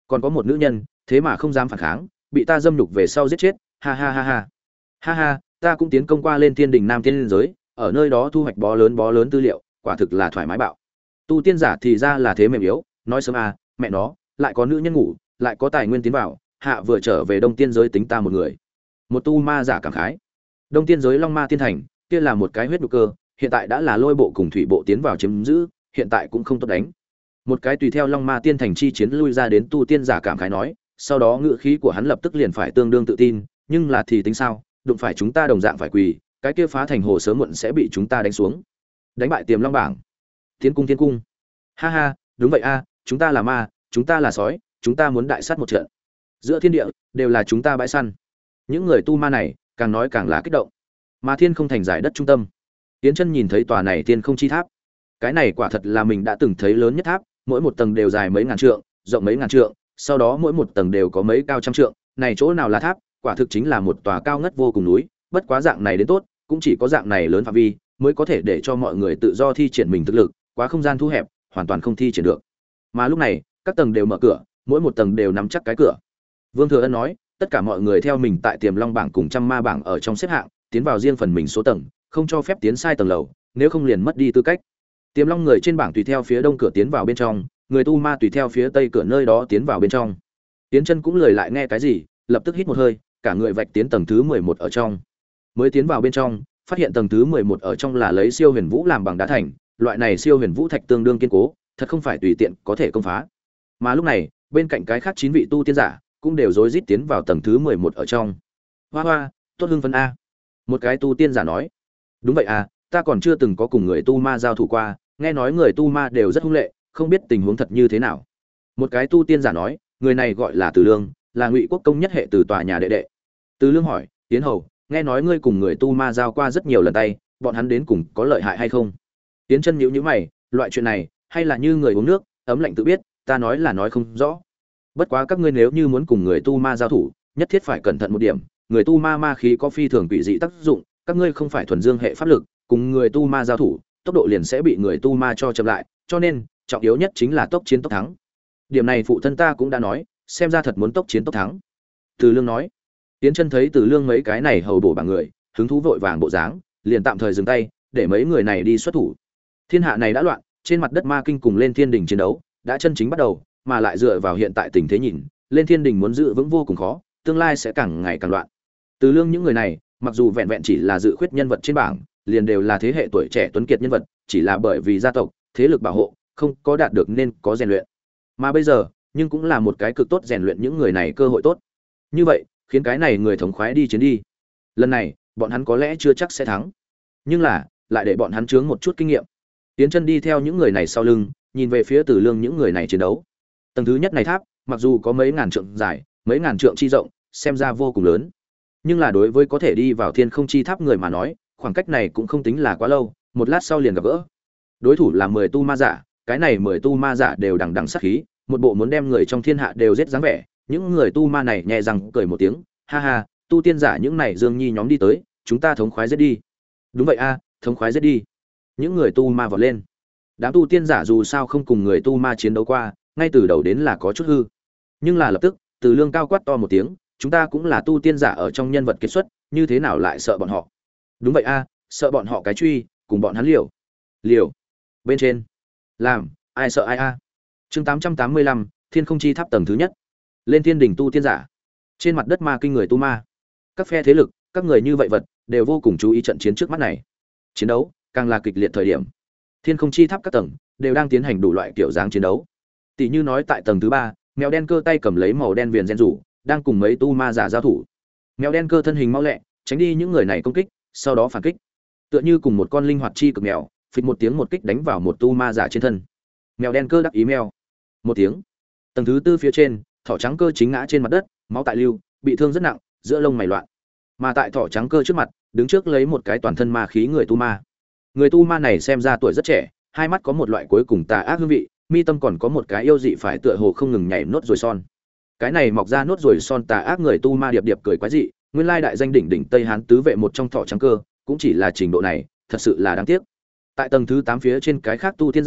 Còn có một nữ nhân, thế mà không dám phản kháng, bị ta dâm nhục về sau giết chết, ha ha ha ha. Ha ha, ta cũng tiến công qua lên Thiên Đình Nam Tiên giới, ở nơi đó thu hoạch bó lớn bó lớn tư liệu, quả thực là thoải mái bạo. Tu tiên giả thì ra là thế mềm yếu, nói sớm à, mẹ nó, lại có nữ nhân ngủ, lại có tài nguyên tiến vào, hạ vừa trở về Đông Tiên giới tính ta một người. Một tu ma giả cảm khái. Đông Tiên giới Long Ma Tiên Thành, kia là một cái huyết nhục cơ, hiện tại đã là lôi bộ cùng thủy bộ tiến vào chiếm giữ, hiện tại cũng không tốt đánh. Một cái tùy theo Long Ma Tiên Thành chi chiến lui ra đến tu tiên giả cảm khái nói, sau đó ngữ khí của hắn lập tức liền phải tương đương tự tin, nhưng là thì tính sao, đụng phải chúng ta đồng dạng phải quỳ, cái kia phá thành hồ sớm muộn sẽ bị chúng ta đánh xuống. Đánh bại Tiềm Long bảng. Tiến cung tiến cung. Ha ha, đúng vậy a, chúng ta là ma, chúng ta là sói, chúng ta muốn đại sát một trận. Giữa thiên địa đều là chúng ta bãi săn. Những người tu ma này càng nói càng là kích động. Mà Thiên Không Thành giải đất trung tâm, Tiến Chân nhìn thấy tòa này Thiên Không Chi Tháp. Cái này quả thật là mình đã từng thấy lớn nhất tháp, mỗi một tầng đều dài mấy ngàn trượng, rộng mấy ngàn trượng, sau đó mỗi một tầng đều có mấy cao trăm trượng, này chỗ nào là tháp, quả thực chính là một tòa cao ngất vô cùng núi, bất quá dạng này đến tốt, cũng chỉ có dạng này lớn phạm vi mới có thể để cho mọi người tự do thi triển mình thực lực, quá không gian thu hẹp, hoàn toàn không thi triển được. Mà lúc này, các tầng đều mở cửa, mỗi một tầng đều nắm chắc cái cửa. Vương Thừa Ân nói, tất cả mọi người theo mình tại Tiềm Long bảng cùng Trăm Ma bảng ở trong xếp hạng, tiến vào riêng phần mình số tầng, không cho phép tiến sai tầng lầu, nếu không liền mất đi tư cách. Tiềm Long người trên bảng tùy theo phía đông cửa tiến vào bên trong, người tu ma tùy theo phía tây cửa nơi đó tiến vào bên trong. Tiến Chân cũng lười lại nghe cái gì, lập tức hít một hơi, cả người vạch tiến tầng thứ mười một ở trong. Mới tiến vào bên trong, phát hiện tầng thứ mười một ở trong là lấy siêu huyền vũ làm bằng đá thành, loại này siêu huyền vũ thạch tương đương kiên cố, thật không phải tùy tiện có thể công phá. Mà lúc này, bên cạnh cái khác chín vị tu tiên giả cũng đều rối rít tiến vào tầng thứ mười một ở trong. Hoa hoa, tốt hưng phấn a. Một cái tu tiên giả nói, đúng vậy à, ta còn chưa từng có cùng người tu ma giao thủ qua, nghe nói người tu ma đều rất hung lệ, không biết tình huống thật như thế nào. Một cái tu tiên giả nói, người này gọi là Từ Lương, là Ngụy Quốc công nhất hệ từ tòa nhà đệ đệ. Từ Lương hỏi, Tiến Hầu, nghe nói ngươi cùng người tu ma giao qua rất nhiều lần tay, bọn hắn đến cùng có lợi hại hay không? Tiến Chân nhíu nhíu mày, loại chuyện này, hay là như người uống nước, ấm lạnh tự biết, ta nói là nói không rõ. Bất quá các ngươi nếu như muốn cùng người tu ma giao thủ, nhất thiết phải cẩn thận một điểm, người tu ma ma khí có phi thường quỷ dị tác dụng, các ngươi không phải thuần dương hệ pháp lực, cùng người tu ma giao thủ, tốc độ liền sẽ bị người tu ma cho chậm lại, cho nên, trọng yếu nhất chính là tốc chiến tốc thắng. Điểm này phụ thân ta cũng đã nói, xem ra thật muốn tốc chiến tốc thắng. Từ Lương nói. Tiến Chân thấy Từ Lương mấy cái này hầu bổ bảng người, hứng thú vội vàng bộ dáng, liền tạm thời dừng tay, để mấy người này đi xuất thủ. Thiên hạ này đã loạn, trên mặt đất ma kinh cùng lên thiên đình chiến đấu đã chân chính bắt đầu, mà lại dựa vào hiện tại tình thế nhìn, lên thiên đình muốn giữ vững vô cùng khó, tương lai sẽ càng ngày càng loạn. Từ Lương những người này, mặc dù vẹn vẹn chỉ là dự khuyết nhân vật trên bảng, liền đều là thế hệ tuổi trẻ tuấn kiệt nhân vật, chỉ là bởi vì gia tộc, thế lực bảo hộ, không có đạt được nên có rèn luyện. Mà bây giờ, nhưng cũng là một cái cực tốt rèn luyện những người này cơ hội tốt. Như vậy, khiến cái này người thống khoái đi chiến đi. Lần này, bọn hắn có lẽ chưa chắc sẽ thắng, nhưng là, lại để bọn hắn chướng một chút kinh nghiệm. Tiến Chân đi theo những người này sau lưng, nhìn về phía Từ Lương những người này chiến đấu. Tầng thứ nhất này tháp, mặc dù có mấy ngàn trượng dài, mấy ngàn trượng chi rộng, xem ra vô cùng lớn, nhưng là đối với có thể đi vào Thiên Không Chi Tháp người mà nói, khoảng cách này cũng không tính là quá lâu, một lát sau liền gặp gỡ. Đối thủ là mười tu ma giả, cái này mười tu ma giả đều đằng đằng sát khí, một bộ muốn đem người trong thiên hạ đều giết dáng vẻ. Những người tu ma này nhẹ răng cười một tiếng, ha ha, tu tiên giả những này Dương Nhi nhóm đi tới, chúng ta thống khoái giết đi. Đúng vậy a, thống khoái giết đi. Những người tu ma vọt lên. Đám tu tiên giả dù sao không cùng người tu ma chiến đấu qua, ngay từ đầu đến là có chút hư. Nhưng là lập tức, Từ Lương cao quát to một tiếng, chúng ta cũng là tu tiên giả ở trong nhân vật kết xuất, như thế nào lại sợ bọn họ? Đúng vậy a, sợ bọn họ cái truy, cùng bọn hắn liều. Liều. Bên trên. Làm, ai sợ ai a. Chương tám trăm tám mươi lăm, Thiên Không Chi Tháp tầng thứ nhất. Lên thiên đỉnh tu tiên giả. Trên mặt đất ma kinh người tu ma. Các phe thế lực, các người như vậy vật, đều vô cùng chú ý trận chiến trước mắt này. Chiến đấu càng là kịch liệt thời điểm. Thiên Không Chi Tháp các tầng đều đang tiến hành đủ loại kiểu dáng chiến đấu. Tỷ như nói tại tầng thứ ba, mèo đen cơ tay cầm lấy màu đen viền gen rủ, đang cùng mấy tu ma giả giao thủ. Mèo đen cơ thân hình mau lẹ, tránh đi những người này công kích, sau đó phản kích. Tựa như cùng một con linh hoạt chi cực mèo, phịch một tiếng một kích đánh vào một tu ma giả trên thân. Mèo đen cơ đắc ý mèo. Một tiếng. Tầng thứ tư phía trên, thỏ trắng cơ chính ngã trên mặt đất, máu tại lưu, bị thương rất nặng, giữa lông mày loạn. Mà tại thỏ trắng cơ trước mặt, đứng trước lấy một cái toàn thân ma khí người tu ma. Người tu ma này xem ra tuổi rất trẻ, hai mắt có một loại cuối cùng tà ác hương vị, mi tâm còn có một cái yêu dị phải tựa hồ không ngừng nhảy nốt ruồi son. Cái này mọc ra nốt ruồi son tà ác người tu ma điệp điệp cười quái dị, nguyên lai đại danh đỉnh đỉnh Tây Hán tứ vệ một trong thỏ trắng cơ, cũng chỉ là trình độ này, thật sự là đáng tiếc. Tại tầng thứ tám phía trên cái khác tu tiên giả,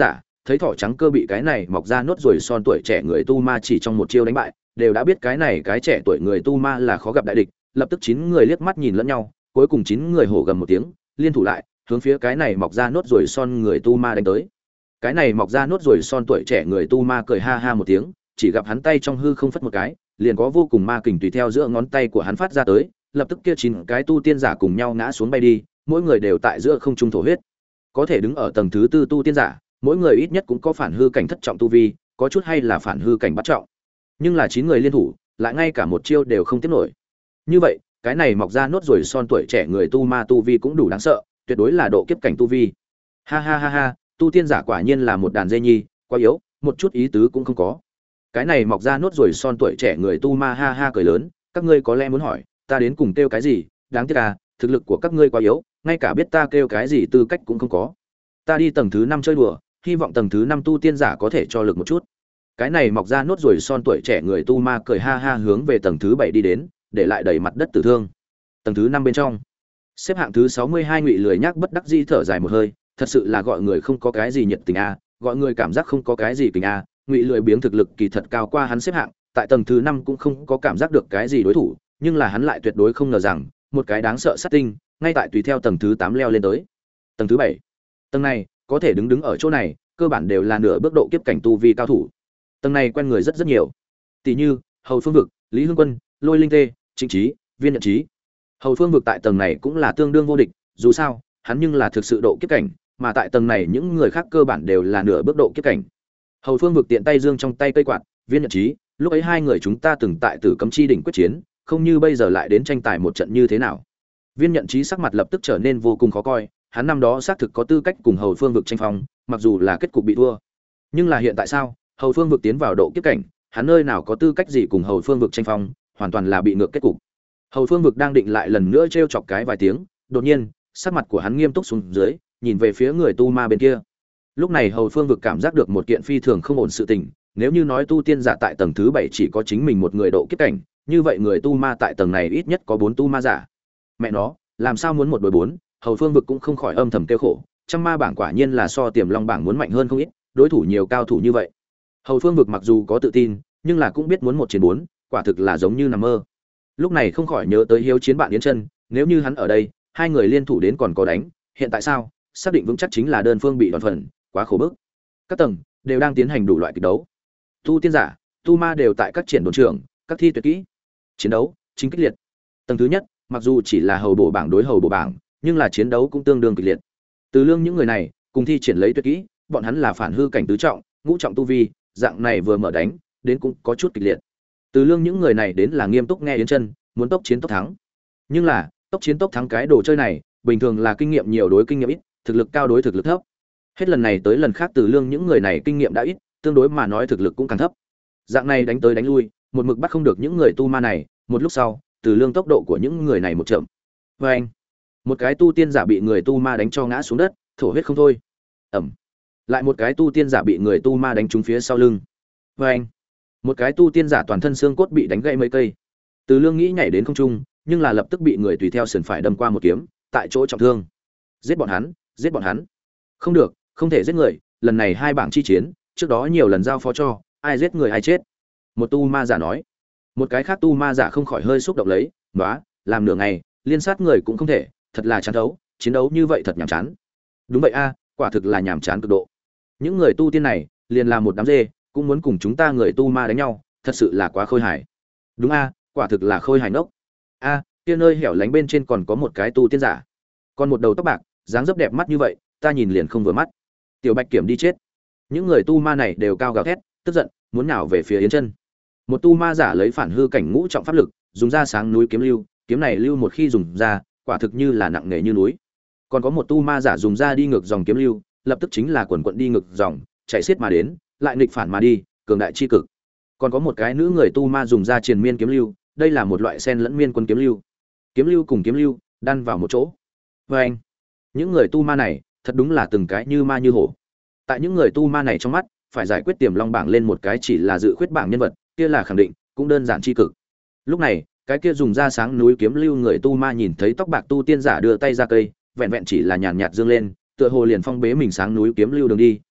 thấy thỏ trắng cơ bị cái này mọc ra nốt ruồi son tuổi trẻ người tu ma chỉ trong một chiêu đánh bại, đều đã biết cái này cái trẻ tuổi người tu ma là khó gặp đại địch, lập tức chín người liếc mắt nhìn lẫn nhau, cuối cùng chín người hổ gầm một tiếng, liên thủ lại, hướng phía cái này mọc ra nốt ruồi son người tu ma đánh tới. Cái này mọc ra nốt ruồi son tuổi trẻ người tu ma cười ha ha một tiếng, chỉ gặp hắn tay trong hư không phất một cái, liền có vô cùng ma kình tùy theo giữa ngón tay của hắn phát ra tới, lập tức kia chín cái tu tiên giả cùng nhau ngã xuống bay đi, mỗi người đều tại giữa không trung thổ huyết. Có thể đứng ở tầng thứ tư tu tiên giả, mỗi người ít nhất cũng có phản hư cảnh thất trọng tu vi, có chút hay là phản hư cảnh bắt trọng. Nhưng là chín người liên thủ, lại ngay cả một chiêu đều không tiếp nổi. Như vậy, cái này mọc ra nốt ruồi son tuổi trẻ người tu ma tu vi cũng đủ đáng sợ, tuyệt đối là độ kiếp cảnh tu vi. Ha ha ha ha, tu tiên giả quả nhiên là một đàn dê nhi, quá yếu, một chút ý tứ cũng không có. Cái này mọc ra nốt ruồi son tuổi trẻ người tu ma ha ha cười lớn, các ngươi có lẽ muốn hỏi, ta đến cùng kêu cái gì? Đáng tiếc à, thực lực của các ngươi quá yếu, ngay cả biết ta kêu cái gì tư cách cũng không có. Ta đi tầng thứ năm chơi đùa, hy vọng tầng thứ năm tu tiên giả có thể cho lực một chút. Cái này mọc ra nốt ruồi son tuổi trẻ người tu ma cười ha ha hướng về tầng thứ bảy đi đến, để lại đầy mặt đất tử thương. Tầng thứ năm bên trong, xếp hạng thứ sáu mươi hai Ngụy lười nhác bất đắc dĩ thở dài một hơi, thật sự là gọi người không có cái gì nhiệt tình a, gọi người cảm giác không có cái gì tình a. Ngụy lười biếng thực lực kỳ thật cao qua hắn xếp hạng, tại tầng thứ năm cũng không có cảm giác được cái gì đối thủ, nhưng là hắn lại tuyệt đối không ngờ rằng, một cái đáng sợ sát tinh, ngay tại tùy theo tầng thứ tám leo lên tới. Tầng thứ bảy. Tầng này, có thể đứng đứng ở chỗ này, cơ bản đều là nửa bước độ kiếp cảnh tu vi cao thủ. Tầng này quen người rất rất nhiều. Tỷ như, Hầu Phương Vực, Lý Hưng Quân, Lôi Linh Tê, Trịnh Chí, Viên Nhận Chí. Hầu Phương Vực tại tầng này cũng là tương đương vô địch, dù sao, hắn nhưng là thực sự độ kiếp cảnh, mà tại tầng này những người khác cơ bản đều là nửa bước độ kiếp cảnh. Hầu Phương Vực tiện tay giương trong tay cây quạt, Viên Nhận Chí, lúc ấy hai người chúng ta từng tại Tử Cấm Chi đỉnh quyết chiến, không như bây giờ lại đến tranh tài một trận như thế nào. Viên Nhận Chí sắc mặt lập tức trở nên vô cùng khó coi, hắn năm đó xác thực có tư cách cùng Hầu Phương Vực tranh phong, mặc dù là kết cục bị thua. Nhưng là hiện tại sao? Hầu Phương Vực tiến vào độ kiếp cảnh, hắn nơi nào có tư cách gì cùng Hầu Phương Vực tranh phong, hoàn toàn là bị ngược kết cục. Hầu Phương Vực đang định lại lần nữa trêu chọc cái vài tiếng, đột nhiên, sắc mặt của hắn nghiêm túc xuống dưới, nhìn về phía người tu ma bên kia. Lúc này Hầu Phương Vực cảm giác được một kiện phi thường không ổn sự tình, nếu như nói tu tiên giả tại tầng thứ bảy chỉ có chính mình một người độ kiếp cảnh, như vậy người tu ma tại tầng này ít nhất có bốn tu ma giả. Mẹ nó, làm sao muốn một đối bốn? Hầu Phương Vực cũng không khỏi âm thầm kêu khổ, trăm ma bảng quả nhiên là so Tiềm Long bảng muốn mạnh hơn không ít, đối thủ nhiều cao thủ như vậy. Hầu Phương Vực mặc dù có tự tin, nhưng là cũng biết muốn một chiến bốn, quả thực là giống như nằm mơ. Lúc này không khỏi nhớ tới hiếu chiến bạn Yến Chân, nếu như hắn ở đây, hai người liên thủ đến còn có đánh, hiện tại sao? Xác định vững chắc chính là đơn phương bị đòn phần, quá khổ bức. Các tầng đều đang tiến hành đủ loại kịch đấu. Tu tiên giả, tu ma đều tại các triển đồn trường, các thi tuyệt kỹ. Chiến đấu chính kích liệt. Tầng thứ nhất, mặc dù chỉ là hầu bộ bảng đối hầu bộ bảng, nhưng là chiến đấu cũng tương đương kịch liệt. Từ Lương những người này, cùng thi triển lấy tuyệt kỹ, bọn hắn là phản hư cảnh tứ trọng, ngũ trọng tu vi, dạng này vừa mở đánh, đến cũng có chút kịch liệt. Từ Lương những người này đến là nghiêm túc nghe Yến Chân, muốn tốc chiến tốc thắng. Nhưng là, tốc chiến tốc thắng cái đồ chơi này, bình thường là kinh nghiệm nhiều đối kinh nghiệm ít, thực lực cao đối thực lực thấp. Hết lần này tới lần khác Từ Lương những người này kinh nghiệm đã ít, tương đối mà nói thực lực cũng càng thấp. Dạng này đánh tới đánh lui, một mực bắt không được những người tu ma này, một lúc sau, Từ Lương tốc độ của những người này một chậm. Oeng! Một cái tu tiên giả bị người tu ma đánh cho ngã xuống đất, thổ huyết không thôi. Ầm. Lại một cái tu tiên giả bị người tu ma đánh trúng phía sau lưng. Oeng! Một cái tu tiên giả toàn thân xương cốt bị đánh gãy mấy cây. Từ Lương nghĩ nhảy đến không trung, nhưng là lập tức bị người tùy theo sườn phải đâm qua một kiếm, tại chỗ trọng thương. Giết bọn hắn, giết bọn hắn. Không được, không thể giết người, lần này hai bảng chi chiến, trước đó nhiều lần giao phó cho, ai giết người ai chết. Một tu ma giả nói. Một cái khác tu ma giả không khỏi hơi xúc động lấy, "Nóa, làm nửa ngày, liên sát người cũng không thể, thật là chán đấu, chiến đấu như vậy thật nhàm chán." Đúng vậy a, quả thực là nhàm chán cực độ. Những người tu tiên này, liền là một đám dê, cũng muốn cùng chúng ta người tu ma đánh nhau, thật sự là quá khôi hài. Đúng a, quả thực là khôi hài nốc. A, kia nơi hẻo lánh bên trên còn có một cái tu tiên giả, còn một đầu tóc bạc, dáng dấp đẹp mắt như vậy, ta nhìn liền không vừa mắt. Tiểu Bạch Kiểm đi chết. Những người tu ma này đều cao gào thét, tức giận, muốn nhào về phía Yến Chân. Một tu ma giả lấy phản hư cảnh ngũ trọng pháp lực, dùng ra sáng núi kiếm lưu, kiếm này lưu một khi dùng ra, quả thực như là nặng nề như núi. Còn có một tu ma giả dùng ra đi ngược dòng kiếm lưu, lập tức chính là quần quận đi ngược dòng, chạy xiết mà đến, lại nghịch phản mà đi, cường đại chi cực. Còn có một cái nữ người tu ma dùng ra triền miên kiếm lưu, đây là một loại sen lẫn miên quân kiếm lưu. Kiếm lưu cùng kiếm lưu đan vào một chỗ. Và anh, những người tu ma này, thật đúng là từng cái như ma như hổ. Tại những người tu ma này trong mắt, phải giải quyết Tiềm Long bảng lên một cái chỉ là dự khuyết bảng nhân vật, kia là khẳng định, cũng đơn giản chi cực. Lúc này, cái kia dùng ra sáng núi kiếm lưu người tu ma nhìn thấy tóc bạc tu tiên giả đưa tay ra cây, vẹn vẹn chỉ là nhàn nhạt dương lên, tựa hồ liền phong bế mình sáng núi kiếm lưu đường đi,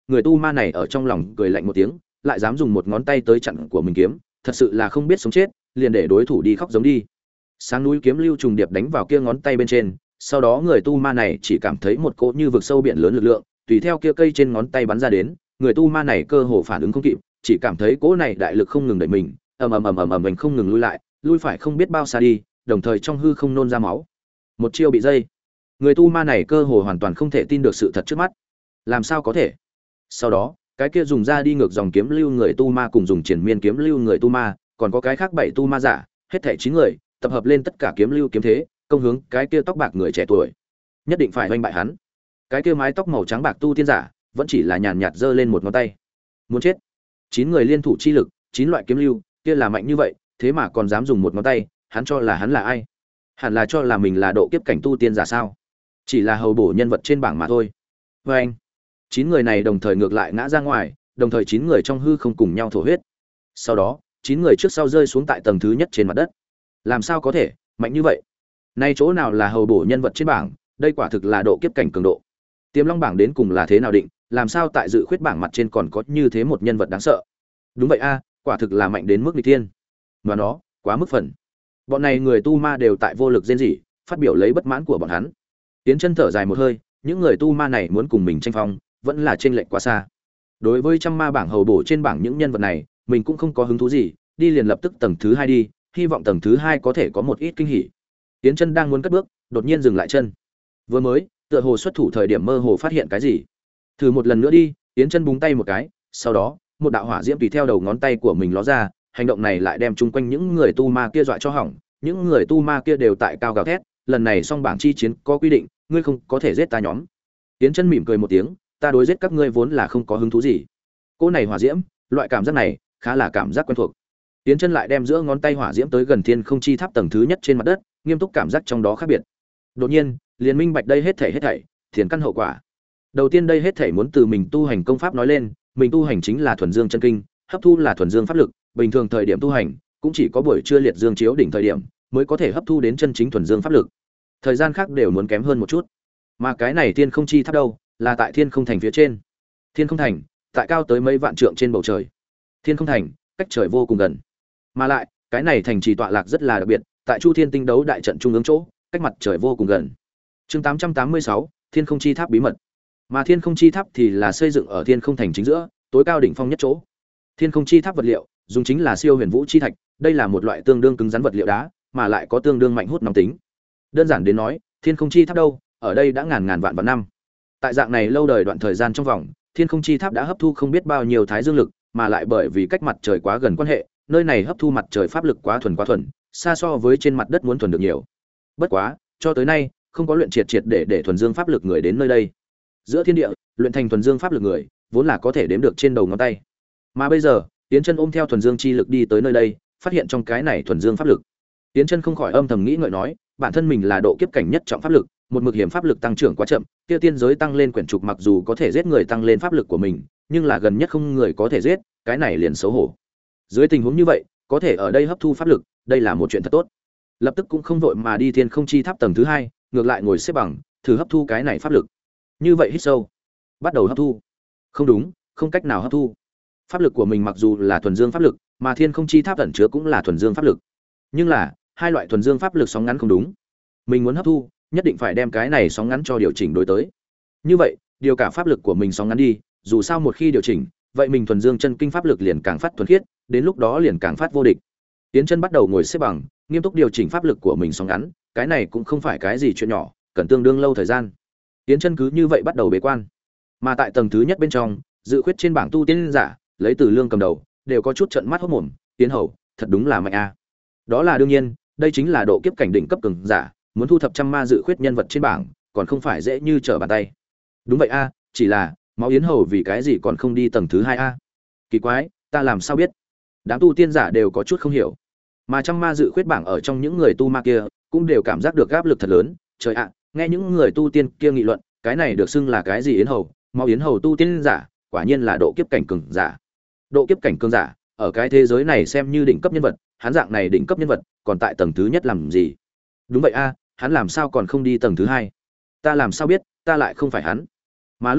người tu ma này ở trong lòng cười lạnh một tiếng, lại dám dùng một ngón tay tới chặn của mình kiếm, thật sự là không biết sống chết, liền để đối thủ đi khóc giống đi. Sáng núi kiếm lưu trùng điệp đánh vào kia ngón tay bên trên, sau đó người tu ma này chỉ cảm thấy một cỗ như vực sâu biển lớn lực lượng, tùy theo kia cây trên ngón tay bắn ra đến, người tu ma này cơ hồ phản ứng không kịp, chỉ cảm thấy cỗ này đại lực không ngừng đẩy mình, ầm ầm ầm ầm ầm mình không ngừng lui lại, lui phải không biết bao xa đi, đồng thời trong hư không nôn ra máu. Một chiêu bị dây. Người tu ma này cơ hồ hoàn toàn không thể tin được sự thật trước mắt. Làm sao có thể? Sau đó, cái kia dùng ra đi ngược dòng kiếm lưu người tu ma cùng dùng triển miên kiếm lưu người tu ma, còn có cái khác bảy tu ma giả, hết thảy chín người, tập hợp lên tất cả kiếm lưu kiếm thế, công hướng cái kia tóc bạc người trẻ tuổi. Nhất định phải oanh bại hắn. Cái kia mái tóc màu trắng bạc tu tiên giả, vẫn chỉ là nhàn nhạt giơ lên một ngón tay. Muốn chết. Chín người liên thủ chi lực, chín loại kiếm lưu, kia là mạnh như vậy, thế mà còn dám dùng một ngón tay, hắn cho là hắn là ai? Hẳn là cho là mình là độ kiếp cảnh tu tiên giả sao? Chỉ là hầu bổ nhân vật trên bảng mà thôi. Và anh, chín người này đồng thời ngược lại ngã ra ngoài, đồng thời chín người trong hư không cùng nhau thổ huyết. Sau đó, chín người trước sau rơi xuống tại tầng thứ nhất trên mặt đất. Làm sao có thể mạnh như vậy? Nay chỗ nào là hầu bổ nhân vật trên bảng, đây quả thực là độ kiếp cảnh cường độ. Tiềm Long bảng đến cùng là thế nào định, làm sao tại dự khuyết bảng mặt trên còn có như thế một nhân vật đáng sợ? Đúng vậy a, quả thực là mạnh đến mức nghịch thiên. Mà nó, quá mức phần. Bọn này người tu ma đều tại vô lực rên rỉ, phát biểu lấy bất mãn của bọn hắn. Tiến chân thở dài một hơi, những người tu ma này muốn cùng mình tranh phong, vẫn là chênh lệch quá xa. Đối với trăm ma bảng hầu bổ trên bảng những nhân vật này, mình cũng không có hứng thú gì, đi liền lập tức tầng thứ hai đi, hy vọng tầng thứ hai có thể có một ít kinh hỉ. Tiến chân đang muốn cất bước, đột nhiên dừng lại chân. Vừa mới, tựa hồ xuất thủ thời điểm mơ hồ phát hiện cái gì. Thử một lần nữa đi, Tiến chân búng tay một cái, sau đó, một đạo hỏa diễm tùy theo đầu ngón tay của mình ló ra, hành động này lại đem chung quanh những người tu ma kia dọa cho hỏng, những người tu ma kia đều tại cao gào thét, lần này song bảng chi chiến có quy định, ngươi không có thể giết ta nhóm. Tiến chân mỉm cười một tiếng, ta đối giết các ngươi vốn là không có hứng thú gì. Cô này hỏa diễm, loại cảm giác này khá là cảm giác quen thuộc. Tiến chân lại đem giữa ngón tay hỏa diễm tới gần thiên không chi tháp tầng thứ nhất trên mặt đất, nghiêm túc cảm giác trong đó khác biệt. Đột nhiên, liền minh bạch đây hết thảy hết thảy, thiền căn hậu quả. Đầu tiên đây hết thảy muốn từ mình tu hành công pháp nói lên, mình tu hành chính là thuần dương chân kinh, hấp thu là thuần dương pháp lực, bình thường thời điểm tu hành cũng chỉ có buổi trưa liệt dương chiếu đỉnh thời điểm mới có thể hấp thu đến chân chính thuần dương pháp lực. Thời gian khác đều muốn kém hơn một chút. Mà cái này thiên không chi tháp đâu, là tại thiên không thành phía trên. Thiên không thành, tại cao tới mấy vạn trượng trên bầu trời. Thiên không thành, cách trời vô cùng gần. Mà lại, cái này thành trì tọa lạc rất là đặc biệt, tại Chu Thiên Tinh đấu đại trận trung ương chỗ, cách mặt trời vô cùng gần. Chương tám trăm tám mươi sáu, Thiên không chi tháp bí mật. Mà thiên không chi tháp thì là xây dựng ở thiên không thành chính giữa, tối cao đỉnh phong nhất chỗ. Thiên không chi tháp vật liệu dùng chính là siêu huyền vũ chi thạch, đây là một loại tương đương cứng rắn vật liệu đá, mà lại có tương đương mạnh hút nóng tính. Đơn giản đến nói, thiên không chi tháp đâu, ở đây đã ngàn ngàn vạn vạn năm. Tại dạng này lâu đời đoạn thời gian trong vòng, thiên không chi tháp đã hấp thu không biết bao nhiêu thái dương lực, mà lại bởi vì cách mặt trời quá gần quan hệ, nơi này hấp thu mặt trời pháp lực quá thuần quá thuần, xa so với trên mặt đất muốn thuần được nhiều. Bất quá, cho tới nay, không có luyện triệt triệt để để thuần dương pháp lực người đến nơi đây. Giữa thiên địa, luyện thành thuần dương pháp lực người, vốn là có thể đếm được trên đầu ngón tay. Mà bây giờ, Tiến Chân ôm theo thuần dương chi lực đi tới nơi đây, phát hiện trong cái này thuần dương pháp lực. Tiến Chân không khỏi âm thầm nghĩ ngợi nói, bản thân mình là độ kiếp cảnh nhất trọng pháp lực, một mực hiểm pháp lực tăng trưởng quá chậm, kia tiên giới tăng lên quyển trục mặc dù có thể giết người tăng lên pháp lực của mình, nhưng là gần nhất không người có thể giết, cái này liền xấu hổ. Dưới tình huống như vậy, có thể ở đây hấp thu pháp lực, đây là một chuyện thật tốt. Lập tức cũng không vội mà đi thiên không chi tháp tầng thứ hai, ngược lại ngồi xếp bằng, thử hấp thu cái này pháp lực. Như vậy hít sâu, bắt đầu hấp thu. Không đúng, không cách nào hấp thu. Pháp lực của mình mặc dù là thuần dương pháp lực, mà thiên không chi tháp ẩn chứa cũng là thuần dương pháp lực. Nhưng là, hai loại thuần dương pháp lực sóng ngắn không đúng. Mình muốn hấp thu, nhất định phải đem cái này sóng ngắn cho điều chỉnh đối tới. Như vậy, điều cả pháp lực của mình sóng ngắn đi, dù sao một khi điều chỉnh, vậy mình thuần dương chân kinh pháp lực liền càng phát thuần khiết, đến lúc đó liền càng phát vô địch. Tiến Chân bắt đầu ngồi xếp bằng, nghiêm túc điều chỉnh pháp lực của mình sóng ngắn, cái này cũng không phải cái gì chuyện nhỏ, cần tương đương lâu thời gian. Tiến Chân cứ như vậy bắt đầu bế quan. Mà tại tầng thứ nhất bên trong, dự khuyết trên bảng tu tiên giả, lấy Từ Lương cầm đầu, đều có chút trợn mắt hốt mồm, Tiến Hầu, thật đúng là mạnh a. Đó là đương nhiên, đây chính là độ kiếp cảnh đỉnh cấp cường giả, muốn thu thập trăm ma dự khuyết nhân vật trên bảng, còn không phải dễ như trở bàn tay. Đúng vậy a, chỉ là, Máu Yến Hầu vì cái gì còn không đi tầng thứ hai a? Kỳ quái, ta làm sao biết? Đám tu tiên giả đều có chút không hiểu. Mà trăm ma dự khuyết bảng ở trong những người tu ma kia, cũng đều cảm giác được áp lực thật lớn, trời ạ, nghe những người tu tiên kia nghị luận, cái này được xưng là cái gì Yến Hầu, Máu Yến Hầu tu tiên giả, quả nhiên là độ kiếp cảnh cường giả. Độ kiếp cảnh cường giả, ở cái thế giới này xem như đỉnh cấp nhân vật, hắn dạng này đỉnh cấp nhân vật, còn tại tầng thứ nhất làm gì? Đúng vậy a, hắn làm sao còn không đi tầng thứ hai? Ta làm sao biết, ta lại không phải hắn. Mà lúc này,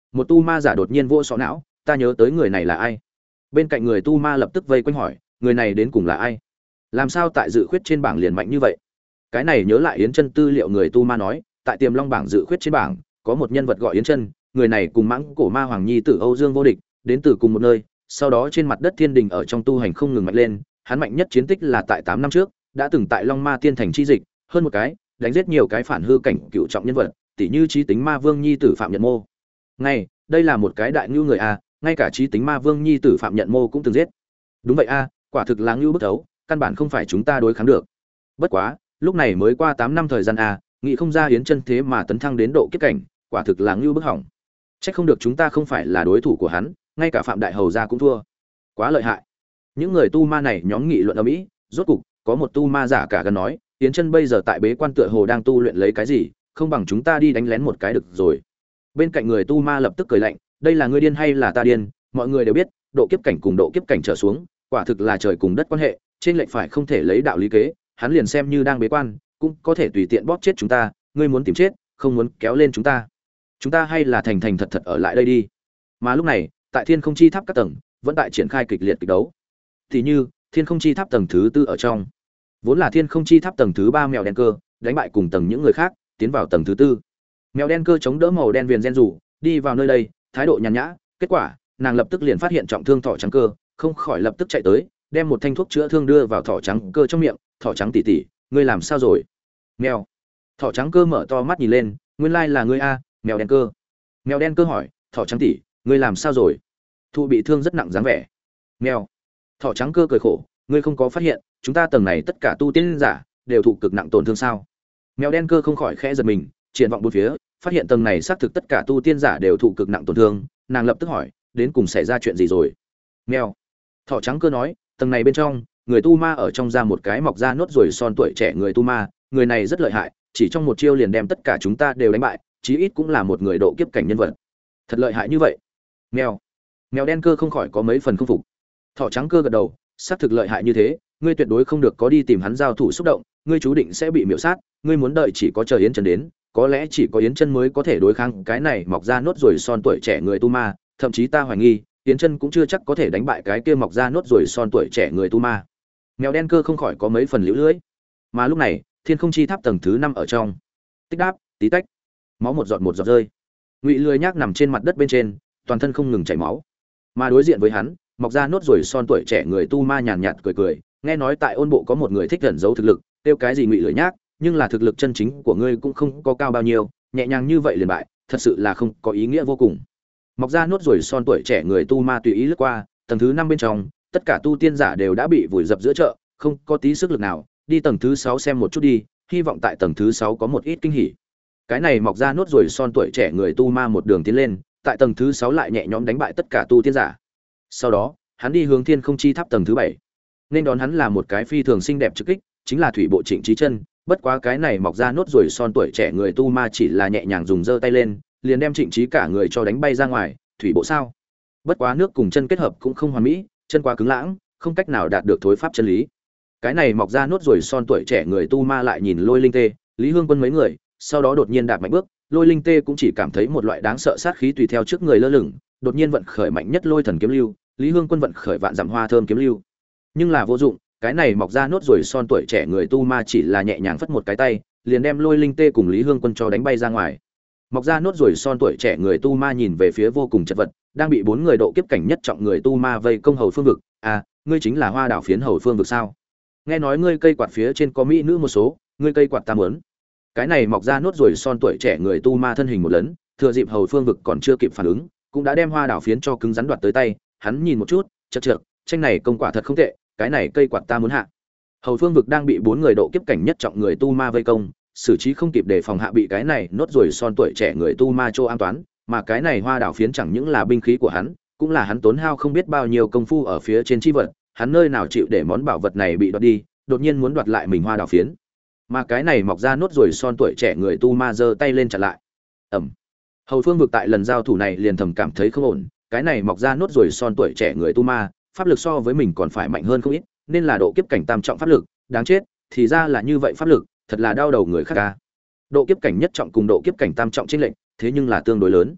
một tu ma giả đột nhiên vô sọ não, ta nhớ tới người này là ai. Bên cạnh người tu ma lập tức vây quanh hỏi, người này đến cùng là ai? Làm sao tại dự khuyết trên bảng liền mạnh như vậy? Cái này nhớ lại Yến Chân tư liệu, người tu ma nói, tại Tiềm Long bảng dự khuyết trên bảng, có một nhân vật gọi Yến Chân, người này cùng Mãng Cổ Ma Hoàng Nhi tử Âu Dương vô địch, đến từ cùng một nơi, sau đó trên mặt đất thiên đình ở trong tu hành không ngừng mạnh lên, hắn mạnh nhất chiến tích là tại tám năm trước, đã từng tại Long Ma Tiên Thành chi dịch, hơn một cái, đánh giết nhiều cái phản hư cảnh cựu trọng nhân vật, tỷ như Chí Tính Ma Vương Nhi tử Phạm Nhận Mô. Ngay, đây là một cái đại nhu người a, ngay cả Chí Tính Ma Vương Nhi tử Phạm Nhận Mô cũng từng giết. Đúng vậy a, quả thực là nhu bức thấu, căn bản không phải chúng ta đối kháng được. Bất quá, lúc này mới qua tám năm thời gian a, nghĩ không ra Yến Chân thế mà tấn thăng đến độ kiếp cảnh, quả thực là nhu bức hỏng. Chắc không được chúng ta không phải là đối thủ của hắn, ngay cả Phạm đại hầu gia cũng thua. Quá lợi hại. Những người tu ma này nhóm nghị luận ầm ĩ, rốt cục có một tu ma giả cả gần nói, Yến Chân bây giờ tại bế quan tựa hồ đang tu luyện lấy cái gì, không bằng chúng ta đi đánh lén một cái được rồi. Bên cạnh người tu ma lập tức cười lạnh, đây là ngươi điên hay là ta điên, mọi người đều biết, độ kiếp cảnh cùng độ kiếp cảnh trở xuống, quả thực là trời cùng đất quan hệ, trên lệch phải không thể lấy đạo lý kế, hắn liền xem như đang bế quan, cũng có thể tùy tiện bóp chết chúng ta, ngươi muốn tìm chết, không muốn kéo lên chúng ta. Chúng ta hay là thành thành thật thật ở lại đây đi. Mà lúc này, tại Thiên Không Chi Tháp các tầng, vẫn tại triển khai kịch liệt kịch đấu. Thì như, Thiên Không Chi Tháp tầng thứ tư ở trong, vốn là Thiên Không Chi Tháp tầng thứ ba mèo đen cơ, đánh bại cùng tầng những người khác, tiến vào tầng thứ tư. Mèo đen cơ chống đỡ màu đen viền gen rủ, đi vào nơi đây, thái độ nhàn nhã, kết quả, nàng lập tức liền phát hiện trọng thương thỏ trắng cơ, không khỏi lập tức chạy tới, đem một thanh thuốc chữa thương đưa vào thỏ trắng cơ trong miệng, "Thỏ trắng tỷ tỷ, ngươi làm sao rồi?" Mèo. Thỏ trắng cơ mở to mắt nhìn lên, nguyên lai là ngươi a, mèo đen cơ. Mèo đen cơ hỏi, "Thỏ trắng tỷ, ngươi làm sao rồi?" Thụ bị thương rất nặng dáng vẻ. Mèo. Thỏ trắng cơ cười khổ, "Ngươi không có phát hiện, chúng ta tầng này tất cả tu tiên giả đều thụ cực nặng tổn thương sao?" Mèo đen cơ không khỏi khẽ giật mình, triển vọng bốn phía, phát hiện tầng này xác thực tất cả tu tiên giả đều thụ cực nặng tổn thương, nàng lập tức hỏi, đến cùng xảy ra chuyện gì rồi? Mèo. Thỏ trắng cơ nói, tầng này bên trong, người tu ma ở trong ra một cái mọc ra nốt ruồi son tuổi trẻ người tu ma, người này rất lợi hại, chỉ trong một chiêu liền đem tất cả chúng ta đều đánh bại, chí ít cũng là một người độ kiếp cảnh nhân vật. Thật lợi hại như vậy? Mèo. Mèo đen cơ không khỏi có mấy phần không phục. Thỏ trắng cơ gật đầu, xác thực lợi hại như thế, ngươi tuyệt đối không được có đi tìm hắn giao thủ xúc động, ngươi chú định sẽ bị miểu sát, ngươi muốn đợi chỉ có chờ Yến Chân đến, có lẽ chỉ có Yến Chân mới có thể đối kháng cái này mọc ra nốt ruồi son tuổi trẻ người tu ma, thậm chí ta hoài nghi, Yến Chân cũng chưa chắc có thể đánh bại cái kia mọc ra nốt ruồi son tuổi trẻ người tu ma. Mèo đen cơ không khỏi có mấy phần liễu lưỡi. Mà lúc này, Thiên Không Chi Tháp tầng thứ năm ở trong, tích đáp, tí tách, máu một giọt một giọt rơi. Ngụy Lười Nhác nằm trên mặt đất bên trên, toàn thân không ngừng chảy máu. Mà đối diện với hắn, mọc ra nốt ruồi son tuổi trẻ người tu ma nhàn nhạt cười cười, nghe nói tại Ôn Bộ có một người thích ẩn giấu thực lực, tiêu cái gì Ngụy Lười Nhác, nhưng là thực lực chân chính của ngươi cũng không có cao bao nhiêu, nhẹ nhàng như vậy liền bại, thật sự là không có ý nghĩa vô cùng. Mọc ra nốt ruồi son tuổi trẻ người tu ma tùy ý lướt qua, tầng thứ năm bên trong, tất cả tu tiên giả đều đã bị vùi dập giữa chợ, không có tí sức lực nào, đi tầng thứ sáu xem một chút đi, hy vọng tại tầng thứ sáu có một ít kinh hỉ. Cái này mọc ra nốt ruồi son tuổi trẻ người tu ma một đường tiến lên, tại tầng thứ sáu lại nhẹ nhõm đánh bại tất cả tu tiên giả. Sau đó, hắn đi hướng Thiên Không Chi Tháp tầng thứ bảy. Nên đón hắn là một cái phi thường xinh đẹp trực kích, chính là Thủy Bộ Trịnh Chí Chân, bất quá cái này mọc ra nốt ruồi son tuổi trẻ người tu ma chỉ là nhẹ nhàng dùng giơ tay lên, liền đem Trịnh Chí cả người cho đánh bay ra ngoài, thủy bộ sao? Bất quá nước cùng chân kết hợp cũng không hoàn mỹ, chân quá cứng lãng, không cách nào đạt được thối pháp chân lý. Cái này mọc ra nốt ruồi son tuổi trẻ người tu ma lại nhìn Lôi Linh Tê, Lý Hương Quân mấy người, sau đó đột nhiên đạp mạnh bước, Lôi Linh Tê cũng chỉ cảm thấy một loại đáng sợ sát khí tùy theo trước người lơ lửng, đột nhiên vận khởi mạnh nhất Lôi Thần kiếm lưu, Lý Hương Quân vận khởi vạn dặm hoa thơm kiếm lưu. Nhưng là vô dụng, cái này mọc ra nốt ruồi son tuổi trẻ người tu ma chỉ là nhẹ nhàng phất một cái tay, liền đem Lôi Linh Tê cùng Lý Hương Quân cho đánh bay ra ngoài. Mọc ra nốt ruồi son tuổi trẻ người tu ma nhìn về phía vô cùng chật vật, đang bị bốn người độ kiếp cảnh nhất trọng người tu ma vây công hầu phương vực. À, ngươi chính là Hoa Đảo phiến hầu phương vực sao? Nghe nói ngươi cây quạt phía trên có mỹ nữ một số, ngươi cây quạt ta muốn. Cái này mọc ra nốt ruồi son tuổi trẻ người tu ma thân hình một lớn, thừa dịp hầu phương vực còn chưa kịp phản ứng, cũng đã đem Hoa Đảo phiến cho cứng rắn đoạt tới tay. Hắn nhìn một chút, chậc chậc, tranh này công quả thật không tệ, cái này cây quạt ta muốn hạ. Hầu phương vực đang bị bốn người độ kiếp cảnh nhất trọng người tu ma vây công, xử trí không kịp để phòng hạ bị cái này nốt ruồi son tuổi trẻ người tu ma cho an toán, mà cái này Hoa Đảo phiến chẳng những là binh khí của hắn, cũng là hắn tốn hao không biết bao nhiêu công phu ở phía trên chi vật, hắn nơi nào chịu để món bảo vật này bị đoạt đi, đột nhiên muốn đoạt lại mình Hoa Đảo phiến. Mà cái này mọc ra nốt ruồi son tuổi trẻ người tu ma giơ tay lên chặn lại. Ầm. Hầu phương vực tại lần giao thủ này liền thầm cảm thấy không ổn, cái này mọc ra nốt ruồi son tuổi trẻ người tu ma, pháp lực so với mình còn phải mạnh hơn không ít, nên là độ kiếp cảnh tam trọng pháp lực, đáng chết, thì ra là như vậy pháp lực, thật là đau đầu người khác ca. Độ kiếp cảnh nhất trọng cùng độ kiếp cảnh tam trọng chênh lệch, thế nhưng là tương đối lớn.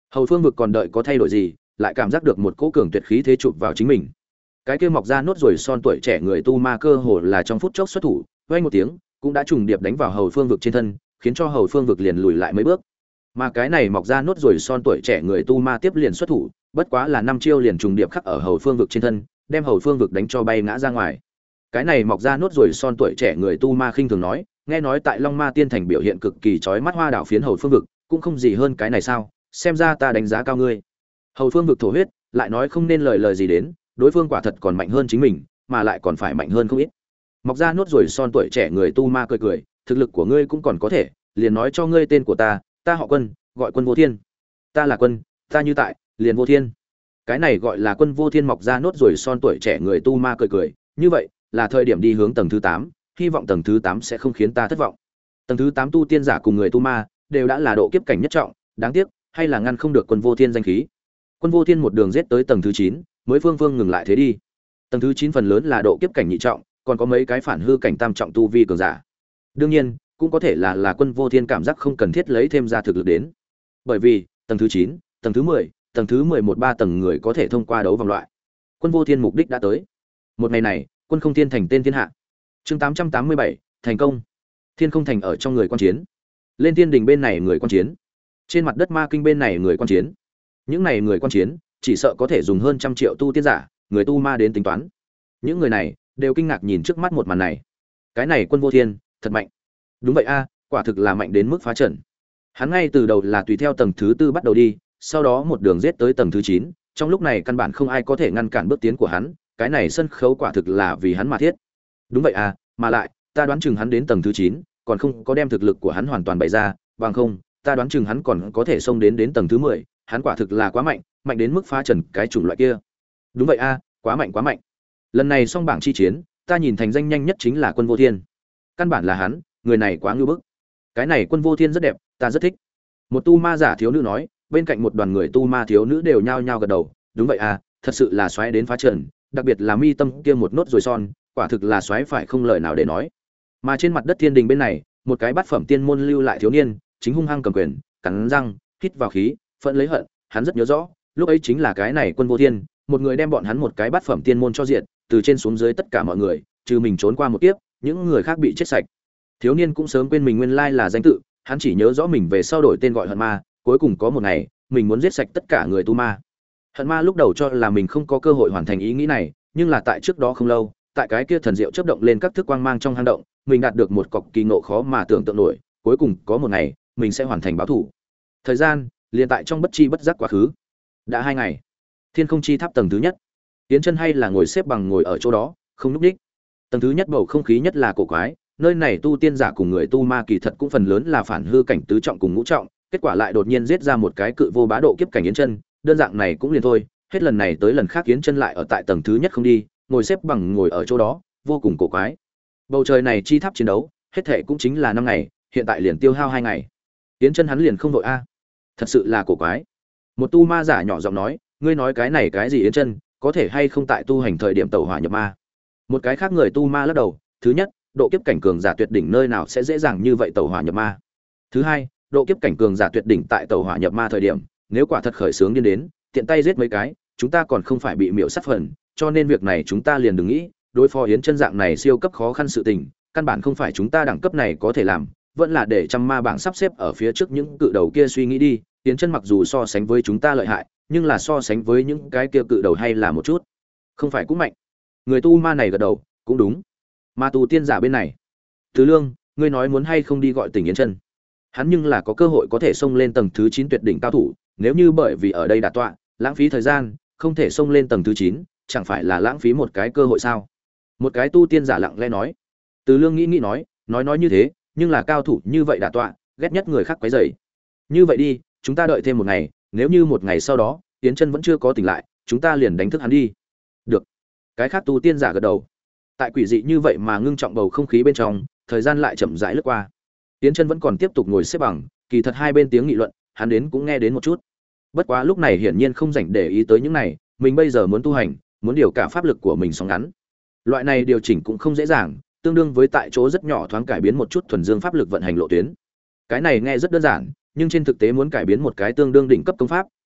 Hầu Phương vực còn đợi có thay đổi gì, lại cảm giác được một cỗ cường tuyệt khí thế chụp vào chính mình. Cái kia mọc ra nốt ruồi son tuổi trẻ người tu ma cơ hồ là trong phút chốc xuất thủ, vang một tiếng, cũng đã trùng điệp đánh vào Hầu Phương vực trên thân, khiến cho Hầu Phương vực liền lùi lại mấy bước. Mà cái này mọc ra nốt ruồi son tuổi trẻ người tu ma tiếp liền xuất thủ, bất quá là năm chiêu liền trùng điệp khắc ở Hầu Phương vực trên thân, đem Hầu Phương vực đánh cho bay ngã ra ngoài. Cái này mọc ra nốt ruồi son tuổi trẻ người tu ma khinh thường nói, nghe nói tại Long Ma Tiên Thành biểu hiện cực kỳ chói mắt hoa đảo phiến Hầu Phương vực, cũng không gì hơn cái này sao? Xem ra ta đánh giá cao ngươi. Hầu Phương vực thổ huyết, lại nói không nên lời lời gì đến, đối phương quả thật còn mạnh hơn chính mình, mà lại còn phải mạnh hơn không ít. Mọc ra nốt ruồi son tuổi trẻ người tu ma cười cười, thực lực của ngươi cũng còn có thể, liền nói cho ngươi tên của ta, ta họ Quân, gọi Quân Vô Thiên. Ta là Quân, ta như tại, liền Vô Thiên. Cái này gọi là Quân Vô Thiên mọc ra nốt ruồi son tuổi trẻ người tu ma cười cười, như vậy, là thời điểm đi hướng tầng thứ tám, hy vọng tầng thứ tám sẽ không khiến ta thất vọng. Tầng thứ tám tu tiên giả cùng người tu ma đều đã là độ kiếp cảnh nhất trọng, đáng tiếc, hay là ngăn không được Quân Vô Thiên danh khí. Quân Vô Thiên một đường giết tới tầng thứ chín, mới phương phương ngừng lại thế đi. Tầng thứ chín phần lớn là độ kiếp cảnh nhị trọng, còn có mấy cái phản hư cảnh tam trọng tu vi cường giả. Đương nhiên, cũng có thể là là Quân Vô Thiên cảm giác không cần thiết lấy thêm ra thực lực đến. Bởi vì, tầng thứ chín, tầng thứ mười, tầng thứ mười một ba tầng người có thể thông qua đấu vòng loại. Quân Vô Thiên mục đích đã tới. Một ngày này, Quân Không Thiên thành tên thiên hạ. Chương tám trăm tám mươi bảy, thành công. Thiên Không thành ở trong người quan chiến. Lên Thiên Đình bên này người quan chiến. Trên mặt đất Ma Kinh bên này người quan chiến. Những này người quan chiến, chỉ sợ có thể dùng hơn trăm triệu tu tiên giả, người tu ma đến tính toán. Những người này đều kinh ngạc nhìn trước mắt một màn này. Cái này Quân Vô Thiên, thật mạnh. Đúng vậy a, quả thực là mạnh đến mức phá trận. Hắn ngay từ đầu là tùy theo tầng thứ tư bắt đầu đi, sau đó một đường giết tới tầng thứ chín, trong lúc này căn bản không ai có thể ngăn cản bước tiến của hắn, cái này sân khấu quả thực là vì hắn mà thiết. Đúng vậy à, mà lại, ta đoán chừng hắn đến tầng thứ chín, còn không có đem thực lực của hắn hoàn toàn bày ra, bằng không, ta đoán chừng hắn còn có thể xông đến đến tầng thứ mười, hắn quả thực là quá mạnh, mạnh đến mức phá trần cái chủng loại kia. Đúng vậy a, quá mạnh quá mạnh. Lần này song bảng chi chiến, ta nhìn thành danh nhanh nhất chính là Quân Vô Thiên. Căn bản là hắn, người này quá ngưu bức. Cái này Quân Vô Thiên rất đẹp, ta rất thích. Một tu ma giả thiếu nữ nói, bên cạnh một đoàn người tu ma thiếu nữ đều nhao nhao gật đầu, đúng vậy à, thật sự là xoáy đến phá trần, đặc biệt là mi tâm kia một nốt rồi son, quả thực là xoáy phải không lời nào để nói. Mà trên mặt đất Thiên Đình bên này, một cái bát phẩm tiên môn lưu lại thiếu niên, chính hung hăng cầm quyền, cắn răng, hít vào khí, phẫn lấy hận, hắn rất nhớ rõ, lúc ấy chính là cái này Quân Vô Thiên, một người đem bọn hắn một cái bát phẩm tiên môn cho diệt, từ trên xuống dưới tất cả mọi người, trừ mình trốn qua một kiếp, những người khác bị chết sạch. Thiếu niên cũng sớm quên mình nguyên lai là danh tự, hắn chỉ nhớ rõ mình về sau đổi tên gọi Hận Ma, cuối cùng có một ngày, mình muốn giết sạch tất cả người tu ma. Hận Ma lúc đầu cho là mình không có cơ hội hoàn thành ý nghĩ này, nhưng là tại trước đó không lâu, tại cái kia thần diệu chớp động lên các thức quang mang trong hang động, mình đạt được một cọc kỳ ngộ khó mà tưởng tượng nổi, cuối cùng có một ngày, mình sẽ hoàn thành báo thủ. Thời gian, liền tại trong bất chi bất giác quá khứ. Đã hai ngày. Thiên Không Chi Tháp tầng thứ nhất. Tiến Chân hay là ngồi xếp bằng ngồi ở chỗ đó, không nhúc nhích. Tầng thứ nhất bầu không khí nhất là cổ quái, nơi này tu tiên giả cùng người tu ma kỳ thật cũng phần lớn là phản hư cảnh tứ trọng cùng ngũ trọng, kết quả lại đột nhiên giết ra một cái cự vô bá độ kiếp cảnh Yến Chân, đơn dạng này cũng liền thôi, hết lần này tới lần khác Yến Chân lại ở tại tầng thứ nhất không đi, ngồi xếp bằng ngồi ở chỗ đó, vô cùng cổ quái. Bầu trời này chi tháp chiến đấu, hết thệ cũng chính là năm ngày, hiện tại liền tiêu hao hai ngày. Yến Chân hắn liền không vội a. Thật sự là cổ quái. Một tu ma giả nhỏ giọng nói, ngươi nói cái này cái gì Yến Chân, có thể hay không tại tu hành thời điểm tẩu hỏa nhập ma. Một cái khác người tu ma lắc đầu, thứ nhất, độ kiếp cảnh cường giả tuyệt đỉnh nơi nào sẽ dễ dàng như vậy tẩu hỏa nhập ma. Thứ hai, độ kiếp cảnh cường giả tuyệt đỉnh tại tẩu hỏa nhập ma thời điểm, nếu quả thật khởi sướng điên đến, tiện tay giết mấy cái, chúng ta còn không phải bị miểu sát phần, cho nên việc này chúng ta liền đừng nghĩ, đối phó Yến Chân dạng này siêu cấp khó khăn sự tình, căn bản không phải chúng ta đẳng cấp này có thể làm, vẫn là để trăm ma bảng sắp xếp ở phía trước những cự đầu kia suy nghĩ đi, Yến Chân mặc dù so sánh với chúng ta lợi hại, nhưng là so sánh với những cái kia cự đầu hay là một chút, không phải cũng mạnh. Người tu ma này gật đầu, cũng đúng. Ma tu tiên giả bên này, Từ Lương, ngươi nói muốn hay không đi gọi Tỉnh Yến Chân? Hắn nhưng là có cơ hội có thể xông lên tầng thứ chín tuyệt đỉnh cao thủ, nếu như bởi vì ở đây đả tọa, lãng phí thời gian, không thể xông lên tầng thứ chín, chẳng phải là lãng phí một cái cơ hội sao? Một cái tu tiên giả lặng lẽ nói. Từ Lương nghĩ nghĩ nói, nói nói như thế, nhưng là cao thủ như vậy đả tọa, ghét nhất người khác quấy rầy. Như vậy đi, chúng ta đợi thêm một ngày, nếu như một ngày sau đó, Yến Chân vẫn chưa có tỉnh lại, chúng ta liền đánh thức hắn đi. Được. Cái khác tu tiên giả gật đầu. Tại quỷ dị như vậy mà ngưng trọng bầu không khí bên trong, thời gian lại chậm rãi lướt qua. Yến Chân vẫn còn tiếp tục ngồi xếp bằng, kỳ thật hai bên tiếng nghị luận, hắn đến cũng nghe đến một chút. Bất quá lúc này hiển nhiên không rảnh để ý tới những này, mình bây giờ muốn tu hành, muốn điều cả pháp lực của mình sóng ngắn. Loại này điều chỉnh cũng không dễ dàng, tương đương với tại chỗ rất nhỏ thoáng cải biến một chút thuần dương pháp lực vận hành lộ tuyến. Cái này nghe rất đơn giản, nhưng trên thực tế muốn cải biến một cái tương đương đỉnh cấp công pháp,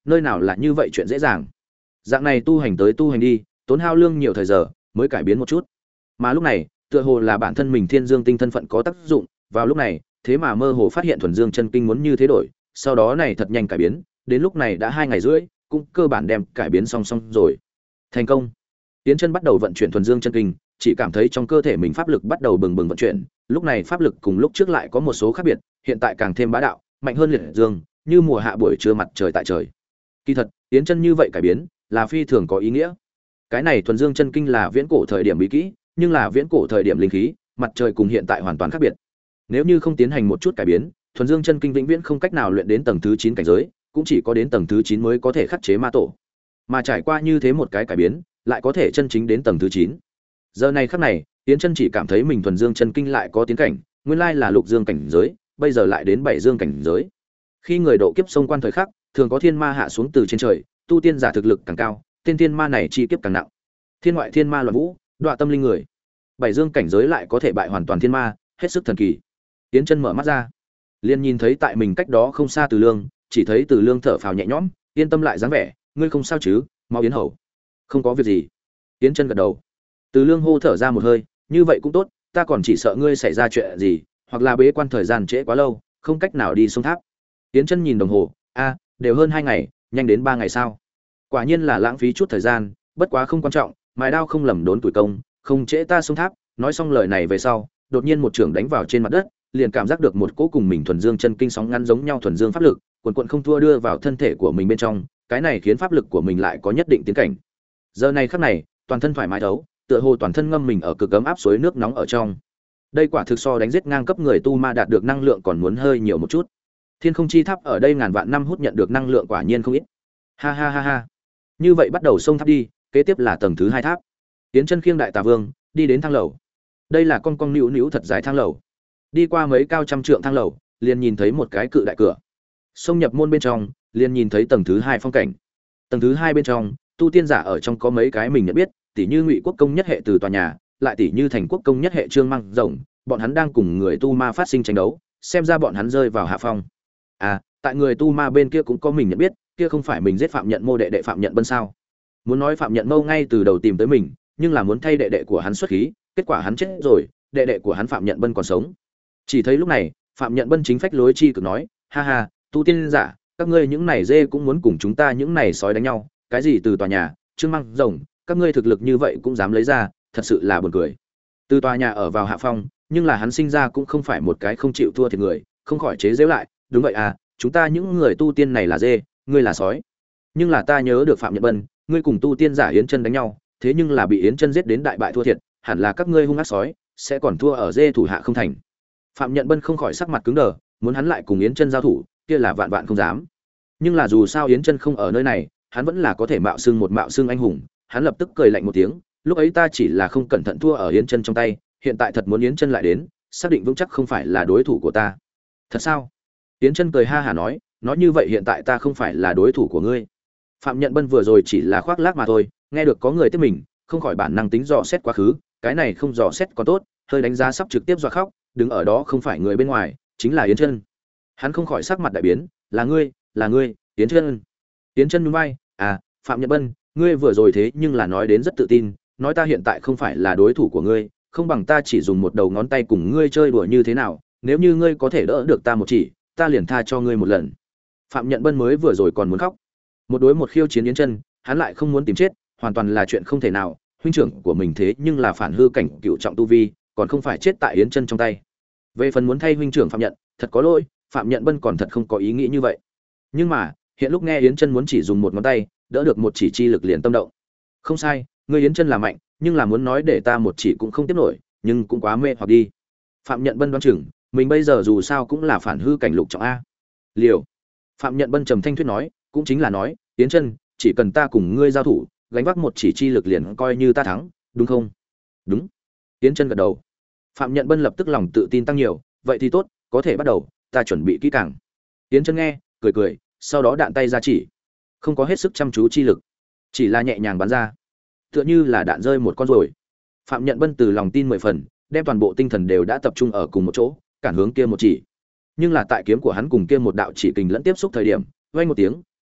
nơi nào là như vậy chuyện dễ dàng. Dạng này tu hành tới tu hành đi, tốn hao lương nhiều thời giờ mới cải biến một chút. Mà lúc này, tựa hồ là bản thân mình Thiên Dương tinh thân phận có tác dụng, vào lúc này, thế mà mơ hồ phát hiện thuần dương chân kinh muốn như thế đổi, sau đó này thật nhanh cải biến, đến lúc này đã hai ngày rưỡi, cũng cơ bản đem cải biến song song rồi. Thành công. Tiến chân bắt đầu vận chuyển thuần dương chân kinh, chỉ cảm thấy trong cơ thể mình pháp lực bắt đầu bừng bừng vận chuyển, lúc này pháp lực cùng lúc trước lại có một số khác biệt, hiện tại càng thêm bá đạo, mạnh hơn liệt dương, như mùa hạ buổi trưa mặt trời tại trời. Kỳ thật, tiến chân như vậy cải biến, là phi thường có ý nghĩa. Cái này thuần dương chân kinh là viễn cổ thời điểm bí kỹ, nhưng là viễn cổ thời điểm linh khí, mặt trời cùng hiện tại hoàn toàn khác biệt. Nếu như không tiến hành một chút cải biến, thuần dương chân kinh vĩnh viễn không cách nào luyện đến tầng thứ chín cảnh giới, cũng chỉ có đến tầng thứ chín mới có thể khắc chế ma tổ. Mà trải qua như thế một cái cải biến, lại có thể chân chính đến tầng thứ chín. Giờ này khắc này, Tiến chân chỉ cảm thấy mình thuần dương chân kinh lại có tiến cảnh, nguyên lai là lục dương cảnh giới, bây giờ lại đến bảy dương cảnh giới. Khi người độ kiếp xông quan thời khắc, thường có thiên ma hạ xuống từ trên trời, tu tiên giả thực lực càng cao, tên thiên ma này chi kiếp càng nặng. Thiên ngoại thiên ma loạn vũ, đọa tâm linh người. Bảy dương cảnh giới lại có thể bại hoàn toàn thiên ma, hết sức thần kỳ. Tiến chân mở mắt ra, liền nhìn thấy tại mình cách đó không xa Từ Lương, chỉ thấy Từ Lương thở phào nhẹ nhõm, yên tâm lại dáng vẻ, ngươi không sao chứ? Mau Yến hầu. Không có việc gì. Tiến chân gật đầu. Từ Lương hô thở ra một hơi, như vậy cũng tốt, ta còn chỉ sợ ngươi xảy ra chuyện gì, hoặc là bế quan thời gian trễ quá lâu, không cách nào đi sông tháp. Tiến chân nhìn đồng hồ, a, đều hơn hai ngày, nhanh đến ba ngày sao? Quả nhiên là lãng phí chút thời gian, bất quá không quan trọng, mài đao không lầm đốn tuổi công, không trễ ta sông tháp. Nói xong lời này về sau, đột nhiên một trưởng đánh vào trên mặt đất, liền cảm giác được một cỗ cùng mình thuần dương chân kinh sóng ngắn giống nhau thuần dương pháp lực, quần quần không thua đưa vào thân thể của mình bên trong, cái này khiến pháp lực của mình lại có nhất định tiến cảnh. Giờ này khắc này, toàn thân thoải mái thấu, tựa hồ toàn thân ngâm mình ở cực ấm áp suối nước nóng ở trong. Đây quả thực so đánh giết ngang cấp người tu ma đạt được năng lượng còn muốn hơi nhiều một chút. Thiên không chi tháp ở đây ngàn vạn năm hút nhận được năng lượng quả nhiên không ít. Ha ha ha ha. Như vậy bắt đầu xông tháp đi, kế tiếp là tầng thứ hai tháp. Tiến chân khiêng đại tà vương, đi đến thang lầu. Đây là con con nữu nữu thật dài thang lầu. Đi qua mấy cao trăm trượng thang lầu, liền nhìn thấy một cái cự đại cửa. Xông nhập môn bên trong, liền nhìn thấy tầng thứ hai phong cảnh. Tầng thứ hai bên trong, tu tiên giả ở trong có mấy cái mình nhận biết, tỷ như Ngụy Quốc công nhất hệ từ tòa nhà, lại tỷ như Thành Quốc công nhất hệ Trương Măng Rồng, bọn hắn đang cùng người tu ma phát sinh tranh đấu, xem ra bọn hắn rơi vào hạ phong. À, tại người tu ma bên kia cũng có mình nhận biết, kia không phải mình giết phạm nhận mô đệ đệ phạm nhận bân sao? Muốn nói phạm nhận mâu ngay từ đầu tìm tới mình, nhưng là muốn thay đệ đệ của hắn xuất khí, kết quả hắn chết rồi, đệ đệ của hắn phạm nhận bân còn sống. Chỉ thấy lúc này, phạm nhận bân chính phách lối chi cực nói, ha ha, tu tiên giả, các ngươi những này dê cũng muốn cùng chúng ta những này sói đánh nhau, cái gì từ tòa nhà, Trương Măng Rồng, các ngươi thực lực như vậy cũng dám lấy ra, thật sự là buồn cười. Từ tòa nhà ở vào hạ phong, nhưng là hắn sinh ra cũng không phải một cái không chịu thua thiệt người, không khỏi chế giễu lại, đúng vậy à, chúng ta những người tu tiên này là dê, ngươi là sói. Nhưng là ta nhớ được phạm nhận bân, ngươi cùng tu tiên giả Yến Chân đánh nhau, thế nhưng là bị Yến Chân giết đến đại bại thua thiệt, hẳn là các ngươi hung ác sói, sẽ còn thua ở dê thủ hạ không thành. Phạm nhận bân không khỏi sắc mặt cứng đờ, muốn hắn lại cùng Yến Chân giao thủ, kia là vạn vạn không dám. Nhưng là dù sao Yến Chân không ở nơi này, hắn vẫn là có thể mạo xưng một mạo xưng anh hùng, hắn lập tức cười lạnh một tiếng, lúc ấy ta chỉ là không cẩn thận thua ở Yến Chân trong tay, hiện tại thật muốn Yến Chân lại đến, xác định vững chắc không phải là đối thủ của ta. Thật sao? Yến Chân cười ha hả nói, nói như vậy hiện tại ta không phải là đối thủ của ngươi. Phạm nhận bân vừa rồi chỉ là khoác lác mà thôi, nghe được có người tiếp mình, không khỏi bản năng tính dò xét quá khứ, cái này không dò xét còn tốt, hơi đánh giá sắp trực tiếp dọa khóc, đứng ở đó không phải người bên ngoài, chính là Yến Chân. Hắn không khỏi sắc mặt đại biến, là ngươi, là ngươi, Yến Chân. Yến Chân nhún vai, à, Phạm Nhật Bân, ngươi vừa rồi thế nhưng là nói đến rất tự tin, nói ta hiện tại không phải là đối thủ của ngươi, không bằng ta chỉ dùng một đầu ngón tay cùng ngươi chơi đùa như thế nào, nếu như ngươi có thể đỡ được ta một chỉ, ta liền tha cho ngươi một lần. Phạm Nhận Bân mới vừa rồi còn muốn khóc. Một đối một khiêu chiến Yến Chân, hắn lại không muốn tìm chết, hoàn toàn là chuyện không thể nào, huynh trưởng của mình thế nhưng là phản hư cảnh cựu trọng tu vi, còn không phải chết tại Yến Chân trong tay. Về phần muốn thay huynh trưởng Phạm Nhận, thật có lỗi, Phạm Nhận Bân còn thật không có ý nghĩ như vậy. Nhưng mà, hiện lúc nghe Yến Chân muốn chỉ dùng một ngón tay, đỡ được một chỉ chi lực liền tâm động. Không sai, ngươi Yến Chân là mạnh, nhưng là muốn nói để ta một chỉ cũng không tiếp nổi, nhưng cũng quá mê hoặc đi. Phạm Nhận Bân đoán chừng, mình bây giờ dù sao cũng là phản hư cảnh lục trọng a. Liều. Phạm Nhận Bân trầm thanh thuyết nói, cũng chính là nói, Yến Chân, chỉ cần ta cùng ngươi giao thủ, gánh vác một chỉ chi lực liền coi như ta thắng, đúng không? Đúng. Yến Chân gật đầu. Phạm Nhận Bân lập tức lòng tự tin tăng nhiều, vậy thì tốt, có thể bắt đầu, ta chuẩn bị kỹ càng. Yến Chân nghe, cười cười, sau đó đạn tay ra chỉ, không có hết sức chăm chú chi lực, chỉ là nhẹ nhàng bắn ra, tựa như là đạn rơi một con ruồi. Phạm Nhận Bân từ lòng tin mười phần, đem toàn bộ tinh thần đều đã tập trung ở cùng một chỗ, cản hướng kia một chỉ. Nhưng là tại kiếm của hắn cùng kia một đạo chỉ kình lẫn tiếp xúc thời điểm, vang một tiếng,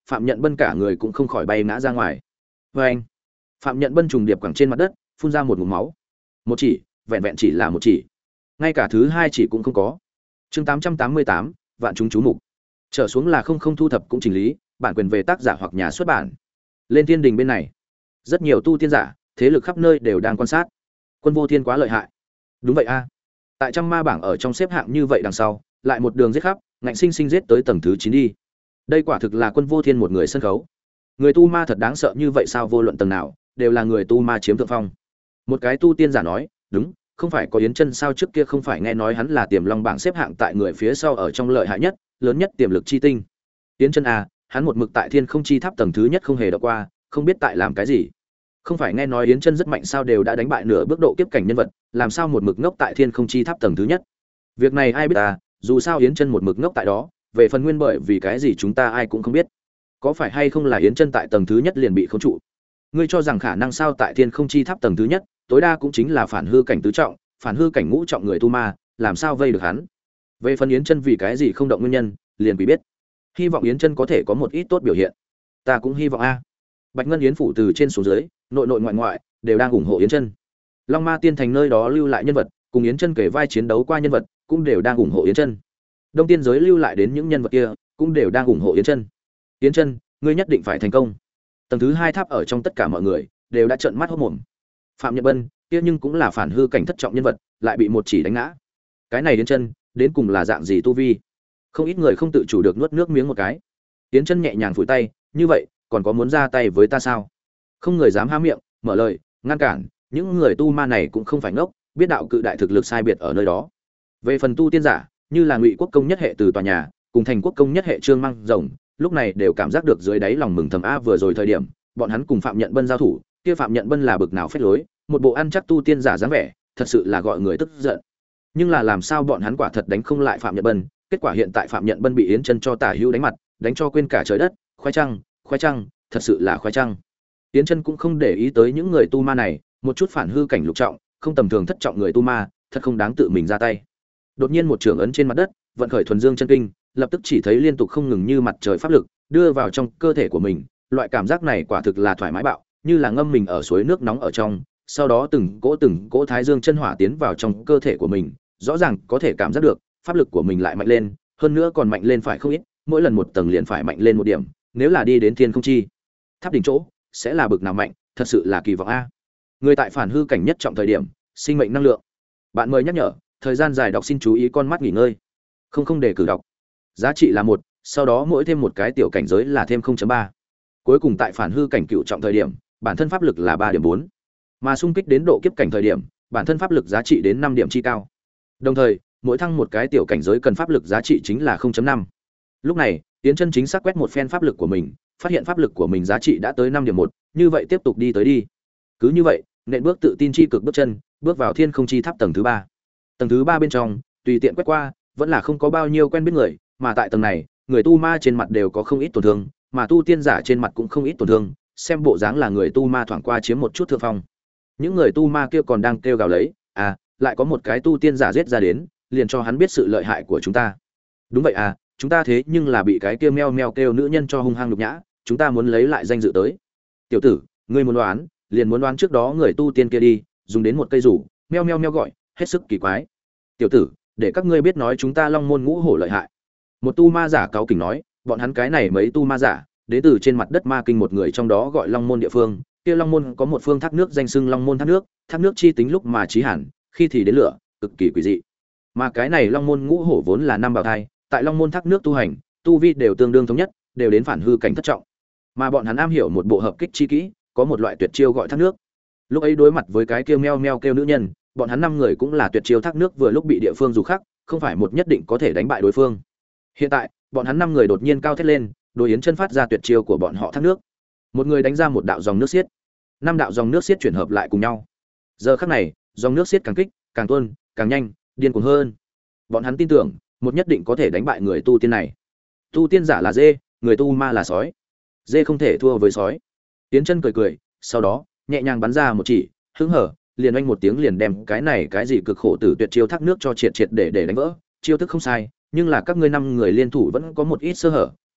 Phạm Nhận Bân cả người cũng không khỏi bay ngã ra ngoài. Và anh, Phạm Nhận Bân trùng điệp quẳng trên mặt đất, phun ra một ngụm máu. Một chỉ, vẹn vẹn chỉ là một chỉ, ngay cả thứ hai chỉ cũng không có. Chương tám trăm tám mươi tám, vạn chúng chú mục. Trở xuống là không không thu thập cũng chỉnh lý, bản quyền về tác giả hoặc nhà xuất bản. Lên Thiên Đình bên này, rất nhiều tu tiên giả, thế lực khắp nơi đều đang quan sát. Quân Vô Thiên quá lợi hại. Đúng vậy a. Tại trăm ma bảng ở trong xếp hạng như vậy đằng sau, lại một đường giết khắp, ngạnh sinh sinh giết tới tầng thứ chín đi. Đây quả thực là Quân Vô Thiên một người sân khấu. Người tu ma thật đáng sợ như vậy sao, vô luận tầng nào, đều là người tu ma chiếm thượng phong. Một cái tu tiên giả nói, đúng, không phải có Yến Chân sao, trước kia không phải nghe nói hắn là Tiềm Long bảng xếp hạng tại người phía sau ở trong lợi hại nhất, lớn nhất tiềm lực chi tinh. Yến Chân à, hắn một mực tại Thiên Không Chi Tháp tầng thứ nhất không hề đọc qua, không biết tại làm cái gì. Không phải nghe nói Yến Chân rất mạnh sao, đều đã đánh bại nửa bước độ kiếp cảnh nhân vật, làm sao một mực ngốc tại Thiên Không Chi Tháp tầng thứ nhất? Việc này ai biết à, dù sao Yến Chân một mực ngốc tại đó, về phần nguyên bởi vì cái gì chúng ta ai cũng không biết. Có phải hay không là Yến Chân tại tầng thứ nhất liền bị khống trụ? Ngươi cho rằng khả năng sao, tại Thiên Không Chi Tháp tầng thứ nhất, tối đa cũng chính là phản hư cảnh tứ trọng, phản hư cảnh ngũ trọng người tu ma, làm sao vây được hắn? Về phần Yến Chân vì cái gì không động nguyên nhân, liền bị biết. Hy vọng Yến Chân có thể có một ít tốt biểu hiện. Ta cũng hy vọng a. Bạch Ngân Yến phủ từ trên xuống dưới, nội nội ngoại ngoại đều đang ủng hộ Yến Chân. Long Ma Tiên Thành nơi đó lưu lại nhân vật, cùng Yến Chân kể vai chiến đấu qua nhân vật, cũng đều đang ủng hộ Yến Chân. Đông Tiên giới lưu lại đến những nhân vật kia, cũng đều đang ủng hộ Yến Chân. Yến Chân, ngươi nhất định phải thành công. Tầng thứ hai tháp ở trong tất cả mọi người đều đã trợn mắt hốt mồm. Phạm Nhật Bân, kia nhưng cũng là phản hư cảnh thất trọng nhân vật, lại bị một chỉ đánh ngã. Cái này Yến Chân, đến cùng là dạng gì tu vi? Không ít người không tự chủ được nuốt nước miếng một cái. Yến Chân nhẹ nhàng phủi tay, như vậy, còn có muốn ra tay với ta sao? Không người dám há miệng, mở lời, ngăn cản, những người tu ma này cũng không phải ngốc, biết đạo cự đại thực lực sai biệt ở nơi đó. Về phần tu tiên giả, như là Ngụy Quốc công nhất hệ từ tòa nhà, cùng Thành Quốc công nhất hệ Trương Mang Rồng, lúc này đều cảm giác được dưới đáy lòng mừng thầm a, vừa rồi thời điểm, bọn hắn cùng Phạm Nhận Bân giao thủ, kia Phạm Nhận Bân là bực nào phế lối, một bộ ăn chắc tu tiên giả dáng vẻ, thật sự là gọi người tức giận. Nhưng là làm sao bọn hắn quả thật đánh không lại Phạm Nhận Bân, kết quả hiện tại Phạm Nhận Bân bị Yến Chân cho tả hữu đánh mặt, đánh cho quên cả trời đất, khoái trăng, khoái trăng, thật sự là khoái trăng. Yến Chân cũng không để ý tới những người tu ma này, một chút phản hư cảnh lục trọng, không tầm thường thất trọng người tu ma, thật không đáng tự mình ra tay. Đột nhiên một trường ấn trên mặt đất, vận khởi thuần dương chân kinh, lập tức chỉ thấy liên tục không ngừng như mặt trời pháp lực đưa vào trong cơ thể của mình, loại cảm giác này quả thực là thoải mái bạo, như là ngâm mình ở suối nước nóng ở trong, sau đó từng cỗ từng cỗ thái dương chân hỏa tiến vào trong cơ thể của mình, rõ ràng có thể cảm giác được pháp lực của mình lại mạnh lên, hơn nữa còn mạnh lên phải không ít, mỗi lần một tầng liền phải mạnh lên một điểm, nếu là đi đến thiên không chi tháp đỉnh chỗ, sẽ là bực nào mạnh, thật sự là kỳ vọng a. Người tại phản hư cảnh nhất trọng thời điểm, sinh mệnh năng lượng. Bạn mời nhắc nhở, thời gian dài đọc xin chú ý con mắt nghỉ ngơi. Không không để cử đọc. Giá trị là một, sau đó mỗi thêm một cái tiểu cảnh giới là thêm không chấm ba. Cuối cùng tại phản hư cảnh cựu trọng thời điểm, bản thân pháp lực là ba điểm bốn. Mà xung kích đến độ kiếp cảnh thời điểm, bản thân pháp lực giá trị đến năm điểm chi cao. Đồng thời, mỗi thăng một cái tiểu cảnh giới cần pháp lực giá trị chính là không chấm năm. Lúc này, Yến Chân chính xác quét một phen pháp lực của mình, phát hiện pháp lực của mình giá trị đã tới năm điểm một, như vậy tiếp tục đi tới đi. Cứ như vậy, nện bước tự tin chi cực bước chân, bước vào thiên không chi tháp tầng thứ ba. Tầng thứ ba bên trong, tùy tiện quét qua, vẫn là không có bao nhiêu quen biết người, mà tại tầng này, người tu ma trên mặt đều có không ít tổn thương, mà tu tiên giả trên mặt cũng không ít tổn thương, xem bộ dáng là người tu ma thoảng qua chiếm một chút thượng phong. Những người tu ma kia còn đang kêu gào lấy, à, lại có một cái tu tiên giả giết ra đến, liền cho hắn biết sự lợi hại của chúng ta. Đúng vậy à, chúng ta thế nhưng là bị cái kia meo meo kêu nữ nhân cho hung hăng nhục nhã, chúng ta muốn lấy lại danh dự tới. Tiểu tử, ngươi muốn đoán, liền muốn đoán trước đó người tu tiên kia đi, dùng đến một cây rủ, meo meo meo gọi, hết sức kỳ quái. Tiểu tử, để các ngươi biết nói chúng ta Long môn ngũ hổ lợi hại. Một tu ma giả cáu kỉnh nói, bọn hắn cái này mấy tu ma giả, đến từ trên mặt đất ma kinh một người trong đó gọi Long môn địa phương, kia Long môn có một phương thác nước danh xưng Long môn thác nước, thác nước chi tính lúc mà chí hẳn, khi thì đến lửa, cực kỳ quỷ dị. Mà cái này Long môn ngũ hổ vốn là năm bảo thai, tại Long môn thác nước tu hành, tu vi đều tương đương thống nhất, đều đến phản hư cảnh thất trọng. Mà bọn hắn am hiểu một bộ hợp kích chi kỹ, có một loại tuyệt chiêu gọi thác nước. Lúc ấy đối mặt với cái kia meo meo kêu nữ nhân, bọn hắn năm người cũng là tuyệt chiêu thác nước, vừa lúc bị địa phương dù khác, không phải một nhất định có thể đánh bại đối phương. Hiện tại, bọn hắn năm người đột nhiên cao thét lên, đối Yến Chân phát ra tuyệt chiêu của bọn họ thác nước. Một người đánh ra một đạo dòng nước xiết, năm đạo dòng nước xiết chuyển hợp lại cùng nhau. Giờ khắc này, dòng nước xiết càng kích, càng tuôn, càng nhanh, điên cuồng hơn. Bọn hắn tin tưởng, một nhất định có thể đánh bại người tu tiên này. Tu tiên giả là dê, người tu ma là sói. Dê không thể thua với sói. Yến Chân cười cười, sau đó, nhẹ nhàng bắn ra một chỉ, hứng hở, liền oanh một tiếng liền đem cái này cái gì cực khổ tử tuyệt chiêu thác nước cho triệt triệt để để đánh vỡ. Chiêu thức không sai, nhưng là các ngươi năm người liên thủ vẫn có một ít sơ hở,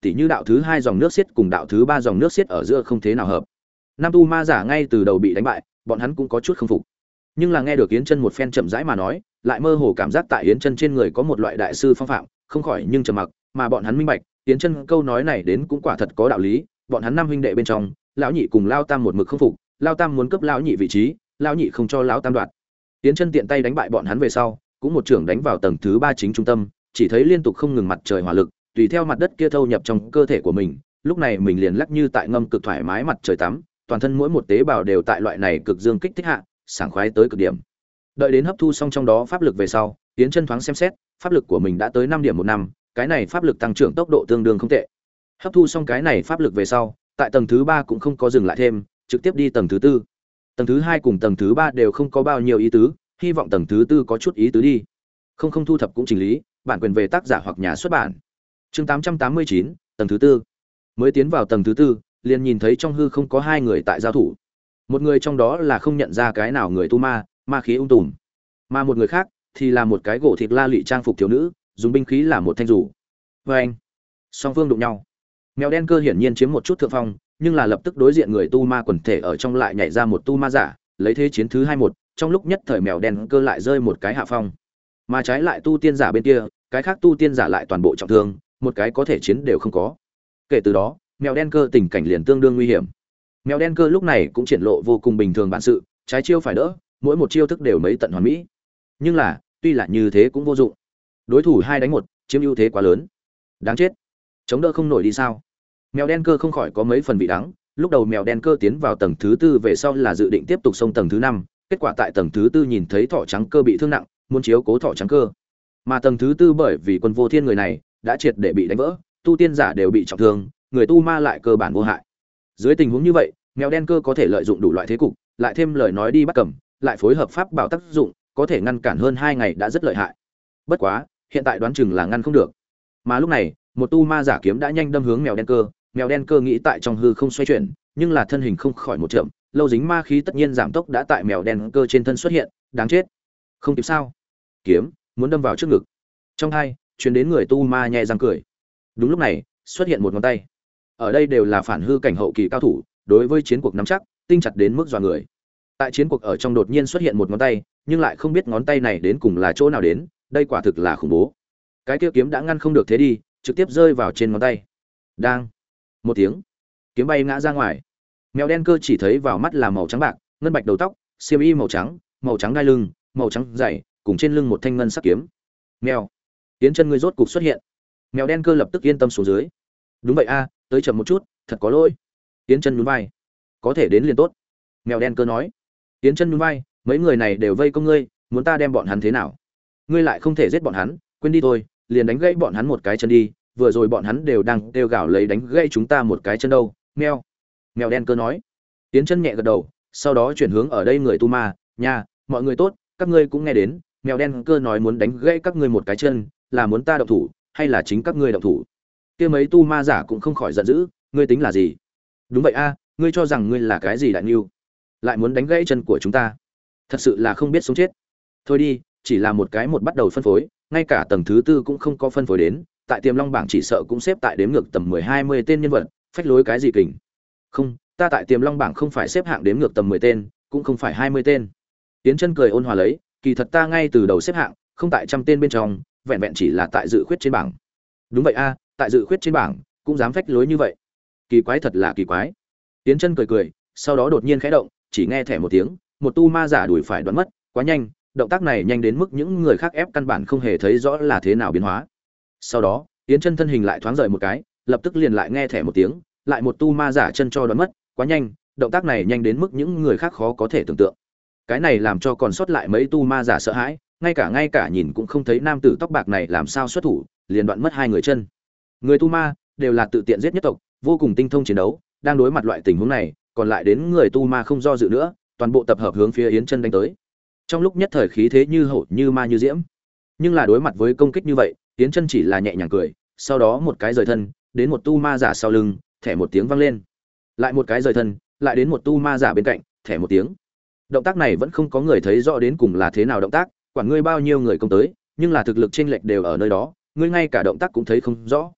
tỉ như đạo thứ hai dòng nước xiết cùng đạo thứ ba dòng nước xiết ở giữa không thế nào hợp. Nam tu ma giả ngay từ đầu bị đánh bại, bọn hắn cũng có chút không phục. Nhưng là nghe được Yến Chân một phen chậm rãi mà nói, lại mơ hồ cảm giác tại Yến Chân trên người có một loại đại sư phong phạm, không khỏi nhưng trầm mặc, mà bọn hắn minh bạch, Yến Chân câu nói này đến cũng quả thật có đạo lý, bọn hắn năm huynh đệ bên trong, lão nhị cùng Lão Tam một mực không phục, Lão Tam muốn cướp lão nhị vị trí, lão nhị không cho Lão Tam đoạt. Yến Chân tiện tay đánh bại bọn hắn về sau, cũng một trưởng đánh vào tầng thứ ba chính trung tâm, chỉ thấy liên tục không ngừng mặt trời hỏa lực, tùy theo mặt đất kia thâu nhập trong cơ thể của mình, lúc này mình liền lắc như tại ngâm cực thoải mái mặt trời tắm, toàn thân mỗi một tế bào đều tại loại này cực dương kích thích hạ, sảng khoái tới cực điểm. Đợi đến hấp thu xong trong đó pháp lực về sau, Yến Chân thoáng xem xét, pháp lực của mình đã tới năm điểm một năm, cái này pháp lực tăng trưởng tốc độ tương đương không tệ. Hấp thu xong cái này pháp lực về sau, tại tầng thứ ba cũng không có dừng lại thêm, trực tiếp đi tầng thứ tư. Tầng thứ hai cùng tầng thứ ba đều không có bao nhiêu ý tứ, hy vọng tầng thứ tư có chút ý tứ đi. Không không thu thập cũng chỉnh lý, bản quyền về tác giả hoặc nhà xuất bản. Chương tám trăm tám mươi chín, tầng thứ tư. Mới tiến vào tầng thứ tư, liền nhìn thấy trong hư không có hai người tại giao thủ. Một người trong đó là không nhận ra cái nào người tu ma, ma khí ung tùm, mà một người khác thì là một cái gỗ thịt la lị trang phục thiếu nữ, dùng binh khí là một thanh rủ. Và anh, song phương đụng nhau. Mèo đen cơ hiển nhiên chiếm một chút thượng phong, nhưng là lập tức đối diện người tu ma quần thể ở trong lại nhảy ra một tu ma giả, lấy thế chiến thứ hai một, trong lúc nhất thời mèo đen cơ lại rơi một cái hạ phong. Mà trái lại tu tiên giả bên kia, cái khác tu tiên giả lại toàn bộ trọng thương, một cái có thể chiến đều không có. Kể từ đó, mèo đen cơ tình cảnh liền tương đương nguy hiểm. Mèo đen cơ lúc này cũng triển lộ vô cùng bình thường bản sự, trái chiêu phải đỡ, mỗi một chiêu thức đều mấy tận hoàn mỹ. Nhưng là, tuy là như thế cũng vô dụng. Đối thủ hai đánh một, chiếm ưu thế quá lớn. Đáng chết. Chống đỡ không nổi đi sao? Mèo đen cơ không khỏi có mấy phần vị đắng, lúc đầu mèo đen cơ tiến vào tầng thứ tư về sau là dự định tiếp tục xông tầng thứ năm, kết quả tại tầng thứ tư nhìn thấy thỏ trắng cơ bị thương nặng, muốn chiếu cố thỏ trắng cơ. Mà tầng thứ tư bởi vì quân vô thiên người này đã triệt để bị đánh vỡ, tu tiên giả đều bị trọng thương, người tu ma lại cơ bản vô hại. Dưới tình huống như vậy, mèo đen cơ có thể lợi dụng đủ loại thế cục, lại thêm lời nói đi bắt cầm, lại phối hợp pháp bảo tác dụng, có thể ngăn cản hơn hai ngày đã rất lợi hại. Bất quá, hiện tại đoán chừng là ngăn không được. Mà lúc này, một tu ma giả kiếm đã nhanh đâm hướng mèo đen cơ, mèo đen cơ nghĩ tại trong hư không xoay chuyển, nhưng là thân hình không khỏi một chậm, lâu dính ma khí tất nhiên giảm tốc đã tại mèo đen cơ trên thân xuất hiện, đáng chết. Không kịp sao? Kiếm muốn đâm vào trước ngực. Trong hai, truyền đến người tu ma nhẹ răng cười. Đúng lúc này, xuất hiện một ngón tay. Ở đây đều là phản hư cảnh hậu kỳ cao thủ, đối với chiến cuộc nắm chắc, tinh chặt đến mức dọa người. Tại chiến cuộc ở trong đột nhiên xuất hiện một ngón tay, nhưng lại không biết ngón tay này đến cùng là chỗ nào đến, đây quả thực là khủng bố. Cái kia kiếm đã ngăn không được thế đi, trực tiếp rơi vào trên ngón tay. Đang, một tiếng, kiếm bay ngã ra ngoài. Mèo đen cơ chỉ thấy vào mắt là màu trắng bạc, ngân bạch đầu tóc, xiêm y màu trắng, màu trắng đai lưng, màu trắng dày, cùng trên lưng một thanh ngân sắc kiếm. Mèo, Tiến chân ngươi rốt cục xuất hiện. Mèo đen cơ lập tức yên tâm xuống dưới. Đúng vậy a, tới chậm một chút, thật có lỗi. Tiến chân nhún vai. Có thể đến liền tốt. Mèo đen cơ nói. Tiến chân nhún vai, mấy người này đều vây công ngươi, muốn ta đem bọn hắn thế nào? Ngươi lại không thể giết bọn hắn, quên đi thôi, liền đánh gãy bọn hắn một cái chân đi, vừa rồi bọn hắn đều đang kêu gào lấy đánh gãy chúng ta một cái chân đâu. Mèo. Mèo đen cơ nói. Tiến chân nhẹ gật đầu, sau đó chuyển hướng ở đây người tu ma, nha, mọi người tốt, các ngươi cũng nghe đến, mèo đen cơ nói muốn đánh gãy các ngươi một cái chân, là muốn ta động thủ, hay là chính các ngươi động thủ? Kia mấy tu ma giả cũng không khỏi giận dữ, ngươi tính là gì? Đúng vậy a, ngươi cho rằng ngươi là cái gì đại nhu, lại muốn đánh gãy chân của chúng ta? Thật sự là không biết sống chết. Thôi đi, chỉ là một cái một bắt đầu phân phối, ngay cả tầng thứ tư cũng không có phân phối đến, tại Tiềm Long bảng chỉ sợ cũng xếp tại đếm ngược tầm mười hai mươi tên nhân vật, phách lối cái gì kình. Không, ta tại Tiềm Long bảng không phải xếp hạng đếm ngược tầm mười tên, cũng không phải hai mươi tên. Tiến chân cười ôn hòa lấy, kỳ thật ta ngay từ đầu xếp hạng, không tại trăm tên bên trong, vẹn vẹn chỉ là tại dự khuyết trên bảng. Đúng vậy a, tại dự khuyết trên bảng, cũng dám phách lối như vậy. Kỳ quái thật là kỳ quái. Tiến chân cười cười, sau đó đột nhiên khẽ động, chỉ nghe thẻ một tiếng, một tu ma giả đuổi phải đoán mất, quá nhanh, động tác này nhanh đến mức những người khác ép căn bản không hề thấy rõ là thế nào biến hóa. Sau đó, Tiến chân thân hình lại thoáng rời một cái, lập tức liền lại nghe thẻ một tiếng, lại một tu ma giả chân cho đoán mất, quá nhanh, động tác này nhanh đến mức những người khác khó có thể tưởng tượng. Cái này làm cho còn sót lại mấy tu ma giả sợ hãi, ngay cả ngay cả nhìn cũng không thấy nam tử tóc bạc này làm sao xuất thủ, liền đoạn mất hai người chân. Người tu ma đều là tự tiện giết nhất tộc, vô cùng tinh thông chiến đấu, đang đối mặt loại tình huống này, còn lại đến người tu ma không do dự nữa, toàn bộ tập hợp hướng phía Yến Chân đánh tới. Trong lúc nhất thời khí thế như hổ như ma như diễm. Nhưng là đối mặt với công kích như vậy, Yến Chân chỉ là nhẹ nhàng cười, sau đó một cái rời thân, đến một tu ma giả sau lưng, thẻ một tiếng vang lên. Lại một cái rời thân, lại đến một tu ma giả bên cạnh, thẻ một tiếng. Động tác này vẫn không có người thấy rõ đến cùng là thế nào động tác, quản ngươi bao nhiêu người công tới, nhưng là thực lực chênh lệch đều ở nơi đó, ngươi ngay cả động tác cũng thấy không rõ.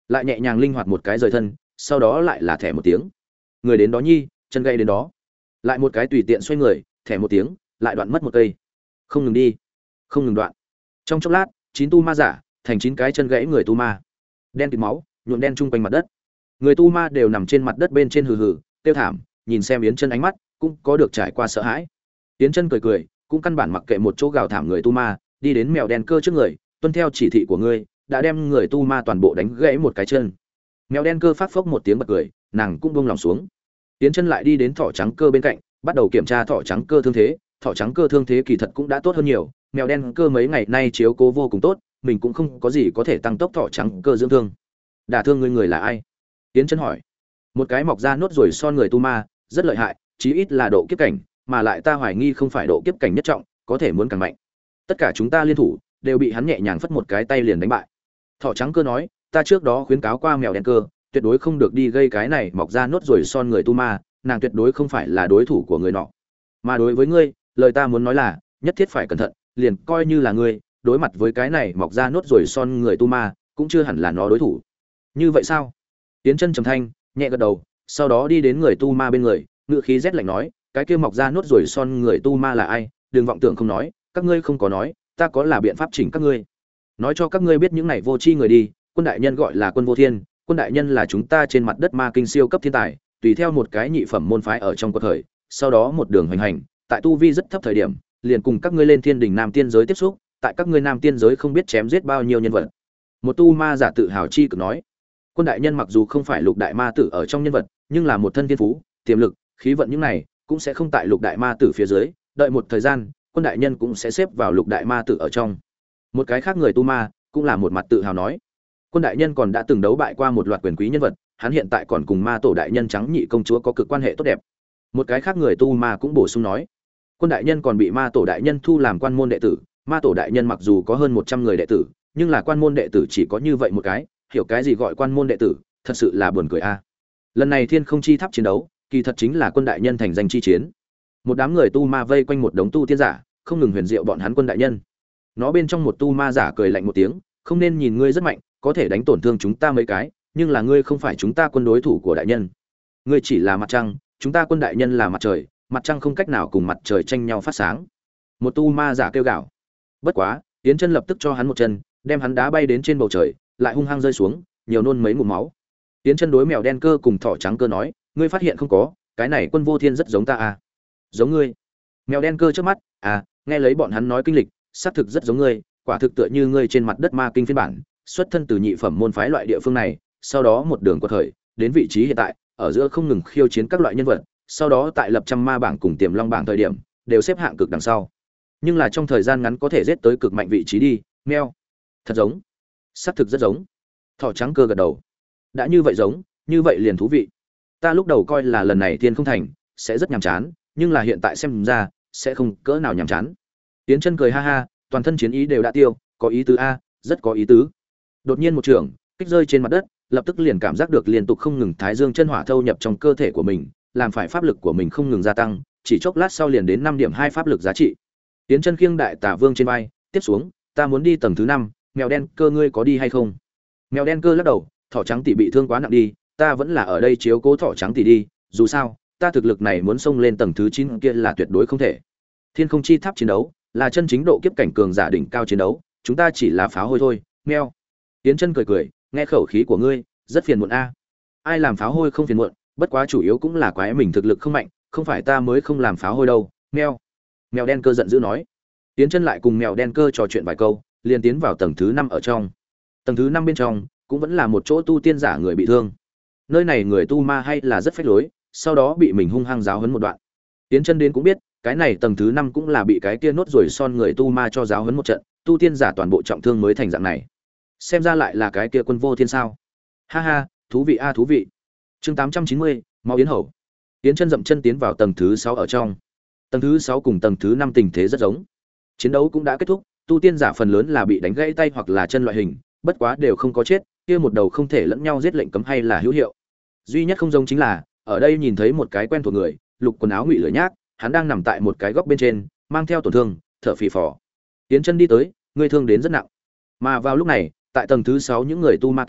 lại nhẹ nhàng linh hoạt một cái rời thân, sau đó lại là thẻ một tiếng. Người đến đó nhi, chân gây đến đó. Lại một cái tùy tiện xoay người, thẻ một tiếng, lại đoạn mất một cây. Không ngừng đi, không ngừng đoạn. Trong chốc lát, chín tu ma giả thành chín cái chân gãy người tu ma. Đen kịt máu, nhuộm đen chung quanh mặt đất. Người tu ma đều nằm trên mặt đất bên trên hừ hừ, tiêu thảm, nhìn xem Yến Chân ánh mắt cũng có được trải qua sợ hãi. Yến Chân cười cười, cũng căn bản mặc kệ một chỗ gào thảm người tu ma, đi đến mèo đen cơ trước người, tuân theo chỉ thị của ngươi, đã đem người tu ma toàn bộ đánh gãy một cái chân. Mèo đen cơ phát phốc một tiếng bật cười, nàng cũng buông lòng xuống. Yến Chân lại đi đến thỏ trắng cơ bên cạnh, bắt đầu kiểm tra thỏ trắng cơ thương thế, thỏ trắng cơ thương thế kỳ thật cũng đã tốt hơn nhiều, mèo đen cơ mấy ngày nay chiếu cố vô cùng tốt, mình cũng không có gì có thể tăng tốc thỏ trắng cơ dưỡng thương. Đả thương ngươi người là ai? Yến Chân hỏi. Một cái mọc ra nốt ruồi son người tu ma, rất lợi hại, chí ít là độ kiếp cảnh, mà lại ta hoài nghi không phải độ kiếp cảnh nhất trọng, có thể muốn càng mạnh. Tất cả chúng ta liên thủ, đều bị hắn nhẹ nhàng phất một cái tay liền đánh bại. Thỏ trắng cơ nói, ta trước đó khuyến cáo qua mèo đen cơ, tuyệt đối không được đi gây cái này mọc ra nốt ruồi son người tu ma, nàng tuyệt đối không phải là đối thủ của người nọ. Mà đối với ngươi, lời ta muốn nói là, nhất thiết phải cẩn thận, liền coi như là ngươi, đối mặt với cái này mọc ra nốt ruồi son người tu ma, cũng chưa hẳn là nó đối thủ. Như vậy sao? Tiến Chân trầm thanh, nhẹ gật đầu, sau đó đi đến người tu ma bên người, ngữ khí rét lạnh nói, cái kia mọc ra nốt ruồi son người tu ma là ai? Đừng vọng tưởng không nói, các ngươi không có nói, ta có là biện pháp chỉnh các ngươi. Nói cho các ngươi biết những này vô tri người đi, Quân đại nhân gọi là Quân Vô Thiên, Quân đại nhân là chúng ta trên mặt đất ma kinh siêu cấp thiên tài, tùy theo một cái nhị phẩm môn phái ở trong cuộc thời, sau đó một đường hoành hành, tại tu vi rất thấp thời điểm, liền cùng các ngươi lên thiên đỉnh nam tiên giới tiếp xúc, tại các ngươi nam tiên giới không biết chém giết bao nhiêu nhân vật. Một tu ma giả tự hào chi cực nói, Quân đại nhân mặc dù không phải lục đại ma tử ở trong nhân vật, nhưng là một thân thiên phú, tiềm lực, khí vận những này cũng sẽ không tại lục đại ma tử phía dưới, đợi một thời gian, Quân đại nhân cũng sẽ xếp vào lục đại ma tử ở trong. Một cái khác người tu ma cũng là một mặt tự hào nói, Quân đại nhân còn đã từng đấu bại qua một loạt quyền quý nhân vật, hắn hiện tại còn cùng ma tổ đại nhân trắng nhị công chúa có cực quan hệ tốt đẹp. Một cái khác người tu ma cũng bổ sung nói, Quân đại nhân còn bị ma tổ đại nhân thu làm quan môn đệ tử, ma tổ đại nhân mặc dù có hơn một trăm người đệ tử, nhưng là quan môn đệ tử chỉ có như vậy một cái, hiểu cái gì gọi quan môn đệ tử, thật sự là buồn cười a. Lần này Thiên Không Chi Tháp chiến đấu, kỳ thật chính là Quân đại nhân thành danh chi chiến. Một đám người tu ma vây quanh một đống tu tiên giả, không ngừng huyền diệu bọn hắn Quân đại nhân. Nó bên trong một tu ma giả cười lạnh một tiếng, không nên nhìn ngươi rất mạnh, có thể đánh tổn thương chúng ta mấy cái, nhưng là ngươi không phải chúng ta quân đối thủ của đại nhân. Ngươi chỉ là mặt trăng, chúng ta Quân đại nhân là mặt trời, mặt trăng không cách nào cùng mặt trời tranh nhau phát sáng. Một tu ma giả kêu gào. Bất quá, Yến Chân lập tức cho hắn một chân, đem hắn đá bay đến trên bầu trời, lại hung hăng rơi xuống, nhiều nôn mấy ngụm máu. Yến Chân đối mèo đen cơ cùng thỏ trắng cơ nói, ngươi phát hiện không có, cái này Quân Vô Thiên rất giống ta à? Giống ngươi. Mèo đen cơ trước mắt, à, nghe lấy bọn hắn nói kinh lịch, xác thực rất giống ngươi, quả thực tựa như ngươi trên mặt đất ma kinh phiên bản, xuất thân từ nhị phẩm môn phái loại địa phương này, sau đó một đường quật khởi, đến vị trí hiện tại, ở giữa không ngừng khiêu chiến các loại nhân vật, sau đó tại lập trăm ma bảng cùng tiềm long bảng thời điểm, đều xếp hạng cực đằng sau. Nhưng là trong thời gian ngắn có thể giết tới cực mạnh vị trí đi, meo. Thật giống. Xác thực rất giống. Thỏ trắng cơ gật đầu. Đã như vậy giống, như vậy liền thú vị. Ta lúc đầu coi là lần này Thiên không thành sẽ rất nhàm chán, nhưng là hiện tại xem ra sẽ không cỡ nào nhàm chán. Tiến Chân cười ha ha, toàn thân chiến ý đều đã tiêu, có ý tứ a, rất có ý tứ. Đột nhiên một trường kích rơi trên mặt đất, lập tức liền cảm giác được liên tục không ngừng thái dương chân hỏa thâu nhập trong cơ thể của mình, làm phải pháp lực của mình không ngừng gia tăng, chỉ chốc lát sau liền đến năm điểm hai pháp lực giá trị. Tiến Chân khiêng đại tả vương trên vai, tiếp xuống, ta muốn đi tầng thứ năm, mèo đen cơ ngươi có đi hay không? Mèo đen cơ lắc đầu, thỏ trắng tỷ bị thương quá nặng đi, ta vẫn là ở đây chiếu cố thỏ trắng tỷ đi, dù sao, ta thực lực này muốn xông lên tầng thứ chín kia là tuyệt đối không thể. Thiên Không Chi Tháp chiến đấu, là chân chính độ kiếp cảnh cường giả đỉnh cao chiến đấu, chúng ta chỉ là pháo hôi thôi, meo. Tiến Chân cười cười, nghe khẩu khí của ngươi, rất phiền muộn a. Ai làm pháo hôi không phiền muộn, bất quá chủ yếu cũng là quái mình thực lực không mạnh, không phải ta mới không làm pháo hôi đâu, meo. Mèo đen cơ giận dữ nói. Tiến Chân lại cùng mèo đen cơ trò chuyện vài câu, liền tiến vào tầng thứ năm ở trong. Tầng thứ năm bên trong cũng vẫn là một chỗ tu tiên giả người bị thương. Nơi này người tu ma hay là rất phách lối, sau đó bị mình hung hăng giáo huấn một đoạn. Tiến Chân đến cũng biết, cái này tầng thứ năm cũng là bị cái kia nốt ruồi son người tu ma cho giáo huấn một trận, tu tiên giả toàn bộ trọng thương mới thành dạng này. Xem ra lại là cái kia Quân Vô Thiên sao? Ha ha, thú vị a thú vị. Chương tám trăm chín mươi, Máu Yến Hầu. Tiến Chân dậm chân tiến vào tầng thứ sáu ở trong. Tầng thứ sáu cùng tầng thứ năm tình thế rất giống. Chiến đấu cũng đã kết thúc, tu tiên giả phần lớn là bị đánh gãy tay hoặc là chân loại hình, bất quá đều không có chết, kia một đầu không thể lẫn nhau giết lệnh cấm hay là hữu hiệu. Duy nhất không giống chính là, ở đây nhìn thấy một cái quen thuộc người, lục quần áo ngụy lửa nhác, hắn đang nằm tại một cái góc bên trên, mang theo tổn thương, thở phì phò. Tiến Chân đi tới, ngươi thương đến rất nặng. Mà vào lúc này, tại tầng thứ sáu những người tu ma kia,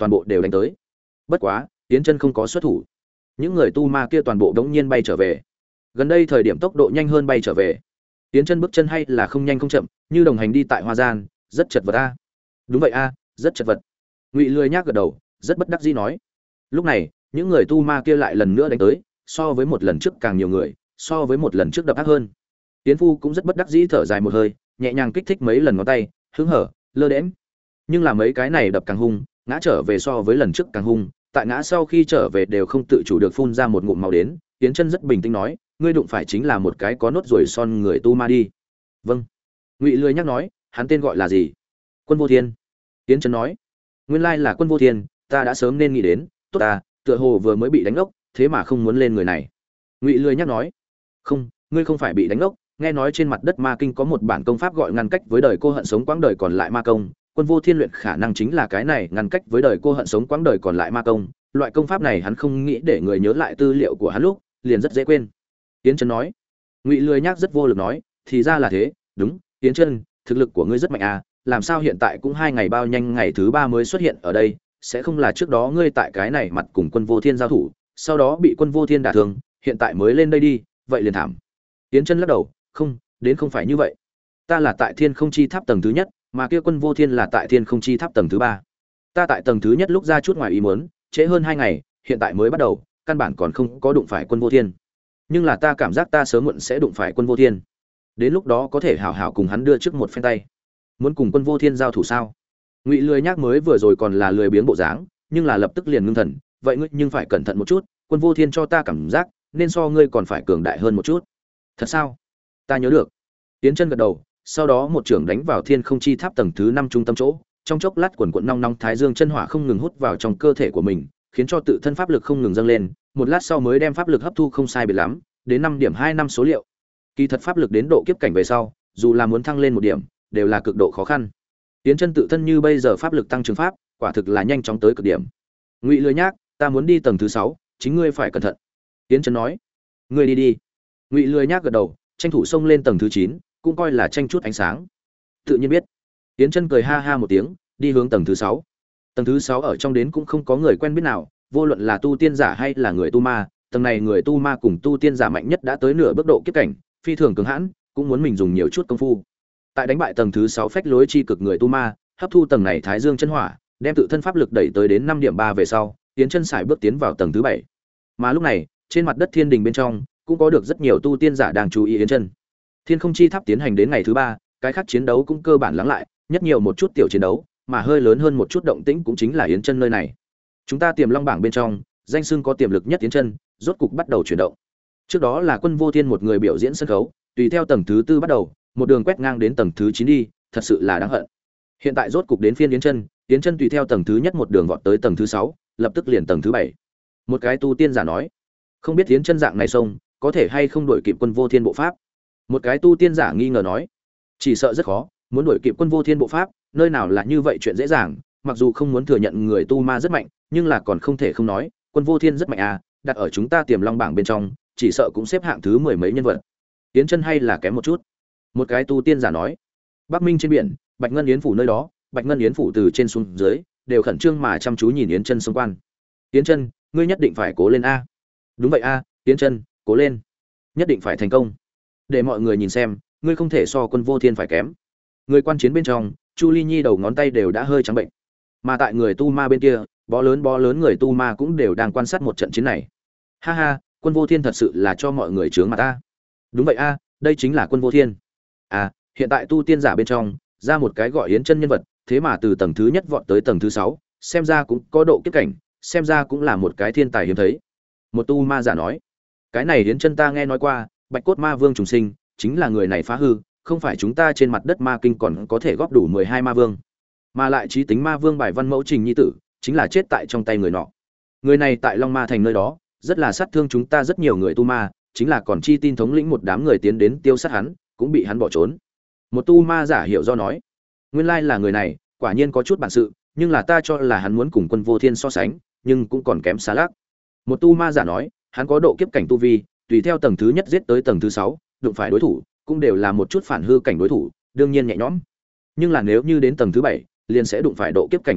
toàn bộ đều đánh tới. Bất quá, Yến Chân không có xuất thủ. Những người tu ma kia toàn bộ đống nhiên bay trở về. Gần đây thời điểm tốc độ nhanh hơn bay trở về. Yến Chân bước chân hay là không nhanh không chậm, như đồng hành đi tại hoa gian, rất chật vật a. Đúng vậy a, rất chật vật. Ngụy Lười Nhác gật đầu, rất bất đắc dĩ nói. Lúc này, những người tu ma kia lại lần nữa đánh tới, so với một lần trước càng nhiều người, so với một lần trước độc ác hơn. Tiến Phu cũng rất bất đắc dĩ thở dài một hơi, nhẹ nhàng kích thích mấy lần ngón tay, hứng hở, lơ đễnh. Nhưng là mấy cái này đập càng hung, ngã trở về so với lần trước càng hung, tại ngã sau khi trở về đều không tự chủ được phun ra một ngụm máu đến. Tiến Chân rất bình tĩnh nói, ngươi đụng phải chính là một cái có nốt ruồi son người tu ma đi. Vâng. Ngụy Lười Nhác nói, hắn tên gọi là gì? Quân Vô Thiên. Tiến Chân nói, nguyên lai là Quân Vô Thiên, ta đã sớm nên nghĩ đến, tốt ta, tựa hồ vừa mới bị đánh ốc, thế mà không muốn lên người này. Ngụy Lười Nhác nói, không, ngươi không phải bị đánh ốc, nghe nói trên mặt đất ma kinh có một bản công pháp gọi ngăn cách với đời cô hận sống quãng đời còn lại ma công, Quân Vô Thiên luyện khả năng chính là cái này, ngăn cách với đời cô hận sống quãng đời còn lại ma công, loại công pháp này hắn không nghĩ để người nhớ lại tư liệu của hắn lúc, liền rất dễ quên. Tiến Chân nói. Ngụy Lười Nhác rất vô lực nói, thì ra là thế, đúng, Tiến Chân, thực lực của ngươi rất mạnh à, làm sao hiện tại cũng hai ngày bao nhanh ngày thứ ba mới xuất hiện ở đây, sẽ không là trước đó ngươi tại cái này mặt cùng Quân Vô Thiên giao thủ, sau đó bị Quân Vô Thiên đả thương, hiện tại mới lên đây đi, vậy liền thảm. Tiến Chân lắc đầu, không, đến không phải như vậy. Ta là tại Thiên Không Chi Tháp tầng thứ nhất, mà kia Quân Vô Thiên là tại Thiên Không Chi Tháp tầng thứ ba. Ta tại tầng thứ nhất lúc ra chút ngoài ý muốn, trễ hơn hai ngày, hiện tại mới bắt đầu, căn bản còn không có đụng phải Quân Vô Thiên. Nhưng là ta cảm giác ta sớm muộn sẽ đụng phải Quân Vô Thiên. Đến lúc đó có thể hảo hảo cùng hắn đưa trước một phen tay. Muốn cùng Quân Vô Thiên giao thủ sao? Ngụy Lười Nhác mới vừa rồi còn là lười biếng bộ dáng, nhưng là lập tức liền ngưng thần, vậy ngươi nhưng phải cẩn thận một chút, Quân Vô Thiên cho ta cảm giác nên so ngươi còn phải cường đại hơn một chút. Thật sao? Ta nhớ được. Tiến Chân gật đầu, sau đó một chưởng đánh vào Thiên Không Chi Tháp tầng thứ năm trung tâm chỗ, trong chốc lát quần quần nong nong thái dương chân hỏa không ngừng hút vào trong cơ thể của mình, khiến cho tự thân pháp lực không ngừng dâng lên, một lát sau mới đem pháp lực hấp thu không sai biệt lắm, đến năm điểm hai năm số liệu. Kỳ thật pháp lực đến độ kiếp cảnh về sau, dù là muốn thăng lên một điểm, đều là cực độ khó khăn. Tiến Chân tự thân như bây giờ pháp lực tăng trưởng pháp, quả thực là nhanh chóng tới cực điểm. Ngụy Lười Nhác, ta muốn đi tầng thứ sáu, chính ngươi phải cẩn thận. Tiến Chân nói. Ngươi đi đi. Ngụy Lười Nhác gật đầu, tranh thủ xông lên tầng thứ chín, cũng coi là tranh chút ánh sáng. Tự nhiên biết. Tiến Chân cười ha ha một tiếng, đi hướng tầng thứ sáu. Tầng thứ sáu ở trong đến cũng không có người quen biết nào, vô luận là tu tiên giả hay là người tu ma, tầng này người tu ma cùng tu tiên giả mạnh nhất đã tới nửa bước độ kiếp cảnh, phi thường cường hãn, cũng muốn mình dùng nhiều chút công phu. Tại đánh bại tầng thứ sáu phách lối chi cực người tu ma, hấp thu tầng này thái dương chân hỏa, đem tự thân pháp lực đẩy tới đến năm điểm ba về sau, Tiến Chân xài bước tiến vào tầng thứ bảy. Mà lúc này, trên mặt đất thiên đình bên trong, cũng có được rất nhiều tu tiên giả đang chú ý Yến Chân. Thiên Không Chi Tháp tiến hành đến ngày thứ ba, cái khác chiến đấu cũng cơ bản lắng lại, nhất nhiều một chút tiểu chiến đấu, mà hơi lớn hơn một chút động tĩnh cũng chính là Yến Chân nơi này. Chúng ta Tiềm Long bảng bên trong, danh xưng có tiềm lực nhất Yến Chân, rốt cục bắt đầu chuyển động. Trước đó là Quân Vô Thiên một người biểu diễn sân khấu, tùy theo tầng thứ tư bắt đầu, một đường quét ngang đến tầng thứ chín đi, thật sự là đáng hận. Hiện tại rốt cục đến phiên Yến Chân, Yến Chân tùy theo tầng thứ nhất một đường vọt tới tầng thứ sáu, lập tức liền tầng thứ bảy. Một cái tu tiên giả nói, không biết Yến Chân dạng này xông, có thể hay không đuổi kịp Quân Vô Thiên bộ pháp. Một cái tu tiên giả nghi ngờ nói, chỉ sợ rất khó, muốn đuổi kịp Quân Vô Thiên bộ pháp, nơi nào là như vậy chuyện dễ dàng, mặc dù không muốn thừa nhận người tu ma rất mạnh, nhưng là còn không thể không nói, Quân Vô Thiên rất mạnh à, đặt ở chúng ta Tiềm Long bảng bên trong, chỉ sợ cũng xếp hạng thứ mười mấy nhân vật. Yến Chân hay là kém một chút. Một cái tu tiên giả nói, Bắc Minh trên biển, Bạch Ngân Yến phủ nơi đó, Bạch Ngân Yến phủ từ trên xuống dưới đều khẩn trương mà chăm chú nhìn Yến Chân xung quanh. Yến Chân, ngươi nhất định phải cố lên a. Đúng vậy a, Yến Chân, cố lên. Nhất định phải thành công. Để mọi người nhìn xem, ngươi không thể so Quân Vô Thiên phải kém. Người quan chiến bên trong, Chu Ly Nhi đầu ngón tay đều đã hơi trắng bệnh. Mà tại người tu ma bên kia, bó lớn bó lớn người tu ma cũng đều đang quan sát một trận chiến này. Ha ha, Quân Vô Thiên thật sự là cho mọi người chướng mặt ta. Đúng vậy a, đây chính là Quân Vô Thiên. À, hiện tại tu tiên giả bên trong, ra một cái gọi Yến Chân nhân vật, thế mà từ tầng thứ nhất vọt tới tầng thứ sáu, xem ra cũng có độ kiếp cảnh, xem ra cũng là một cái thiên tài hiếm thấy. Một tu ma giả nói, cái này Yến Chân ta nghe nói qua, Bạch Cốt Ma Vương trùng sinh, chính là người này phá hư, không phải chúng ta trên mặt đất ma kinh còn có thể góp đủ mười hai ma vương, mà lại trí tính ma vương bài văn mẫu trình nhi tử, chính là chết tại trong tay người nọ. Người này tại Long Ma thành nơi đó, rất là sát thương chúng ta rất nhiều người tu ma, chính là còn chi tin thống lĩnh một đám người tiến đến tiêu sát hắn, cũng bị hắn bỏ trốn. Một tu ma giả hiểu do nói, nguyên lai là người này, quả nhiên có chút bản sự, nhưng là ta cho là hắn muốn cùng Quân Vô Thiên so sánh, nhưng cũng còn kém xa lác. Một tu ma giả nói, hắn có độ kiếp cảnh tu vi, tùy theo tầng thứ nhất giết tới tầng thứ sáu, đụng phải đối thủ, cũng đều là một chút phản hư cảnh đối thủ, đương nhiên nhẹ nhõm. Nhưng là nếu như đến tầng thứ bảy, liền sẽ đụng phải độ kiếp cảnh nhân vật,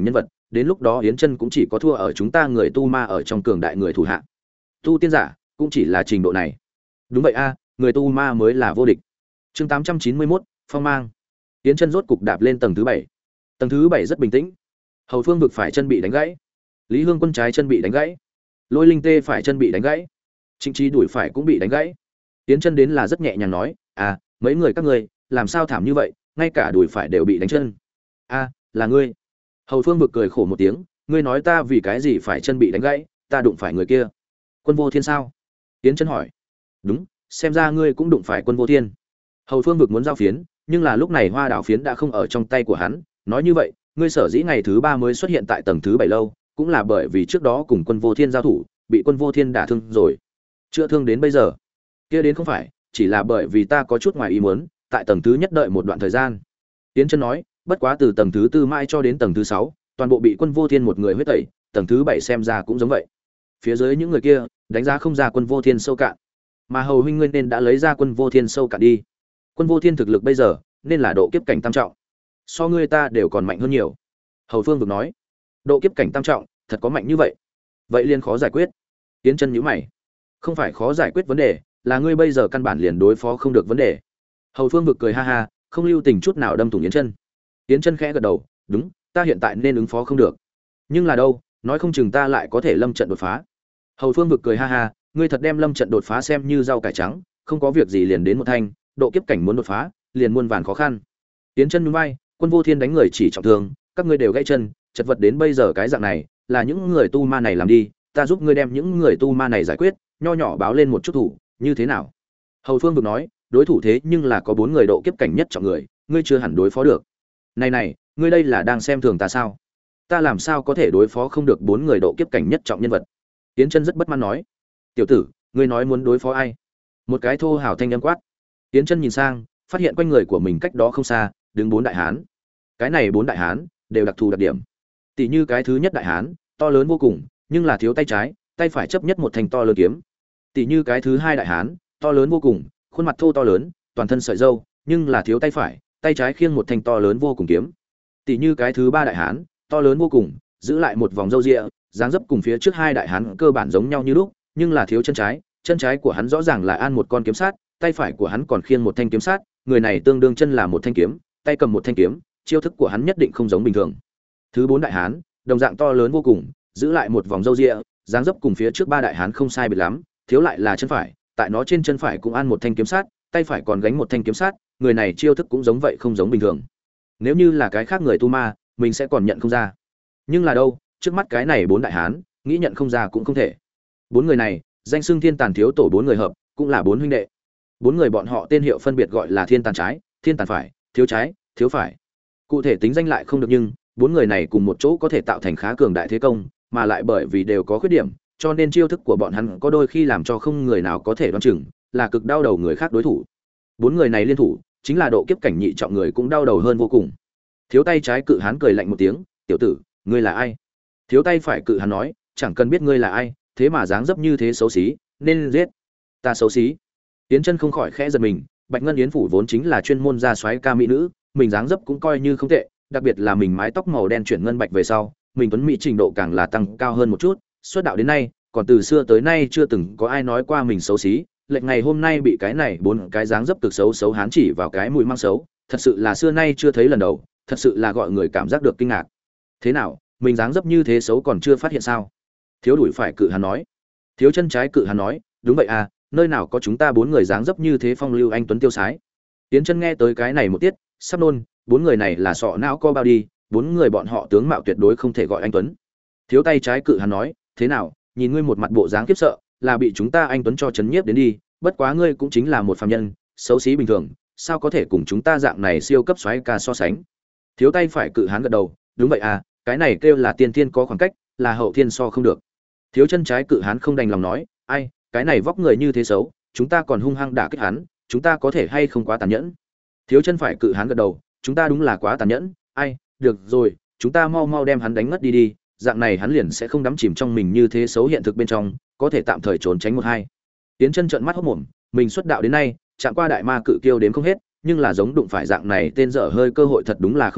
đến lúc đó Yến Chân cũng chỉ có thua ở chúng ta người tu ma ở trong cường đại người thủ hạ. Tu tiên giả cũng chỉ là trình độ này. Đúng vậy a, người tu ma mới là vô địch. Chương tám trăm chín mươi mốt, phong mang. Yến Chân rốt cục đạp lên tầng thứ bảy. Tầng thứ bảy rất bình tĩnh. Hầu Phương vực phải chân bị đánh gãy, Lý Hương Quân trái chân bị đánh gãy, Lôi Linh Tê phải chân bị đánh gãy, Trịnh Trí đuổi phải cũng bị đánh gãy. Yến Chân đến là rất nhẹ nhàng nói, "À, mấy người các ngươi, làm sao thảm như vậy, ngay cả đuổi phải đều bị đánh chân." "A, là ngươi." Hầu Phương vực cười khổ một tiếng, "Ngươi nói ta vì cái gì phải chân bị đánh gãy, ta đụng phải người kia." "Quân Vô Thiên sao?" Yến Chân hỏi. "Đúng, xem ra ngươi cũng đụng phải Quân Vô Thiên." Hầu Phương vực muốn giao phiến, nhưng là lúc này Hoa Đảo phiến đã không ở trong tay của hắn, nói như vậy, ngươi sở dĩ ngày thứ ba mới xuất hiện tại tầng thứ bảy lâu, cũng là bởi vì trước đó cùng Quân Vô Thiên giao thủ, bị Quân Vô Thiên đả thương rồi. Chữa thương đến bây giờ. Kia đến không phải, chỉ là bởi vì ta có chút ngoài ý muốn, tại tầng thứ nhất đợi một đoạn thời gian. Yến Chân nói, bất quá từ tầng thứ tư mãi cho đến tầng thứ sáu, toàn bộ bị Quân Vô Thiên một người huyết tẩy, tầng thứ bảy xem ra cũng giống vậy. Phía dưới những người kia, đánh giá không ra Quân Vô Thiên sâu cạn. Mà Hầu huynh ngươi nên đã lấy ra Quân Vô Thiên sâu cạn đi. Quân Vô Thiên thực lực bây giờ, nên là độ kiếp cảnh tam trọng. So ngươi ta đều còn mạnh hơn nhiều. Hầu Phương vực nói, độ kiếp cảnh tam trọng, thật có mạnh như vậy? Vậy liền khó giải quyết. Yến Chân nhíu mày. Không phải khó giải quyết vấn đề, là ngươi bây giờ căn bản liền đối phó không được vấn đề. Hầu Phương vực cười ha ha, không lưu tình chút nào đâm thủng Yến Chân. Yến Chân khẽ gật đầu, đúng, ta hiện tại nên ứng phó không được. Nhưng là đâu, nói không chừng ta lại có thể lâm trận đột phá. Hầu Phương vực cười ha ha, ngươi thật đem lâm trận đột phá xem như rau cải trắng, không có việc gì liền đến một thanh, độ kiếp cảnh muốn đột phá, liền muôn vàn khó khăn. Yến Chân nhún vai, Quân Vô Thiên đánh người chỉ trọng thương, các ngươi đều gãy chân, chật vật đến bây giờ cái dạng này, là những người tu ma này làm đi, ta giúp ngươi đem những người tu ma này giải quyết, nho nhỏ báo lên một chút thủ, như thế nào? Hầu Phương vực nói, đối thủ thế nhưng là có bốn người độ kiếp cảnh nhất trọng người, ngươi chưa hẳn đối phó được. Này này, ngươi đây là đang xem thường ta sao? Ta làm sao có thể đối phó không được bốn người độ kiếp cảnh nhất trọng nhân vật? Yến Chân rất bất mãn nói, tiểu tử, ngươi nói muốn đối phó ai? Một cái thô hào thanh âm quát. Yến Chân nhìn sang, phát hiện quanh người của mình cách đó không xa, đứng bốn đại hán. Cái này bốn đại hán đều đặc thù đặc điểm. Tỷ như cái thứ nhất đại hán, to lớn vô cùng, nhưng là thiếu tay trái, tay phải chấp nhất một thanh to lớn kiếm. Tỷ như cái thứ hai đại hán, to lớn vô cùng, khuôn mặt thô to lớn, toàn thân sợi râu, nhưng là thiếu tay phải, tay trái khiêng một thanh to lớn vô cùng kiếm. Tỷ như cái thứ ba đại hán, to lớn vô cùng, giữ lại một vòng râu ria, dáng dấp cùng phía trước hai đại hán cơ bản giống nhau như lúc, nhưng là thiếu chân trái, chân trái của hắn rõ ràng là an một con kiếm sát, tay phải của hắn còn khiêng một thanh kiếm sát, người này tương đương chân là một thanh kiếm, tay cầm một thanh kiếm, chiêu thức của hắn nhất định không giống bình thường. Thứ bốn đại hán, đồng dạng to lớn vô cùng, giữ lại một vòng râu ria, dáng dấp cùng phía trước ba đại hán không sai biệt lắm, thiếu lại là chân phải, tại nó trên chân phải cũng ăn một thanh kiếm sát, tay phải còn gánh một thanh kiếm sát, người này chiêu thức cũng giống vậy không giống bình thường. Nếu như là cái khác người tu ma, mình sẽ còn nhận không ra. Nhưng là đâu, trước mắt cái này bốn đại hán, nghĩ nhận không ra cũng không thể. Bốn người này, danh xưng Thiên Tàn thiếu tổ bốn người hợp, cũng là bốn huynh đệ. Bốn người bọn họ tên hiệu phân biệt gọi là Thiên Tàn trái, Thiên Tàn phải, Thiếu trái, Thiếu phải. Cụ thể tính danh lại không được, nhưng bốn người này cùng một chỗ có thể tạo thành khá cường đại thế công, mà lại bởi vì đều có khuyết điểm, cho nên chiêu thức của bọn hắn có đôi khi làm cho không người nào có thể đoán chừng, là cực đau đầu người khác đối thủ. Bốn người này liên thủ, chính là độ kiếp cảnh nhị trọng người cũng đau đầu hơn vô cùng. Thiếu tay trái cự hán cười lạnh một tiếng, "Tiểu tử, ngươi là ai?" Thiếu tay phải cự hán nói, "Chẳng cần biết ngươi là ai, thế mà dáng dấp như thế xấu xí, nên giết." "Ta xấu xí?" Yến Chân không khỏi khẽ giật mình, Bạch Ngân Yến phủ vốn chính là chuyên môn ra soái ca mỹ nữ, mình dáng dấp cũng coi như không tệ, đặc biệt là mình mái tóc màu đen chuyển ngân bạch về sau, mình tuấn mỹ trình độ càng là tăng cao hơn một chút, xuất đạo đến nay, còn từ xưa tới nay chưa từng có ai nói qua mình xấu xí, lệnh ngày hôm nay bị cái này bốn cái dáng dấp cực xấu xấu hán chỉ vào cái mũi mang xấu, thật sự là xưa nay chưa thấy lần đầu, thật sự là gọi người cảm giác được kinh ngạc. Thế nào, mình dáng dấp như thế xấu còn chưa phát hiện sao? Thiếu đuổi phải cự hắn nói. Thiếu chân trái cự hắn nói, đúng vậy à, nơi nào có chúng ta bốn người dáng dấp như thế phong lưu anh tuấn tiêu sái. Tiến Chân nghe tới cái này một tiết, sắp nôn, bốn người này là sọ não co bao đi, bốn người bọn họ tướng mạo tuyệt đối không thể gọi anh tuấn. Thiếu tay trái cự hắn nói, thế nào, nhìn ngươi một mặt bộ dáng kiếp sợ, là bị chúng ta anh tuấn cho chấn nhiếp đến đi, bất quá ngươi cũng chính là một phàm nhân, xấu xí bình thường, sao có thể cùng chúng ta dạng này siêu cấp soái ca so sánh. Thiếu tay phải cự hắn gật đầu, đúng vậy à, cái này kêu là tiên thiên có khoảng cách, là hậu thiên so không được. Thiếu chân trái cự hắn không đành lòng nói, ai, cái này vóc người như thế xấu, chúng ta còn hung hăng đả kích hắn, chúng ta có thể hay không quá tàn nhẫn. Thiếu chân phải cự hắn gật đầu, chúng ta đúng là quá tàn nhẫn, ai, được rồi, chúng ta mau mau đem hắn đánh ngất đi đi, dạng này hắn liền sẽ không đắm chìm trong mình như thế xấu hiện thực bên trong, có thể tạm thời trốn tránh một hai. Tiến Chân trợn mắt hốt mồm, mình xuất đạo đến nay, chạm qua đại ma cự kiêu đến không hết, nhưng là giống đụng phải dạng này tên dở hơi cơ hội thật đúng là không nhiều,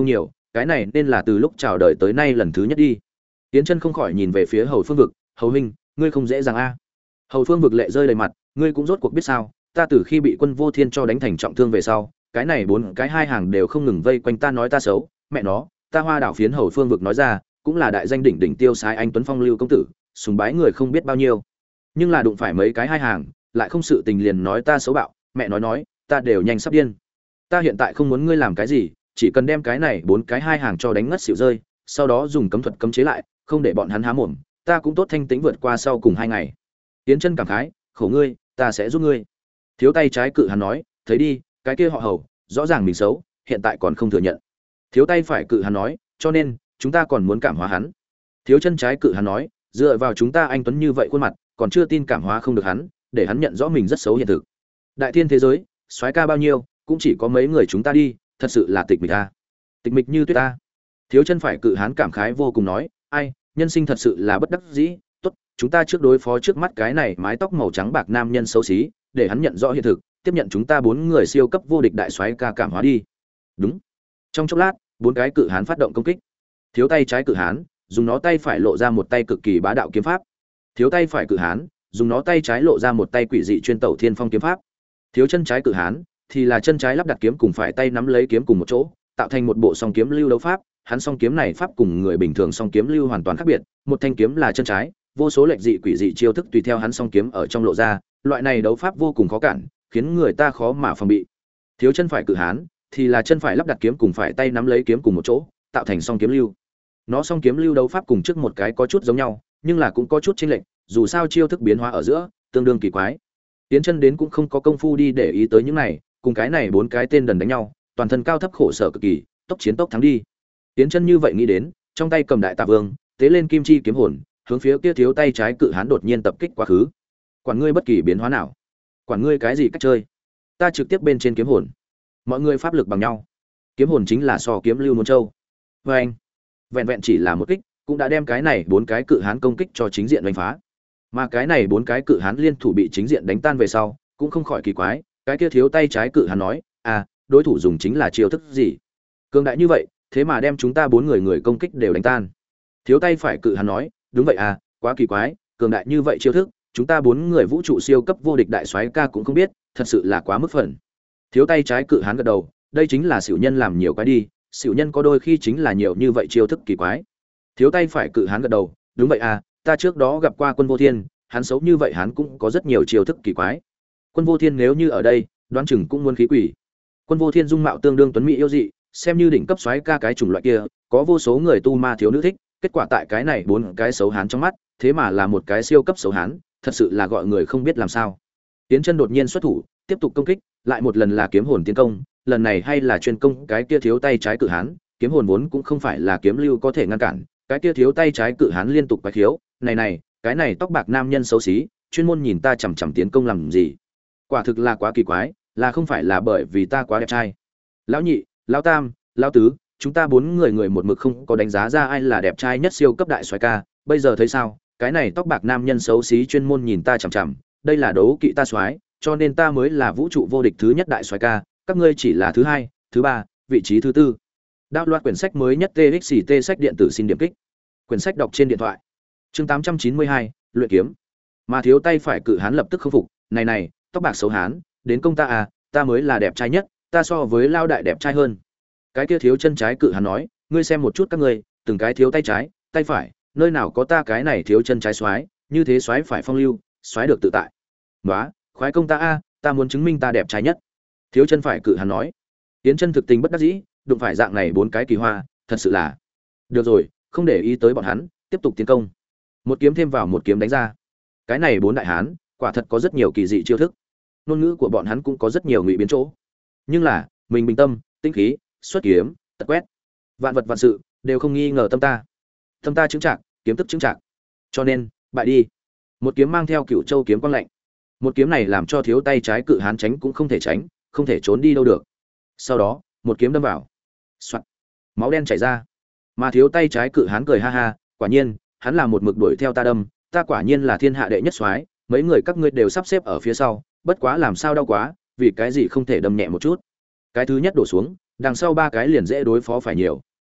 cái này nên là từ lúc chào đời tới nay lần thứ nhất đi. Tiến chân không khỏi nhìn về phía Hầu Phương Vực, "Hầu huynh, ngươi không dễ dàng a." Hầu Phương Vực lệ rơi đầy mặt, "Ngươi cũng rốt cuộc biết sao, ta từ khi bị Quân Vô Thiên cho đánh thành trọng thương về sau, cái này bốn cái hai hàng đều không ngừng vây quanh ta nói ta xấu, mẹ nó, ta Hoa Đảo phiến." Hầu Phương Vực nói ra, cũng là đại danh đỉnh đỉnh tiêu sái anh tuấn phong lưu công tử, sùng bái người không biết bao nhiêu. Nhưng là đụng phải mấy cái hai hàng, lại không sự tình liền nói ta xấu bạo, mẹ nói nói, ta đều nhanh sắp điên. Ta hiện tại không muốn ngươi làm cái gì, chỉ cần đem cái này bốn cái hai hàng cho đánh ngất xỉu rơi, sau đó dùng cấm thuật cấm chế lại, không để bọn hắn há mồm, ta cũng tốt thanh tĩnh vượt qua sau cùng hai ngày. Tiến chân cảm khái, khổ ngươi, ta sẽ giúp ngươi. Thiếu tay trái cự hắn nói, thấy đi, cái kia họ Hầu, rõ ràng mình xấu, hiện tại còn không thừa nhận. Thiếu tay phải cự hắn nói, cho nên chúng ta còn muốn cảm hóa hắn. Thiếu chân trái cự hắn nói, dựa vào chúng ta anh tuấn như vậy khuôn mặt, còn chưa tin cảm hóa không được hắn, để hắn nhận rõ mình rất xấu hiện thực. Đại thiên thế giới, soái ca bao nhiêu, cũng chỉ có mấy người chúng ta đi, thật sự là tịch mịch a. Tịch mịch như tuyết ta. Thiếu chân phải cự hán cảm khái vô cùng nói, ai, nhân sinh thật sự là bất đắc dĩ, tốt, chúng ta trước đối phó trước mắt cái này mái tóc màu trắng bạc nam nhân xấu xí, để hắn nhận rõ hiện thực, tiếp nhận chúng ta bốn người siêu cấp vô địch đại soái ca cảm hóa đi. Đúng. Trong chốc lát, bốn cái cự hán phát động công kích. Thiếu tay trái cự hán, dùng nó tay phải lộ ra một tay cực kỳ bá đạo kiếm pháp. Thiếu tay phải cự hán, dùng nó tay trái lộ ra một tay quỷ dị chuyên tẩu thiên phong kiếm pháp. Thiếu chân trái cự hán thì là chân trái lắp đặt kiếm cùng phải tay nắm lấy kiếm cùng một chỗ, tạo thành một bộ song kiếm lưu đấu pháp. Hắn song kiếm này pháp cùng người bình thường song kiếm lưu hoàn toàn khác biệt, một thanh kiếm là chân trái, vô số lệch dị quỷ dị chiêu thức tùy theo hắn song kiếm ở trong lộ ra, loại này đấu pháp vô cùng khó cản, khiến người ta khó mà phòng bị. Thiếu chân phải cự hán thì là chân phải lắp đặt kiếm cùng phải tay nắm lấy kiếm cùng một chỗ, tạo thành song kiếm lưu. Nó song kiếm lưu đấu pháp cùng trước một cái có chút giống nhau, nhưng là cũng có chút chênh lệch, dù sao chiêu thức biến hóa ở giữa tương đương kỳ quái. Tiến chân đến cũng không có công phu đi để ý tới những này, cùng cái này bốn cái tên đần đánh nhau, toàn thân cao thấp khổ sở cực kỳ, tốc chiến tốc thắng đi. Tiến chân như vậy nghĩ đến, trong tay cầm đại tạ vương, tế lên kim chi kiếm hồn, hướng phía kia thiếu tay trái cự hán đột nhiên tập kích quá khứ. Quản ngươi bất kỳ biến hóa nào, quản ngươi cái gì cách chơi, ta trực tiếp bên trên kiếm hồn. Mọi người pháp lực bằng nhau, kiếm hồn chính là so kiếm lưu môn châu. Và anh, vẹn vẹn chỉ là một kích, cũng đã đem cái này bốn cái cự hán công kích cho chính diện đánh phá. Mà cái này bốn cái cự hán liên thủ bị chính diện đánh tan về sau, cũng không khỏi kỳ quái, cái kia thiếu tay trái cự hán nói, à, đối thủ dùng chính là chiêu thức gì? Cường đại như vậy, thế mà đem chúng ta bốn người người công kích đều đánh tan. Thiếu tay phải cự hán nói, đúng vậy à, quá kỳ quái, cường đại như vậy chiêu thức, chúng ta bốn người vũ trụ siêu cấp vô địch đại soái ca cũng không biết, thật sự là quá mức phần. Thiếu tay trái cự hán gật đầu, đây chính là xỉu nhân làm nhiều cái đi, xỉu nhân có đôi khi chính là nhiều như vậy chiêu thức kỳ quái. Thiếu tay phải cự hán gật đầu, đúng vậy à, ta trước đó gặp qua Quân Vô Thiên, hắn xấu như vậy hắn cũng có rất nhiều chiêu thức kỳ quái. Quân Vô Thiên nếu như ở đây, đoán chừng cũng muốn khí quỷ. Quân Vô Thiên dung mạo tương đương tuấn mỹ yêu dị, xem như đỉnh cấp soái ca cái chủng loại kia, có vô số người tu ma thiếu nữ thích, kết quả tại cái này bốn cái xấu hán trong mắt, thế mà là một cái siêu cấp xấu hán, thật sự là gọi người không biết làm sao. Tiến chân đột nhiên xuất thủ, tiếp tục công kích, lại một lần là kiếm hồn tiến công, lần này hay là chuyên công cái kia thiếu tay trái cự hán, kiếm hồn vốn cũng không phải là kiếm lưu có thể ngăn cản, cái kia thiếu tay trái cự hán liên tục quái khiếu, này này, cái này tóc bạc nam nhân xấu xí, chuyên môn nhìn ta chằm chằm tiến công làm gì? Quả thực là quá kỳ quái, là không phải là bởi vì ta quá đẹp trai. Lão nhị, lão tam, lão tứ, chúng ta bốn người người một mực không có đánh giá ra ai là đẹp trai nhất siêu cấp đại soái ca, bây giờ thấy sao? Cái này tóc bạc nam nhân xấu xí chuyên môn nhìn ta chằm chằm, đây là đấu kỵ ta soái, cho nên ta mới là vũ trụ vô địch thứ nhất đại soái ca, các ngươi chỉ là thứ hai, thứ ba, vị trí thứ tư. Đạo loạt quyển sách mới nhất tê ích xê tê sách điện tử xin điểm kích. Quyển sách đọc trên điện thoại. Chương tám trăm chín mươi hai, luyện kiếm. Mà thiếu tay phải cự hán lập tức không phục, này này, tóc bạc xấu hán, đến công ta à, ta mới là đẹp trai nhất, ta so với lao đại đẹp trai hơn. Cái kia thiếu chân trái cự hán nói, ngươi xem một chút các ngươi, từng cái thiếu tay trái, tay phải, nơi nào có ta cái này thiếu chân trái xoái, như thế xoái phải phong lưu, xoái được tự tại. Nóa, khoái công ta a, ta muốn chứng minh ta đẹp trai nhất. Thiếu chân phải cự hán nói. Tiến chân thực tình bất đắc dĩ, đụng phải dạng này bốn cái kỳ hoa, thật sự là. Được rồi, không để ý tới bọn hắn, tiếp tục tiến công. Một kiếm thêm vào một kiếm đánh ra. Cái này bốn đại hán, quả thật có rất nhiều kỳ dị chiêu thức. Ngôn ngữ của bọn hắn cũng có rất nhiều ngụy biến chỗ. Nhưng là, mình bình tâm, tinh khí, xuất kiếm, tật quét. Vạn vật vạn sự đều không nghi ngờ tâm ta. Tâm ta chứng trạc, kiếm tức chứng trạc. Cho nên, bại đi. Một kiếm mang theo Cửu Châu kiếm quang lạnh. Một kiếm này làm cho thiếu tay trái cự hán tránh cũng không thể tránh, không thể trốn đi đâu được. Sau đó, một kiếm đâm vào. Soạt. Máu đen chảy ra. Mà thiếu tay trái cự hán cười ha ha, quả nhiên, hắn là một mực đuổi theo ta đâm, ta quả nhiên là thiên hạ đệ nhất soái, mấy người các ngươi đều sắp xếp ở phía sau, bất quá làm sao đau quá, vì cái gì không thể đâm nhẹ một chút. Cái thứ nhất đổ xuống, đằng sau ba cái liền dễ đối phó phải nhiều.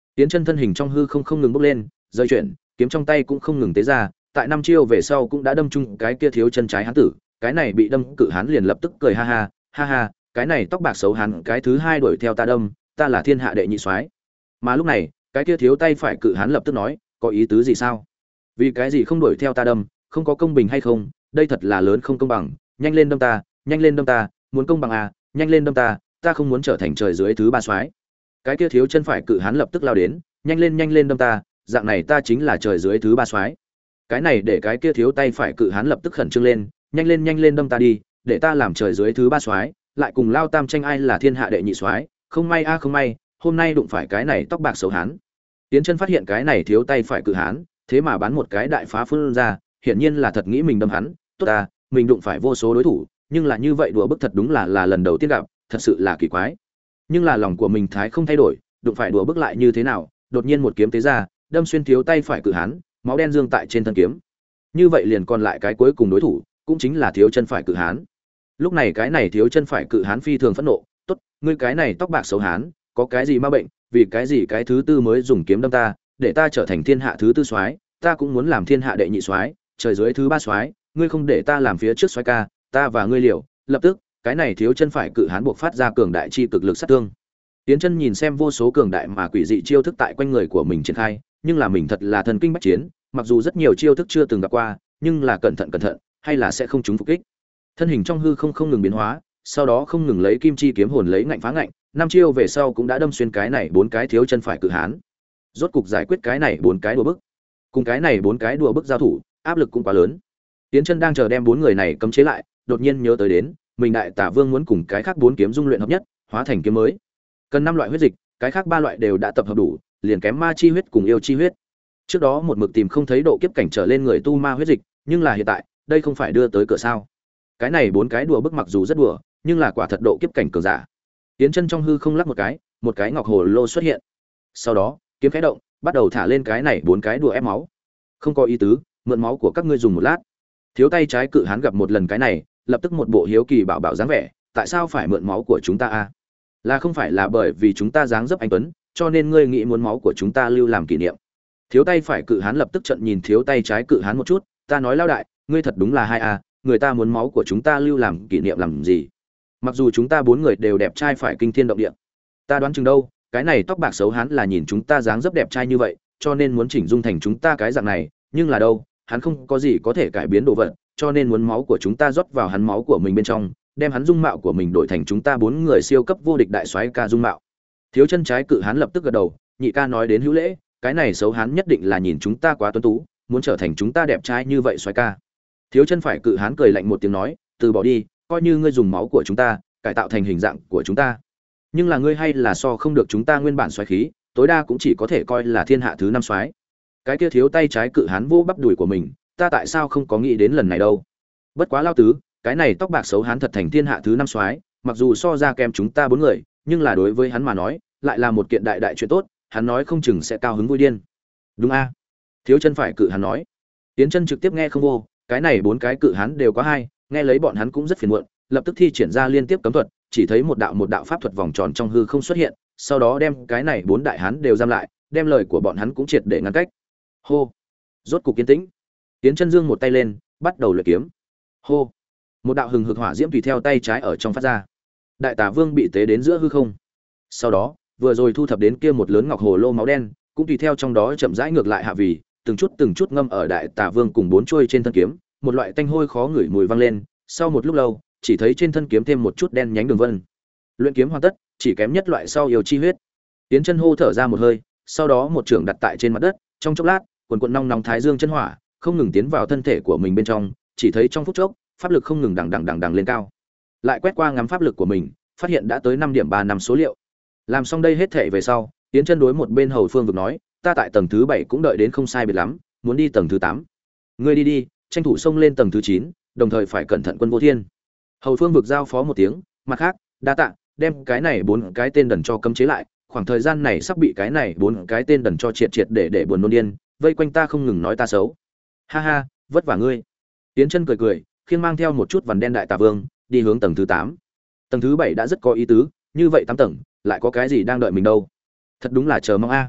Tiến Chân thân hình trong hư không không ngừng bốc lên, rơi chuyển, kiếm trong tay cũng không ngừng tế ra, tại năm chiêu về sau cũng đã đâm trúng cái kia thiếu chân trái hán tử, cái này bị đâm cự hán liền lập tức cười ha ha, ha ha, cái này tóc bạc xấu hán cái thứ hai đuổi theo ta đâm, ta là thiên hạ đệ nhị soái. Mà lúc này, cái kia thiếu tay phải cự hán lập tức nói, có ý tứ gì sao? Vì cái gì không đuổi theo ta đâm, không có công bình hay không? Đây thật là lớn không công bằng, nhanh lên đâm ta, nhanh lên đâm ta, muốn công bằng à, nhanh lên đâm ta, ta không muốn trở thành trời dưới thứ ba soái. Cái kia thiếu chân phải cự hán lập tức lao đến, nhanh lên nhanh lên đâm ta, dạng này ta chính là trời dưới thứ ba soái. Cái này để cái kia thiếu tay phải cự hán lập tức khẩn trương lên, nhanh lên nhanh lên đâm ta đi, để ta làm trời dưới thứ ba soái, lại cùng lao tam tranh ai là thiên hạ đệ nhị soái, không may a không may, hôm nay đụng phải cái này tóc bạc xấu hán. Tiến Chân phát hiện cái này thiếu tay phải cự hán, thế mà bắn một cái đại phá phun ra, hiển nhiên là thật nghĩ mình đâm hắn, tốt ta, mình đụng phải vô số đối thủ, nhưng là như vậy đùa bức thật đúng là là lần đầu tiên gặp, thật sự là kỳ quái. Nhưng là lòng của mình thái không thay đổi, đụng phải đùa bức lại như thế nào, đột nhiên một kiếm tế ra, đâm xuyên thiếu tay phải cự hán, máu đen dương tại trên thân kiếm. Như vậy liền còn lại cái cuối cùng đối thủ, cũng chính là thiếu chân phải cự hán. Lúc này cái này thiếu chân phải cự hán phi thường phẫn nộ, tốt, ngươi cái này tóc bạc xấu hán, có cái gì ma bệnh, vì cái gì cái thứ tư mới dùng kiếm đâm ta, để ta trở thành thiên hạ thứ tư soái, ta cũng muốn làm thiên hạ đệ nhị soái, trời dưới thứ ba soái, ngươi không để ta làm phía trước soái ca, ta và ngươi liều. Lập tức, cái này thiếu chân phải cự hán buộc phát ra cường đại chi cực lực sát thương. Tiến Chân nhìn xem vô số cường đại mà quỷ dị chiêu thức tại quanh người của mình triển khai, nhưng là mình thật là thần kinh bách chiến, mặc dù rất nhiều chiêu thức chưa từng gặp qua, nhưng là cẩn thận cẩn thận, hay là sẽ không trúng phục kích. Thân hình trong hư không không ngừng biến hóa, sau đó không ngừng lấy kim chi kiếm hồn lấy ngạnh phá ngạnh, năm chiêu về sau cũng đã đâm xuyên cái này bốn cái thiếu chân phải cự hán. Rốt cục giải quyết cái này bốn cái đùa bức. Cùng cái này bốn cái đùa bức giao thủ, áp lực cũng quá lớn. Tiến Chân đang chờ đem bốn người này cấm chế lại, đột nhiên nhớ tới đến, mình đại tả vương muốn cùng cái khác bốn kiếm dung luyện hợp nhất, hóa thành kiếm mới. Cần năm loại huyết dịch, cái khác ba loại đều đã tập hợp đủ, liền kém ma chi huyết cùng yêu chi huyết. Trước đó một mực tìm không thấy độ kiếp cảnh trở lên người tu ma huyết dịch, nhưng là hiện tại, đây không phải đưa tới cửa sao? Cái này bốn cái đùa bức mặc dù rất đùa, nhưng là quả thật độ kiếp cảnh cường giả. Tiến Chân trong hư không lắc một cái, một cái ngọc hồ lô xuất hiện. Sau đó, kiếm khẽ động, bắt đầu thả lên cái này bốn cái đùa ép máu. Không có ý tứ, mượn máu của các ngươi dùng một lát. Thiếu tay trái cự hán gặp một lần cái này, lập tức một bộ hiếu kỳ bảo bảo dáng vẻ, tại sao phải mượn máu của chúng ta a? Là không phải là bởi vì chúng ta dáng dấp anh tuấn, cho nên ngươi nghĩ muốn máu của chúng ta lưu làm kỷ niệm? Thiếu tay phải cự hán lập tức trận nhìn thiếu tay trái cự hán một chút, ta nói lao đại, ngươi thật đúng là hai a, người ta muốn máu của chúng ta lưu làm kỷ niệm làm gì? Mặc dù chúng ta bốn người đều đẹp trai phải kinh thiên động địa, ta đoán chừng đâu, cái này tóc bạc xấu hán là nhìn chúng ta dáng dấp đẹp trai như vậy, cho nên muốn chỉnh dung thành chúng ta cái dạng này, nhưng là đâu, hắn không có gì có thể cải biến đồ vật, cho nên muốn máu của chúng ta rót vào hắn máu của mình bên trong, đem hắn dung mạo của mình đổi thành chúng ta bốn người siêu cấp vô địch đại soái ca dung mạo. Thiếu chân trái cự hán lập tức gật đầu, nhị ca nói đến hữu lễ, cái này xấu hán nhất định là nhìn chúng ta quá tuấn tú, muốn trở thành chúng ta đẹp trai như vậy soái ca. Thiếu chân phải cự hán cười lạnh một tiếng nói, từ bỏ đi, coi như ngươi dùng máu của chúng ta cải tạo thành hình dạng của chúng ta, nhưng là ngươi hay là so không được chúng ta nguyên bản soái khí, tối đa cũng chỉ có thể coi là thiên hạ thứ năm soái. Cái kia thiếu tay trái cự hán vô bắp đùi của mình, ta tại sao không có nghĩ đến lần này đâu? Bất quá lao tứ, cái này tóc bạc xấu hán thật thành thiên hạ thứ năm soái, mặc dù so ra kém chúng ta bốn người, nhưng là đối với hắn mà nói, lại là một kiện đại đại chuyện tốt, hắn nói không chừng sẽ cao hứng vui điên. Đúng a? Thiếu chân phải cự hán nói. Tiến Chân trực tiếp nghe không vô, cái này bốn cái cự hán đều có hai, nghe lấy bọn hắn cũng rất phiền muộn, lập tức thi triển ra liên tiếp cấm thuật, chỉ thấy một đạo một đạo pháp thuật vòng tròn trong hư không xuất hiện, sau đó đem cái này bốn đại hán đều giam lại, đem lời của bọn hắn cũng triệt để ngăn cách. Hô. Rốt cục kiên tĩnh. Tiến Chân giương một tay lên, bắt đầu luyện kiếm. Hô. Một đạo hừng hực hỏa diễm tùy theo tay trái ở trong phát ra. Đại Tả Vương bị tế đến giữa hư không. Sau đó, vừa rồi thu thập đến kia một lớn ngọc hồ lô máu đen, cũng tùy theo trong đó chậm rãi ngược lại hạ vì, từng chút từng chút ngâm ở Đại Tả Vương cùng bốn chuôi trên thân kiếm, một loại tanh hôi khó ngửi mùi vang lên, sau một lúc lâu, chỉ thấy trên thân kiếm thêm một chút đen nhánh đường vân. Luyện kiếm hoàn tất, chỉ kém nhất loại sau yêu chi huyết. Tiến Chân hô thở ra một hơi, sau đó một trường đặt tại trên mặt đất, trong chốc lát, quần quần nong nóng thái dương chân hỏa, không ngừng tiến vào thân thể của mình bên trong, chỉ thấy trong phút chốc, pháp lực không ngừng đằng đằng đằng đằng lên cao. Lại quét qua ngắm pháp lực của mình, phát hiện đã tới năm điểm ba năm số liệu. Làm xong đây hết thể về sau, Tiến Chân đối một bên Hầu Phương Vực nói, ta tại tầng thứ bảy cũng đợi đến không sai biệt lắm, muốn đi tầng thứ tám. Ngươi đi đi, tranh thủ xông lên tầng thứ chín, đồng thời phải cẩn thận Quân Vô Thiên. Hầu Phương Vực giao phó một tiếng, mặt khác, đa tạ, đem cái này bốn cái tên đần cho cấm chế lại, khoảng thời gian này sắp bị cái này bốn cái tên đần cho triệt triệt để để buồn nôn điên, vây quanh ta không ngừng nói ta xấu. Ha ha, vất vả ngươi. Tiến Chân cười cười, khiêng mang theo một chút vằn đen Đại Tả Vương, đi hướng tầng thứ tám. Tầng thứ bảy đã rất có ý tứ, như vậy tám tầng, lại có cái gì đang đợi mình đâu. Thật đúng là chờ mong a.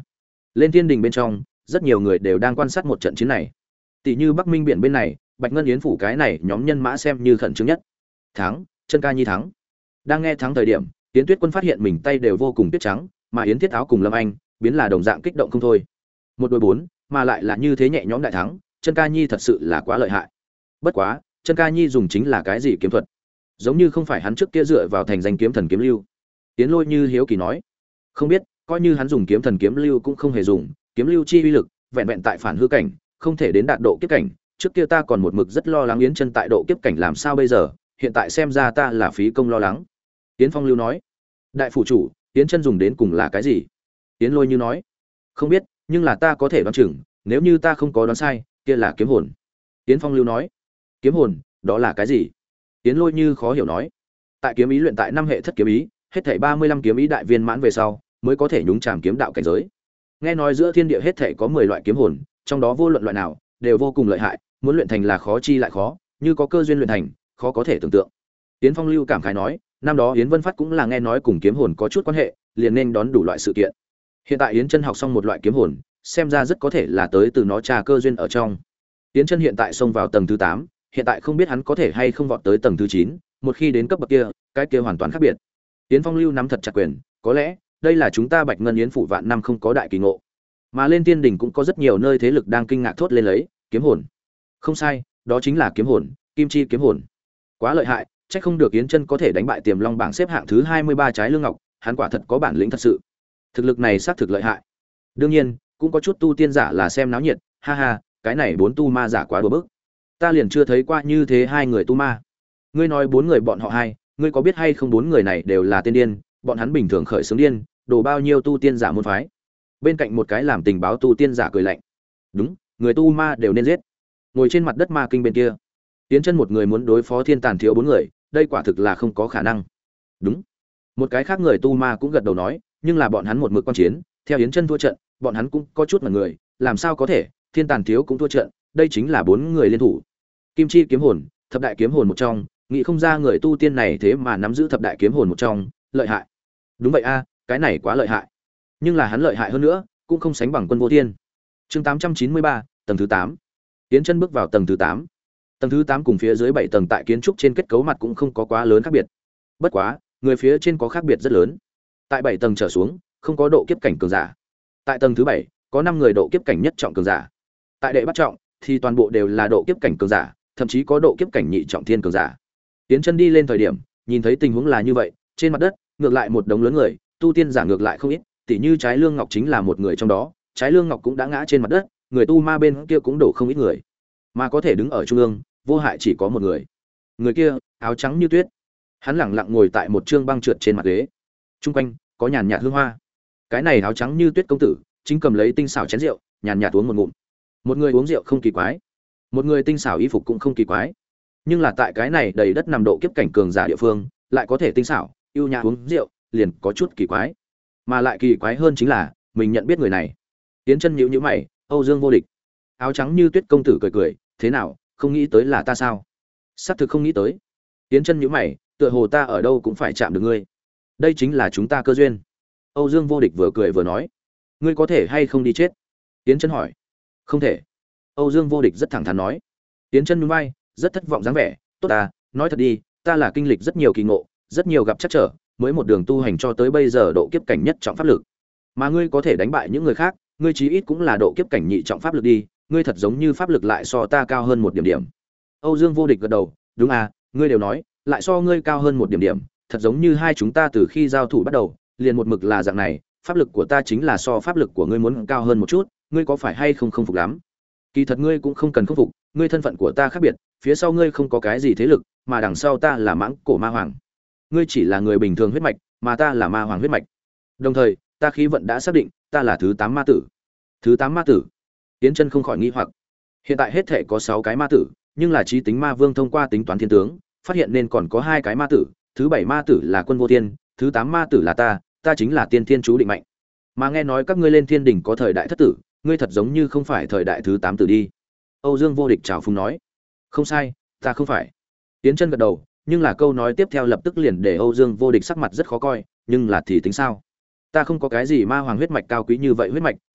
Lên thiên đình bên trong, rất nhiều người đều đang quan sát một trận chiến này. Tỷ như Bắc Minh biển bên này, Bạch Ngân Yến phủ cái này nhóm nhân mã xem như khẩn trương nhất. Thắng, Chân Ca Nhi thắng. Đang nghe thắng thời điểm, Yến Tuyết Quân phát hiện mình tay đều vô cùng tuyết trắng, mà Yến Thiết Áo cùng Lâm Anh biến là đồng dạng kích động không thôi. Một đôi bốn, mà lại là như thế nhẹ nhõm đại thắng, Chân Ca Nhi thật sự là quá lợi hại. Bất quá, Chân Ca Nhi dùng chính là cái gì kiếm thuật? Giống như không phải hắn trước kia dựa vào thành danh kiếm thần kiếm lưu. Tiến Lôi Như hiếu kỳ nói, không biết, coi như hắn dùng kiếm thần kiếm lưu cũng không hề dùng, kiếm lưu chi uy lực, vẹn vẹn tại phản hư cảnh, không thể đến đạt độ kiếp cảnh. Trước kia ta còn một mực rất lo lắng Yến Chân tại độ kiếp cảnh làm sao bây giờ, hiện tại xem ra ta là phí công lo lắng. Yến Phong Lưu nói, đại phủ chủ, Yến Chân dùng đến cùng là cái gì? Yến Lôi Như nói, không biết, nhưng là ta có thể đoán chừng, nếu như ta không có đoán sai, kia là kiếm hồn. Yến Phong Lưu nói, kiếm hồn, đó là cái gì? Yến Lôi Như khó hiểu nói, tại kiếm ý luyện tại năm hệ thất kiếm ý, hết thảy ba mươi lăm kiếm ý đại viên mãn về sau, mới có thể nhúng chàm kiếm đạo cảnh giới. Nghe nói giữa thiên địa hết thảy có mười loại kiếm hồn, trong đó vô luận loại nào đều vô cùng lợi hại, muốn luyện thành là khó chi lại khó, như có cơ duyên luyện thành, khó có thể tưởng tượng. Yến Phong Lưu cảm khái nói, năm đó Yến Vân Phát cũng là nghe nói cùng kiếm hồn có chút quan hệ, liền nên đón đủ loại sự kiện. Hiện tại Yến Chân học xong một loại kiếm hồn, xem ra rất có thể là tới từ nó trà cơ duyên ở trong. Yến Chân hiện tại xông vào tầng thứ tám, hiện tại không biết hắn có thể hay không vọt tới tầng thứ chín, một khi đến cấp bậc kia, cái kia hoàn toàn khác biệt. Yến Phong Lưu nắm thật chặt quyền, có lẽ đây là chúng ta Bạch Ngân Yến phủ vạn năm không có đại kỳ ngộ. Mà lên tiên đỉnh cũng có rất nhiều nơi thế lực đang kinh ngạc thốt lên lấy, kiếm hồn. Không sai, đó chính là kiếm hồn, Kim Chi kiếm hồn. Quá lợi hại, chắc không được Yến Chân có thể đánh bại Tiềm Long bảng xếp hạng thứ hai mươi ba trái lương ngọc, hắn quả thật có bản lĩnh thật sự. Thực lực này xác thực lợi hại. Đương nhiên, cũng có chút tu tiên giả là xem náo nhiệt, ha ha, cái này bốn tu ma giả quá đùa bức. Ta liền chưa thấy qua như thế hai người tu ma. Ngươi nói bốn người bọn họ hai, ngươi có biết hay không bốn người này đều là tiên điên, bọn hắn bình thường khởi xướng điên, đồ bao nhiêu tu tiên giả môn phái. Bên cạnh một cái làm tình báo tu tiên giả cười lạnh. Đúng, người tu ma đều nên giết. Ngồi trên mặt đất ma kinh bên kia, Yến Chân một người muốn đối phó thiên tàn thiếu bốn người, đây quả thực là không có khả năng. Đúng. Một cái khác người tu ma cũng gật đầu nói, nhưng là bọn hắn một mực quan chiến, theo Yến Chân thua trận, bọn hắn cũng có chút mặt người, làm sao có thể, thiên tàn thiếu cũng thua trận, đây chính là bốn người liên thủ. Kim Chi kiếm hồn, thập đại kiếm hồn một trong, nghĩ không ra người tu tiên này thế mà nắm giữ thập đại kiếm hồn một trong, lợi hại. Đúng vậy a, cái này quá lợi hại. Nhưng là hắn lợi hại hơn nữa, cũng không sánh bằng Quân Vô Thiên. Chương tám trăm chín mươi ba, tầng thứ tám. Yến Chân bước vào tầng thứ tám. Tầng thứ tám cùng phía dưới bảy tầng tại kiến trúc trên kết cấu mặt cũng không có quá lớn khác biệt. Bất quá, người phía trên có khác biệt rất lớn. Tại bảy tầng trở xuống, không có độ kiếp cảnh cường giả. Tại tầng thứ bảy, có năm người độ kiếp cảnh nhất trọng cường giả. Tại đệ bắt trọng thì toàn bộ đều là độ kiếp cảnh cường giả, thậm chí có độ kiếp cảnh nhị trọng thiên cường giả. Yến Chân đi lên thời điểm, nhìn thấy tình huống là như vậy, trên mặt đất, ngược lại một đống lớn người, tu tiên giả ngược lại không ít, tỉ như Trái Lương Ngọc chính là một người trong đó, Trái Lương Ngọc cũng đã ngã trên mặt đất, người tu ma bên kia cũng đổ không ít người. Mà có thể đứng ở trung ương, vô hại chỉ có một người. Người kia, áo trắng như tuyết. Hắn lẳng lặng ngồi tại một trương băng trượt trên mặt ghế. Trung quanh có nhàn nhạt hương hoa. Cái này áo trắng như tuyết công tử, chính cầm lấy tinh xảo chén rượu, nhàn nhạt uống một ngụm. Một người uống rượu không kỳ quái, một người tinh xảo y phục cũng không kỳ quái. Nhưng là tại cái này đầy đất nằm độ kiếp cảnh cường giả địa phương, lại có thể tinh xảo, ưu nhã uống rượu, liền có chút kỳ quái. Mà lại kỳ quái hơn chính là, mình nhận biết người này. Yến Chân nhíu nhíu mày, Âu Dương Vô Địch. Áo trắng như tuyết công tử cười cười, thế nào, không nghĩ tới là ta sao? Xác thực không nghĩ tới. Yến Chân nhíu mày, tựa hồ ta ở đâu cũng phải chạm được ngươi. Đây chính là chúng ta cơ duyên. Âu Dương Vô Địch vừa cười vừa nói, ngươi có thể hay không đi chết? Yến Chân hỏi. Không thể. Âu Dương Vô Địch rất thẳng thắn nói. Yến Chân nhún vai, rất thất vọng dáng vẻ, tốt ta, nói thật đi, ta là kinh lịch rất nhiều kỳ ngộ, rất nhiều gặp trắc trở, mới một đường tu hành cho tới bây giờ độ kiếp cảnh nhất trọng pháp lực. Mà ngươi có thể đánh bại những người khác, ngươi chí ít cũng là độ kiếp cảnh nhị trọng pháp lực đi, ngươi thật giống như pháp lực lại so ta cao hơn một điểm điểm. Âu Dương Vô Địch gật đầu, đúng à, ngươi đều nói, lại so ngươi cao hơn một điểm điểm, thật giống như hai chúng ta từ khi giao thủ bắt đầu, liền một mực là dạng này, pháp lực của ta chính là so pháp lực của ngươi muốn cao hơn một chút, ngươi có phải hay không không phục lắm? Kỳ thật ngươi cũng không cần không phục, ngươi thân phận của ta khác biệt, phía sau ngươi không có cái gì thế lực, mà đằng sau ta là Mãng Cổ Ma Hoàng. Ngươi chỉ là người bình thường huyết mạch, mà ta là Ma Hoàng huyết mạch. Đồng thời, ta khí vận đã xác định, ta là thứ tám ma tử. Thứ tám ma tử? Yến Chân không khỏi nghi hoặc. Hiện tại hết thể có sáu cái ma tử, nhưng là Chí Tính Ma Vương thông qua tính toán thiên tướng, phát hiện nên còn có hai cái ma tử, thứ bảy ma tử là Quân Vô Thiên, thứ tám ma tử là ta, ta chính là Tiên Thiên chú định mạnh. Mà nghe nói các ngươi lên thiên đỉnh có thời đại thất tử, ngươi thật giống như không phải thời đại thứ tám tử đi. Âu Dương Vô Địch chào phúng nói. Không sai, ta không phải. Yến Chân gật đầu, nhưng là câu nói tiếp theo lập tức liền để Âu Dương Vô Địch sắc mặt rất khó coi, nhưng là thì tính sao? Ta không có cái gì ma hoàng huyết mạch cao quý như vậy huyết mạch,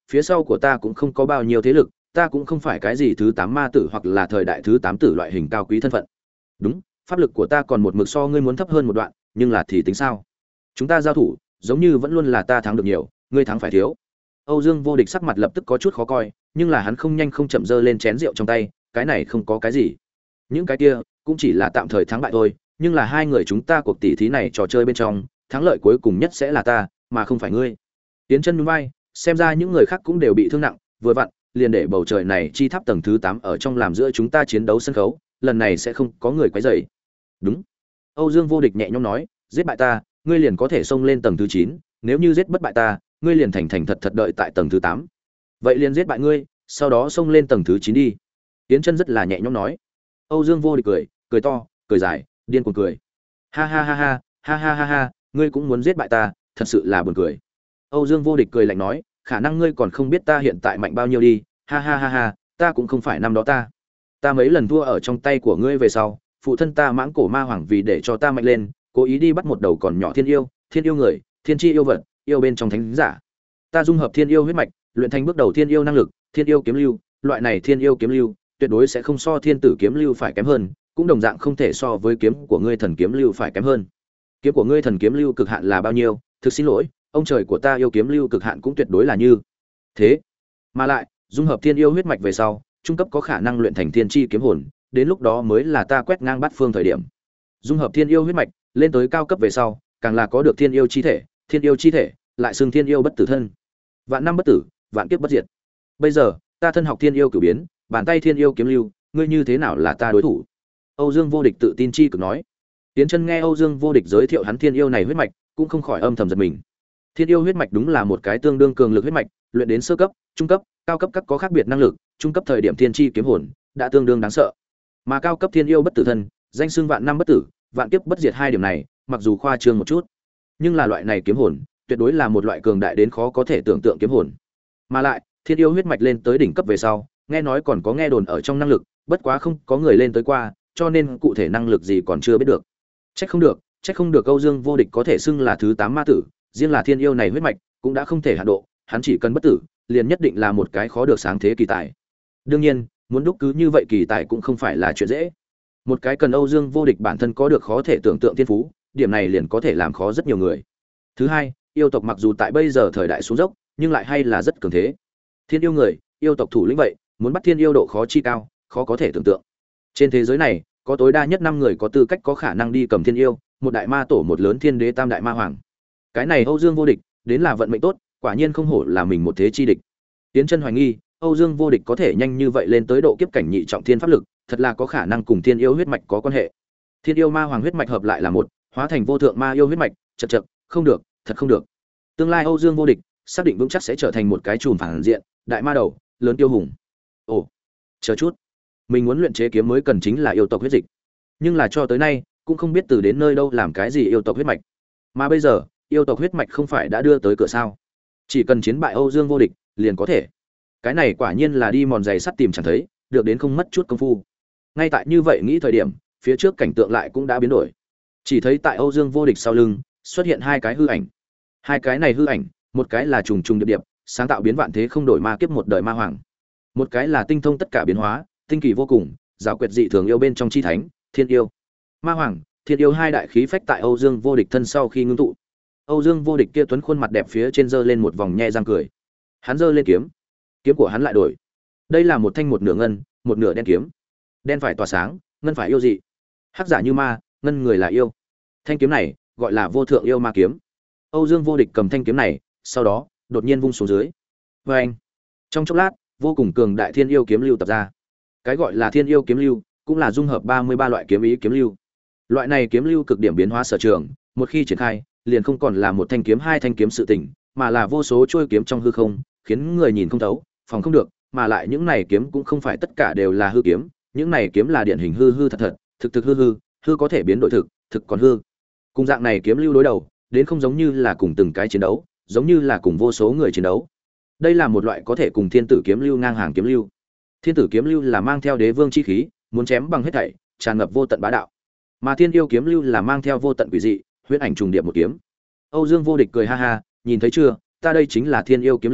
phía sau của ta cũng không có bao nhiêu thế lực, ta cũng không phải cái gì thứ tám ma tử hoặc là thời đại thứ tám tử loại hình cao quý thân phận. Đúng, pháp lực của ta còn một mực so ngươi muốn thấp hơn một đoạn, nhưng là thì tính sao? Chúng ta giao thủ, giống như vẫn luôn là ta thắng được nhiều, ngươi thắng phải thiếu. Âu Dương Vô Địch sắc mặt lập tức có chút khó coi, nhưng là hắn không nhanh không chậm giơ lên chén rượu trong tay, cái này không có cái gì. Những cái kia cũng chỉ là tạm thời thắng bại thôi, nhưng là hai người chúng ta cuộc tỷ thí này trò chơi bên trong, thắng lợi cuối cùng nhất sẽ là ta, mà không phải ngươi. Tiến chân nhún vai, xem ra những người khác cũng đều bị thương nặng, vừa vặn, liền để bầu trời này chi tháp tầng thứ tám ở trong làm giữa chúng ta chiến đấu sân khấu, lần này sẽ không có người quấy rầy. Đúng. Âu Dương Vô Địch nhẹ nhõm nói, giết bại ta, ngươi liền có thể xông lên tầng thứ chín, nếu như giết bất bại ta, ngươi liền thành thành thật thật đợi tại tầng thứ tám. Vậy liền giết bại ngươi, sau đó xông lên tầng thứ chín đi. Tiến chân rất là nhẹ nhõm nói. Âu Dương Vô Địch cười, cười to, cười dài, điên cuồng cười. Ha ha ha ha, ha ha ha ha, ngươi cũng muốn giết bại ta, thật sự là buồn cười. Âu Dương Vô Địch cười lạnh nói, khả năng ngươi còn không biết ta hiện tại mạnh bao nhiêu đi, ha ha ha ha, ta cũng không phải năm đó ta. Ta mấy lần thua ở trong tay của ngươi về sau, phụ thân ta Mãng Cổ Ma Hoàng vì để cho ta mạnh lên, cố ý đi bắt một đầu còn nhỏ thiên yêu, thiên yêu người, thiên chi yêu vật, yêu bên trong thánh giả. Ta dung hợp thiên yêu huyết mạch, luyện thành bước đầu thiên yêu năng lực, thiên yêu kiếm lưu, loại này thiên yêu kiếm lưu, tuyệt đối sẽ không so thiên tử kiếm lưu phải kém hơn, cũng đồng dạng không thể so với kiếm của ngươi thần kiếm lưu phải kém hơn. Kiếm của ngươi thần kiếm lưu cực hạn là bao nhiêu? Thực xin lỗi, ông trời của ta yêu kiếm lưu cực hạn cũng tuyệt đối là như thế. Mà lại, dung hợp thiên yêu huyết mạch về sau, trung cấp có khả năng luyện thành thiên chi kiếm hồn, đến lúc đó mới là ta quét ngang bát phương thời điểm. Dung hợp thiên yêu huyết mạch, lên tới cao cấp về sau, càng là có được thiên yêu chi thể, thiên yêu chi thể, lại xưng thiên yêu bất tử thân. Vạn năm bất tử, vạn kiếp bất diệt. Bây giờ, ta thân học thiên yêu cửu biến, bàn tay thiên yêu kiếm lưu, ngươi như thế nào là ta đối thủ? Âu Dương Vô Địch tự tin chi cực nói. Tiến Chân nghe Âu Dương Vô Địch giới thiệu hắn thiên yêu này huyết mạch, cũng không khỏi âm thầm giật mình. Thiên yêu huyết mạch đúng là một cái tương đương cường lực huyết mạch, luyện đến sơ cấp, trung cấp, cao cấp các có khác biệt năng lực, trung cấp thời điểm thiên chi kiếm hồn đã tương đương đáng sợ. Mà cao cấp thiên yêu bất tử thân, danh xưng vạn năm bất tử, vạn kiếp bất diệt hai điểm này, mặc dù khoa trương một chút, nhưng là loại này kiếm hồn, tuyệt đối là một loại cường đại đến khó có thể tưởng tượng kiếm hồn. Mà lại, thiên yêu huyết mạch lên tới đỉnh cấp về sau, nghe nói còn có nghe đồn ở trong năng lực, bất quá không có người lên tới qua, cho nên cụ thể năng lực gì còn chưa biết được. Chắc không được, chắc không được Âu Dương Vô Địch có thể xưng là thứ tám ma tử, riêng là thiên yêu này huyết mạch cũng đã không thể hạ độ, hắn chỉ cần bất tử, liền nhất định là một cái khó được sáng thế kỳ tài. Đương nhiên, muốn đúc cứ như vậy kỳ tài cũng không phải là chuyện dễ. Một cái cần Âu Dương Vô Địch bản thân có được khó thể tưởng tượng thiên phú, điểm này liền có thể làm khó rất nhiều người. Thứ hai, yêu tộc mặc dù tại bây giờ thời đại xuống dốc, nhưng lại hay là rất cường thế. Thiên yêu người, yêu tộc thủ lĩnh vậy, muốn bắt thiên yêu độ khó chi cao, khó có thể tưởng tượng. Trên thế giới này, có tối đa nhất năm người có tư cách có khả năng đi cầm thiên yêu, một đại ma tổ, một lớn thiên đế, tam đại ma hoàng. Cái này Âu Dương Vô Địch, đến là vận mệnh tốt, quả nhiên không hổ là mình một thế chi địch. Tiến Chân hoài nghi, Âu Dương Vô Địch có thể nhanh như vậy lên tới độ kiếp cảnh nhị trọng thiên pháp lực, thật là có khả năng cùng thiên yêu huyết mạch có quan hệ. Thiên yêu ma hoàng huyết mạch hợp lại là một, hóa thành vô thượng ma yêu huyết mạch, chậc chậc, không được, thật không được. Tương lai Âu Dương Vô Địch xác định vững chắc sẽ trở thành một cái chùm phản diện, đại ma đầu, lớn tiêu hùng. Ồ, chờ chút, mình muốn luyện chế kiếm mới cần chính là yêu tộc huyết dịch, nhưng là cho tới nay cũng không biết từ đến nơi đâu làm cái gì yêu tộc huyết mạch, mà bây giờ yêu tộc huyết mạch không phải đã đưa tới cửa sao? Chỉ cần chiến bại Âu Dương Vô Địch liền có thể. Cái này quả nhiên là đi mòn giày sắt tìm chẳng thấy, được đến không mất chút công phu. Ngay tại như vậy nghĩ thời điểm, phía trước cảnh tượng lại cũng đã biến đổi. Chỉ thấy tại Âu Dương Vô Địch sau lưng xuất hiện hai cái hư ảnh. Hai cái này hư ảnh, một cái là trùng trùng điệp điệp, sáng tạo biến vạn thế không đổi ma kiếp một đời ma hoàng. Một cái là tinh thông tất cả biến hóa, tinh kỳ vô cùng, giáo quyệt dị thường yêu bên trong chi thánh, thiên yêu. Ma hoàng, thiên yêu hai đại khí phách tại Âu Dương Vô Địch thân sau khi ngưng tụ. Âu Dương Vô Địch kia tuấn khuôn mặt đẹp phía trên giơ lên một vòng nhe răng cười. Hắn giơ lên kiếm, kiếm của hắn lại đổi. Đây là một thanh một nửa ngân, một nửa đen kiếm. Đen phải tỏa sáng, ngân phải yêu dị. Hắc giả như ma, ngân người là yêu. Thanh kiếm này gọi là vô thượng yêu ma kiếm. Âu Dương Vô Địch cầm thanh kiếm này, sau đó đột nhiên vung xuống dưới. Oeng! Trong chốc lát, vô cùng cường đại thiên yêu kiếm lưu tập ra. Cái gọi là thiên yêu kiếm lưu, cũng là dung hợp ba mươi ba loại kiếm ý kiếm lưu. Loại này kiếm lưu cực điểm biến hóa sở trường, một khi triển khai, liền không còn là một thanh kiếm hai thanh kiếm sự tình, mà là vô số chuôi kiếm trong hư không, khiến người nhìn không thấu, phòng không được, mà lại những này kiếm cũng không phải tất cả đều là hư kiếm, những này kiếm là điển hình hư hư thật thật, thực thực hư hư, hư có thể biến đổi thực, thực còn hư. Cùng dạng này kiếm lưu đối đầu, đến không giống như là cùng từng cái chiến đấu, giống như là cùng vô số người chiến đấu. Đây là một loại có thể cùng thiên tử kiếm lưu ngang hàng kiếm lưu. Thiên tử kiếm lưu là mang theo đế vương chi khí, muốn chém bằng hết thảy, tràn ngập vô tận bá đạo. Mà thiên yêu kiếm lưu là mang theo vô tận quỷ dị, huyễn ảnh trùng điệp một kiếm. Âu Dương Vô Địch cười ha ha, nhìn thấy chưa, ta đây chính là thiên yêu kiếm lưu,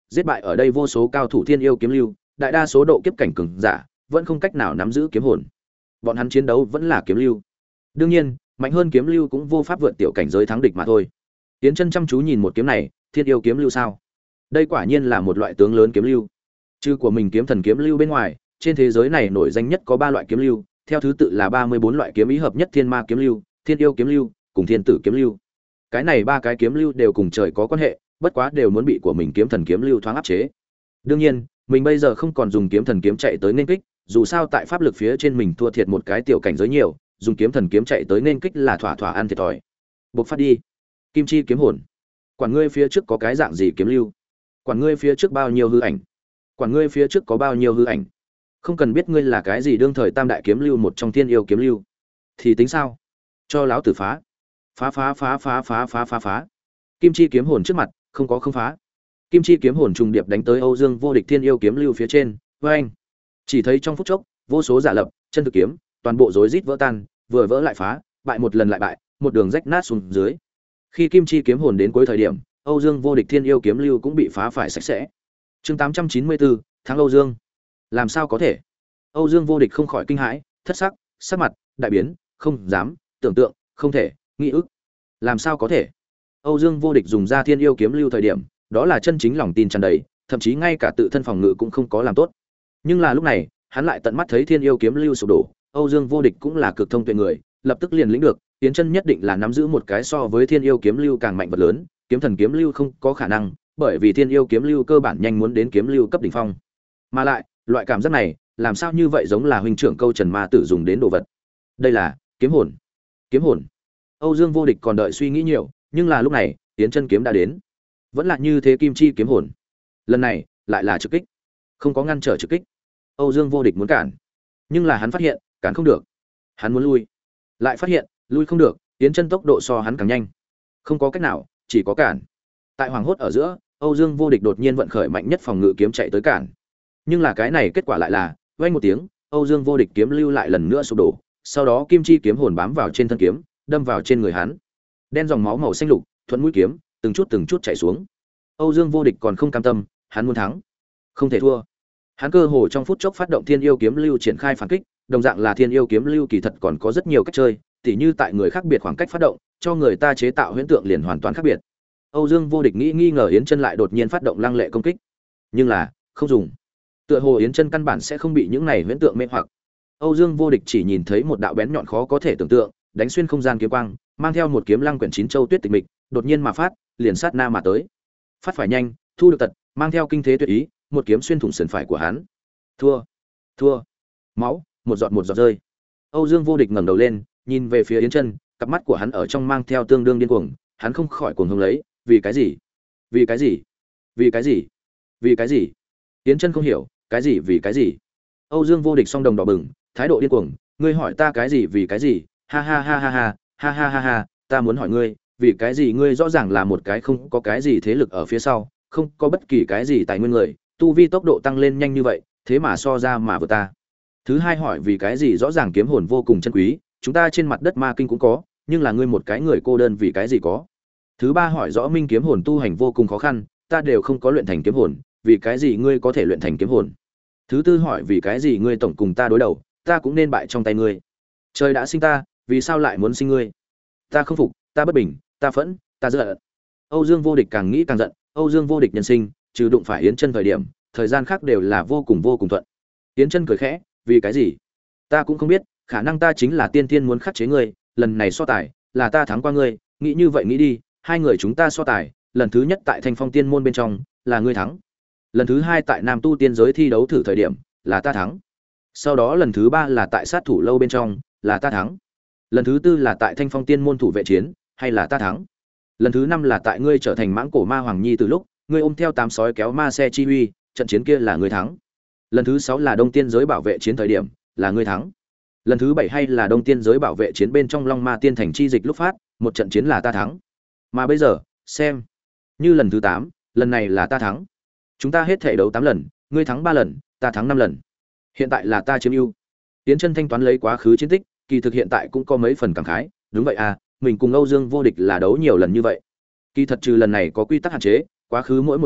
giết bại ở đây vô số cao thủ thiên yêu kiếm lưu, đại đa số độ kiếp cảnh cường giả vẫn không cách nào nắm giữ kiếm hồn. Bọn hắn chiến đấu vẫn là kiếm lưu. Đương nhiên, mạnh hơn kiếm lưu cũng vô pháp vượt tiểu cảnh giới thắng địch mà thôi. Tiến Chân chăm chú nhìn một kiếm này, thiên yêu kiếm lưu sao? Đây quả nhiên là một loại tướng lớn kiếm lưu. Trừ của mình kiếm thần kiếm lưu bên ngoài, trên thế giới này nổi danh nhất có ba loại kiếm lưu, theo thứ tự là ba mươi bốn loại kiếm ý hợp nhất thiên ma kiếm lưu, thiên yêu kiếm lưu, cùng thiên tử kiếm lưu. Cái này ba cái kiếm lưu đều cùng trời có quan hệ, bất quá đều muốn bị của mình kiếm thần kiếm lưu thoáng áp chế. Đương nhiên, mình bây giờ không còn dùng kiếm thần kiếm chạy tới nên kích, dù sao tại pháp lực phía trên mình thua thiệt một cái tiểu cảnh giới nhiều, dùng kiếm thần kiếm chạy tới nên kích là thỏa thỏa ăn thiệt thòi. Bộc phát đi. Kim chi kiếm hồn. Quản ngươi phía trước có cái dạng gì kiếm lưu, quản ngươi phía trước bao nhiêu hư ảnh, quản ngươi phía trước có bao nhiêu hư ảnh, không cần biết ngươi là cái gì đương thời tam đại kiếm lưu một trong thiên yêu kiếm lưu thì tính sao? Cho láo tử phá. Phá phá phá phá phá phá phá phá. Kim chi kiếm hồn trước mặt, không có không phá. Kim chi kiếm hồn trùng điệp đánh tới Âu Dương Vô Địch thiên yêu kiếm lưu phía trên, oeng. Chỉ thấy trong phút chốc, vô số giả lập, chân thực kiếm, toàn bộ rối rít vỡ tan, vừa vỡ lại phá, bại một lần lại bại, một đường rách nát xuống dưới. Khi kim chi kiếm hồn đến cuối thời điểm, Âu Dương Vô Địch thiên yêu kiếm lưu cũng bị phá phải sạch sẽ. Chương tám trăm chín mươi bốn, thắng Âu Dương. Làm sao có thể? Âu Dương Vô Địch không khỏi kinh hãi, thất sắc, sắc mặt đại biến, không dám tưởng tượng, không thể nghĩ ức. Làm sao có thể? Âu Dương Vô Địch dùng ra thiên yêu kiếm lưu thời điểm, đó là chân chính lòng tin tràn đầy, thậm chí ngay cả tự thân phòng ngự cũng không có làm tốt. Nhưng là lúc này, hắn lại tận mắt thấy thiên yêu kiếm lưu sụp đổ, Âu Dương Vô Địch cũng là cực thông tuệ người, lập tức liền lĩnh được, Tiến Chân nhất định là nắm giữ một cái so với thiên yêu kiếm lưu càng mạnh vật lớn, kiếm thần kiếm lưu không có khả năng, bởi vì thiên yêu kiếm lưu cơ bản nhanh muốn đến kiếm lưu cấp đỉnh phong. Mà lại, loại cảm giác này, làm sao như vậy giống là huynh trưởng câu Trần Ma Tử dùng đến đồ vật. Đây là kiếm hồn. Kiếm hồn. Âu Dương Vô Địch còn đợi suy nghĩ nhiều, nhưng là lúc này, Tiến Chân kiếm đã đến. Vẫn là như thế kim chi kiếm hồn. Lần này, lại là trực kích. Không có ngăn trở trực kích. Âu Dương Vô Địch muốn cản, nhưng là hắn phát hiện, cản không được. Hắn muốn lui, lại phát hiện, lui không được, Tiến Chân tốc độ so hắn càng nhanh. Không có cách nào, chỉ có cản. Tại hoàng hốt ở giữa, Âu Dương Vô Địch đột nhiên vận khởi mạnh nhất phòng ngự kiếm chạy tới cản. Nhưng là cái này kết quả lại là, vang một tiếng, Âu Dương Vô Địch kiếm lưu lại lần nữa sụp đổ, sau đó kim chi kiếm hồn bám vào trên thân kiếm, đâm vào trên người hắn. Đen dòng máu màu xanh lục, thuận mũi kiếm, từng chút từng chút chảy xuống. Âu Dương Vô Địch còn không cam tâm, hắn muốn thắng, không thể thua. Hắn cơ hồ trong phút chốc phát động Thiên Yêu kiếm lưu triển khai phản kích, đồng dạng là Thiên Yêu kiếm lưu kỳ thật còn có rất nhiều cách chơi, tỉ như tại người khác biệt khoảng cách phát động, cho người ta chế tạo huyễn tượng liền hoàn toàn khác biệt. Âu Dương Vô Địch nghĩ nghi ngờ Yến Chân lại đột nhiên phát động lăng lệ công kích, nhưng là không dùng. Tựa hồ Yến Chân căn bản sẽ không bị những này huyễn tượng mê hoặc. Âu Dương Vô Địch chỉ nhìn thấy một đạo bén nhọn khó có thể tưởng tượng, đánh xuyên không gian kiếm quang, mang theo một kiếm lăng quyển chín châu tuyết tịch mịch, đột nhiên mà phát, liền sát na mà tới. Phát phải nhanh, thu được tật, mang theo kinh thế tuyệt ý, một kiếm xuyên thủng sườn phải của hắn. Thua, thua. Máu, một giọt một giọt rơi. Âu Dương Vô Địch ngẩng đầu lên, nhìn về phía Yến Chân, cặp mắt của hắn ở trong mang theo tương đương điên cuồng, hắn không khỏi cuồng hống lấy, vì cái gì? Vì cái gì? Vì cái gì? Vì cái gì? Yến Chân không hiểu, cái gì vì cái gì? Âu Dương Vô Địch song đồng đỏ bừng, thái độ điên cuồng, ngươi hỏi ta cái gì vì cái gì? Ha ha ha ha ha, ha ha ha ha, ta muốn hỏi ngươi, vì cái gì ngươi rõ ràng là một cái không có cái gì thế lực ở phía sau, không có bất kỳ cái gì tài nguyên người, tu vi tốc độ tăng lên nhanh như vậy, thế mà so ra mà vượt ta. Thứ hai hỏi vì cái gì rõ ràng kiếm hồn vô cùng chân quý, chúng ta trên mặt đất ma kinh cũng có, nhưng là ngươi một cái người cô đơn vì cái gì có. Thứ ba hỏi rõ minh kiếm hồn tu hành vô cùng khó khăn, ta đều không có luyện thành kiếm hồn, vì cái gì ngươi có thể luyện thành kiếm hồn. Thứ tư hỏi vì cái gì ngươi tổng cùng ta đối đầu, ta cũng nên bại trong tay ngươi. Trời đã sinh ta, vì sao lại muốn sinh ngươi? Ta không phục, ta bất bình, ta phẫn, ta giận. Âu Dương Vô Địch càng nghĩ càng giận, Âu Dương Vô Địch nhân sinh, trừ đụng phải Yến Chân thời điểm, thời gian khác đều là vô cùng vô cùng thuận. Yến Chân cười khẽ, vì cái gì? Ta cũng không biết, khả năng ta chính là tiên tiên muốn khắc chế ngươi, lần này so tài, là ta thắng qua ngươi, nghĩ như vậy nghĩ đi, hai người chúng ta so tài, lần thứ nhất tại Thanh Phong Tiên môn bên trong, là ngươi thắng. Lần thứ hai tại Nam Tu tiên giới thi đấu thử thời điểm, là ta thắng. Sau đó lần thứ ba là tại sát thủ lâu bên trong, là ta thắng. Lần thứ tư là tại Thanh Phong Tiên môn thủ vệ chiến, hay là ta thắng. Lần thứ năm là tại ngươi trở thành mãng cổ ma hoàng nhi từ lúc, ngươi ôm theo tám sói kéo ma xe chi uy, trận chiến kia là ngươi thắng. Lần thứ sáu là Đông Tiên giới bảo vệ chiến thời điểm, là ngươi thắng. Lần thứ bảy hay là Đông Tiên giới bảo vệ chiến bên trong Long Ma Tiên thành chi dịch lúc phát, một trận chiến là ta thắng. Mà bây giờ, xem, như lần thứ tám, lần này là ta thắng. Chúng ta hết thể đấu tám lần, ngươi thắng ba lần, ta thắng năm lần. Hiện tại là ta chiếm ưu. Tiến Chân thanh toán lấy quá khứ chiến tích, kỳ thực hiện tại cũng có mấy phần cảm khái, đúng vậy à, mình cùng Âu Dương Vô Địch là đấu nhiều lần như vậy. Kỳ thật trừ lần này có quy tắc hạn chế, quá khứ mỗi một lần,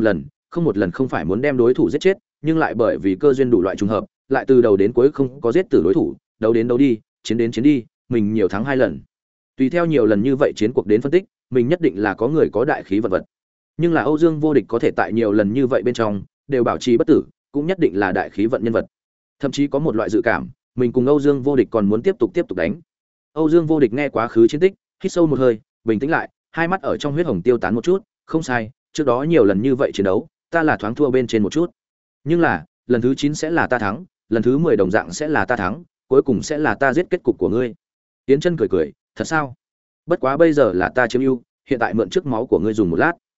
không một lần không phải muốn đem đối thủ giết chết, nhưng lại bởi vì cơ duyên đủ loại trùng hợp, lại từ đầu đến cuối không có giết tử đối thủ, đấu đến đấu đi, chiến đến chiến đi, mình nhiều thắng hai lần. Tùy theo nhiều lần như vậy chiến cuộc đến phân tích, mình nhất định là có người có đại khí vật vật. Nhưng là Âu Dương Vô Địch có thể tại nhiều lần như vậy bên trong đều bảo trì bất tử, cũng nhất định là đại khí vận nhân vật. Thậm chí có một loại dự cảm, mình cùng Âu Dương Vô Địch còn muốn tiếp tục tiếp tục đánh. Âu Dương Vô Địch nghe quá khứ chiến tích, hít sâu một hơi, bình tĩnh lại, hai mắt ở trong huyết hồng tiêu tán một chút, không sai, trước đó nhiều lần như vậy chiến đấu, ta là thoáng thua bên trên một chút. Nhưng là, lần thứ chín sẽ là ta thắng, lần thứ mười đồng dạng sẽ là ta thắng, cuối cùng sẽ là ta giết kết cục của ngươi. Tiến Chân cười cười, thật sao? Bất quá bây giờ là ta chiếm ưu, hiện tại mượn trước máu của ngươi dùng một lát.